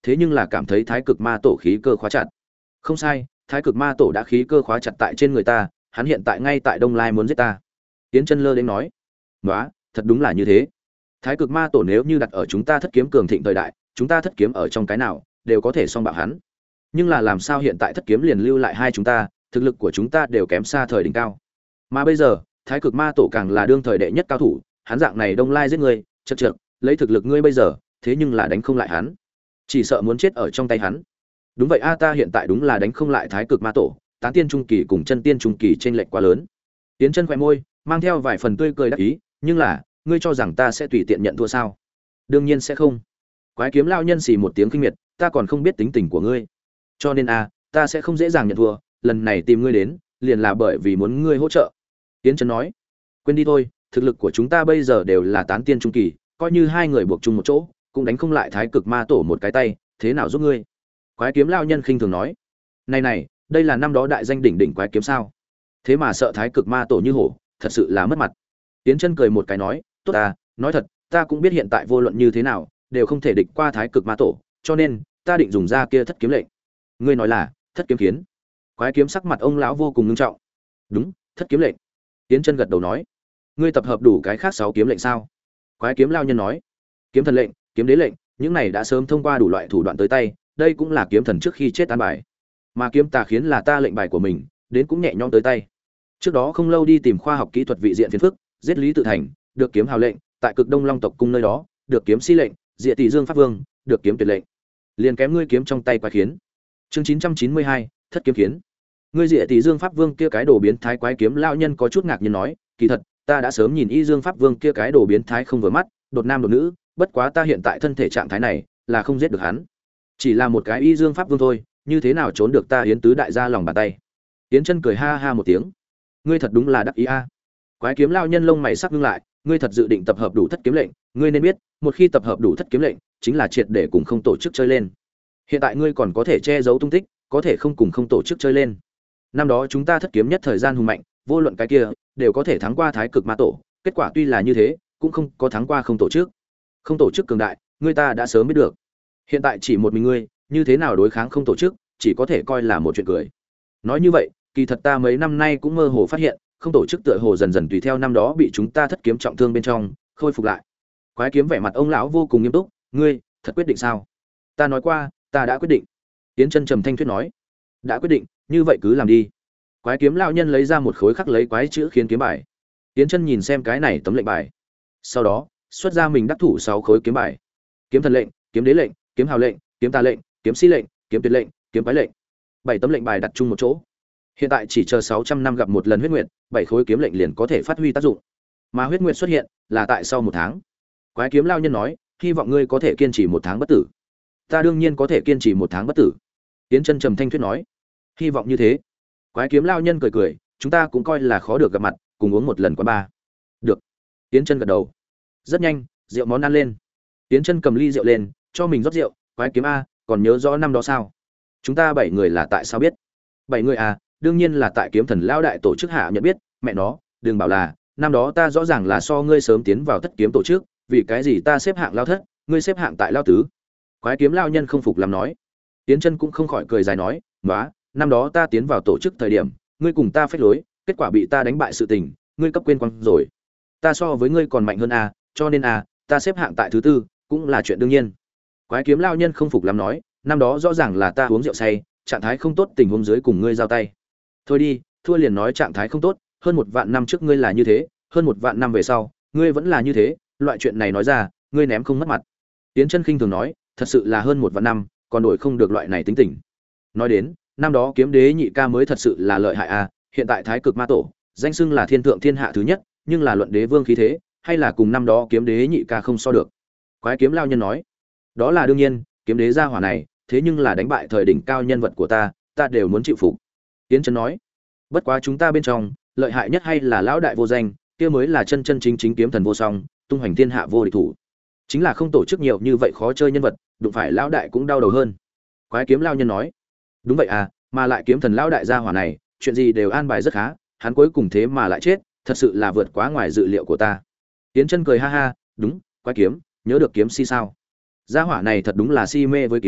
thế nhưng là cảm thấy thái cực ma tổ khí cơ khóa chặt. Không sai, thái cực ma tổ đã khí cơ khóa chặt tại trên người ta, hắn hiện tại ngay tại Đông Lai muốn giết ta. Tiến Chân lơ đến nói, "Nóa, thật đúng là như thế. Thái cực ma tổ nếu như đặt ở chúng ta thất kiếm cường thịnh thời đại, chúng ta thất kiếm ở trong cái nào đều có thể song bạo hắn. Nhưng là làm sao hiện tại thất kiếm liền lưu lại hai chúng ta, thực lực của chúng ta đều kém xa thời đỉnh cao. Mà bây giờ, thái cực ma tổ càng là đương thời đệ nhất cao thủ, hắn dạng này Đông Lai giết ngươi, chậc chậc, lấy thực lực ngươi bây giờ, thế nhưng là đánh không lại hắn. Chỉ sợ muốn chết ở trong tay hắn." Đúng vậy a, ta hiện tại đúng là đánh không lại thái cực ma tổ, tán tiên trung kỳ cùng chân tiên trung kỳ chênh lệch quá lớn. Tiến Chân khẽ môi, mang theo vài phần tươi cười đắc ý, nhưng là, ngươi cho rằng ta sẽ tùy tiện nhận thua sao? Đương nhiên sẽ không. Quái kiếm lão nhân xì một tiếng kinh miệt, ta còn không biết tính tình của ngươi. Cho nên a, ta sẽ không dễ dàng nhận thua, lần này tìm ngươi đến, liền là bởi vì muốn ngươi hỗ trợ. Tiến Chân nói, quên đi thôi, thực lực của chúng ta bây giờ đều là tán tiên trung kỳ, coi như hai người buộc chung một chỗ, cũng đánh không lại thái cực ma tổ một cái tay, thế nào giúp ngươi? Quái kiếm lão nhân khinh thường nói, này này, đây là năm đó đại danh đỉnh đỉnh quái kiếm sao? Thế mà sợ thái cực ma tổ như hổ, thật sự là mất mặt. Tiến Chân cười một cái nói, tốt ta, nói thật, ta cũng biết hiện tại vô luận như thế nào, đều không thể địch qua thái cực ma tổ, cho nên, ta định dùng ra kia thất kiếm lệnh. Ngươi nói là, thất kiếm kiến? Quái kiếm sắc mặt ông lão vô cùng nghiêm trọng. Đúng, thất kiếm lệnh. Tiến Chân gật đầu nói, ngươi tập hợp đủ cái khác sáu kiếm lệnh sao? Quái kiếm lão nhân nói, kiếm thần lệnh, kiếm đế lệnh, những này đã sớm thông qua đủ loại thủ đoạn tới tay, đây cũng là kiếm thần trước khi chết an bài. Mà kiếm tà khiến là ta lệnh bài của mình, đến cũng nhẹ nhõm tới tay. Trước đó không lâu đi tìm khoa học kỹ thuật vị diện phiền phức, giết Lý Tự Thành, được kiếm hào lệnh, tại Cực Đông Long tộc cung nơi đó, được kiếm si lệnh, Diệ Tỷ Dương Pháp Vương, được kiếm tuyệt lệnh. Liền kém ngươi kiếm trong tay quái khiến. Chương chín trăm chín mươi hai, thất kiếm khiến. Ngươi Diệ Tỷ Dương Pháp Vương kia cái đồ biến thái quái kiếm lão nhân có chút ngạc nhiên nói, kỳ thật, ta đã sớm nhìn Y Dương Pháp Vương kia cái đồ biến thái không vừa mắt, đột nam đột nữ, bất quá ta hiện tại thân thể trạng thái này, là không giết được hắn. Chỉ là một cái Y Dương Pháp Vương thôi, như thế nào trốn được ta Yến tứ đại gia lòng bàn tay. Yến Chân cười ha ha một tiếng. Ngươi thật đúng là đắc ý a. Quái kiếm lão nhân lông mày sắc ngưng lại, ngươi thật dự định tập hợp đủ thất kiếm lệnh, ngươi nên biết, một khi tập hợp đủ thất kiếm lệnh, chính là triệt để cùng không tổ chức chơi lên. Hiện tại ngươi còn có thể che giấu tung tích, có thể không cùng không tổ chức chơi lên. Năm đó chúng ta thất kiếm nhất thời gian hùng mạnh, vô luận cái kia, đều có thể thắng qua thái cực ma tổ, kết quả tuy là như thế, cũng không có thắng qua không tổ chức. Không tổ chức cường đại, ngươi ta đã sớm biết được. Hiện tại chỉ một mình ngươi, như thế nào đối kháng không tổ chức, chỉ có thể coi là một chuyện cười. Nói như vậy, kỳ thật ta mấy năm nay cũng mơ hồ phát hiện, không tổ chức tựa hồ dần dần tùy theo năm đó bị chúng ta thất kiếm trọng thương bên trong, khôi phục lại. Quái kiếm vẻ mặt ông lão vô cùng nghiêm túc, ngươi, thật quyết định sao? Ta nói qua, ta đã quyết định. Tiến Chân trầm thanh thuyết nói, đã quyết định, như vậy cứ làm đi. Quái kiếm lão nhân lấy ra một khối khắc lấy quái chữ khiến kiếm bài. Tiến Chân nhìn xem cái này tấm lệnh bài, sau đó xuất ra mình đắc thủ sáu khối kiếm bài: kiếm thần lệnh, kiếm đế lệnh, kiếm hào lệnh, kiếm tà lệnh, kiếm si lệnh, kiếm tuyệt lệnh, kiếm quái lệnh. Bảy tấm lệnh bài đặt chung một chỗ. Hiện tại chỉ chờ sáu trăm năm gặp một lần huyết nguyệt, bảy khối kiếm lệnh liền có thể phát huy tác dụng. Mà huyết nguyệt xuất hiện là tại sau một tháng. Quái kiếm lão nhân nói, hy vọng ngươi có thể kiên trì một tháng bất tử. Ta đương nhiên có thể kiên trì một tháng bất tử. Tiến Chân trầm thanh thuyết nói, hy vọng như thế. Quái kiếm lão nhân cười cười, chúng ta cũng coi là khó được gặp mặt, cùng uống một lần quán ba. Được. Tiến Chân gật đầu. Rất nhanh, rượu món ăn lên. Tiến Chân cầm ly rượu lên, cho mình rót rượu. Quái kiếm a, còn nhớ rõ năm đó sao? Chúng ta bảy người là tại sao biết? Bảy người à, đương nhiên là tại kiếm thần lão đại tổ chức hạ nhận biết. Mẹ nó, đừng bảo là, năm đó ta rõ ràng là so ngươi sớm tiến vào thất kiếm tổ chức, vì cái gì ta xếp hạng lao thất, ngươi xếp hạng tại lao tứ? Quái kiếm lão nhân không phục làm nói. Tiến Chân cũng không khỏi cười dài nói, "Nóa, năm đó ta tiến vào tổ chức thời điểm, ngươi cùng ta phách lối, kết quả bị ta đánh bại sự tình, ngươi cấp quên quăng rồi. Ta so với ngươi còn mạnh hơn à, cho nên à, ta xếp hạng tại thứ tư, cũng là chuyện đương nhiên." Quái kiếm lão nhân không phục lắm nói, "Năm đó rõ ràng là ta uống rượu say, trạng thái không tốt tình huống dưới cùng ngươi giao tay. Thôi đi, thua liền nói trạng thái không tốt, hơn một vạn năm trước ngươi là như thế, hơn một vạn năm về sau, ngươi vẫn là như thế, loại chuyện này nói ra, ngươi ném không mất mặt." Tiến Chân khinh thường nói, "Thật sự là hơn một vạn năm, còn đổi không được loại này tính tình." Nói đến, năm đó kiếm đế nhị ca mới thật sự là lợi hại à, hiện tại thái cực ma tổ, danh xưng là thiên thượng thiên hạ thứ nhất, nhưng là luận đế vương khí thế, hay là cùng năm đó kiếm đế nhị ca không so được. Quái kiếm lão nhân nói, "Đó là đương nhiên, kiếm đế gia hỏa này, thế nhưng là đánh bại thời đỉnh cao nhân vật của ta, ta đều muốn chịu phục." Tiến Chân nói, "Bất quá chúng ta bên trong, lợi hại nhất hay là lão đại vô danh, kia mới là chân chân chính chính kiếm thần vô song, tung hoành thiên hạ vô địch thủ. Chính là không tổ chức nhiều như vậy khó chơi nhân vật, đụng phải lão đại cũng đau đầu hơn." Quái kiếm lão nhân nói, "Đúng vậy à, mà lại kiếm thần lão đại gia hỏa này, chuyện gì đều an bài rất khá, hắn cuối cùng thế mà lại chết, thật sự là vượt quá ngoài dự liệu của ta." Tiến Chân cười ha ha, "Đúng, Quái kiếm, nhớ được kiếm si sao? Gia hỏa này thật đúng là si mê với kiếm,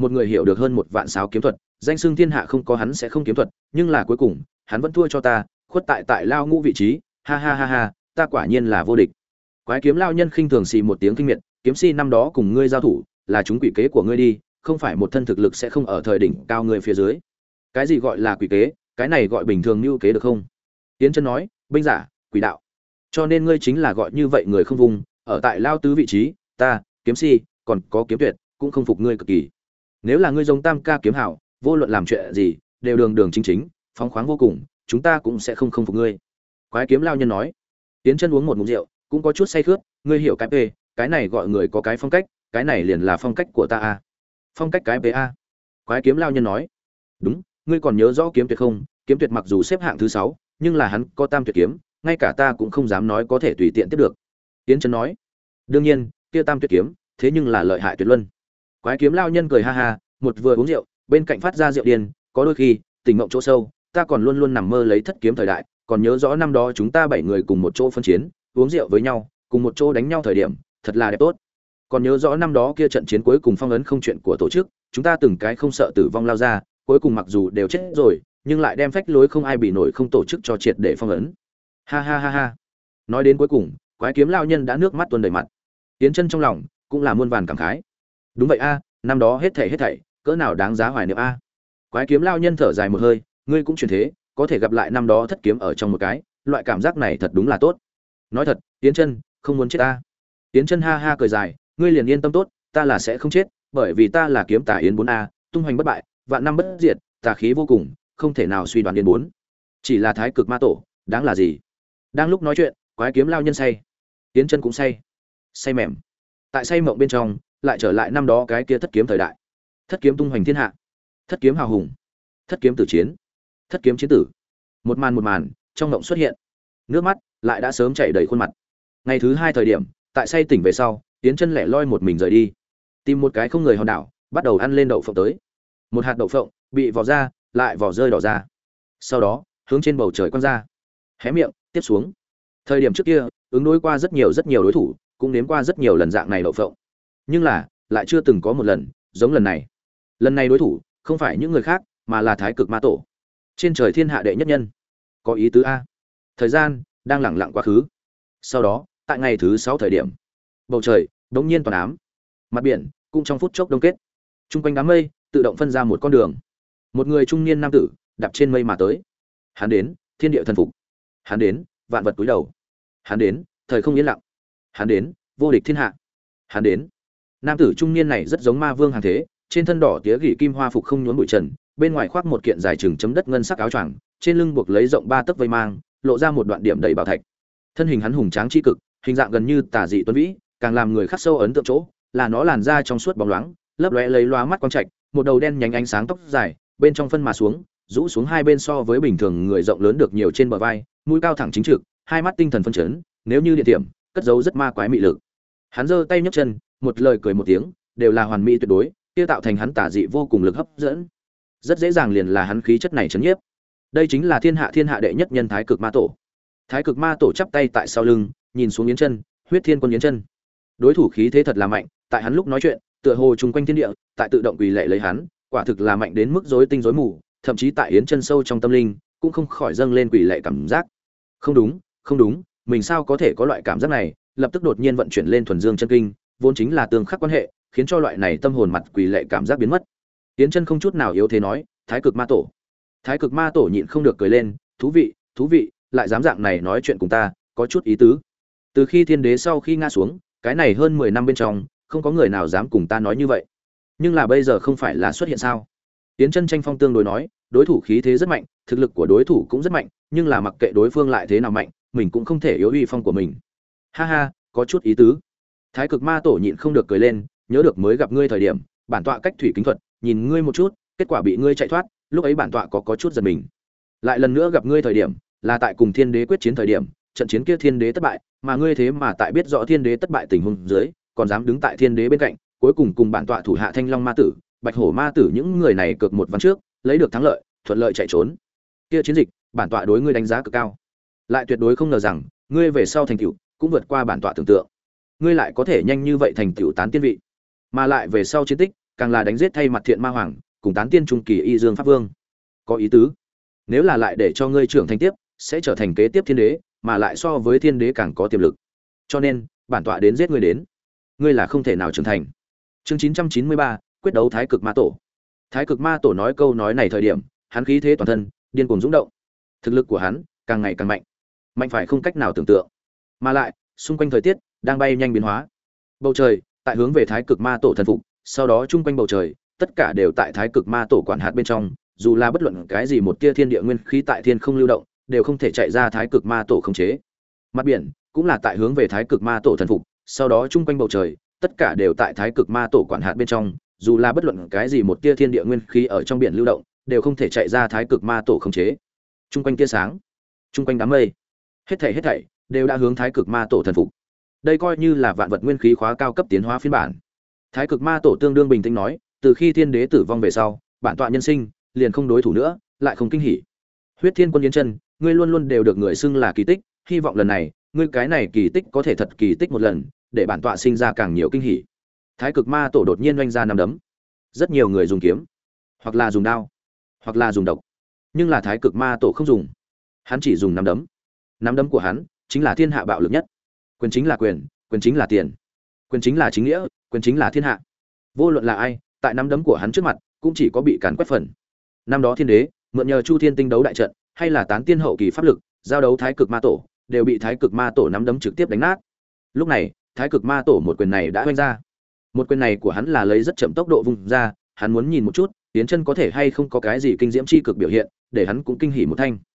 một người hiểu được hơn một vạn sáo kiếm thuật, danh xưng thiên hạ không có hắn sẽ không kiếm thuật, nhưng là cuối cùng, hắn vẫn thua cho ta, khuất tại tại lao ngũ vị trí, ha ha ha ha, ta quả nhiên là vô địch. Quái kiếm lao nhân khinh thường xì một tiếng kinh miệt, kiếm si năm đó cùng ngươi giao thủ, là chúng quỷ kế của ngươi đi, không phải một thân thực lực sẽ không ở thời đỉnh cao ngươi phía dưới. Cái gì gọi là quỷ kế, cái này gọi bình thường như kế được không? Tiến Chân nói, binh giả, quỷ đạo. Cho nên ngươi chính là gọi như vậy người không vùng, ở tại lao tứ vị trí, ta, kiếm si, còn có kiếm tuyệt, cũng không phục ngươi cực kỳ. Nếu là ngươi giống Tam ca kiếm hảo, vô luận làm chuyện gì, đều đường đường chính chính, phóng khoáng vô cùng, chúng ta cũng sẽ không không phục ngươi. Quái kiếm lao nhân nói. Tiến Chân uống một ngụm rượu, cũng có chút say khướt, ngươi hiểu cái p, cái này gọi người có cái phong cách, cái này liền là phong cách của ta a. Phong cách cái p a. Quái kiếm lao nhân nói. Đúng, ngươi còn nhớ rõ kiếm tuyệt không? Kiếm tuyệt mặc dù xếp hạng thứ sáu, nhưng là hắn có tam tuyệt kiếm, ngay cả ta cũng không dám nói có thể tùy tiện tiếp được. Tiến Chân nói. Đương nhiên, kia tam tuyệt kiếm, thế nhưng là lợi hại tuyệt luân. Quái kiếm lao nhân cười ha ha, một vừa uống rượu, bên cạnh phát ra rượu điên, có đôi khi, tình mộng chỗ sâu, ta còn luôn luôn nằm mơ lấy thất kiếm thời đại, còn nhớ rõ năm đó chúng ta bảy người cùng một chỗ phân chiến, uống rượu với nhau, cùng một chỗ đánh nhau thời điểm, thật là đẹp tốt. Còn nhớ rõ năm đó kia trận chiến cuối cùng phong ấn không chuyện của tổ chức, chúng ta từng cái không sợ tử vong lao ra, cuối cùng mặc dù đều chết rồi, nhưng lại đem phách lối không ai bị nổi không tổ chức cho triệt để phong ấn. Ha ha ha ha. Nói đến cuối cùng, quái kiếm lao nhân đã nước mắt tuôn đầy mặt. Tiến Chân trong lòng cũng là muôn vàn cảm khái. Đúng vậy a, năm đó hết thảy hết thảy, cỡ nào đáng giá hoài niệm a. Quái kiếm lao nhân thở dài một hơi, ngươi cũng chuyển thế, có thể gặp lại năm đó thất kiếm ở trong một cái, loại cảm giác này thật đúng là tốt. Nói thật, Tiến Chân, không muốn chết ta. Tiến Chân ha ha cười dài, ngươi liền yên tâm tốt, ta là sẽ không chết, bởi vì ta là kiếm tà yến bốn a, tung hoành bất bại, vạn năm bất diệt, tà khí vô cùng, không thể nào suy đoán yến bốn. Chỉ là thái cực ma tổ, đáng là gì? Đang lúc nói chuyện, quái kiếm lao nhân say, Tiến Chân cũng say. Say mềm. Tại say mộng bên trong, lại trở lại năm đó cái kia thất kiếm thời đại. Thất kiếm tung hoành thiên hạ, thất kiếm hào hùng, thất kiếm tử chiến, thất kiếm chiến tử. Một màn một màn trong mộng xuất hiện, nước mắt lại đã sớm chảy đầy khuôn mặt. Ngày thứ hai thời điểm, tại say tỉnh về sau, Tiến Chân lẻ loi một mình rời đi, tìm một cái không người hòn đảo, bắt đầu ăn lên đậu phộng tới. Một hạt đậu phộng bị vò ra, lại vò rơi đỏ ra, sau đó hướng trên bầu trời quăng ra, hé miệng tiếp xuống. Thời điểm trước kia, ứng đối qua rất nhiều rất nhiều đối thủ, cũng nếm qua rất nhiều lần dạng này đậu phộng, nhưng là lại chưa từng có một lần giống lần này. Lần này đối thủ không phải những người khác, mà là thái cực ma tổ, trên trời thiên hạ đệ nhất nhân. Có ý tứ a. Thời gian đang lẳng lặng quá khứ. Sau đó, tại ngày thứ sáu thời điểm, bầu trời đột nhiên toàn ám, mặt biển cũng trong phút chốc đông kết. Trung quanh đám mây tự động phân ra một con đường. Một người trung niên nam tử đạp trên mây mà tới. Hắn đến, thiên địa thần phục. Hắn đến, vạn vật cúi đầu. Hắn đến, thời không yên lặng. Hắn đến, vô địch thiên hạ. Hắn đến. Nam tử trung niên này rất giống ma vương hàng thế, trên thân đỏ tía gỉ kim hoa phục không nhốn bụi trần, bên ngoài khoác một kiện dài chừng chấm đất ngân sắc áo choàng, trên lưng buộc lấy rộng ba tấc vây mang, lộ ra một đoạn điểm đầy bảo thạch. Thân hình hắn hùng tráng chi cực, hình dạng gần như tà dị tuấn vĩ, càng làm người khắc sâu ấn tượng chỗ là nó làn da trong suốt bóng loáng, lấp lóe lấy loa mắt quang trạch, một đầu đen nhánh ánh sáng tóc dài, bên trong phân mà xuống, rũ xuống hai bên so với bình thường người rộng lớn được nhiều trên bờ vai, mũi cao thẳng chính trực, hai mắt tinh thần phân chấn, nếu như địa điểm, cất giấu rất ma quái mị lực. Hắn giơ tay nhấc chân, một lời cười một tiếng, đều là hoàn mỹ tuyệt đối, kia tạo thành hắn tà dị vô cùng lực hấp dẫn. Rất dễ dàng liền là hắn khí chất này chấn nhiếp. Đây chính là thiên hạ thiên hạ đệ nhất nhân thái cực ma tổ. Thái cực ma tổ chắp tay tại sau lưng, nhìn xuống Yến Chân, huyết thiên quân Yến Chân. Đối thủ khí thế thật là mạnh, tại hắn lúc nói chuyện, tựa hồ trùng quanh thiên địa, tại tự động quỳ lệ lấy hắn, quả thực là mạnh đến mức rối tinh rối mù, thậm chí tại Yến Chân sâu trong tâm linh, cũng không khỏi dâng lên quỳ lệ cảm giác. Không đúng, không đúng, mình sao có thể có loại cảm giác này, lập tức đột nhiên vận chuyển lên thuần dương chân kinh, vốn chính là tương khắc quan hệ, khiến cho loại này tâm hồn mặt quỳ lệ cảm giác biến mất. Yến Chân không chút nào yếu thế nói, thái cực ma tổ. Thái cực ma tổ nhịn không được cười lên, thú vị, thú vị, lại dám dạng này nói chuyện cùng ta, có chút ý tứ. Từ khi thiên đế sau khi ngã xuống, cái này hơn mười năm bên trong, không có người nào dám cùng ta nói như vậy. Nhưng là bây giờ không phải là xuất hiện sao? Yến Chân tranh phong tương đối nói, đối thủ khí thế rất mạnh, thực lực của đối thủ cũng rất mạnh, nhưng là mặc kệ đối phương lại thế nào mạnh, mình cũng không thể yếu uy phong của mình. Ha ha, có chút ý tứ. Thái cực ma tổ nhịn không được cười lên, nhớ được mới gặp ngươi thời điểm, bản tọa cách thủy kính thuật, nhìn ngươi một chút, kết quả bị ngươi chạy thoát, lúc ấy bản tọa có có chút giật mình. Lại lần nữa gặp ngươi thời điểm, là tại cùng thiên đế quyết chiến thời điểm, trận chiến kia thiên đế thất bại, mà ngươi thế mà tại biết rõ thiên đế thất bại tình huống dưới, còn dám đứng tại thiên đế bên cạnh, cuối cùng cùng bản tọa thủ hạ Thanh Long ma tử, Bạch Hổ ma tử những người này cược một ván trước, lấy được thắng lợi, thuận lợi chạy trốn. Kia chiến dịch, bản tọa đối ngươi đánh giá cực cao. Lại tuyệt đối không ngờ rằng, ngươi về sau thành tựu cũng vượt qua bản tọa tưởng tượng. Ngươi lại có thể nhanh như vậy thành tựu tán tiên vị, mà lại về sau chiến tích, càng là đánh giết thay mặt thiện ma hoàng cùng tán tiên trung kỳ y dương pháp vương. Có ý tứ, nếu là lại để cho ngươi trưởng thành tiếp sẽ trở thành kế tiếp thiên đế, mà lại so với thiên đế càng có tiềm lực, cho nên bản tọa đến giết ngươi đến, ngươi là không thể nào trưởng thành. Chương chín trăm chín mươi ba, quyết đấu thái cực ma tổ. Thái cực ma tổ nói câu nói này thời điểm, hắn khí thế toàn thân điên cuồng dũng động, thực lực của hắn càng ngày càng mạnh, mạnh phải không cách nào tưởng tượng, mà lại xung quanh thời tiết đang bay nhanh biến hóa. Bầu trời tại hướng về thái cực ma tổ thần phục, sau đó chung quanh bầu trời tất cả đều tại thái cực ma tổ quản hạt bên trong, dù là bất luận cái gì một tia thiên địa nguyên khí tại thiên không lưu động đều không thể chạy ra thái cực ma tổ khống chế. Mặt biển cũng là tại hướng về thái cực ma tổ thần phục, sau đó chung quanh bầu trời tất cả đều tại thái cực ma tổ quản hạt bên trong, dù là bất luận cái gì một tia thiên địa nguyên khí ở trong biển lưu động đều không thể chạy ra thái cực ma tổ khống chế. Chung quanh tia sáng, chung quanh đám mây, hết thảy hết thảy đều đã hướng thái cực ma tổ thần phục. Đây coi như là vạn vật nguyên khí khóa cao cấp tiến hóa phiên bản. Thái cực ma tổ tương đương bình tĩnh nói, từ khi thiên đế tử vong về sau, bản tọa nhân sinh liền không đối thủ nữa, lại không kinh hỉ. Huyết Thiên Quân Yến Chân, ngươi luôn luôn đều được người xưng là kỳ tích, hy vọng lần này, ngươi cái này kỳ tích có thể thật kỳ tích một lần, để bản tọa sinh ra càng nhiều kinh hỉ. Thái cực ma tổ đột nhiên oanh ra năm đấm. Rất nhiều người dùng kiếm, hoặc là dùng đao, hoặc là dùng độc, nhưng là thái cực ma tổ không dùng. Hắn chỉ dùng năm đấm. Năm đấm của hắn chính là thiên hạ bạo lực nhất. Quyền chính là quyền, quyền chính là tiền. Quyền chính là chính nghĩa, quyền chính là thiên hạ. Vô luận là ai, tại năm đấm của hắn trước mặt, cũng chỉ có bị càn quét phần. Năm đó thiên đế, mượn nhờ Chu Thiên tinh đấu đại trận, hay là tán tiên hậu kỳ pháp lực, giao đấu thái cực ma tổ, đều bị thái cực ma tổ nắm đấm trực tiếp đánh nát. Lúc này, thái cực ma tổ một quyền này đã hoành ra. Một quyền này của hắn là lấy rất chậm tốc độ vung ra, hắn muốn nhìn một chút, Yến Chân có thể hay không có cái gì kinh diễm chi cực biểu hiện, để hắn cũng kinh hỉ một thanh.